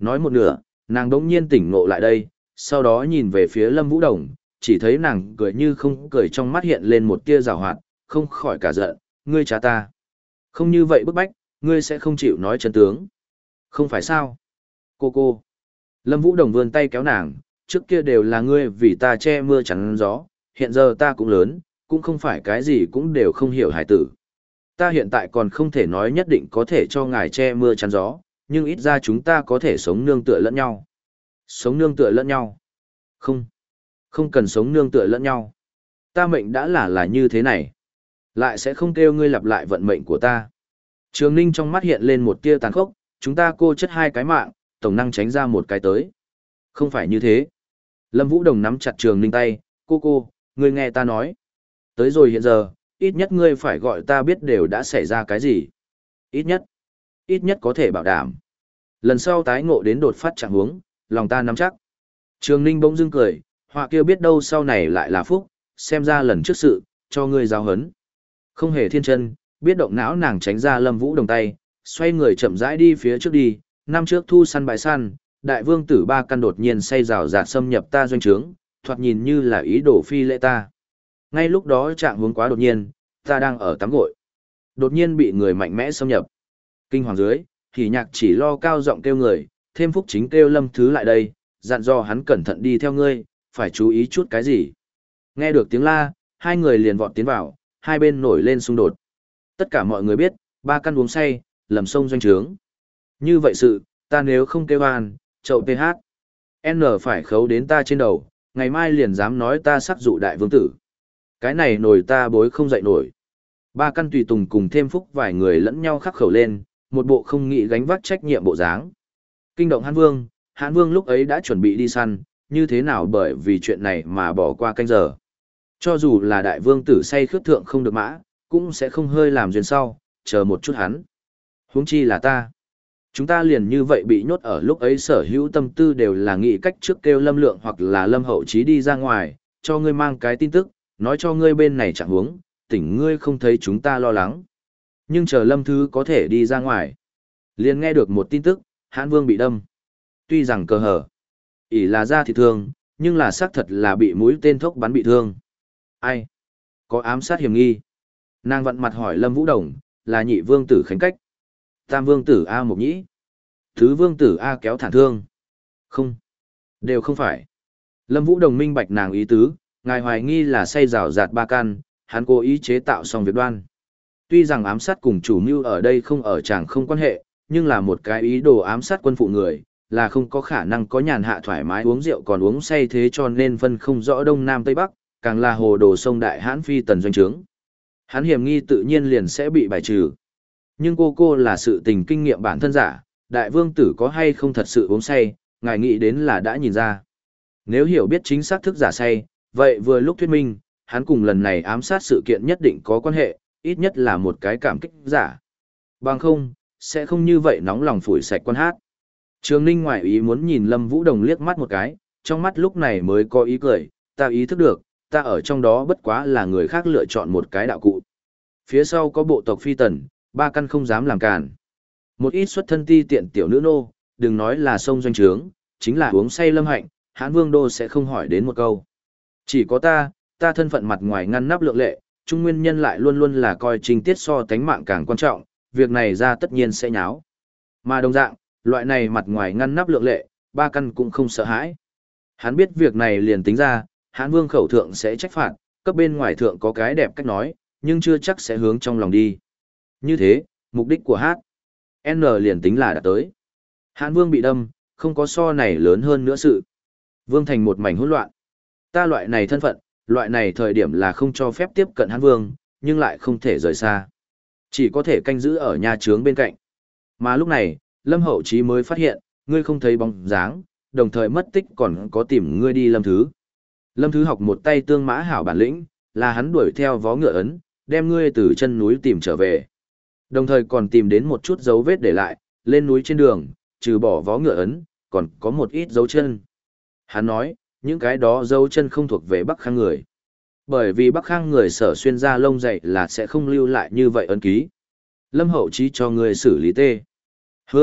Nói một nửa, nàng đống nhiên tỉnh ngộ lại đây, sau đó nhìn về phía Lâm Vũ Đồng, chỉ thấy nàng cười như không cười, trong mắt hiện lên một tia rào hoạt, không khỏi cả giận, ngươi trả ta. Không như vậy bức bách, ngươi sẽ không chịu nói chân tướng. Không phải sao? Cô cô. Lâm Vũ Đồng vươn tay kéo nàng, trước kia đều là ngươi vì ta che mưa chắn gió, hiện giờ ta cũng lớn, cũng không phải cái gì cũng đều không hiểu hải tử. Ta hiện tại còn không thể nói nhất định có thể cho ngài che mưa chắn gió, nhưng ít ra chúng ta có thể sống nương tựa lẫn nhau. Sống nương tựa lẫn nhau? Không. Không cần sống nương tựa lẫn nhau. Ta mệnh đã là là như thế này. Lại sẽ không kêu ngươi lặp lại vận mệnh của ta. Trường Ninh trong mắt hiện lên một tia tàn khốc, chúng ta cô chất hai cái mạng, tổng năng tránh ra một cái tới. Không phải như thế. Lâm Vũ Đồng nắm chặt Trường Ninh tay, cô cô, ngươi nghe ta nói. Tới rồi hiện giờ, ít nhất ngươi phải gọi ta biết đều đã xảy ra cái gì. Ít nhất. Ít nhất có thể bảo đảm. Lần sau tái ngộ đến đột phát trạng huống, lòng ta nắm chắc. Trường Ninh bỗng dưng cười, họa kia biết đâu sau này lại là phúc, xem ra lần trước sự, cho ngươi giáo hấn. Không hề thiên chân, biết động não nàng tránh ra Lâm Vũ Đồng tay, xoay người chậm rãi đi phía trước đi, năm trước thu săn bãi săn, đại vương tử ba căn đột nhiên say rào rạt xâm nhập ta doanh trướng, thoạt nhìn như là ý đồ phi lễ ta. Ngay lúc đó trạng huống quá đột nhiên, ta đang ở tắm gội. Đột nhiên bị người mạnh mẽ xâm nhập. Kinh hoàng dưới, thì nhạc chỉ lo cao giọng kêu người, thêm phúc chính kêu Lâm Thứ lại đây, dặn dò hắn cẩn thận đi theo ngươi, phải chú ý chút cái gì. Nghe được tiếng la, hai người liền vọt tiến vào, hai bên nổi lên xung đột. Tất cả mọi người biết, ba căn uống say, lầm sông doanh trướng. Như vậy sự, ta nếu không kêu an, chậu pê hát. N phải khấu đến ta trên đầu, ngày mai liền dám nói ta sắc dụ đại vương tử. Cái này nổi ta bối không dậy nổi. Ba căn tùy tùng cùng thêm phúc vài người lẫn nhau khắc khẩu lên, một bộ không nghĩ gánh vác trách nhiệm bộ dáng. Kinh động Hán Vương, Hán Vương lúc ấy đã chuẩn bị đi săn, như thế nào bởi vì chuyện này mà bỏ qua canh giờ. Cho dù là đại vương tử say khướt thượng không được mã, cũng sẽ không hơi làm duyên sau, chờ một chút hắn. Huống chi là ta. Chúng ta liền như vậy bị nhốt ở lúc ấy, sở hữu tâm tư đều là nghĩ cách trước kêu Lâm Lượng hoặc là Lâm Hậu Chí đi ra ngoài, cho ngươi mang cái tin tức, nói cho ngươi bên này chẳng huống, tỉnh ngươi không thấy chúng ta lo lắng. Nhưng chờ Lâm Thứ có thể đi ra ngoài. Liền nghe được một tin tức, Hán Vương bị đâm. Tuy rằng cờ hở, ỷ là da thịt thương, nhưng là xác thật là bị mũi tên thốc bắn bị thương. Ai? Có ám sát hiểm nghi. Nàng vặn mặt hỏi Lâm Vũ Đồng, là nhị vương tử Khánh Cách. Tam vương tử A Mộc Nhĩ. Thứ vương tử A Kéo Thản Thương. Không. Đều không phải. Lâm Vũ Đồng minh bạch nàng ý tứ, ngài hoài nghi là say rào rạt ba căn, hắn cố ý chế tạo xong việc đoan. Tuy rằng ám sát cùng chủ mưu ở đây không ở chàng không quan hệ, nhưng là một cái ý đồ ám sát quân phụ người, là không có khả năng có nhàn hạ thoải mái uống rượu còn uống say, thế cho nên phân không rõ đông nam tây bắc, càng là hồ đồ sông đại hãn phi tần doanh trướng. Hắn hiểm nghi tự nhiên liền sẽ bị bài trừ. Nhưng cô cô là sự tình kinh nghiệm bản thân giả, đại vương tử có hay không thật sự uống say, ngài nghĩ đến là đã nhìn ra. Nếu hiểu biết chính xác thức giả say, vậy vừa lúc thuyết minh, hắn cùng lần này ám sát sự kiện nhất định có quan hệ, ít nhất là một cái cảm kích giả. Bằng không, sẽ không như vậy nóng lòng phủi sạch quan hát. Trường Ninh ngoại ý muốn nhìn Lâm Vũ Đồng liếc mắt một cái, trong mắt lúc này mới có ý cười, ta ý thức được, ta ở trong đó bất quá là người khác lựa chọn một cái đạo cụ. Phía sau có bộ tộc phi tần, ba căn không dám làm cản. Một ít xuất thân ti tiện tiểu nữ nô, đừng nói là sông doanh trướng, chính là uống say lâm hạnh, Hán Vương đô sẽ không hỏi đến một câu. Chỉ có ta, ta thân phận mặt ngoài ngăn nắp lượng lệ, trung nguyên nhân lại luôn luôn là coi trình tiết so tánh mạng càng quan trọng, việc này ra tất nhiên sẽ nháo. Mà đồng dạng, loại này mặt ngoài ngăn nắp lượng lệ, ba căn cũng không sợ hãi. Hắn biết việc này liền tính ra, Hán Vương khẩu thượng sẽ trách phạt, cấp bên ngoài thượng có cái đẹp cách nói, nhưng chưa chắc sẽ hướng trong lòng đi. Như thế, mục đích của hát, N liền tính là đã tới. Hán Vương bị đâm, không có so này lớn hơn nữa sự. Vương thành một mảnh hỗn loạn. Ta loại này thân phận, loại này thời điểm là không cho phép tiếp cận Hán Vương, nhưng lại không thể rời xa. Chỉ có thể canh giữ ở nhà trướng bên cạnh. Mà lúc này, Lâm Hậu Chí mới phát hiện, ngươi không thấy bóng dáng, đồng thời mất tích còn có tìm ngươi đi Lâm Thứ. Lâm Thứ học một tay tương mã hảo bản lĩnh, là hắn đuổi theo vó ngựa ấn, đem ngươi từ chân núi tìm trở về. Đồng thời còn tìm đến một chút dấu vết để lại, lên núi trên đường, trừ bỏ vó ngựa ấn, còn có một ít dấu chân. Hắn nói, những cái đó dấu chân không thuộc về Bắc Khang người. Bởi vì Bắc Khang người sở xuyên ra lông dày là sẽ không lưu lại như vậy ấn ký. Lâm Hậu Chí cho ngươi xử lý tê. Hương,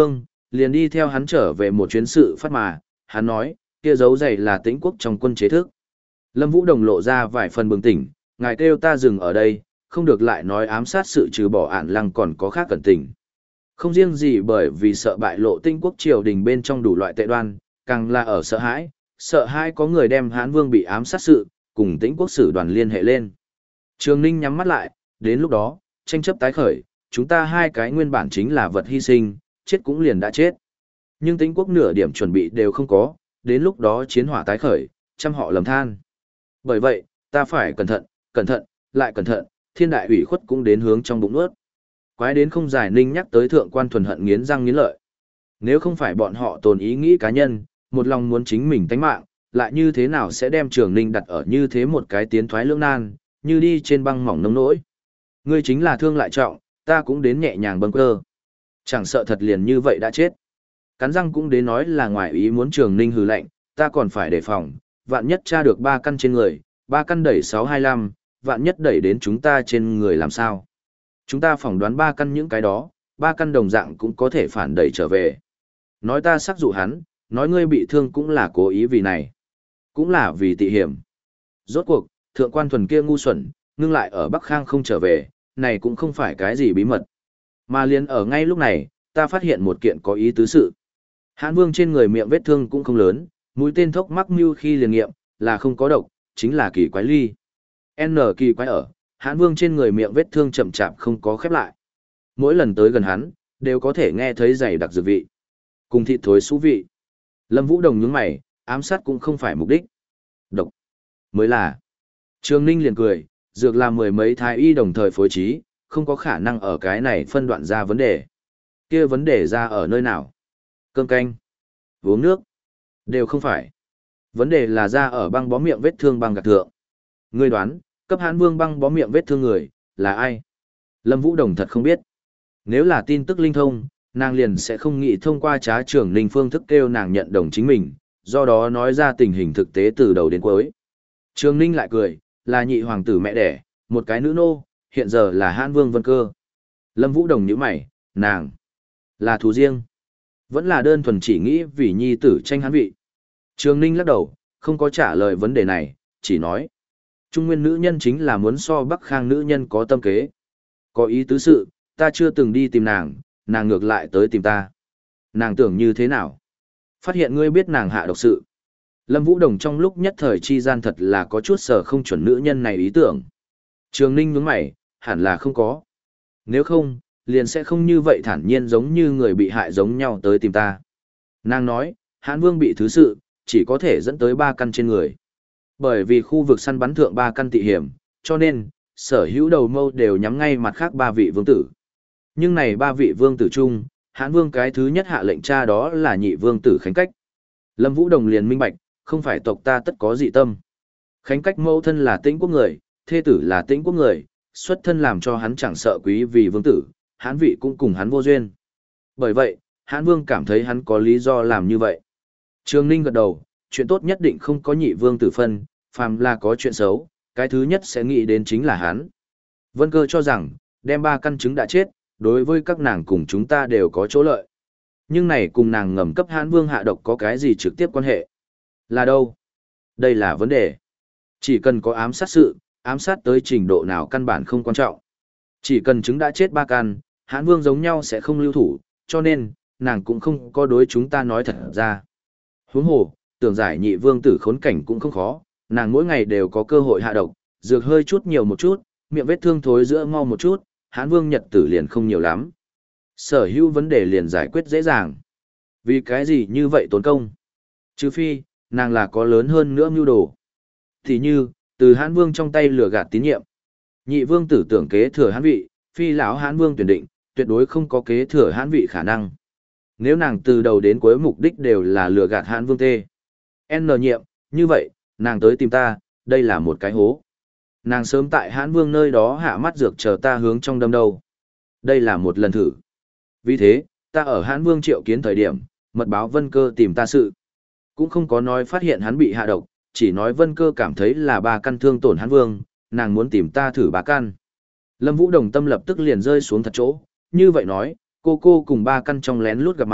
liền đi theo hắn trở về một chuyến sự phát mà, hắn nói, kia dấu giày là Tĩnh quốc trong quân chế thức. Lâm Vũ Đồng lộ ra vài phần bừng tỉnh, ngài kêu ta dừng ở đây, không được lại nói ám sát sự trừ bỏ ản lăng còn có khác cẩn tình. Không riêng gì bởi vì sợ bại lộ Tĩnh quốc triều đình bên trong đủ loại tệ đoan, càng là ở sợ hãi, sợ hãi có người đem Hán Vương bị ám sát sự, cùng Tĩnh quốc sử đoàn liên hệ lên. Trường Ninh nhắm mắt lại, đến lúc đó, tranh chấp tái khởi, chúng ta hai cái nguyên bản chính là vật hy sinh, chết cũng liền đã chết. Nhưng Tĩnh quốc nửa điểm chuẩn bị đều không có, đến lúc đó chiến hỏa tái khởi, trăm họ lầm than. Bởi vậy, ta phải cẩn thận, cẩn thận, lại cẩn thận, thiên đại ủy khuất cũng đến hướng trong bụng nuốt. Quái đến không giải Ninh nhắc tới thượng quan thuần hận nghiến răng nghiến lợi. Nếu không phải bọn họ tồn ý nghĩ cá nhân, một lòng muốn chính mình tánh mạng, lại như thế nào sẽ đem Trường Ninh đặt ở như thế một cái tiến thoái lưỡng nan, như đi trên băng mỏng nông nỗi. Ngươi chính là thương lại trọng, ta cũng đến nhẹ nhàng bâng cơ. Chẳng sợ thật liền như vậy đã chết. Cắn răng cũng đến nói là ngoài ý muốn Trường Ninh hừ lạnh, ta còn phải đề phòng, vạn nhất tra được ba căn trên người, ba căn đẩy sáu hai lăm, vạn nhất đẩy đến chúng ta trên người làm sao. Chúng ta phỏng đoán ba căn những cái đó, ba căn đồng dạng cũng có thể phản đẩy trở về. Nói ta sắc dụ hắn, nói ngươi bị thương cũng là cố ý vì này. Cũng là vì tị hiểm. Rốt cuộc, thượng quan thuần kia ngu xuẩn, ngưng lại ở Bắc Khang không trở về, này cũng không phải cái gì bí mật. Mà liền ở ngay lúc này, ta phát hiện một kiện có ý tứ sự. Hán Vương trên người miệng vết thương cũng không lớn, mũi tên thốc mắc mưu khi liền nghiệm, là không có độc, chính là kỳ quái ly. N kỳ quái ở, Hán Vương trên người miệng vết thương chậm chạp không có khép lại. Mỗi lần tới gần hắn, đều có thể nghe thấy dày đặc dược vị. Cùng thịt thối xú vị. Lâm Vũ Đồng nhướng mày, ám sát cũng không phải mục đích. Độc. Mới là. Trường Ninh liền cười, dược là mười mấy thái y đồng thời phối trí, không có khả năng ở cái này phân đoạn ra vấn đề. Kia vấn đề ra ở nơi nào? Cơm canh. Uống nước. Đều không phải. Vấn đề là ra ở băng bó miệng vết thương băng gạc thượng. Ngươi đoán, cấp Hán Vương băng bó miệng vết thương người, là ai? Lâm Vũ Đồng thật không biết. Nếu là tin tức linh thông, nàng liền sẽ không nghĩ thông qua trá trưởng Ninh phương thức kêu nàng nhận đồng chính mình, do đó nói ra tình hình thực tế từ đầu đến cuối. Trường Ninh lại cười, là nhị hoàng tử mẹ đẻ, một cái nữ nô, hiện giờ là Hán Vương Vân Cơ. Lâm Vũ Đồng nhíu mày, nàng là thú riêng, vẫn là đơn thuần chỉ nghĩ vì nhi tử tranh hán vị. Trường Ninh lắc đầu, không có trả lời vấn đề này, chỉ nói. Trung nguyên nữ nhân chính là muốn so Bắc Khang nữ nhân có tâm kế. Có ý tứ sự, ta chưa từng đi tìm nàng, nàng ngược lại tới tìm ta. Nàng tưởng như thế nào? Phát hiện ngươi biết nàng hạ độc sự. Lâm Vũ Đồng trong lúc nhất thời chi gian thật là có chút sở không chuẩn nữ nhân này ý tưởng. Trường Ninh nhướng mày, hẳn là không có. Nếu không, liền sẽ không như vậy thản nhiên giống như người bị hại giống nhau tới tìm ta. Nàng nói, Hán Vương bị thứ sự, chỉ có thể dẫn tới ba căn trên người. Bởi vì khu vực săn bắn thượng ba căn tị hiểm, cho nên, sở hữu đầu mâu đều nhắm ngay mặt khác ba vị vương tử. Nhưng này ba vị vương tử chung, Hán Vương cái thứ nhất hạ lệnh cha đó là nhị vương tử Khánh Cách. Lâm Vũ Đồng liền minh bạch, không phải tộc ta tất có dị tâm. Khánh Cách mẫu thân là Tĩnh quốc người, thê tử là Tĩnh quốc người, xuất thân làm cho hắn chẳng sợ quý vì vương tử, Hán vị cũng cùng hắn vô duyên. Bởi vậy, Hán Vương cảm thấy hắn có lý do làm như vậy. Trường Ninh gật đầu, chuyện tốt nhất định không có nhị vương tử phân, phàm là có chuyện xấu, cái thứ nhất sẽ nghĩ đến chính là hắn. Vân Cơ cho rằng, đem ba căn trứng đã chết, đối với các nàng cùng chúng ta đều có chỗ lợi. Nhưng này cùng nàng ngầm cấp Hán Vương hạ độc có cái gì trực tiếp quan hệ? Là đâu? Đây là vấn đề. Chỉ cần có ám sát sự, ám sát tới trình độ nào căn bản không quan trọng. Chỉ cần trứng đã chết ba căn, Hán Vương giống nhau sẽ không lưu thủ, cho nên, nàng cũng không có đối chúng ta nói thật ra. Huống hồ, tưởng giải nhị vương tử khốn cảnh cũng không khó, nàng mỗi ngày đều có cơ hội hạ độc, dược hơi chút nhiều một chút, miệng vết thương thối giữa mau một chút, Hán Vương nhật tử liền không nhiều lắm. Sở hữu vấn đề liền giải quyết dễ dàng. Vì cái gì như vậy tốn công? Trừ phi, nàng là có lớn hơn nữa mưu đồ. Thì như, từ Hán Vương trong tay lừa gạt tín nhiệm. Nhị vương tử tưởng kế thừa Hán vị, phi lão Hán Vương tuyển định, tuyệt đối không có kế thừa Hán vị khả năng. Nếu nàng từ đầu đến cuối mục đích đều là lừa gạt Hán Vương tê. N nhiệm, như vậy, nàng tới tìm ta, đây là một cái hố. Nàng sớm tại Hán Vương nơi đó hạ mắt dược chờ ta hướng trong đâm đâu. Đây là một lần thử. Vì thế, ta ở Hán Vương triệu kiến thời điểm, mật báo Vân Cơ tìm ta sự. Cũng không có nói phát hiện hắn bị hạ độc, chỉ nói Vân Cơ cảm thấy là ba căn thương tổn Hán Vương, nàng muốn tìm ta thử ba căn. Lâm Vũ Đồng tâm lập tức liền rơi xuống thật chỗ, như vậy nói, cô cô cùng ba căn trong lén lút gặp mặt,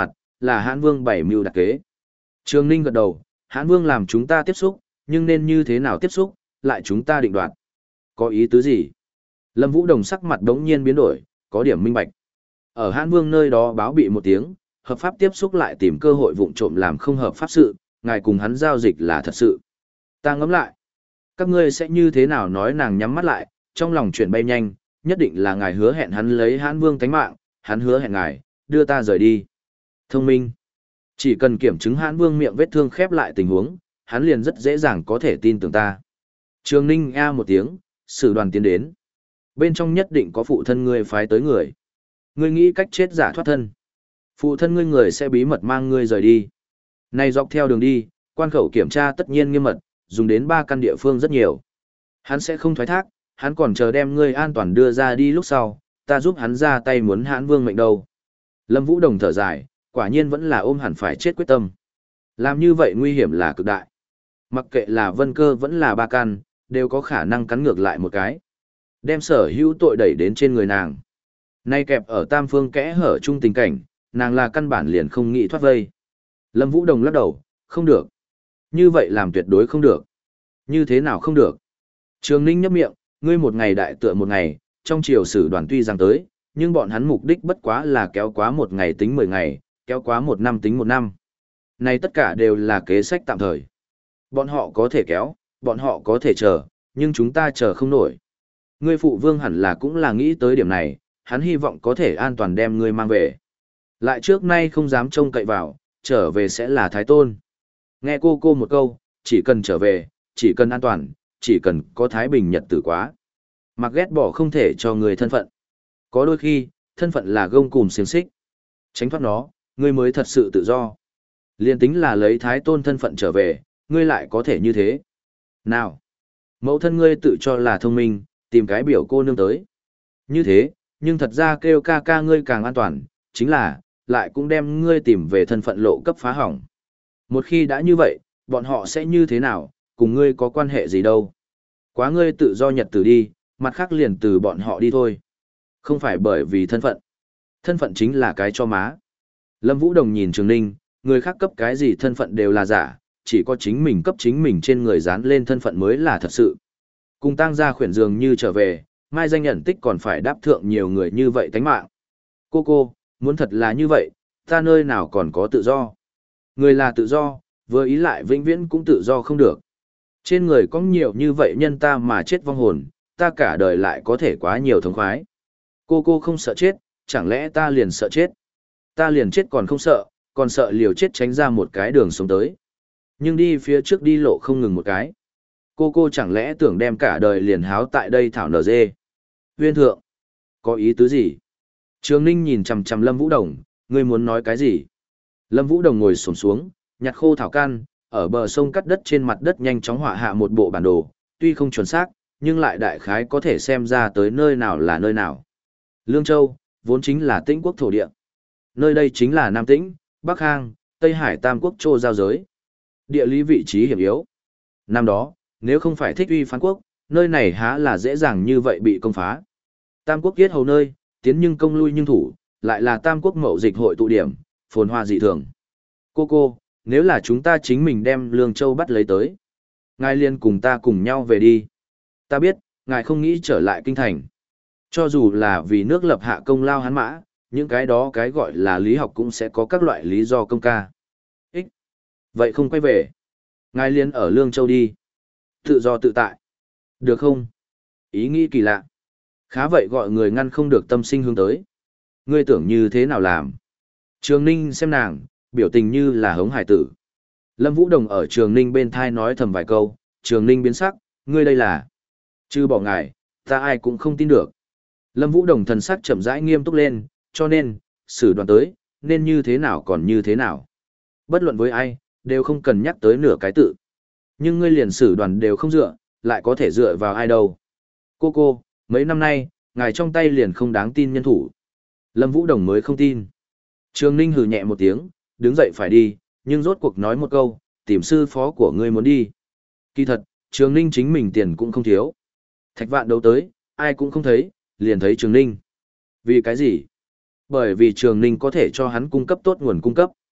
là Hãn Vương bảy mưu đặc kế. Trường Ninh gật đầu, Hãn Vương làm chúng ta tiếp xúc, nhưng nên như thế nào tiếp xúc, lại chúng ta định đoạt. Có ý tứ gì? Lâm Vũ Đồng sắc mặt đống nhiên biến đổi, có điểm minh bạch. Ở Hãn Vương nơi đó báo bị một tiếng, hợp pháp tiếp xúc lại tìm cơ hội vụng trộm làm không hợp pháp sự, ngài cùng hắn giao dịch là thật sự. Ta ngẫm lại. Các ngươi sẽ như thế nào nói nàng nhắm mắt lại, trong lòng chuyển bay nhanh, nhất định là ngài hứa hẹn hắn lấy Hãn Vương tánh mạng, hắn hứa hẹn ngài, đưa ta rời đi. Thông minh. Chỉ cần kiểm chứng Hãn Vương miệng vết thương khép lại tình huống, hắn liền rất dễ dàng có thể tin tưởng ta. Trường Ninh a một tiếng, sử đoàn tiến đến. Bên trong nhất định có phụ thân ngươi phái tới người. Ngươi nghĩ cách chết giả thoát thân. Phụ thân ngươi người sẽ bí mật mang ngươi rời đi. Này dọc theo đường đi, quan khẩu kiểm tra tất nhiên nghiêm mật, dùng đến ba căn địa phương rất nhiều. Hắn sẽ không thoái thác, hắn còn chờ đem ngươi an toàn đưa ra đi lúc sau, ta giúp hắn ra tay muốn Hãn Vương mệnh đâu. Lâm Vũ Đồng thở dài, quả nhiên vẫn là ôm hẳn phải chết quyết tâm. Làm như vậy nguy hiểm là cực đại. Mặc kệ là Vân Cơ vẫn là ba căn, đều có khả năng cắn ngược lại một cái. Đem sở hữu tội đẩy đến trên người nàng. Nay kẹp ở tam phương kẽ hở chung tình cảnh, nàng là căn bản liền không nghĩ thoát vây. Lâm Vũ Đồng lắc đầu, không được. Như vậy làm tuyệt đối không được. Như thế nào không được? Trường Ninh nhấp miệng, ngươi một ngày đại tựa một ngày, trong triều sử đoàn tuy rằng tới, nhưng bọn hắn mục đích bất quá là kéo quá một ngày tính mười ngày, kéo quá một năm tính một năm. Này tất cả đều là kế sách tạm thời. Bọn họ có thể kéo, bọn họ có thể chờ, nhưng chúng ta chờ không nổi. Ngươi phụ vương hẳn là cũng là nghĩ tới điểm này, hắn hy vọng có thể an toàn đem ngươi mang về. Lại trước nay không dám trông cậy vào, trở về sẽ là Thái Tôn. Nghe cô cô một câu, chỉ cần trở về, chỉ cần an toàn, chỉ cần có Thái Bình nhật tử quá. Mặc ghét bỏ không thể cho người thân phận. Có đôi khi, thân phận là gông cùm xiềng xích. Tránh thoát nó, ngươi mới thật sự tự do. Liên tính là lấy Thái Tôn thân phận trở về, ngươi lại có thể như thế. Nào, mẫu thân ngươi tự cho là thông minh, tìm cái biểu cô nương tới. Như thế, nhưng thật ra kêu ca ca ngươi càng an toàn, chính là, lại cũng đem ngươi tìm về thân phận lộ cấp phá hỏng. Một khi đã như vậy, bọn họ sẽ như thế nào, cùng ngươi có quan hệ gì đâu. Quá ngươi tự do nhật tử đi, mặt khác liền từ bọn họ đi thôi. Không phải bởi vì thân phận. Thân phận chính là cái cho má. Lâm Vũ Đồng nhìn Trường Ninh, người khác cấp cái gì thân phận đều là giả, chỉ có chính mình cấp chính mình trên người dán lên thân phận mới là thật sự. Cùng tang gia khuyển dường như trở về, mai danh nhận tích còn phải đáp thượng nhiều người như vậy tánh mạng. Cô cô, muốn thật là như vậy, ta nơi nào còn có tự do. Người là tự do, vừa ý lại vĩnh viễn cũng tự do không được. Trên người có nhiều như vậy nhân ta mà chết vong hồn, ta cả đời lại có thể quá nhiều thống khoái. Cô cô không sợ chết, chẳng lẽ ta liền sợ chết? Ta liền chết còn không sợ, còn sợ liều chết tránh ra một cái đường sống tới. Nhưng đi phía trước đi lộ không ngừng một cái. Cô cô chẳng lẽ tưởng đem cả đời liền háo tại đây thảo nở dê. Huyên thượng, có ý tứ gì? Trường Ninh nhìn chằm chằm Lâm Vũ Đồng, ngươi muốn nói cái gì? Lâm Vũ Đồng ngồi xổm xuống, nhặt khô thảo can, ở bờ sông cắt đất trên mặt đất nhanh chóng họa hạ một bộ bản đồ, tuy không chuẩn xác, nhưng lại đại khái có thể xem ra tới nơi nào là nơi nào. Lương Châu, vốn chính là Tĩnh quốc thổ địa. Nơi đây chính là Nam Tĩnh, Bắc Hang, Tây Hải Tam quốc châu giao giới. Địa lý vị trí hiểm yếu. Năm đó, nếu không phải Thích Uy phán quốc, nơi này há là dễ dàng như vậy bị công phá. Tam quốc kết hầu nơi, tiến nhưng công lui nhưng thủ, lại là Tam quốc mậu dịch hội tụ điểm, phồn hoa dị thường. Cô cô, nếu là chúng ta chính mình đem Lương Châu bắt lấy tới, ngài liền cùng ta cùng nhau về đi. Ta biết, ngài không nghĩ trở lại kinh thành. Cho dù là vì nước lập hạ công lao hắn mã, những cái đó cái gọi là lý học cũng sẽ có các loại lý do công ca. Ích. Vậy không quay về. Ngài liền ở Lương Châu đi. Tự do tự tại. Được không? Ý nghĩ kỳ lạ. Khá vậy gọi người ngăn không được tâm sinh hướng tới. Ngươi tưởng như thế nào làm? Trường Ninh xem nàng, biểu tình như là hống hải tử. Lâm Vũ Đồng ở Trường Ninh bên thai nói thầm vài câu, Trường Ninh biến sắc, ngươi đây là. Chứ bỏ ngài, ta ai cũng không tin được. Lâm Vũ Đồng thần sắc chậm rãi nghiêm túc lên, cho nên, sử đoàn tới, nên như thế nào còn như thế nào. Bất luận với ai, đều không cần nhắc tới nửa cái tự. Nhưng ngươi liền sử đoàn đều không dựa, lại có thể dựa vào ai đâu. Cô cô, mấy năm nay, ngài trong tay liền không đáng tin nhân thủ. Lâm Vũ Đồng mới không tin. Trường Ninh hừ nhẹ một tiếng, đứng dậy phải đi, nhưng rốt cuộc nói một câu, tìm sư phó của ngươi muốn đi. Kỳ thật, Trường Ninh chính mình tiền cũng không thiếu. Thạch vạn đấu tới, ai cũng không thấy, liền thấy Trường Ninh. Vì cái gì? Bởi vì Trường Ninh có thể cho hắn cung cấp tốt nguồn cung cấp.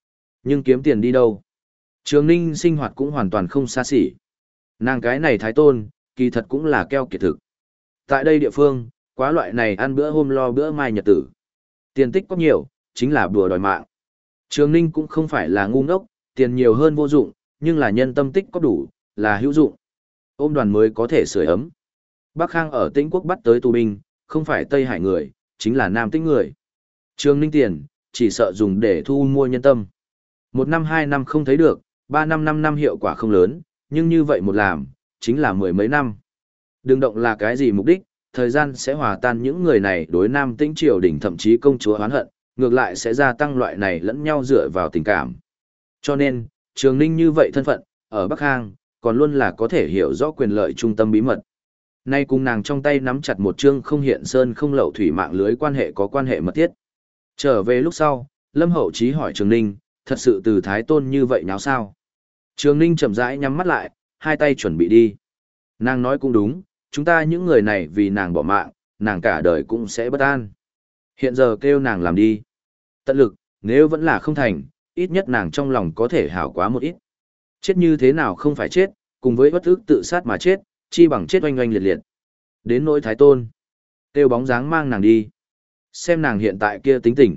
Nhưng kiếm tiền đi đâu? Trường Ninh sinh hoạt cũng hoàn toàn không xa xỉ. Nàng cái này thái tôn, kỳ thật cũng là keo kiệt thực. Tại đây địa phương, quá loại này ăn bữa hôm lo bữa mai nhật tử. Tiền tích có nhiều, chính là bùa đòi mạng. Trường Ninh cũng không phải là ngu ngốc, tiền nhiều hơn vô dụng, nhưng là nhân tâm tích có đủ, là hữu dụng. Ôm đoàn mới có thể sưởi ấm. Bắc Khang ở Tĩnh Quốc bắt tới tù binh, không phải Tây Hải người, chính là Nam Tĩnh người. Trường Ninh tiền, chỉ sợ dùng để thu mua nhân tâm. Một năm hai năm không thấy được, ba năm năm năm hiệu quả không lớn, nhưng như vậy một làm, chính là mười mấy năm. Đừng động là cái gì mục đích, thời gian sẽ hòa tan những người này đối Nam Tĩnh triều đình thậm chí công chúa oán hận, ngược lại sẽ gia tăng loại này lẫn nhau dựa vào tình cảm. Cho nên, Trường Ninh như vậy thân phận, ở Bắc Khang, còn luôn là có thể hiểu rõ quyền lợi trung tâm bí mật. Nay cùng nàng trong tay nắm chặt một chương không hiện sơn không lậu thủy mạng lưới quan hệ có quan hệ mật thiết. Trở về lúc sau, Lâm Hậu Chí hỏi Trường Ninh, thật sự từ Thái Tôn như vậy nháo sao? Trường Ninh chậm rãi nhắm mắt lại, hai tay chuẩn bị đi. Nàng nói cũng đúng, chúng ta những người này vì nàng bỏ mạng, nàng cả đời cũng sẽ bất an. Hiện giờ kêu nàng làm đi. Tận lực, nếu vẫn là không thành, ít nhất nàng trong lòng có thể hảo quá một ít. Chết như thế nào không phải chết, cùng với bất ức tự sát mà chết, chi bằng chết oanh oanh liệt liệt. Đến nỗi Thái Tôn, kêu bóng dáng mang nàng đi. Xem nàng hiện tại kia tính tình.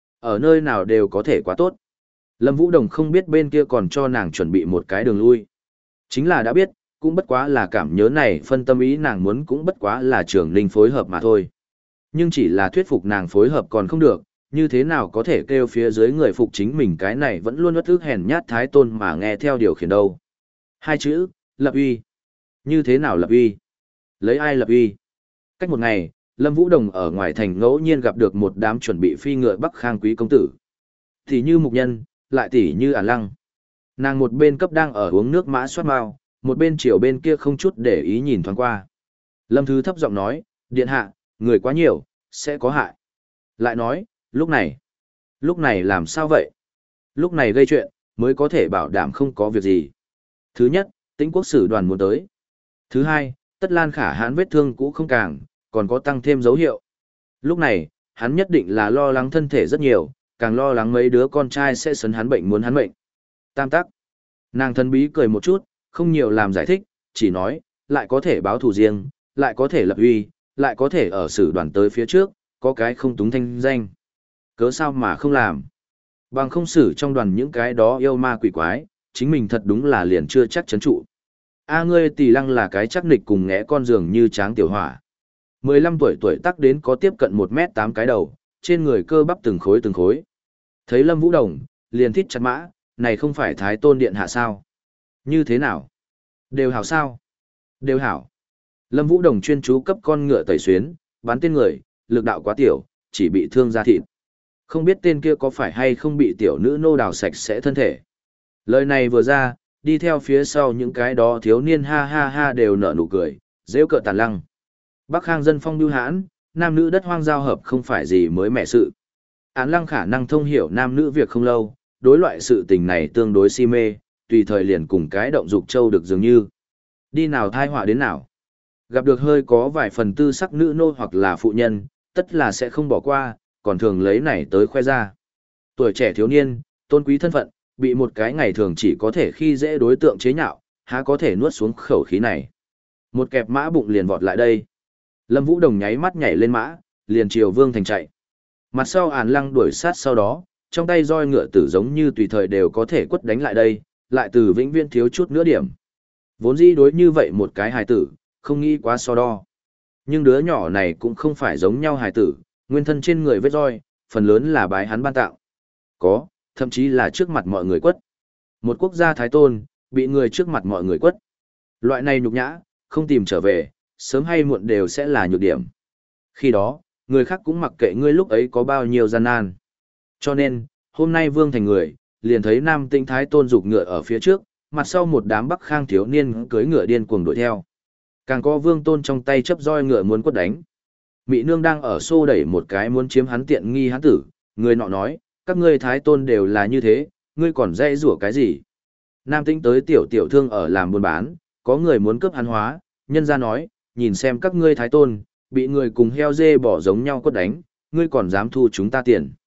Ở nơi nào đều có thể quá tốt. Lâm Vũ Đồng không biết bên kia còn cho nàng chuẩn bị một cái đường lui. Chính là đã biết, cũng bất quá là cảm nhớ này phân tâm ý nàng muốn cũng bất quá là Trường Ninh phối hợp mà thôi. Nhưng chỉ là thuyết phục nàng phối hợp còn không được, như thế nào có thể kêu phía dưới người phục chính mình cái này vẫn luôn uất ức hèn nhát Thái Tôn mà nghe theo điều khiển đâu. Hai chữ, lập uy. Như thế nào lập uy? Lấy ai lập uy? Cách một ngày, Lâm Vũ Đồng ở ngoài thành ngẫu nhiên gặp được một đám chuẩn bị phi ngựa Bắc Khang quý công tử. Thì như mục nhân, lại tỉ như ả lăng. Nàng một bên cấp đang ở uống nước mã soát mao, một bên chiều bên kia không chút để ý nhìn thoáng qua. Lâm Thứ thấp giọng nói, điện hạ, người quá nhiều, sẽ có hại. Lại nói, lúc này, lúc này làm sao vậy? Lúc này gây chuyện, mới có thể bảo đảm không có việc gì. Thứ nhất, Tĩnh Quốc sử đoàn muốn tới. Thứ hai, Tất Lan Khả hãn vết thương cũ không càng, còn có tăng thêm dấu hiệu. Lúc này, hắn nhất định là lo lắng thân thể rất nhiều, càng lo lắng mấy đứa con trai sẽ sấn hắn bệnh muốn hắn bệnh. Tam tắc. Nàng thân bí cười một chút, không nhiều làm giải thích, chỉ nói, lại có thể báo thù riêng, lại có thể lập uy, lại có thể ở sử đoàn tới phía trước, có cái không túng thanh danh. Cớ sao mà không làm? Bằng không xử trong đoàn những cái đó yêu ma quỷ quái, chính mình thật đúng là liền chưa chắc chấn trụ. A ngươi tỷ lăng là cái chắc nịch cùng ngẽ con giường như tráng tiểu hỏa. mười lăm tuổi tuổi tác đến có tiếp cận một mét tám cái đầu, trên người cơ bắp từng khối từng khối. Thấy Lâm Vũ Đồng, liền thít chặt mã, này không phải Thái Tôn điện hạ sao? Như thế nào? Đều hảo sao? Đều hảo. Lâm Vũ Đồng chuyên chú cấp con ngựa tẩy xuyến, bắn tên người, lực đạo quá tiểu, chỉ bị thương da thịt. Không biết tên kia có phải hay không bị tiểu nữ nô đào sạch sẽ thân thể. Lời này vừa ra, đi theo phía sau những cái đó thiếu niên ha ha ha đều nở nụ cười, rêu cợt tàn lăng. Bắc Khang dân phong bưu hãn, nam nữ đất hoang giao hợp không phải gì mới mẻ sự. Án lăng khả năng thông hiểu nam nữ việc không lâu, đối loại sự tình này tương đối si mê, tùy thời liền cùng cái động dục châu được dường như. Đi nào thai họa đến nào. Gặp được hơi có vài phần tư sắc nữ nô hoặc là phụ nhân, tất là sẽ không bỏ qua, còn thường lấy này tới khoe ra. Tuổi trẻ thiếu niên, tôn quý thân phận, bị một cái ngày thường chỉ có thể khi dễ đối tượng chế nhạo, há có thể nuốt xuống khẩu khí này. Một kẹp mã bụng liền vọt lại đây. Lâm Vũ Đồng nháy mắt nhảy lên mã, liền chiều Vương Thành chạy. Mặt sau Hàn Lăng đuổi sát sau đó, trong tay roi ngựa tử giống như tùy thời đều có thể quất đánh lại đây, lại từ vĩnh viễn thiếu chút nữa điểm. Vốn dĩ đối như vậy một cái hài tử, không nghĩ quá so đo. Nhưng đứa nhỏ này cũng không phải giống nhau hài tử, nguyên thân trên người vết roi, phần lớn là bái hắn ban tạo. Có, thậm chí là trước mặt mọi người quất. Một quốc gia thái tôn, bị người trước mặt mọi người quất. Loại này nhục nhã, không tìm trở về, sớm hay muộn đều sẽ là nhược điểm. Khi đó, người khác cũng mặc kệ ngươi lúc ấy có bao nhiêu gian nan. Cho nên, hôm nay Vương Thành người, liền thấy Nam Tĩnh Thái Tôn dục ngựa ở phía trước, mặt sau một đám Bắc Khang thiếu niên cưỡi ngựa điên cuồng đuổi theo. Càng có Vương Tôn trong tay chấp roi ngựa muốn quất đánh. Mị Nương đang ở xô đẩy một cái muốn chiếm hắn tiện nghi hắn tử, người nọ nói, các ngươi Thái Tôn đều là như thế, ngươi còn dễ rủa cái gì? Nam Tĩnh tới tiểu tiểu thương ở làm buôn bán, có người muốn cướp hắn hóa, nhân ra nói, nhìn xem các ngươi Thái Tôn, bị người cùng heo dê bỏ giống nhau quất đánh, ngươi còn dám thu chúng ta tiền.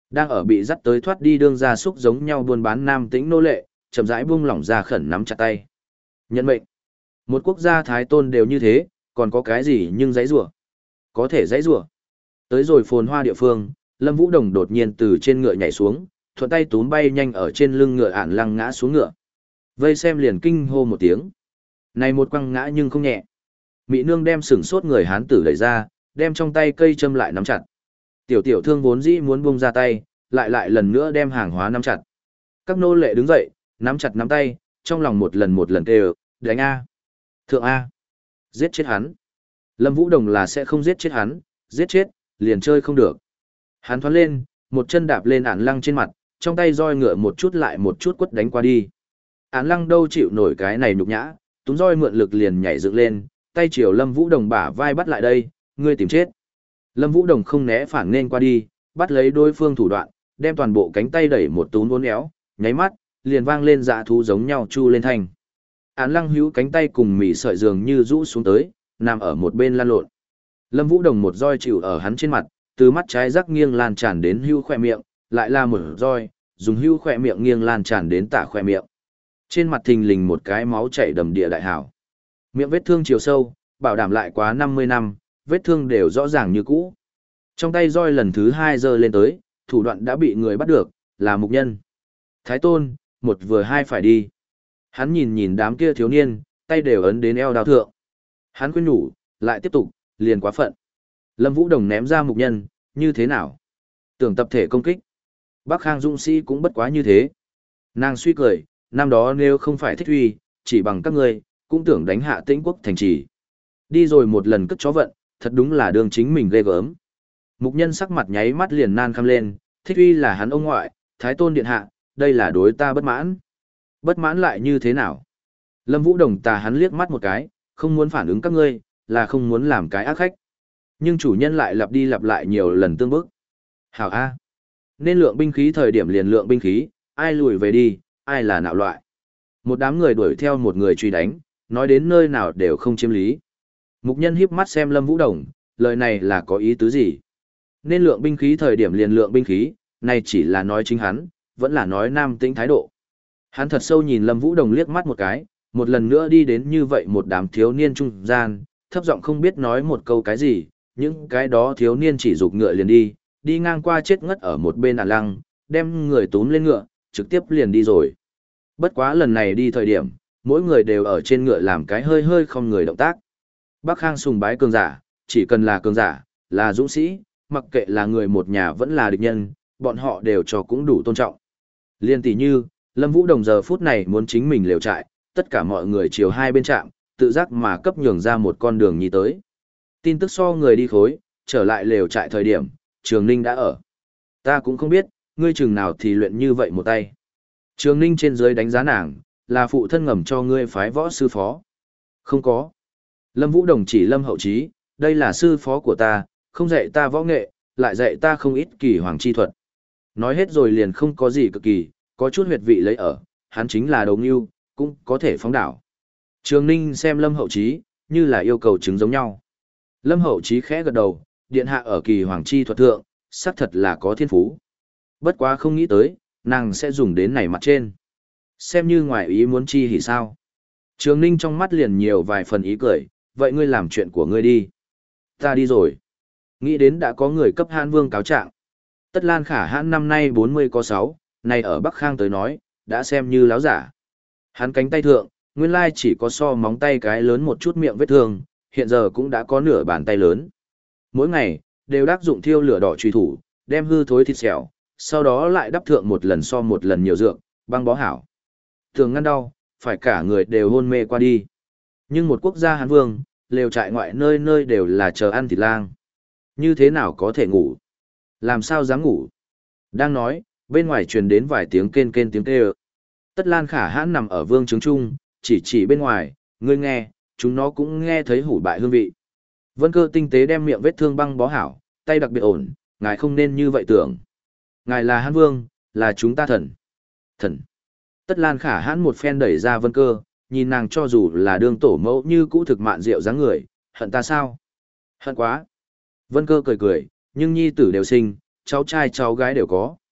Đang ở bị dắt tới thoát đi đương gia súc giống nhau buôn bán nam tĩnh nô lệ, chậm rãi buông lỏng ra khẩn nắm chặt tay. Nhận mệnh. Một quốc gia Thái Tôn đều như thế, còn có cái gì nhưng giãy giụa. Có thể giãy giụa. Tới rồi phồn hoa địa phương, Lâm Vũ Đồng đột nhiên từ trên ngựa nhảy xuống, thuận tay túm bay nhanh ở trên lưng ngựa ản lăng ngã xuống ngựa. Vây xem liền kinh hô một tiếng. Này một quăng ngã nhưng không nhẹ. Mỹ nương đem sừng sốt người hán tử đẩy ra, đem trong tay cây châm lại nắm chặt. Tiểu tiểu thương vốn dĩ muốn buông ra tay, lại lại lần nữa đem hàng hóa nắm chặt. Các nô lệ đứng dậy, nắm chặt nắm tay, trong lòng một lần một lần kêu, đánh A. Thượng A. Giết chết hắn. Lâm Vũ Đồng là sẽ không giết chết hắn, giết chết, liền chơi không được. Hắn thoát lên, một chân đạp lên ản lăng trên mặt, trong tay roi ngựa một chút lại một chút quất đánh qua đi. Ản lăng đâu chịu nổi cái này nhục nhã, túm roi mượn lực liền nhảy dựng lên, tay chiều Lâm Vũ Đồng bả vai bắt lại đây, ngươi tìm chết. Lâm Vũ Đồng không né phản nên qua đi, bắt lấy đối phương thủ đoạn, đem toàn bộ cánh tay đẩy một túm uốn éo, nháy mắt, liền vang lên dạ thú giống nhau chu lên thanh. Án Lăng hữu cánh tay cùng mỉ sợi dường như rũ xuống tới, nằm ở một bên lan lộn. Lâm Vũ Đồng một roi chịu ở hắn trên mặt, từ mắt trái rắc nghiêng lan tràn đến hưu khỏe miệng, lại là một roi, dùng hưu khỏe miệng nghiêng lan tràn đến tả khỏe miệng. Trên mặt thình lình một cái máu chảy đầm địa đại hảo. Miệng vết thương chiều sâu, bảo đảm lại quá năm mươi năm, vết thương đều rõ ràng như cũ. Trong tay roi lần thứ hai giơ lên tới, thủ đoạn đã bị người bắt được, là mục nhân. Thái Tôn, một vừa hai phải đi. Hắn nhìn nhìn đám kia thiếu niên, tay đều ấn đến eo đao thượng. Hắn khuyên nhủ, lại tiếp tục, liền quá phận. Lâm Vũ Đồng ném ra mục nhân, như thế nào? Tưởng tập thể công kích. Bắc Khang Dũng Sĩ cũng bất quá như thế. Nàng suy cười, năm đó nếu không phải thích huy, chỉ bằng các ngươi, cũng tưởng đánh hạ Tĩnh quốc thành trì. Đi rồi một lần cất chó vận, thật đúng là đường chính mình ghê gớm. Mục nhân sắc mặt nháy mắt liền nan khăm lên, thích huy là hắn ông ngoại, Thái Tôn điện hạ, đây là đối ta bất mãn. Bất mãn lại như thế nào? Lâm Vũ Đồng tà hắn liếc mắt một cái, không muốn phản ứng các ngươi, là không muốn làm cái ác khách. Nhưng chủ nhân lại lặp đi lặp lại nhiều lần tương bức. Hảo A. Nên lượng binh khí thời điểm liền lượng binh khí, ai lùi về đi, ai là nạo loại. Một đám người đuổi theo một người truy đánh, nói đến nơi nào đều không chiếm lý. Mục nhân híp mắt xem Lâm Vũ Đồng, lời này là có ý tứ gì? Nên lượng binh khí thời điểm liền lượng binh khí, này chỉ là nói chính hắn, vẫn là nói nam tĩnh thái độ. Hắn thật sâu nhìn Lâm Vũ Đồng liếc mắt một cái, một lần nữa đi đến như vậy một đám thiếu niên trung gian, thấp giọng không biết nói một câu cái gì, những cái đó thiếu niên chỉ giục ngựa liền đi, đi ngang qua chết ngất ở một bên ản lăng, đem người túm lên ngựa, trực tiếp liền đi rồi. Bất quá lần này đi thời điểm, mỗi người đều ở trên ngựa làm cái hơi hơi không người động tác. Bắc Khang sùng bái cường giả, chỉ cần là cường giả, là dũng sĩ, mặc kệ là người một nhà vẫn là địch nhân, bọn họ đều cho cũng đủ tôn trọng. Liên tỷ như, Lâm Vũ Đồng giờ phút này muốn chính mình liều trại, tất cả mọi người chiều hai bên trạm, tự giác mà cấp nhường ra một con đường nhí tới. Tin tức so người đi khối, trở lại lều trại thời điểm, Trường Ninh đã ở. Ta cũng không biết, ngươi chừng nào thì luyện như vậy một tay. Trường Ninh trên dưới đánh giá nàng, là phụ thân ngầm cho ngươi phái võ sư phó. Không có. Lâm Vũ Đồng chỉ Lâm Hậu Chí, đây là sư phó của ta, không dạy ta võ nghệ, lại dạy ta không ít kỳ hoàng chi thuật. Nói hết rồi liền không có gì cực kỳ, có chút huyệt vị lấy ở, hắn chính là đầu ngưu, cũng có thể phóng đảo. Trường Ninh xem Lâm Hậu Chí, như là yêu cầu chứng giống nhau. Lâm Hậu Chí khẽ gật đầu, điện hạ ở kỳ hoàng chi thuật thượng, xác thật là có thiên phú. Bất quá không nghĩ tới, nàng sẽ dùng đến này mặt trên. Xem như ngoài ý muốn chi hỉ sao. Trường Ninh trong mắt liền nhiều vài phần ý cười, vậy ngươi làm chuyện của ngươi đi. Ta đi rồi. Nghĩ đến đã có người cấp Hãn Vương cáo trạng. Tất Lan Khả Hãn năm nay bốn mươi có sáu, này ở Bắc Khang tới nói, đã xem như láo giả. Hắn cánh tay thượng, nguyên lai chỉ có so móng tay cái lớn một chút miệng vết thương, hiện giờ cũng đã có nửa bàn tay lớn. Mỗi ngày, đều đắc dụng thiêu lửa đỏ truy thủ, đem hư thối thịt xẻo, sau đó lại đắp thượng một lần so một lần nhiều dược, băng bó hảo. Thường ngăn đau, phải cả người đều hôn mê qua đi. Nhưng một quốc gia Hán Vương, lều trại ngoại nơi nơi đều là chờ ăn thịt lang. Như thế nào có thể ngủ? Làm sao dám ngủ? Đang nói, bên ngoài truyền đến vài tiếng kên kên tiếng kêu. Tất Lan Khả Hãn nằm ở vương trướng trung, chỉ chỉ bên ngoài, ngươi nghe, chúng nó cũng nghe thấy hủ bại hương vị. Vân Cơ tinh tế đem miệng vết thương băng bó hảo, tay đặc biệt ổn, ngài không nên như vậy tưởng. Ngài là Hán Vương, là chúng ta thần. Thần. Tất Lan Khả Hãn một phen đẩy ra Vân Cơ, nhìn nàng cho dù là đương tổ mẫu như cũ thực mạn rượu dáng người, hận ta sao? Hận quá. Vân Cơ cười cười, nhưng nhi tử đều sinh, cháu trai cháu gái đều có.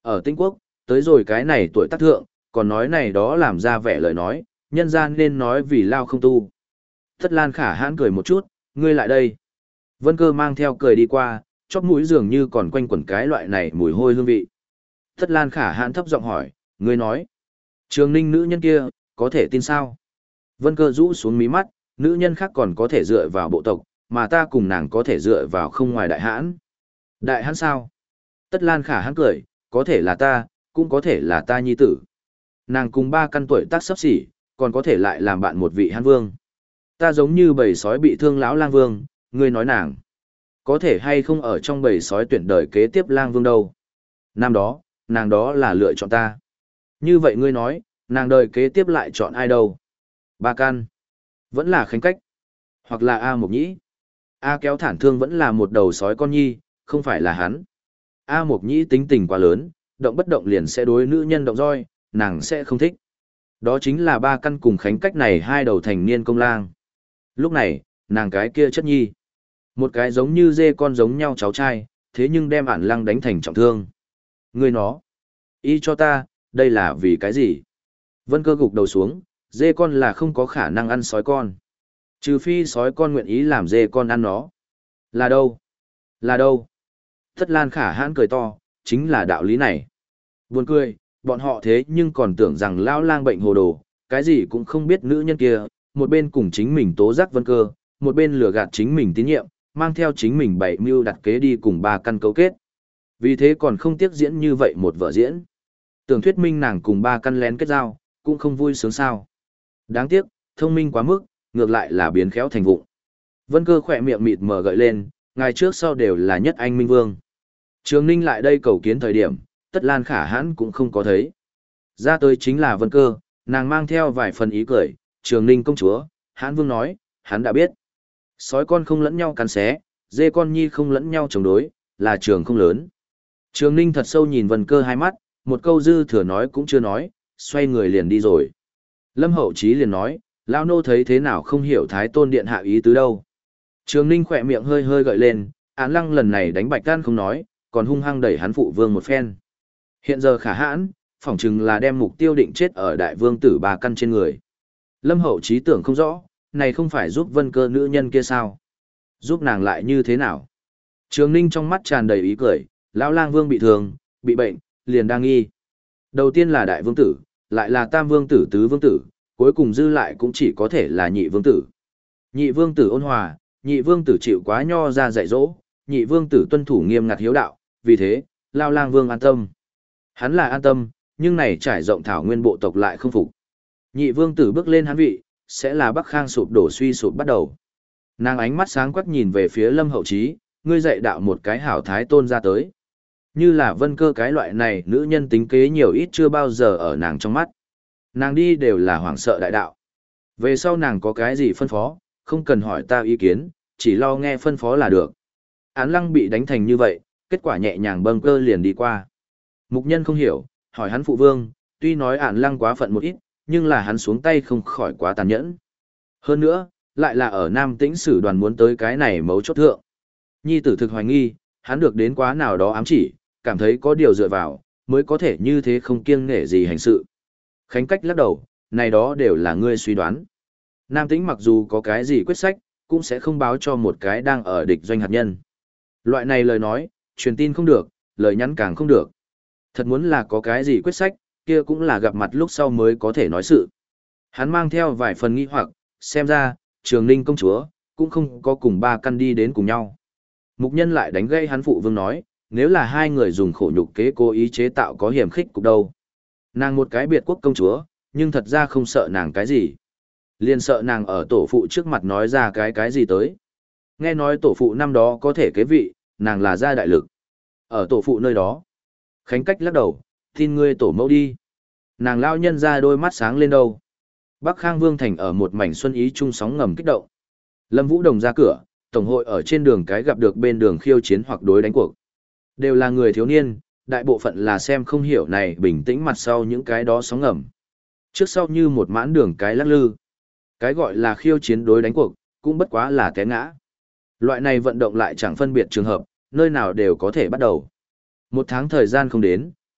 Ở Tinh Quốc, tới rồi cái này tuổi tác thượng, còn nói này đó làm ra vẻ lời nói, nhân gian nên nói vì lao không tu. Tất Lan Khả Hãn cười một chút, ngươi lại đây. Vân Cơ mang theo cười đi qua, chóp mũi dường như còn quanh quẩn cái loại này mùi hôi hương vị. Tất Lan Khả Hãn thấp giọng hỏi, ngươi nói, Trường Ninh nữ nhân kia, có thể tin sao? Vân Cơ rũ xuống mí mắt, nữ nhân khác còn có thể dựa vào bộ tộc, mà ta cùng nàng có thể dựa vào không ngoài đại hãn. Đại hãn sao? Tất Lan Khả Hãn cười, có thể là ta, cũng có thể là ta nhi tử. Nàng cùng ba căn tuổi tác sắp xỉ, còn có thể lại làm bạn một vị hãn vương. Ta giống như bầy sói bị thương lão lang vương, ngươi nói nàng. Có thể hay không ở trong bầy sói tuyển đời kế tiếp lang vương đâu. Năm đó, nàng đó là lựa chọn ta. Như vậy ngươi nói, nàng đời kế tiếp lại chọn ai đâu? Ba căn. Vẫn là Khánh Cách. Hoặc là A Mộc Nhĩ. A Kéo Thản Thương vẫn là một đầu sói con nhi, không phải là hắn. A Mộc Nhĩ tính tình quá lớn, động bất động liền sẽ đối nữ nhân động roi, nàng sẽ không thích. Đó chính là ba căn cùng Khánh Cách này hai đầu thành niên công lang. Lúc này, nàng cái kia chất nhi. Một cái giống như dê con giống nhau cháu trai, thế nhưng đem ản lăng đánh thành trọng thương. Người nó. Y cho ta, đây là vì cái gì? Vân Cơ gục đầu xuống, dê con là không có khả năng ăn sói con. Trừ phi sói con nguyện ý làm dê con ăn nó. Là đâu? Là đâu? Tất Lan Khả Hãn cười to, chính là đạo lý này. Buồn cười, bọn họ thế nhưng còn tưởng rằng lão lang bệnh hồ đồ, cái gì cũng không biết nữ nhân kia, một bên cùng chính mình tố giác Vân Cơ, một bên lừa gạt chính mình tín nhiệm, mang theo chính mình bảy mưu đặt kế đi cùng ba căn cấu kết. Vì thế còn không tiếc diễn như vậy một vở diễn. Tưởng thuyết minh nàng cùng ba căn lén kết giao, cũng không vui sướng sao. Đáng tiếc, thông minh quá mức, ngược lại là biến khéo thành vụng. Vân Cơ khỏe miệng mịt mờ gợi lên, ngày trước sau đều là nhất anh minh vương. Trường Ninh lại đây cầu kiến thời điểm, Tất Lan Khả Hãn cũng không có thấy. Ra tới chính là Vân Cơ, nàng mang theo vài phần ý cười, Trường Ninh công chúa, Hãn vương nói, hắn đã biết. Sói con không lẫn nhau cắn xé, dê con nhi không lẫn nhau chống đối, là trường không lớn. Trường Ninh thật sâu nhìn Vân Cơ hai mắt, một câu dư thừa nói cũng chưa nói, xoay người liền đi rồi. Lâm Hậu Chí liền nói, lão nô thấy thế nào không hiểu Thái Tôn điện hạ ý tứ đâu. Trường Ninh khỏe miệng hơi hơi gợi lên, Án Lăng lần này đánh Bạch Đan không nói, còn hung hăng đẩy hắn phụ vương một phen. Hiện giờ Khả Hãn, phỏng chừng là đem mục tiêu định chết ở đại vương tử ba căn trên người. Lâm Hậu Chí tưởng không rõ, này không phải giúp Vân Cơ nữ nhân kia sao? Giúp nàng lại như thế nào? Trường Ninh trong mắt tràn đầy ý cười, lão lang vương bị thương, bị bệnh, liền đang nghi. Đầu tiên là đại vương tử, lại là tam vương tử tứ vương tử, cuối cùng dư lại cũng chỉ có thể là nhị vương tử. Nhị vương tử ôn hòa, nhị vương tử chịu quá nho ra dạy dỗ, nhị vương tử tuân thủ nghiêm ngặt hiếu đạo, vì thế, Lao Lang Vương an tâm. Hắn là an tâm, nhưng này trải rộng thảo nguyên bộ tộc lại không phục. Nhị vương tử bước lên hắn vị, sẽ là Bắc Khang sụp đổ suy sụp bắt đầu. Nàng ánh mắt sáng quắc nhìn về phía Lâm Hậu Chí, ngươi dạy đạo một cái hảo thái tôn ra tới. Như là Vân Cơ cái loại này nữ nhân tính kế nhiều ít chưa bao giờ ở nàng trong mắt. Nàng đi đều là hoảng sợ đại đạo. Về sau nàng có cái gì phân phó, không cần hỏi ta ý kiến, chỉ lo nghe phân phó là được. Án Lăng bị đánh thành như vậy, kết quả nhẹ nhàng bâng cơ liền đi qua. Mục Nhân không hiểu, hỏi hắn phụ vương, tuy nói Án Lăng quá phận một ít, nhưng là hắn xuống tay không khỏi quá tàn nhẫn. Hơn nữa, lại là ở Nam Tĩnh Sử đoàn muốn tới cái này mấu chốt thượng. Nhi tử thực hoài nghi, hắn được đến quá nào đó ám chỉ, cảm thấy có điều dựa vào, mới có thể như thế không kiêng nể gì hành sự. Khánh Cách lắc đầu, này đó đều là ngươi suy đoán. Nam Tĩnh mặc dù có cái gì quyết sách, cũng sẽ không báo cho một cái đang ở địch doanh hạt nhân. Loại này lời nói, truyền tin không được, lời nhắn càng không được. Thật muốn là có cái gì quyết sách, kia cũng là gặp mặt lúc sau mới có thể nói sự. Hắn mang theo vài phần nghi hoặc, xem ra, Trường Ninh công chúa, cũng không có cùng ba căn đi đến cùng nhau. Mục Nhân lại đánh gây hắn phụ vương nói, nếu là hai người dùng khổ nhục kế cố ý chế tạo có hiểm khích cục đâu. Nàng một cái biệt quốc công chúa, nhưng thật ra không sợ nàng cái gì. Liền sợ nàng ở tổ phụ trước mặt nói ra cái cái gì tới. Nghe nói tổ phụ năm đó có thể kế vị, nàng là gia đại lực. Ở tổ phụ nơi đó. Khánh Cách lắc đầu, tin ngươi tổ mẫu đi. Nàng lao nhân ra đôi mắt sáng lên đâu. Bắc Khang Vương Thành ở một mảnh xuân ý chung sóng ngầm kích động. Lâm Vũ Đồng ra cửa, tổng hội ở trên đường cái gặp được bên đường khiêu chiến hoặc đối đánh cuộc. Đều là người thiếu niên, đại bộ phận là xem không hiểu này bình tĩnh mặt sau những cái đó sóng ngầm. Trước sau như một mãn đường cái lắc lư. Cái gọi là khiêu chiến đối đánh cuộc, cũng bất quá là té ngã. Loại này vận động lại chẳng phân biệt trường hợp, nơi nào đều có thể bắt đầu. Một tháng thời gian không đến,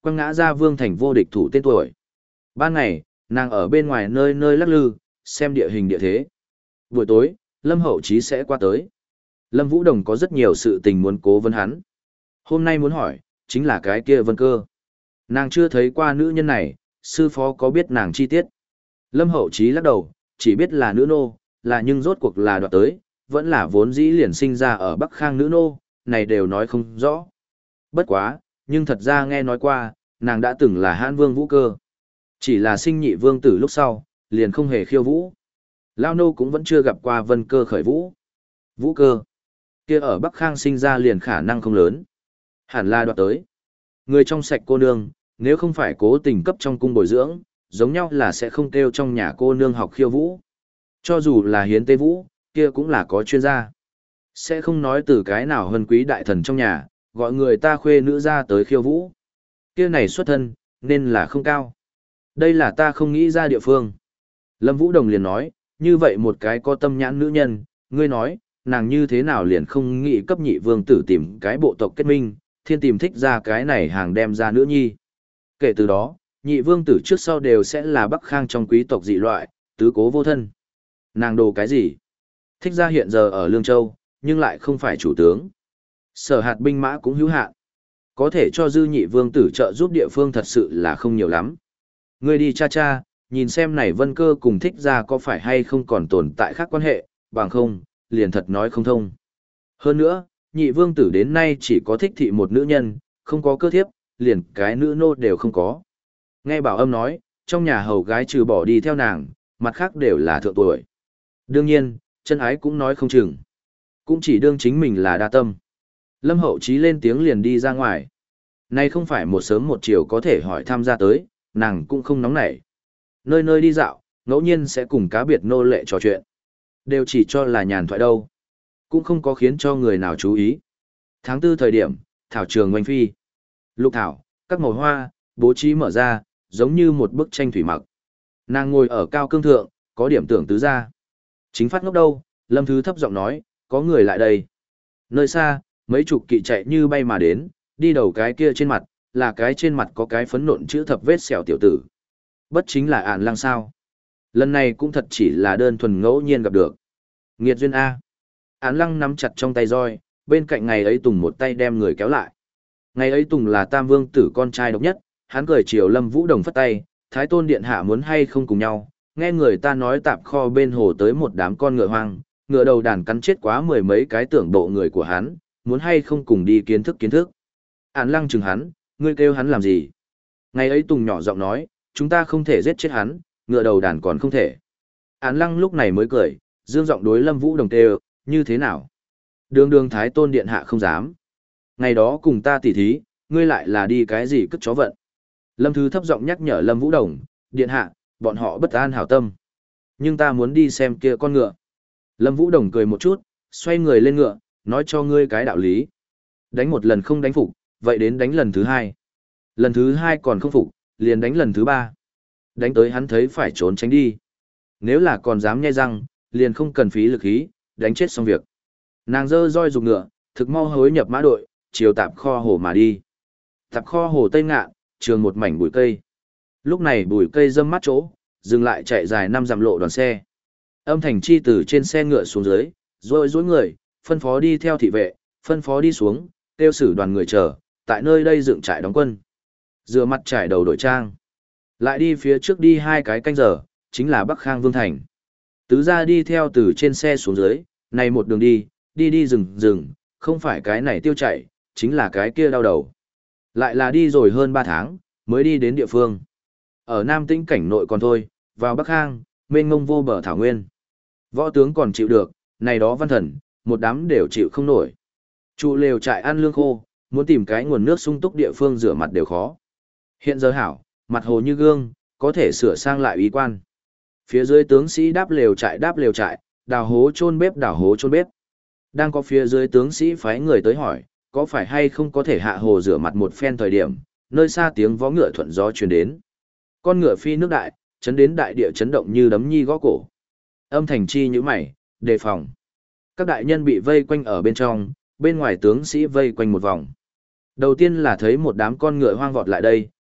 quăng ngã ra Vương Thành vô địch thủ tên tuổi. Ban ngày, nàng ở bên ngoài nơi nơi lắc lư, xem địa hình địa thế. Buổi tối, Lâm Hậu Chí sẽ qua tới. Lâm Vũ Đồng có rất nhiều sự tình muốn cố vấn hắn. Hôm nay muốn hỏi, chính là cái kia Vân Cơ. Nàng chưa thấy qua nữ nhân này, sư phó có biết nàng chi tiết. Lâm Hậu Chí lắc đầu, chỉ biết là nữ nô, là nhưng rốt cuộc là đoạt tới, vẫn là vốn dĩ liền sinh ra ở Bắc Khang nữ nô, này đều nói không rõ. Bất quá, nhưng thật ra nghe nói qua, nàng đã từng là Hãn Vương Vũ Cơ. Chỉ là sinh nhị vương tử lúc sau, liền không hề khiêu vũ. Lao nô cũng vẫn chưa gặp qua Vân Cơ khởi vũ. Vũ Cơ, kia ở Bắc Khang sinh ra liền khả năng không lớn. Hẳn là đoạt tới. Người trong sạch cô nương, nếu không phải cố tình cấp trong cung bồi dưỡng, giống nhau là sẽ không kêu trong nhà cô nương học khiêu vũ. Cho dù là hiến tế vũ, kia cũng là có chuyên gia. Sẽ không nói từ cái nào hân quý đại thần trong nhà, gọi người ta khuê nữ ra tới khiêu vũ. Kia này xuất thân, nên là không cao. Đây là ta không nghĩ ra địa phương. Lâm Vũ Đồng liền nói, như vậy một cái có tâm nhãn nữ nhân, ngươi nói, nàng như thế nào liền không nghĩ cấp nhị vương tử tìm cái bộ tộc kết minh, thiên tìm thích ra cái này hàng đem ra nữ nhi. Kể từ đó, nhị vương tử trước sau đều sẽ là Bắc Khang trong quý tộc dị loại, tứ cố vô thân. Nàng đồ cái gì? Thích ra hiện giờ ở Lương Châu, nhưng lại không phải chủ tướng. Sở hạt binh mã cũng hữu hạn. Có thể cho dư nhị vương tử trợ giúp địa phương thật sự là không nhiều lắm. Ngươi đi cha cha, nhìn xem này Vân Cơ cùng thích ra có phải hay không còn tồn tại khác quan hệ, bằng không, liền thật nói không thông. Hơn nữa, nhị vương tử đến nay chỉ có thích thị một nữ nhân, không có cơ thiếp, liền cái nữ nô đều không có. Nghe bảo âm nói, trong nhà hầu gái trừ bỏ đi theo nàng, mặt khác đều là thượng tuổi. Đương nhiên, chân ái cũng nói không chừng. Cũng chỉ đương chính mình là đa tâm. Lâm Hậu Chí lên tiếng liền đi ra ngoài. Nay không phải một sớm một chiều có thể hỏi tham gia tới, nàng cũng không nóng nảy. Nơi nơi đi dạo, ngẫu nhiên sẽ cùng cá biệt nô lệ trò chuyện. Đều chỉ cho là nhàn thoại đâu. Cũng không có khiến cho người nào chú ý. Tháng tư thời điểm, thảo trường oanh phi. Lục thảo, các màu hoa, bố trí mở ra, giống như một bức tranh thủy mặc. Nàng ngồi ở cao cương thượng, có điểm tưởng tứ ra. Chính phát ngốc đâu, Lâm Thứ thấp giọng nói, có người lại đây. Nơi xa, mấy chục kỵ chạy như bay mà đến, đi đầu cái kia trên mặt, là cái trên mặt có cái phấn nộn chữ thập vết sẹo tiểu tử. Bất chính là ản lăng sao. Lần này cũng thật chỉ là đơn thuần ngẫu nhiên gặp được. Nghiệt duyên A. Ản lăng nắm chặt trong tay roi, bên cạnh ngày ấy Tùng một tay đem người kéo lại. Ngày ấy Tùng là tam vương tử con trai độc nhất, hắn cười chiều Lâm Vũ Đồng phất tay, Thái Tôn Điện Hạ muốn hay không cùng nhau, nghe người ta nói tạp kho bên hồ tới một đám con ngựa hoang, ngựa đầu đàn cắn chết quá mười mấy cái tưởng bộ người của hắn, muốn hay không cùng đi kiến thức kiến thức. Ản lăng chừng hắn, ngươi kêu hắn làm gì? Ngày ấy Tùng nhỏ giọng nói, chúng ta không thể giết chết hắn, ngựa đầu đàn còn không thể. Ản lăng lúc này mới cười, dương giọng đối Lâm Vũ Đồng kêu, như thế nào? Đường đường Thái Tôn Điện Hạ không dám. Ngày đó cùng ta tỉ thí, ngươi lại là đi cái gì cất chó vận. Lâm Thứ thấp giọng nhắc nhở Lâm Vũ Đồng, Điện Hạ, bọn họ bất an hảo tâm. Nhưng ta muốn đi xem kia con ngựa. Lâm Vũ Đồng cười một chút, xoay người lên ngựa, nói cho ngươi cái đạo lý. Đánh một lần không đánh phục, vậy đến đánh lần thứ hai. Lần thứ hai còn không phục, liền đánh lần thứ ba. Đánh tới hắn thấy phải trốn tránh đi. Nếu là còn dám nhai răng, liền không cần phí lực khí, đánh chết xong việc. Nàng dơ roi rục ngựa, thực mau hối nhập mã đội, chiều tạp kho hồ mà đi. Tạp kho hồ Tây Ngạn, trường một mảnh bụi cây. Lúc này bụi cây râm mát chỗ, dừng lại chạy dài năm dặm lộ đoàn xe. Âm Thành Chi từ trên xe ngựa xuống dưới, rồi dối người, phân phó đi theo thị vệ, phân phó đi xuống, tiêu sử đoàn người chờ, tại nơi đây dựng trại đóng quân. Rửa mặt trải đầu đổi trang. Lại đi phía trước đi hai cái canh giờ, chính là Bắc Khang Vương Thành. Tứ gia đi theo từ trên xe xuống dưới, này một đường đi, đi đi rừng rừng, không phải cái này tiêu chạy, chính là cái kia đau đầu. Lại là đi rồi hơn ba tháng, mới đi đến địa phương. Ở Nam Tĩnh cảnh nội còn thôi, vào Bắc Khang, mênh mông vô bờ thảo nguyên. Võ tướng còn chịu được, này đó văn thần, một đám đều chịu không nổi. Trụ lều trại ăn lương khô, muốn tìm cái nguồn nước sung túc địa phương rửa mặt đều khó. Hiện giờ hảo, mặt hồ như gương, có thể sửa sang lại ý quan. Phía dưới tướng sĩ đáp lều trại đáp lều trại, đào hố chôn bếp đào hố chôn bếp. Đang có phía dưới tướng sĩ phái người tới hỏi, có phải hay không có thể hạ hồ rửa mặt một phen thời điểm, nơi xa tiếng vó ngựa thuận gió truyền đến. Con ngựa phi nước đại, chấn đến đại địa chấn động như đấm nhi gõ cổ. Âm Thành Chi nhíu mày, đề phòng. Các đại nhân bị vây quanh ở bên trong, bên ngoài tướng sĩ vây quanh một vòng. Đầu tiên là thấy một đám con ngựa hoang vọt lại đây,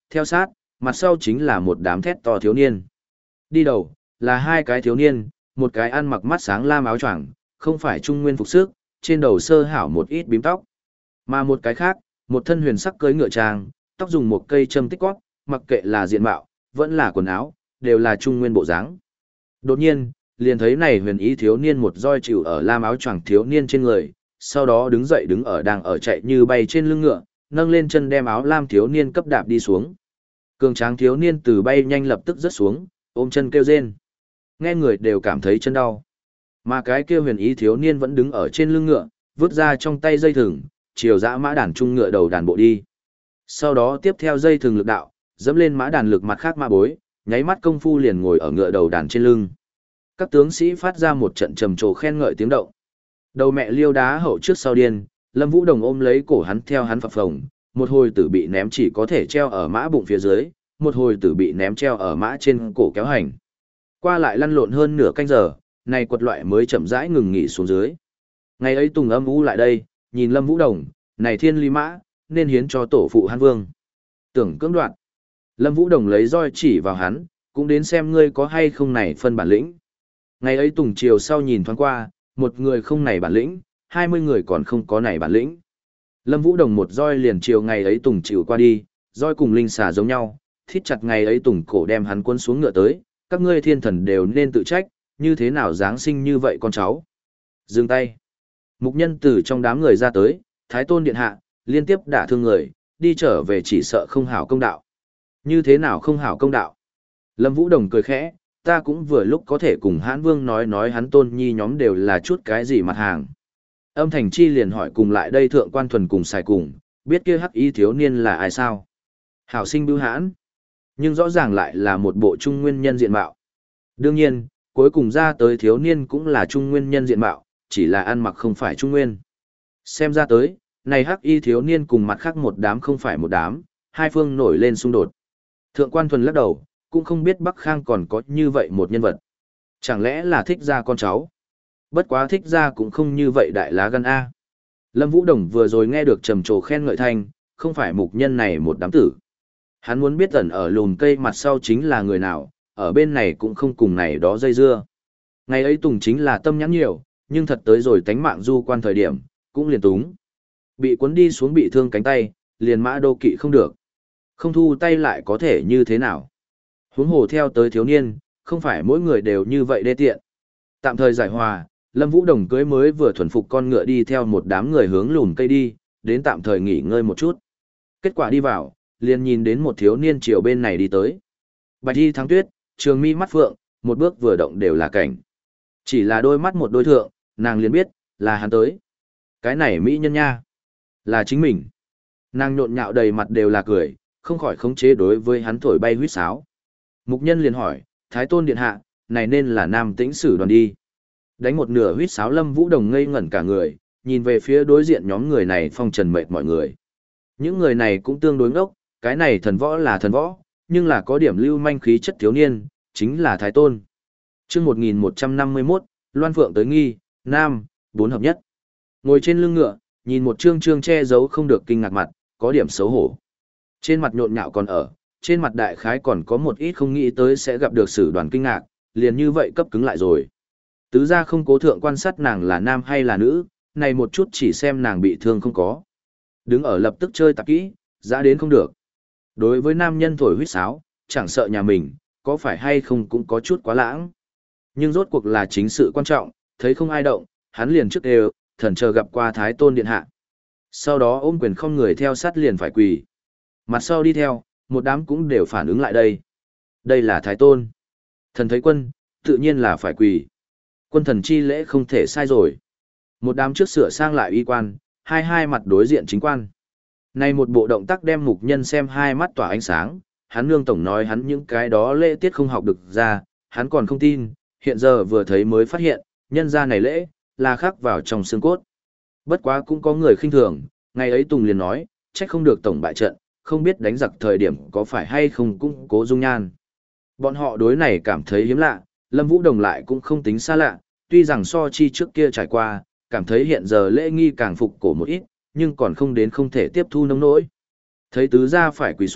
theo sát, mặt sau chính là một đám thét to thiếu niên. Đi đầu, là hai cái thiếu niên, một cái ăn mặc mắt sáng lam áo choàng, không phải trung nguyên phục sức, trên đầu sơ hảo một ít bím tóc. Mà một cái khác, một thân huyền sắc cưỡi ngựa trang, tóc dùng một cây châm tích quát, mặc kệ là diện mạo, vẫn là quần áo, đều là trung nguyên bộ dáng. Đột nhiên, liền thấy này huyền ý thiếu niên một roi chịu ở lam áo choàng thiếu niên trên người, sau đó đứng dậy đứng ở đang ở chạy như bay trên lưng ngựa, nâng lên chân đem áo lam thiếu niên cấp đạp đi xuống. Cường tráng thiếu niên từ bay nhanh lập tức rớt xuống, ôm chân kêu rên. Nghe người đều cảm thấy chân đau. Mà cái kia huyền ý thiếu niên vẫn đứng ở trên lưng ngựa, vứt ra trong tay dây thừng, chiều dã mã đàn trung ngựa đầu đàn bộ đi. Sau đó tiếp theo dây thừng lực đạo, dẫm lên mã đàn lực mặt khác mã bối, nháy mắt công phu liền ngồi ở ngựa đầu đàn trên lưng. Các tướng sĩ phát ra một trận trầm trồ khen ngợi tiếng động. Đầu mẹ liêu đá hậu trước sau điên, Lâm Vũ Đồng ôm lấy cổ hắn theo hắn phập phồng, một hồi tử bị ném chỉ có thể treo ở mã bụng phía dưới, một hồi tử bị ném treo ở mã trên cổ kéo hành. Qua lại lăn lộn hơn nửa canh giờ, này quật loại mới chậm rãi ngừng nghỉ xuống dưới. Ngày ấy Tùng âm u lại đây, nhìn Lâm Vũ Đồng, này thiên lý mã, nên hiến cho tổ phụ Hán Vương. Tưởng cưỡng đoạt. Lâm Vũ Đồng lấy roi chỉ vào hắn, cũng đến xem ngươi có hay không này phân bản lĩnh. Ngày ấy Tùng chiều sau nhìn thoáng qua, một người không này bản lĩnh, hai mươi người còn không có này bản lĩnh. Lâm Vũ Đồng một roi liền chiều ngày ấy Tùng chịu qua đi, roi cùng linh xà giống nhau, thít chặt ngày ấy Tùng cổ đem hắn cuốn xuống ngựa tới, các ngươi thiên thần đều nên tự trách, như thế nào giáng sinh như vậy con cháu. Dừng tay. Mục nhân từ trong đám người ra tới, Thái Tôn điện hạ, liên tiếp đả thương người, đi trở về chỉ sợ không hảo công đạo. Như thế nào không hảo công đạo? Lâm Vũ Đồng cười khẽ, ta cũng vừa lúc có thể cùng Hán Vương nói nói hắn Tôn Nhi nhóm đều là chút cái gì mặt hàng. Âm Thành Chi liền hỏi cùng lại đây thượng quan thuần cùng xài cùng, biết kia hắc y thiếu niên là ai sao? Hảo sinh bưu hãn. Nhưng rõ ràng lại là một bộ trung nguyên nhân diện mạo. Đương nhiên, cuối cùng ra tới thiếu niên cũng là trung nguyên nhân diện mạo, chỉ là ăn mặc không phải trung nguyên. Xem ra tới, này hắc y thiếu niên cùng mặt khác một đám không phải một đám, hai phương nổi lên xung đột. Thượng quan thuần lắc đầu, cũng không biết Bắc Khang còn có như vậy một nhân vật. Chẳng lẽ là thích ra con cháu? Bất quá thích ra cũng không như vậy đại lá gan A. Lâm Vũ Đồng vừa rồi nghe được trầm trồ khen ngợi thanh, không phải mục nhân này một đám tử. Hắn muốn biết ẩn ở lùm cây mặt sau chính là người nào, ở bên này cũng không cùng này đó dây dưa. Ngày ấy Tùng chính là tâm nhãn nhiều, nhưng thật tới rồi tánh mạng du quan thời điểm, cũng liền túng. Bị cuốn đi xuống bị thương cánh tay, liền mã đô kỵ không được. Không thu tay lại có thể như thế nào? Huống hồ theo tới thiếu niên, không phải mỗi người đều như vậy đê tiện. Tạm thời giải hòa, Lâm Vũ Đồng cưới mới vừa thuần phục con ngựa đi theo một đám người hướng lùm cây đi, đến tạm thời nghỉ ngơi một chút. Kết quả đi vào, liền nhìn đến một thiếu niên chiều bên này đi tới. Bạch y thắng tuyết, trường mi mắt phượng, một bước vừa động đều là cảnh. Chỉ là đôi mắt một đôi thượng, nàng liền biết, là hắn tới. Cái này mỹ nhân nha, là chính mình. Nàng nhộn nhạo đầy mặt đều là cười, không khỏi khống chế đối với hắn thổi bay huýt sáo. Mục nhân liền hỏi, Thái Tôn điện hạ, này nên là Nam Tĩnh Sử đoàn đi. Đánh một nửa huýt sáo Lâm Vũ Đồng ngây ngẩn cả người, nhìn về phía đối diện nhóm người này phong trần mệt mọi người. Những người này cũng tương đối ngốc, cái này thần võ là thần võ, nhưng là có điểm lưu manh khí chất thiếu niên, chính là Thái Tôn. Chương một nghìn một trăm năm mươi mốt, Loan Phượng tới nghi, Nam, bốn hợp nhất. Ngồi trên lưng ngựa, nhìn một trương trương che giấu không được kinh ngạc mặt, có điểm xấu hổ. Trên mặt nhộn nhạo còn ở, trên mặt đại khái còn có một ít không nghĩ tới sẽ gặp được sử đoàn kinh ngạc, liền như vậy cấp cứng lại rồi. Tứ gia không cố thượng quan sát nàng là nam hay là nữ, này một chút chỉ xem nàng bị thương không có. Đứng ở lập tức chơi tạp kỹ, dã đến không được. Đối với nam nhân thổi huýt sáo, chẳng sợ nhà mình, có phải hay không cũng có chút quá lãng. Nhưng rốt cuộc là chính sự quan trọng, thấy không ai động, hắn liền trước đều, thần chờ gặp qua Thái Tôn điện hạ. Sau đó ôm quyền không người theo sát liền phải quỳ. Mặt sau đi theo, một đám cũng đều phản ứng lại đây. Đây là Thái Tôn. Thần thấy quân, tự nhiên là phải quỳ. Quân thần chi lễ không thể sai rồi. Một đám trước sửa sang lại y quan, hai hai mặt đối diện chính quan. Này một bộ động tác đem mục nhân xem hai mắt tỏa ánh sáng, hắn nương tổng nói hắn những cái đó lễ tiết không học được ra, hắn còn không tin, hiện giờ vừa thấy mới phát hiện, nhân ra này lễ, là khắc vào trong xương cốt. Bất quá cũng có người khinh thường, ngày ấy Tùng liền nói, trách không được tổng bại trận, không biết đánh giặc thời điểm có phải hay không cũng cố dung nhan. Bọn họ đối này cảm thấy hiếm lạ, Lâm Vũ Đồng lại cũng không tính xa lạ, tuy rằng so chi trước kia trải qua, cảm thấy hiện giờ lễ nghi càng phục cổ một ít, nhưng còn không đến không thể tiếp thu nông nỗi. Thấy tứ gia phải quỳ xuống,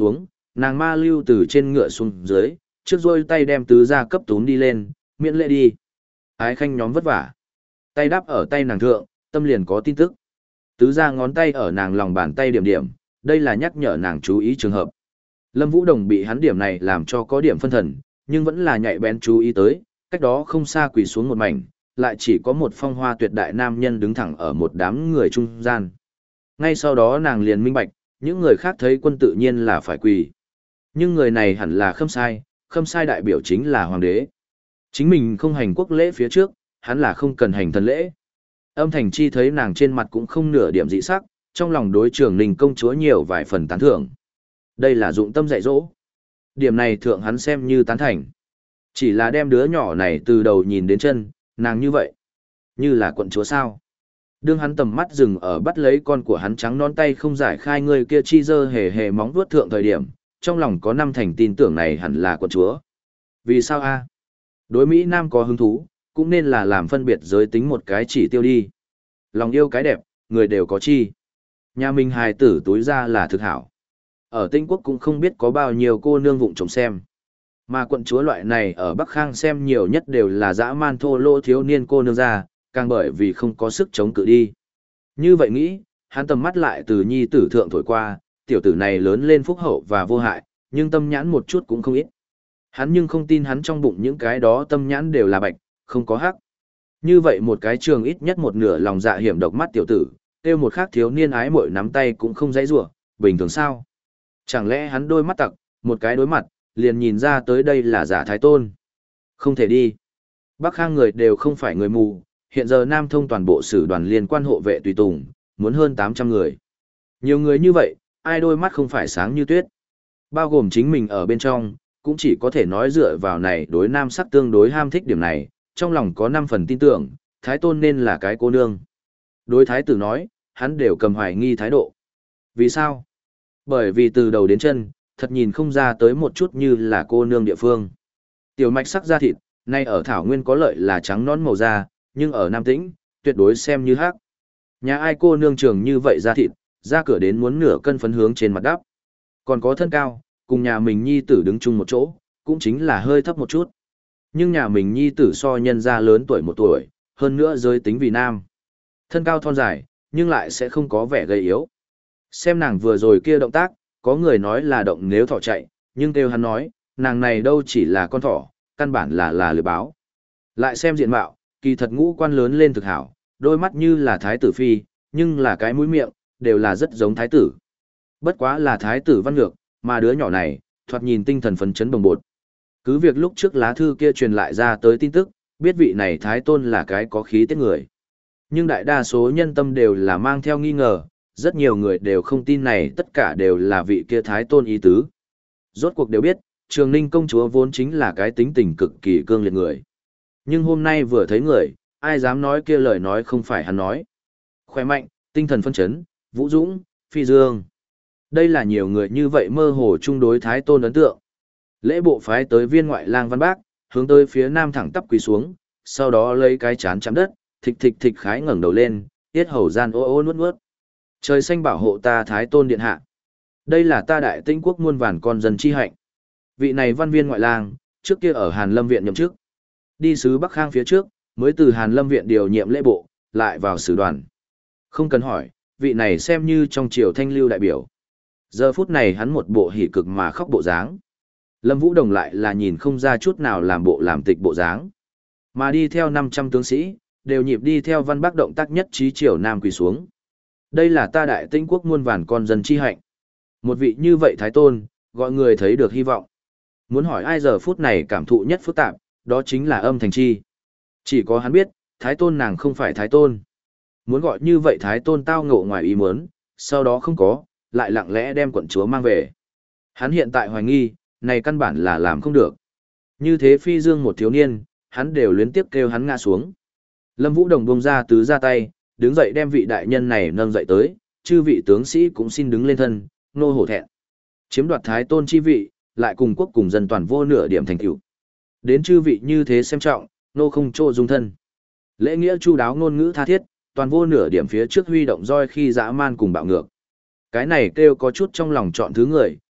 nàng ma lưu từ trên ngựa xuống dưới, trước rôi tay đem tứ gia cấp túm đi lên, miễn lễ đi. Ái khanh nhóm vất vả. Tay đắp ở tay nàng thượng, tâm liền có tin tức. Tứ gia ngón tay ở nàng lòng bàn tay điểm điểm, đây là nhắc nhở nàng chú ý trường hợp. Lâm Vũ Đồng bị hắn điểm này làm cho có điểm phân thần, nhưng vẫn là nhạy bén chú ý tới, cách đó không xa quỳ xuống một mảnh, lại chỉ có một phong hoa tuyệt đại nam nhân đứng thẳng ở một đám người trung gian. Ngay sau đó nàng liền minh bạch, những người khác thấy quân tự nhiên là phải quỳ. Nhưng người này hẳn là Khâm Sai, Khâm Sai đại biểu chính là hoàng đế. Chính mình không hành quốc lễ phía trước, hắn là không cần hành thần lễ. Âm Thành Chi thấy nàng trên mặt cũng không nửa điểm dị sắc, trong lòng đối Trường Ninh công chúa nhiều vài phần tán thưởng. Đây là dụng tâm dạy dỗ. Điểm này thượng hắn xem như tán thành. Chỉ là đem đứa nhỏ này từ đầu nhìn đến chân, nàng như vậy. Như là quận chúa sao. Đương hắn tầm mắt dừng ở bắt lấy con của hắn trắng non tay không giải khai người kia chi dơ hề hề móng vuốt thượng thời điểm, trong lòng có năm thành tin tưởng này hẳn là quận chúa. Vì sao a? Đối Mỹ Nam có hứng thú, cũng nên là làm phân biệt giới tính một cái chỉ tiêu đi. Lòng yêu cái đẹp, người đều có chi. Nhà mình hài tử túi ra là thực hảo. Ở Tinh Quốc cũng không biết có bao nhiêu cô nương vụng trông xem. Mà quận chúa loại này ở Bắc Khang xem nhiều nhất đều là dã man thô lỗ thiếu niên cô nương ra, càng bởi vì không có sức chống cự đi. Như vậy nghĩ, hắn tầm mắt lại từ nhi tử thượng thổi qua, tiểu tử này lớn lên phúc hậu và vô hại, nhưng tâm nhãn một chút cũng không ít. Hắn nhưng không tin hắn trong bụng những cái đó tâm nhãn đều là bạch, không có hắc. Như vậy một cái trường ít nhất một nửa lòng dạ hiểm độc mắt tiểu tử, tiêu một khác thiếu niên ái mội nắm tay cũng không dãy rủa, bình thường sao? Chẳng lẽ hắn đôi mắt tặc, một cái đối mặt, liền nhìn ra tới đây là giả thái tôn? Không thể đi. Bắc Khang người đều không phải người mù, hiện giờ Nam Thông toàn bộ sử đoàn liên quan hộ vệ tùy tùng, muốn hơn tám trăm người. Nhiều người như vậy, ai đôi mắt không phải sáng như tuyết. Bao gồm chính mình ở bên trong, cũng chỉ có thể nói dựa vào này đối nam sắc tương đối ham thích điểm này, trong lòng có năm phần tin tưởng, thái tôn nên là cái cô nương. Đối thái tử nói, hắn đều cầm hoài nghi thái độ. Vì sao? Bởi vì từ đầu đến chân, thật nhìn không ra tới một chút như là cô nương địa phương. Tiểu mạch sắc da thịt, nay ở Thảo Nguyên có lợi là trắng nón màu da, nhưng ở Nam Tĩnh, tuyệt đối xem như hắc. Nhà ai cô nương trường như vậy da thịt, ra cửa đến muốn nửa cân phấn hướng trên mặt đắp. Còn có thân cao, cùng nhà mình nhi tử đứng chung một chỗ, cũng chính là hơi thấp một chút. Nhưng nhà mình nhi tử so nhân ra lớn tuổi một tuổi, hơn nữa giới tính vì nam. Thân cao thon dài, nhưng lại sẽ không có vẻ gây yếu. Xem nàng vừa rồi kia động tác, có người nói là động nếu thỏ chạy, nhưng kêu hắn nói, nàng này đâu chỉ là con thỏ, căn bản là là lừa báo. Lại xem diện mạo, kỳ thật ngũ quan lớn lên thực hảo, đôi mắt như là thái tử phi, nhưng là cái mũi miệng, đều là rất giống thái tử. Bất quá là thái tử văn ngược, mà đứa nhỏ này, thoạt nhìn tinh thần phấn chấn bồng bột. Cứ việc lúc trước lá thư kia truyền lại ra tới tin tức, biết vị này thái tôn là cái có khí tiết người. Nhưng đại đa số nhân tâm đều là mang theo nghi ngờ, rất nhiều người đều không tin này tất cả đều là vị kia thái tôn ý tứ. Rốt cuộc đều biết, Trường Ninh công chúa vốn chính là cái tính tình cực kỳ cương liệt người. Nhưng hôm nay vừa thấy người, ai dám nói kia lời nói không phải hắn nói. Khỏe mạnh, tinh thần phân chấn, vũ dũng, phi dương. Đây là nhiều người như vậy mơ hồ chung đối thái tôn ấn tượng. Lễ bộ phái tới viên ngoại lang văn bác, hướng tới phía nam thẳng tắp quỳ xuống, sau đó lấy cái chán chạm đất, thịch thịch thịch khái ngẩng đầu lên, tiết hầu gian ô ô nuốt nuốt. Trời xanh bảo hộ ta thái tôn điện hạ. Đây là ta đại tinh quốc muôn vàn con dân chi hạnh. Vị này văn viên ngoại lang, trước kia ở Hàn Lâm viện nhậm chức. Đi sứ Bắc Khang phía trước, mới từ Hàn Lâm viện điều nhiệm lễ bộ, lại vào sử đoàn. Không cần hỏi, vị này xem như trong triều thanh lưu đại biểu. Giờ phút này hắn một bộ hỉ cực mà khóc bộ dáng. Lâm Vũ Đồng lại là nhìn không ra chút nào làm bộ làm tịch bộ dáng. Mà đi theo năm trăm tướng sĩ, đều nhịp đi theo văn bác động tác nhất trí triều nam quỳ xuống. Đây là ta đại tinh quốc muôn vàn con dân chi hạnh. Một vị như vậy thái tôn, gọi người thấy được hy vọng. Muốn hỏi ai giờ phút này cảm thụ nhất phức tạp, đó chính là Âm Thành Chi. Chỉ có hắn biết, thái tôn nàng không phải thái tôn. Muốn gọi như vậy thái tôn tao ngộ ngoài ý muốn, sau đó không có, lại lặng lẽ đem quận chúa mang về. Hắn hiện tại hoài nghi, này căn bản là làm không được. Như thế phi dương một thiếu niên, hắn đều luyến tiếp kêu hắn ngã xuống. Lâm Vũ Đồng bông ra tứ ra tay, đứng dậy đem vị đại nhân này nâng dậy tới, chư vị tướng sĩ cũng xin đứng lên thân, nô hổ thẹn. Chiếm đoạt thái tôn chi vị, lại cùng quốc cùng dân toàn vô nửa điểm thành tựu. Đến chư vị như thế xem trọng, nô không trô dung thân. Lễ nghĩa chu đáo ngôn ngữ tha thiết, toàn vô nửa điểm phía trước huy động roi khi dã man cùng bạo ngược. Cái này kêu có chút trong lòng chọn thứ người,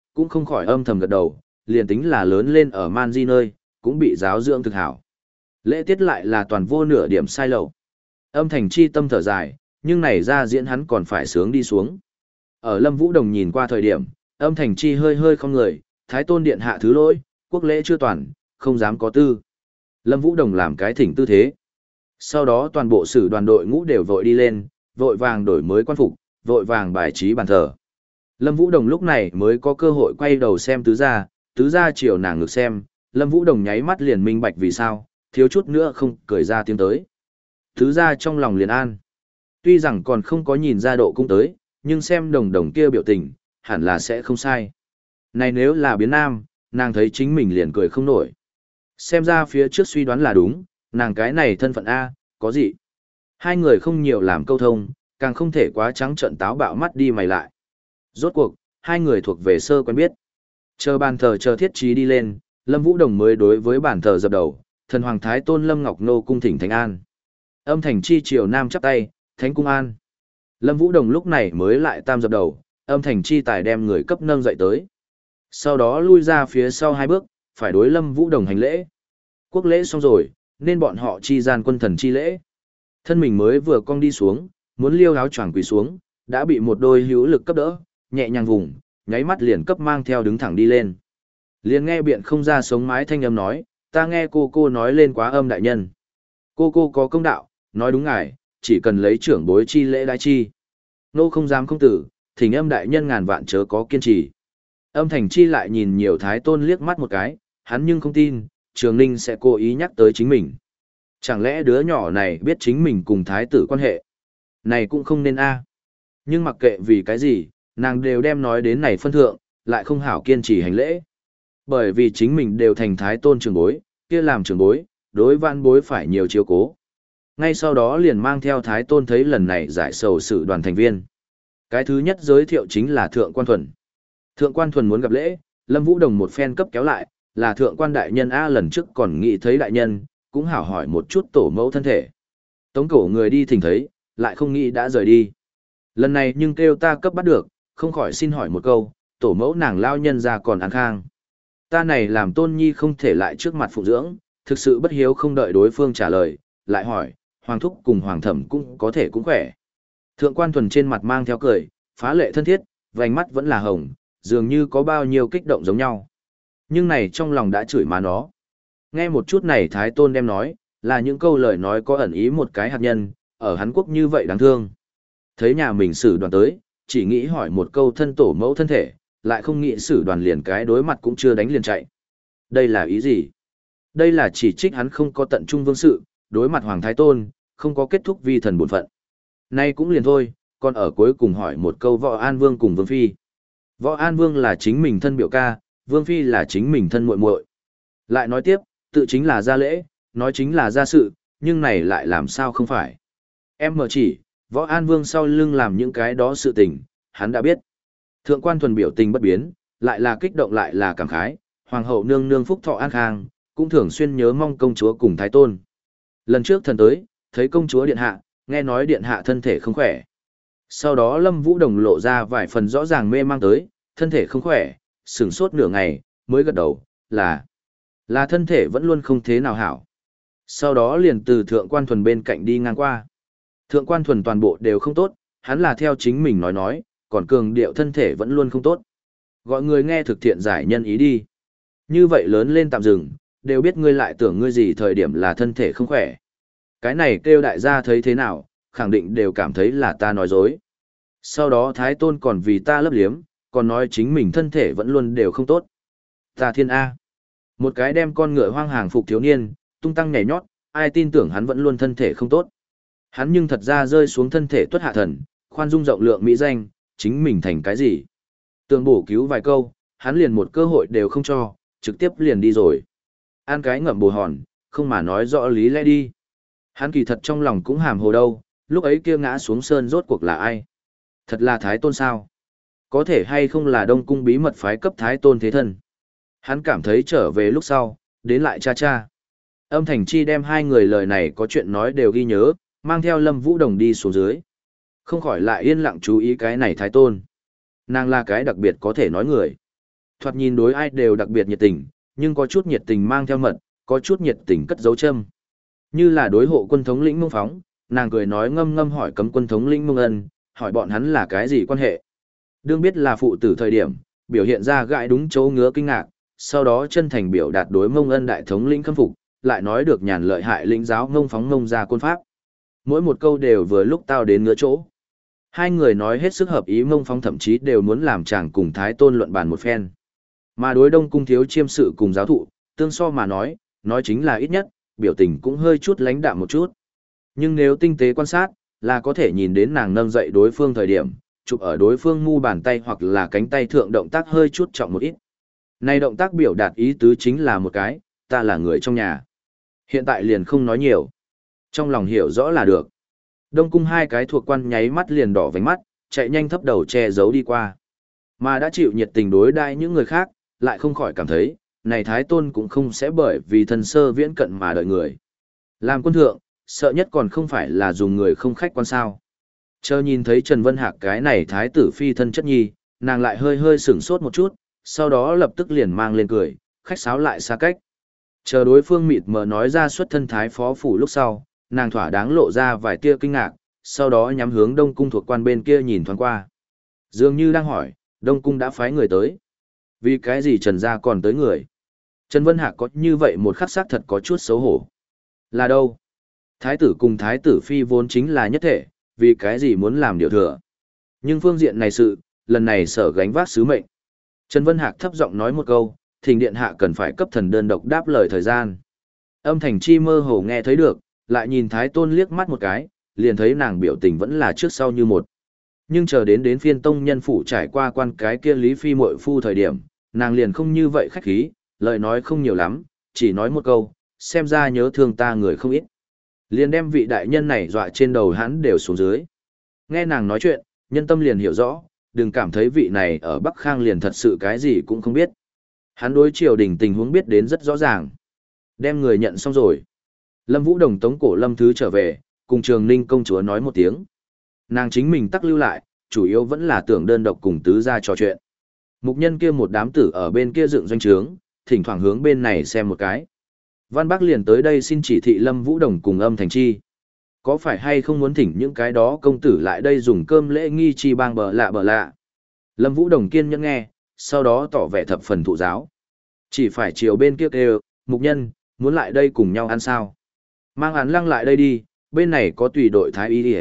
cũng không khỏi âm thầm gật đầu, liền tính là lớn lên ở man di nơi, cũng bị giáo dưỡng thực hảo. Lễ tiết lại là toàn vô nửa điểm sai lậu. Âm thành chi tâm thở dài, nhưng này ra diễn hắn còn phải sướng đi xuống. Ở Lâm Vũ Đồng nhìn qua thời điểm, âm thành chi hơi hơi không người, thái tôn điện hạ thứ lỗi, quốc lễ chưa toàn, không dám có tư. Lâm Vũ Đồng làm cái thỉnh tư thế. Sau đó toàn bộ sử đoàn đội ngũ đều vội đi lên, vội vàng đổi mới quan phục, vội vàng bài trí bàn thờ. Lâm Vũ Đồng lúc này mới có cơ hội quay đầu xem tứ gia, tứ gia chiều nàng ngược xem, Lâm Vũ Đồng nháy mắt liền minh bạch vì sao, thiếu chút nữa không cười ra tiếng tới. Tứ gia trong lòng liền an. Tuy rằng còn không có nhìn ra độ cung tới, nhưng xem đồng đồng kia biểu tình, hẳn là sẽ không sai. Này nếu là biến nam, nàng thấy chính mình liền cười không nổi. Xem ra phía trước suy đoán là đúng, nàng cái này thân phận A, có gì? Hai người không nhiều làm câu thông, càng không thể quá trắng trợn táo bạo mắt đi mày lại. Rốt cuộc, hai người thuộc về sơ quen biết. Chờ bàn thờ chờ thiết trí đi lên, Lâm Vũ Đồng mới đối với bàn thờ dập đầu, thần hoàng thái tôn Lâm Ngọc Nô cung thỉnh thánh an. Âm thành chi triều nam chắp tay, thánh cung an. Lâm Vũ Đồng lúc này mới lại tam dập đầu, âm thành chi tài đem người cấp nâng dậy tới. Sau đó lui ra phía sau hai bước, phải đối Lâm Vũ Đồng hành lễ. Quốc lễ xong rồi, nên bọn họ chi gian quân thần chi lễ. Thân mình mới vừa cong đi xuống, muốn liêu áo choàng quỳ xuống, đã bị một đôi hữu lực cấp đỡ, nhẹ nhàng vùng, nháy mắt liền cấp mang theo đứng thẳng đi lên. Liền nghe biện không ra sống mái thanh âm nói, ta nghe cô cô nói lên quá âm đại nhân. Cô cô có công đạo, nói đúng ngài, chỉ cần lấy trưởng bối chi lễ đái chi. Nô không dám không tử, thỉnh âm đại nhân ngàn vạn chớ có kiên trì. Âm thành chi lại nhìn nhiều thái tôn liếc mắt một cái, hắn nhưng không tin, Trường Ninh sẽ cố ý nhắc tới chính mình. Chẳng lẽ đứa nhỏ này biết chính mình cùng thái tử quan hệ? Này cũng không nên a. Nhưng mặc kệ vì cái gì, nàng đều đem nói đến này phân thượng, lại không hảo kiên trì hành lễ. Bởi vì chính mình đều thành thái tôn trường bối, kia làm trường bối, đối vãn bối phải nhiều chiếu cố. Ngay sau đó liền mang theo thái tôn thấy lần này giải sầu sự đoàn thành viên. Cái thứ nhất giới thiệu chính là Thượng Quan Thuần. Thượng Quan Thuần muốn gặp lễ, Lâm Vũ Đồng một phen cấp kéo lại, là Thượng Quan đại nhân A lần trước còn nghĩ thấy đại nhân, cũng hảo hỏi một chút tổ mẫu thân thể. Tống cổ người đi thỉnh thấy, lại không nghĩ đã rời đi. Lần này nhưng kêu ta cấp bắt được, không khỏi xin hỏi một câu, tổ mẫu nàng lao nhân ra còn ăn khang. Ta này làm tôn nhi không thể lại trước mặt phụ dưỡng, thực sự bất hiếu không đợi đối phương trả lời, lại hỏi, hoàng thúc cùng hoàng thẩm cũng có thể cũng khỏe. Thượng Quan Thuần trên mặt mang theo cười, phá lệ thân thiết, vành mắt vẫn là hồng, dường như có bao nhiêu kích động giống nhau. Nhưng này trong lòng đã chửi má nó. Nghe một chút này Thái Tôn đem nói, là những câu lời nói có ẩn ý một cái hạt nhân, ở Hán Quốc như vậy đáng thương. Thấy nhà mình xử đoàn tới, chỉ nghĩ hỏi một câu thân tổ mẫu thân thể, lại không nghĩ xử đoàn liền cái đối mặt cũng chưa đánh liền chạy. Đây là ý gì? Đây là chỉ trích hắn không có tận trung vương sự, đối mặt Hoàng Thái Tôn, không có kết thúc vi thần bổn phận. Nay cũng liền thôi, còn ở cuối cùng hỏi một câu Võ An Vương cùng Vương Phi. Võ An Vương là chính mình thân biểu ca, Vương Phi là chính mình thân muội muội. Lại nói tiếp, tự chính là gia lễ, nói chính là gia sự, nhưng này lại làm sao không phải. Em mở chỉ, Võ An Vương sau lưng làm những cái đó sự tình, hắn đã biết. Thượng Quan Thuần biểu tình bất biến, lại là kích động lại là cảm khái, Hoàng hậu nương nương phúc thọ an khang, cũng thường xuyên nhớ mong công chúa cùng Thái Tôn. Lần trước thần tới, thấy công chúa điện hạ, nghe nói điện hạ thân thể không khỏe. Sau đó Lâm Vũ Đồng lộ ra vài phần rõ ràng mê mang tới, thân thể không khỏe, sửng sốt nửa ngày, mới gật đầu, là, là thân thể vẫn luôn không thế nào hảo. Sau đó liền từ Thượng Quan Thuần bên cạnh đi ngang qua. Thượng Quan Thuần toàn bộ đều không tốt, hắn là theo chính mình nói nói, còn cường điệu thân thể vẫn luôn không tốt. Gọi người nghe thực thiện giải nhân ý đi. Như vậy lớn lên tạm dừng, đều biết ngươi lại tưởng ngươi gì thời điểm là thân thể không khỏe. Cái này kêu đại gia thấy thế nào, khẳng định đều cảm thấy là ta nói dối. Sau đó Thái Tôn còn vì ta lấp liếm, còn nói chính mình thân thể vẫn luôn đều không tốt. Ta thiên A. Một cái đem con ngựa hoang hàng phục thiếu niên, tung tăng nhảy nhót, ai tin tưởng hắn vẫn luôn thân thể không tốt. Hắn nhưng thật ra rơi xuống thân thể tuất hạ thần, khoan dung rộng lượng mỹ danh, chính mình thành cái gì. Tường bổ cứu vài câu, hắn liền một cơ hội đều không cho, trực tiếp liền đi rồi. An cái ngậm bồ hòn, không mà nói rõ lý lẽ đi. Hắn kỳ thật trong lòng cũng hàm hồ đâu, lúc ấy kia ngã xuống sơn rốt cuộc là ai? Thật là Thái Tôn sao? Có thể hay không là Đông Cung bí mật phái cấp Thái Tôn thế thân? Hắn cảm thấy trở về lúc sau, đến lại cha cha. Âm Thành Chi đem hai người lời này có chuyện nói đều ghi nhớ, mang theo Lâm Vũ Đồng đi xuống dưới. Không khỏi lại yên lặng chú ý cái này Thái Tôn. Nàng là cái đặc biệt có thể nói người. Thoạt nhìn đối ai đều đặc biệt nhiệt tình, nhưng có chút nhiệt tình mang theo mật, có chút nhiệt tình cất dấu châm. Như là đối hộ quân thống lĩnh Mông Phóng, nàng cười nói ngâm ngâm hỏi cấm quân thống lĩnh Mông Ân, hỏi bọn hắn là cái gì quan hệ. Đương biết là phụ tử thời điểm, biểu hiện ra gãi đúng chỗ ngứa kinh ngạc, sau đó chân thành biểu đạt đối Mông Ân đại thống lĩnh khâm phục, lại nói được nhàn lợi hại lĩnh giáo Mông Phóng Mông ra quân pháp. Mỗi một câu đều vừa lúc tao đến ngứa chỗ. Hai người nói hết sức hợp ý, Mông Phóng thậm chí đều muốn làm chàng cùng Thái Tôn luận bàn một phen. Mà đối Đông Cung thiếu chiêm sự cùng giáo thụ, tương so mà nói, nói chính là ít nhất, biểu tình cũng hơi chút lãnh đạm một chút. Nhưng nếu tinh tế quan sát, là có thể nhìn đến nàng nâng dậy đối phương thời điểm, chụp ở đối phương mu bàn tay hoặc là cánh tay thượng động tác hơi chút trọng một ít. Này động tác biểu đạt ý tứ chính là một cái, ta là người trong nhà. Hiện tại liền không nói nhiều. Trong lòng hiểu rõ là được. Đông Cung hai cái thuộc quan nháy mắt liền đỏ vành mắt, chạy nhanh thấp đầu che giấu đi qua. Mà đã chịu nhiệt tình đối đãi những người khác, lại không khỏi cảm thấy, này Thái Tôn cũng không sẽ bởi vì thần sơ viễn cận mà đợi người. Làm quân thượng, sợ nhất còn không phải là dùng người không khách quan sao. Chờ nhìn thấy Trần Vân Hạc cái này Thái tử phi thân chất nhi, nàng lại hơi hơi sửng sốt một chút, sau đó lập tức liền mang lên cười, khách sáo lại xa cách. Chờ đối phương mịt mờ nói ra xuất thân Thái phó phủ lúc sau, nàng thỏa đáng lộ ra vài tia kinh ngạc, sau đó nhắm hướng Đông Cung thuộc quan bên kia nhìn thoáng qua. Dường như đang hỏi, Đông Cung đã phái người tới. Vì cái gì Trần gia còn tới người? Trần Vân Hạc có như vậy một khắc sắc thật có chút xấu hổ. Là đâu? Thái tử cùng Thái tử phi vốn chính là nhất thể, vì cái gì muốn làm điều thừa. Nhưng phương diện này sự, lần này sở gánh vác sứ mệnh. Trần Vân Hạc thấp giọng nói một câu, thỉnh điện hạ cần phải cấp thần đơn độc đáp lời thời gian. Âm thành chi mơ hồ nghe thấy được, lại nhìn Thái Tôn liếc mắt một cái, liền thấy nàng biểu tình vẫn là trước sau như một. Nhưng chờ đến đến phiên tông nhân phủ trải qua quan cái kia Lý Phi muội phu thời điểm, nàng liền không như vậy khách khí, lời nói không nhiều lắm, chỉ nói một câu, xem ra nhớ thương ta người không ít. Liền đem vị đại nhân này dọa trên đầu hắn đều xuống dưới. Nghe nàng nói chuyện, nhân tâm liền hiểu rõ, đừng cảm thấy vị này ở Bắc Khang liền thật sự cái gì cũng không biết. Hắn đối triều đình tình huống biết đến rất rõ ràng. Đem người nhận xong rồi. Lâm Vũ Đồng tống cổ Lâm Thứ trở về, cùng Trường Ninh công chúa nói một tiếng. Nàng chính mình tắc lưu lại, chủ yếu vẫn là tưởng đơn độc cùng tứ gia trò chuyện. Mục nhân kia một đám tử ở bên kia dựng doanh trướng, thỉnh thoảng hướng bên này xem một cái. Văn Bắc liền tới đây xin chỉ thị Lâm Vũ Đồng cùng Âm Thành Chi. Có phải hay không muốn thỉnh những cái đó công tử lại đây dùng cơm lễ nghi chi bang bờ lạ bờ lạ. Lâm Vũ Đồng kiên nhẫn nghe, sau đó tỏ vẻ thập phần thụ giáo. Chỉ phải chiều bên kia kêu, mục nhân, muốn lại đây cùng nhau ăn sao. Mang Án Lăng lại đây đi, bên này có tùy đội thái y đi.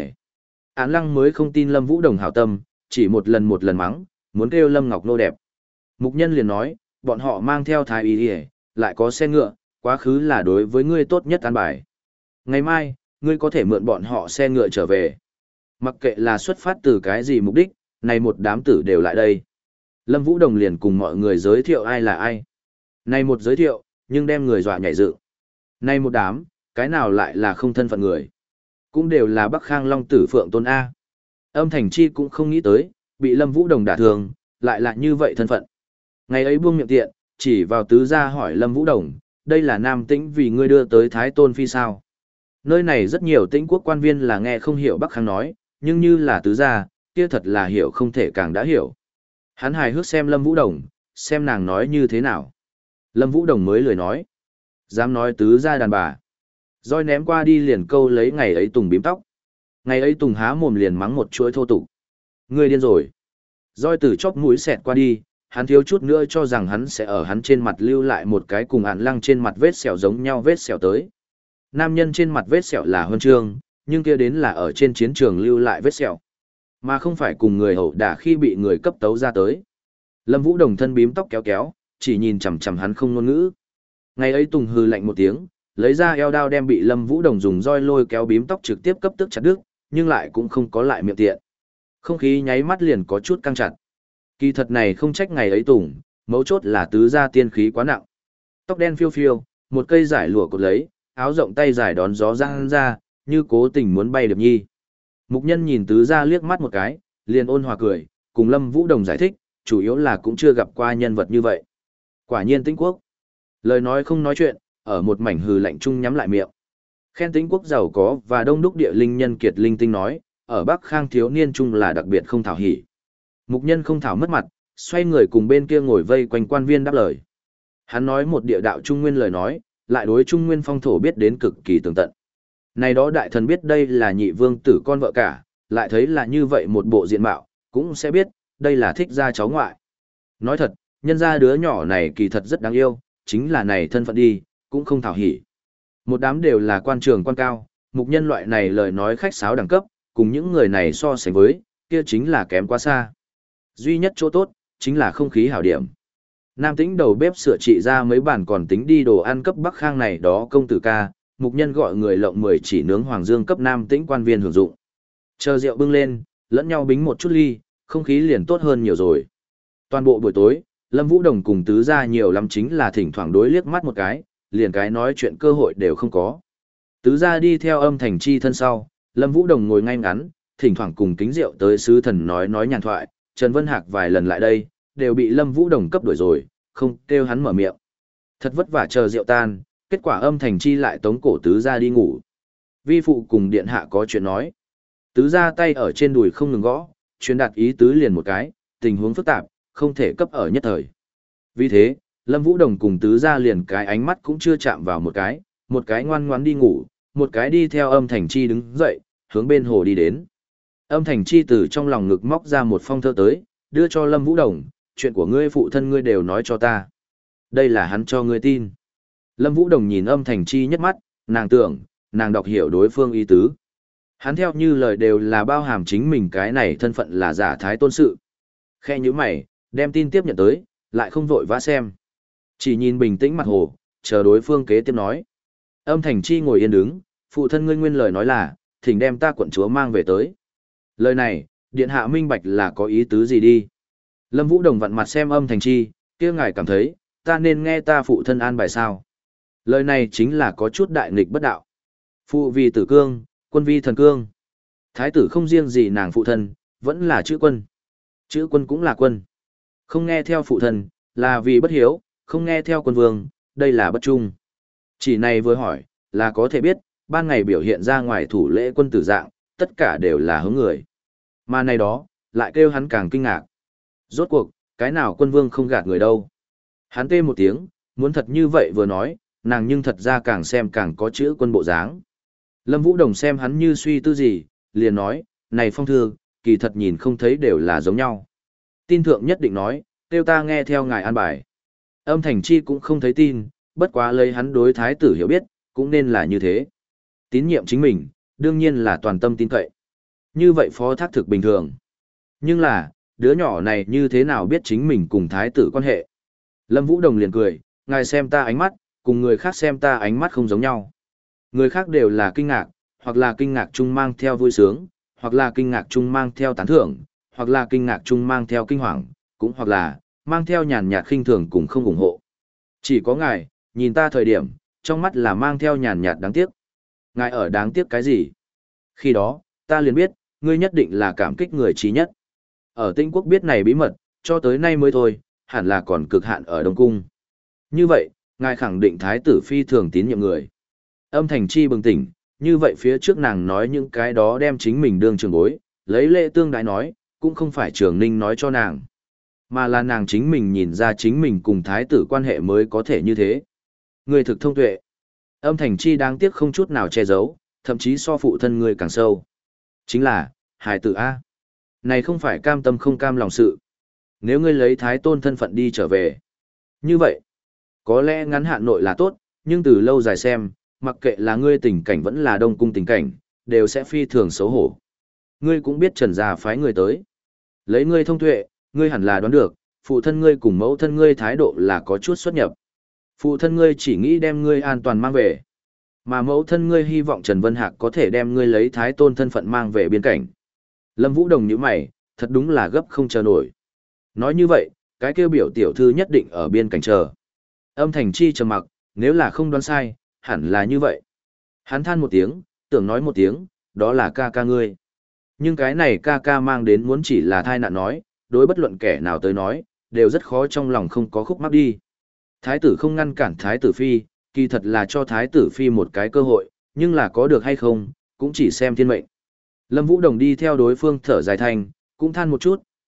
Án Lăng mới không tin Lâm Vũ Đồng hảo tâm, chỉ một lần một lần mắng, muốn kêu Lâm Ngọc Nô đẹp. Mục nhân liền nói, bọn họ mang theo thái y đi, lại có xe ngựa, quá khứ là đối với ngươi tốt nhất an bài. Ngày mai, ngươi có thể mượn bọn họ xe ngựa trở về. Mặc kệ là xuất phát từ cái gì mục đích, này một đám tử đều lại đây. Lâm Vũ Đồng liền cùng mọi người giới thiệu ai là ai. Này một giới thiệu, nhưng đem người dọa nhảy dựng. Này một đám, cái nào lại là không thân phận người. Cũng đều là Bắc Khang Long Tử Phượng Tôn A. Âm Thành Chi cũng không nghĩ tới, bị Lâm Vũ Đồng đả thương, lại là như vậy thân phận. Ngày ấy buông miệng tiện, chỉ vào tứ gia hỏi Lâm Vũ Đồng, đây là Nam Tĩnh vì ngươi đưa tới Thái Tôn Phi sao. Nơi này rất nhiều Tĩnh quốc quan viên là nghe không hiểu Bắc Khang nói, nhưng như là tứ gia, kia thật là hiểu không thể càng đã hiểu. Hắn hài hước xem Lâm Vũ Đồng, xem nàng nói như thế nào. Lâm Vũ Đồng mới lười nói. Dám nói tứ gia đàn bà. Roi ném qua đi liền câu lấy ngày ấy Tùng bím tóc. Ngày ấy Tùng há mồm liền mắng một chuỗi thô tục. Ngươi điên rồi. Roi từ chóp mũi xẹt qua đi, hắn thiếu chút nữa cho rằng hắn sẽ ở hắn trên mặt lưu lại một cái cùng Án Lăng trên mặt vết sẹo giống nhau vết sẹo tới. Nam nhân trên mặt vết sẹo là huân chương, nhưng kia đến là ở trên chiến trường lưu lại vết sẹo, mà không phải cùng người hậu đả khi bị người cấp tấu ra tới. Lâm Vũ Đồng thân bím tóc kéo kéo, chỉ nhìn chằm chằm hắn không ngôn ngữ. Ngày ấy Tùng hừ lạnh một tiếng, lấy ra eo đao đem bị Lâm Vũ Đồng dùng roi lôi kéo bím tóc trực tiếp cấp tức chặt đứt, nhưng lại cũng không có lại miệng tiện. Không khí nháy mắt liền có chút căng chặt. Kỳ thật này không trách ngày ấy Tùng, mấu chốt là tứ gia tiên khí quá nặng. Tóc đen phiêu phiêu, một cây giải lụa cột lấy, áo rộng tay dài đón gió giang ra, như cố tình muốn bay được nhi. Mục nhân nhìn tứ gia liếc mắt một cái, liền ôn hòa cười, cùng Lâm Vũ Đồng giải thích, chủ yếu là cũng chưa gặp qua nhân vật như vậy. Quả nhiên Tĩnh quốc. Lời nói không nói chuyện, ở một mảnh hừ lạnh chung nhắm lại miệng. Khen Tĩnh quốc giàu có và đông đúc địa linh nhân kiệt linh tinh nói, ở Bắc Khang thiếu niên chung là đặc biệt không thảo hỉ. Mục nhân không thảo mất mặt, xoay người cùng bên kia ngồi vây quanh quan viên đáp lời. Hắn nói một địa đạo trung nguyên lời nói, lại đối trung nguyên phong thổ biết đến cực kỳ tường tận. Này đó đại thần biết đây là nhị vương tử con vợ cả, lại thấy là như vậy một bộ diện mạo, cũng sẽ biết, đây là thích gia cháu ngoại. Nói thật, nhân gia đứa nhỏ này kỳ thật rất đáng yêu, chính là này thân phận đi, cũng không thảo hỉ. Một đám đều là quan trường quan cao, mục nhân loại này lời nói khách sáo đẳng cấp, cùng những người này so sánh với, kia chính là kém quá xa. Duy nhất chỗ tốt, chính là không khí hảo điểm. Nam Tĩnh đầu bếp sửa trị ra mấy bản còn tính đi đồ ăn cấp Bắc Khang này đó công tử ca, mục nhân gọi người lộng mười chỉ nướng hoàng dương cấp Nam Tĩnh quan viên hưởng dụng. Chờ rượu bưng lên, lẫn nhau bính một chút ly, không khí liền tốt hơn nhiều rồi. Toàn bộ buổi tối, Lâm Vũ Đồng cùng tứ gia nhiều lắm chính là thỉnh thoảng đối liếc mắt một cái, liền cái nói chuyện cơ hội đều không có. Tứ gia đi theo Âm Thành Chi thân sau, Lâm Vũ Đồng ngồi ngay ngắn, thỉnh thoảng cùng kính rượu tới sứ thần nói nói nhàn thoại, Trần Vân Hạc vài lần lại đây, đều bị Lâm Vũ Đồng cấp đuổi rồi, không kêu hắn mở miệng. Thật vất vả chờ rượu tan, kết quả Âm Thành Chi lại tống cổ tứ gia đi ngủ. Vi phụ cùng điện hạ có chuyện nói. Tứ gia tay ở trên đùi không ngừng gõ, truyền đạt ý tứ liền một cái, tình huống phức tạp, không thể cấp ở nhất thời. Vì thế, Lâm Vũ Đồng cùng tứ gia liền cái ánh mắt cũng chưa chạm vào một cái, một cái ngoan ngoãn đi ngủ, một cái đi theo Âm Thành Chi đứng dậy, hướng bên hồ đi đến. Âm Thành Chi từ trong lòng ngực móc ra một phong thơ tới, đưa cho Lâm Vũ Đồng, chuyện của ngươi phụ thân ngươi đều nói cho ta. Đây là hắn cho ngươi tin. Lâm Vũ Đồng nhìn Âm Thành Chi nhất mắt, nàng tưởng, nàng đọc hiểu đối phương ý tứ. Hắn theo như lời đều là bao hàm chính mình cái này thân phận là giả thái tôn sự. Khe như mày, đem tin tiếp nhận tới, lại không vội vã xem. Chỉ nhìn bình tĩnh mặt hồ, chờ đối phương kế tiếp nói. Âm Thành Chi ngồi yên đứng, phụ thân ngươi nguyên lời nói là, thỉnh đem ta quận chúa mang về tới. Lời này, điện hạ minh bạch là có ý tứ gì đi. Lâm Vũ Đồng vặn mặt xem Âm Thành Chi, kia ngài cảm thấy, ta nên nghe ta phụ thân an bài sao. Lời này chính là có chút đại nghịch bất đạo. Phụ vì tử cương, quân vi thần cương. Thái tử không riêng gì nàng phụ thân, vẫn là chữ quân. Chữ quân cũng là quân. Không nghe theo phụ thân, là vì bất hiếu, không nghe theo quân vương, đây là bất trung. Chỉ này vừa hỏi, là có thể biết, ban ngày biểu hiện ra ngoài thủ lễ quân tử dạng, tất cả đều là hướng người. Mà này đó, lại kêu hắn càng kinh ngạc. Rốt cuộc, cái nào quân vương không gạt người đâu. Hắn tê một tiếng, muốn thật như vậy vừa nói, nàng nhưng thật ra càng xem càng có chữ quân bộ dáng. Lâm Vũ Đồng xem hắn như suy tư gì, liền nói, này phong thư, kỳ thật nhìn không thấy đều là giống nhau. Tin thượng nhất định nói, kêu ta nghe theo ngài an bài. Âm Thành Chi cũng không thấy tin, bất quá lấy hắn đối thái tử hiểu biết, cũng nên là như thế. Tín nhiệm chính mình, đương nhiên là toàn tâm tin cậy. Như vậy phó thác thực bình thường. Nhưng là, đứa nhỏ này như thế nào biết chính mình cùng thái tử quan hệ? Lâm Vũ Đồng liền cười, ngài xem ta ánh mắt, cùng người khác xem ta ánh mắt không giống nhau. Người khác đều là kinh ngạc, hoặc là kinh ngạc chung mang theo vui sướng, hoặc là kinh ngạc chung mang theo tán thưởng, hoặc là kinh ngạc chung mang theo kinh hoàng, cũng hoặc là mang theo nhàn nhạt khinh thường cùng không ủng hộ. Chỉ có ngài, nhìn ta thời điểm, trong mắt là mang theo nhàn nhạt đáng tiếc. Ngài ở đáng tiếc cái gì? Khi đó, ta liền biết, ngươi nhất định là cảm kích người trí nhất. Ở Tĩnh Quốc biết này bí mật, cho tới nay mới thôi, hẳn là còn cực hạn ở Đông Cung. Như vậy, ngài khẳng định thái tử phi thường tín nhiệm người. Âm Thành Chi bừng tỉnh, như vậy phía trước nàng nói những cái đó đem chính mình đương trường bối, lấy lễ tương đái nói, cũng không phải Trường Ninh nói cho nàng, mà là nàng chính mình nhìn ra chính mình cùng thái tử quan hệ mới có thể như thế. Người thực thông tuệ. Âm Thành Chi đáng tiếc không chút nào che giấu, thậm chí so phụ thân người càng sâu. Chính là, hài tử A. Này không phải cam tâm không cam lòng sự. Nếu ngươi lấy thái tôn thân phận đi trở về. Như vậy, có lẽ ngắn hạn nội là tốt, nhưng từ lâu dài xem, mặc kệ là ngươi tình cảnh vẫn là Đông Cung tình cảnh, đều sẽ phi thường xấu hổ. Ngươi cũng biết Trần gia phái người tới. Lấy ngươi thông tuệ, ngươi hẳn là đoán được, phụ thân ngươi cùng mẫu thân ngươi thái độ là có chút xuất nhập. Phụ thân ngươi chỉ nghĩ đem ngươi an toàn mang về, mà mẫu thân ngươi hy vọng Trần Vân Hạc có thể đem ngươi lấy thái tôn thân phận mang về biên cảnh. Lâm Vũ Đồng nhíu mày, thật đúng là gấp không chờ nổi. Nói như vậy, cái kêu biểu tiểu thư nhất định ở biên cảnh chờ. Âm Thành Chi trầm mặc, nếu là không đoán sai, hẳn là như vậy. Hắn than một tiếng, tưởng nói một tiếng, đó là ca ca ngươi. Nhưng cái này ca ca mang đến muốn chỉ là thai nạn nói, đối bất luận kẻ nào tới nói, đều rất khó trong lòng không có khúc mắc đi. Thái tử không ngăn cản thái tử phi, kỳ thật là cho thái tử phi một cái cơ hội, nhưng là có được hay không, cũng chỉ xem thiên mệnh. Lâm Vũ Đồng đi theo đối phương thở dài thanh, cũng than một chút,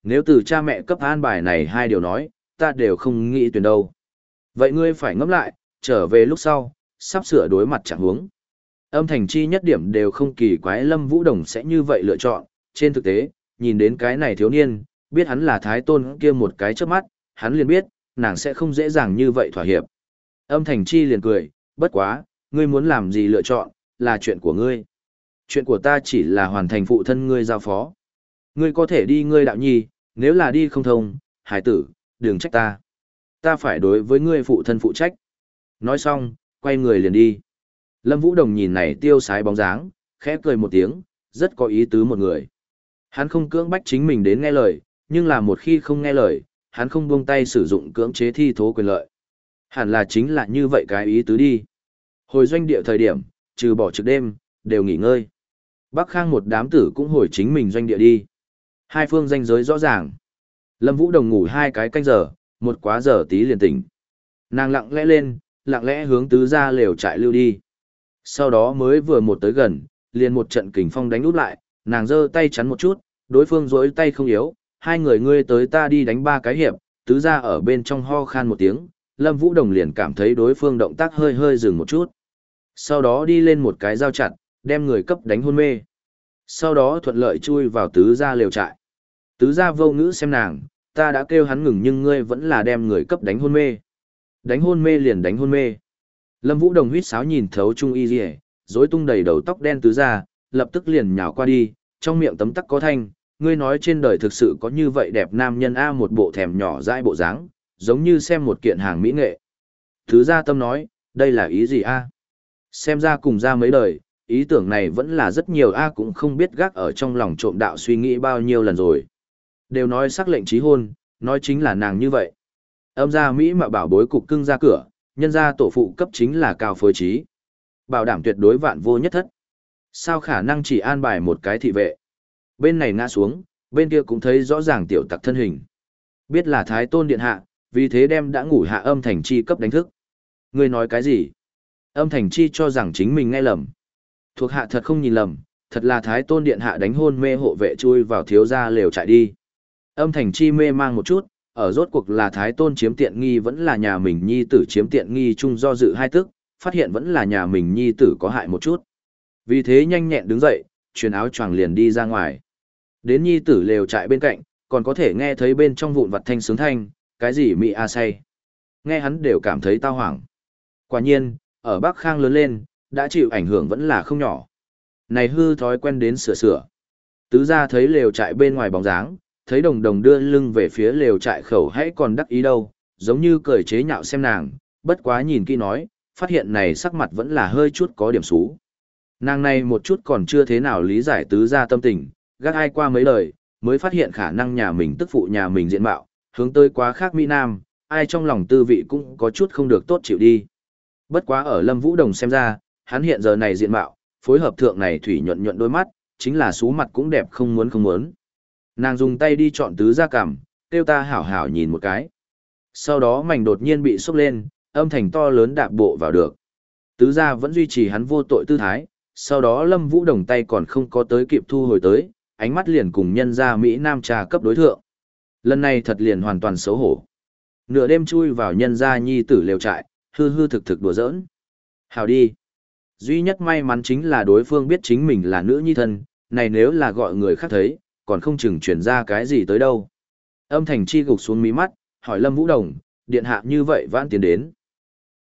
nếu từ cha mẹ cấp an bài này hai điều nói, ta đều không nghĩ tuyển đâu. Vậy ngươi phải ngẫm lại, trở về lúc sau, sắp sửa đối mặt chẳng huống. Âm Thành Chi nhất điểm đều không kỳ quái Lâm Vũ Đồng sẽ như vậy lựa chọn, trên thực tế, nhìn đến cái này thiếu niên, biết hắn là thái tôn kia một cái trước mắt, hắn liền biết, nàng sẽ không dễ dàng như vậy thỏa hiệp. Âm Thành Chi liền cười, bất quá, ngươi muốn làm gì lựa chọn, là chuyện của ngươi. Chuyện của ta chỉ là hoàn thành phụ thân ngươi giao phó. Ngươi có thể đi ngươi đạo nhi, nếu là đi không thông, hải tử, đừng trách ta. Ta phải đối với ngươi phụ thân phụ trách. Nói xong, quay người liền đi. Lâm Vũ Đồng nhìn này tiêu sái bóng dáng, khẽ cười một tiếng, rất có ý tứ một người. Hắn không cưỡng bách chính mình đến nghe lời, nhưng là một khi không nghe lời, hắn không buông tay sử dụng cưỡng chế thi thố quyền lợi. Hẳn là chính là như vậy cái ý tứ đi. Hồi doanh địa thời điểm, trừ bỏ trực đêm, đều nghỉ ngơi. Bắc Khang một đám tử cũng hồi chính mình doanh địa đi. Hai phương ranh giới rõ ràng. Lâm Vũ Đồng ngủ hai cái canh giờ, một quá giờ tí liền tỉnh. Nàng lặng lẽ lên, lặng lẽ hướng tứ gia lều trại lưu đi. Sau đó mới vừa một tới gần, liền một trận kình phong đánh úp lại, nàng giơ tay chắn một chút, đối phương rỗi tay không yếu, hai người ngươi tới ta đi đánh ba cái hiệp, tứ gia ở bên trong ho khan một tiếng, Lâm Vũ Đồng liền cảm thấy đối phương động tác hơi hơi dừng một chút. Sau đó đi lên một cái dao chặt, đem người cấp đánh hôn mê. Sau đó thuận lợi chui vào tứ gia lều trại. Tứ gia vô ngữ xem nàng, ta đã kêu hắn ngừng nhưng ngươi vẫn là đem người cấp đánh hôn mê. Đánh hôn mê liền đánh hôn mê. Lâm Vũ Đồng huýt sáo nhìn thấu trung y rìa, rối tung đầy đầu tóc đen tứ gia, lập tức liền nhào qua đi, trong miệng tấm tắc có thanh, ngươi nói trên đời thực sự có như vậy đẹp nam nhân a một bộ thèm nhỏ dãi bộ dáng, giống như xem một kiện hàng mỹ nghệ. Tứ gia tâm nói, đây là ý gì a? Xem ra cùng ra mấy đời, ý tưởng này vẫn là rất nhiều a cũng không biết gác ở trong lòng trộm đạo suy nghĩ bao nhiêu lần rồi. Đều nói sắc lệnh trí hôn, nói chính là nàng như vậy. Âm gia Mỹ mà bảo bối cục cưng ra cửa, nhân gia tổ phụ cấp chính là cao phối trí. Bảo đảm tuyệt đối vạn vô nhất thất. Sao khả năng chỉ an bài một cái thị vệ? Bên này ngã xuống, bên kia cũng thấy rõ ràng tiểu tặc thân hình. Biết là Thái Tôn Điện Hạ, vì thế đem đã ngủ hạ Âm Thành Chi cấp đánh thức. Ngươi nói cái gì? Âm Thành Chi cho rằng chính mình nghe lầm. Thuộc hạ thật không nhìn lầm, thật là Thái Tôn Điện Hạ đánh hôn mê hộ vệ chui vào thiếu gia lều chạy đi. Âm Thành Chi mê mang một chút, ở rốt cuộc là Thái Tôn chiếm tiện nghi vẫn là nhà mình nhi tử chiếm tiện nghi chung do dự hai tức, phát hiện vẫn là nhà mình nhi tử có hại một chút. Vì thế nhanh nhẹn đứng dậy, truyền áo choàng liền đi ra ngoài. Đến nhi tử lều trại bên cạnh, còn có thể nghe thấy bên trong vụn vặt thanh sướng thanh, cái gì mị a say. Nghe hắn đều cảm thấy tao hoảng. Quả nhiên, ở Bắc Khang lớn lên, đã chịu ảnh hưởng vẫn là không nhỏ. Này hư thói quen đến sửa sửa. Tứ gia thấy lều trại bên ngoài bóng dáng, thấy đồng đồng đưa lưng về phía lều trại khẩu hãy còn đắc ý đâu, giống như cười chế nhạo xem nàng, bất quá nhìn kỹ nói, phát hiện này sắc mặt vẫn là hơi chút có điểm xú. Nàng này một chút còn chưa thế nào lý giải tứ gia tâm tình, gác ai qua mấy lời, mới phát hiện khả năng nhà mình tức phụ nhà mình diện mạo, hướng tới quá khác Mỹ Nam, ai trong lòng tư vị cũng có chút không được tốt chịu đi. Bất quá ở Lâm Vũ Đồng xem ra, hắn hiện giờ này diện mạo, phối hợp thượng này thủy nhuận nhuận đôi mắt, chính là xú mặt cũng đẹp không muốn không muốn. Nàng dùng tay đi chọn tứ gia cằm, kêu ta hảo hảo nhìn một cái. Sau đó mảnh đột nhiên bị sốc lên, âm thanh to lớn đạp bộ vào được. Tứ gia vẫn duy trì hắn vô tội tư thái, sau đó Lâm Vũ Đồng tay còn không có tới kịp thu hồi tới, ánh mắt liền cùng nhân gia Mỹ Nam trà cấp đối thượng. Lần này thật liền hoàn toàn xấu hổ. Nửa đêm chui vào nhân gia nhi tử lều trại, hư hư thực thực đùa giỡn. Hảo đi. Duy nhất may mắn chính là đối phương biết chính mình là nữ nhi thân, này nếu là gọi người khác thấy, còn không chừng chuyển ra cái gì tới đâu. Âm Thành Chi gục xuống mí mắt, hỏi Lâm Vũ Đồng, điện hạ như vậy vãn tiến đến.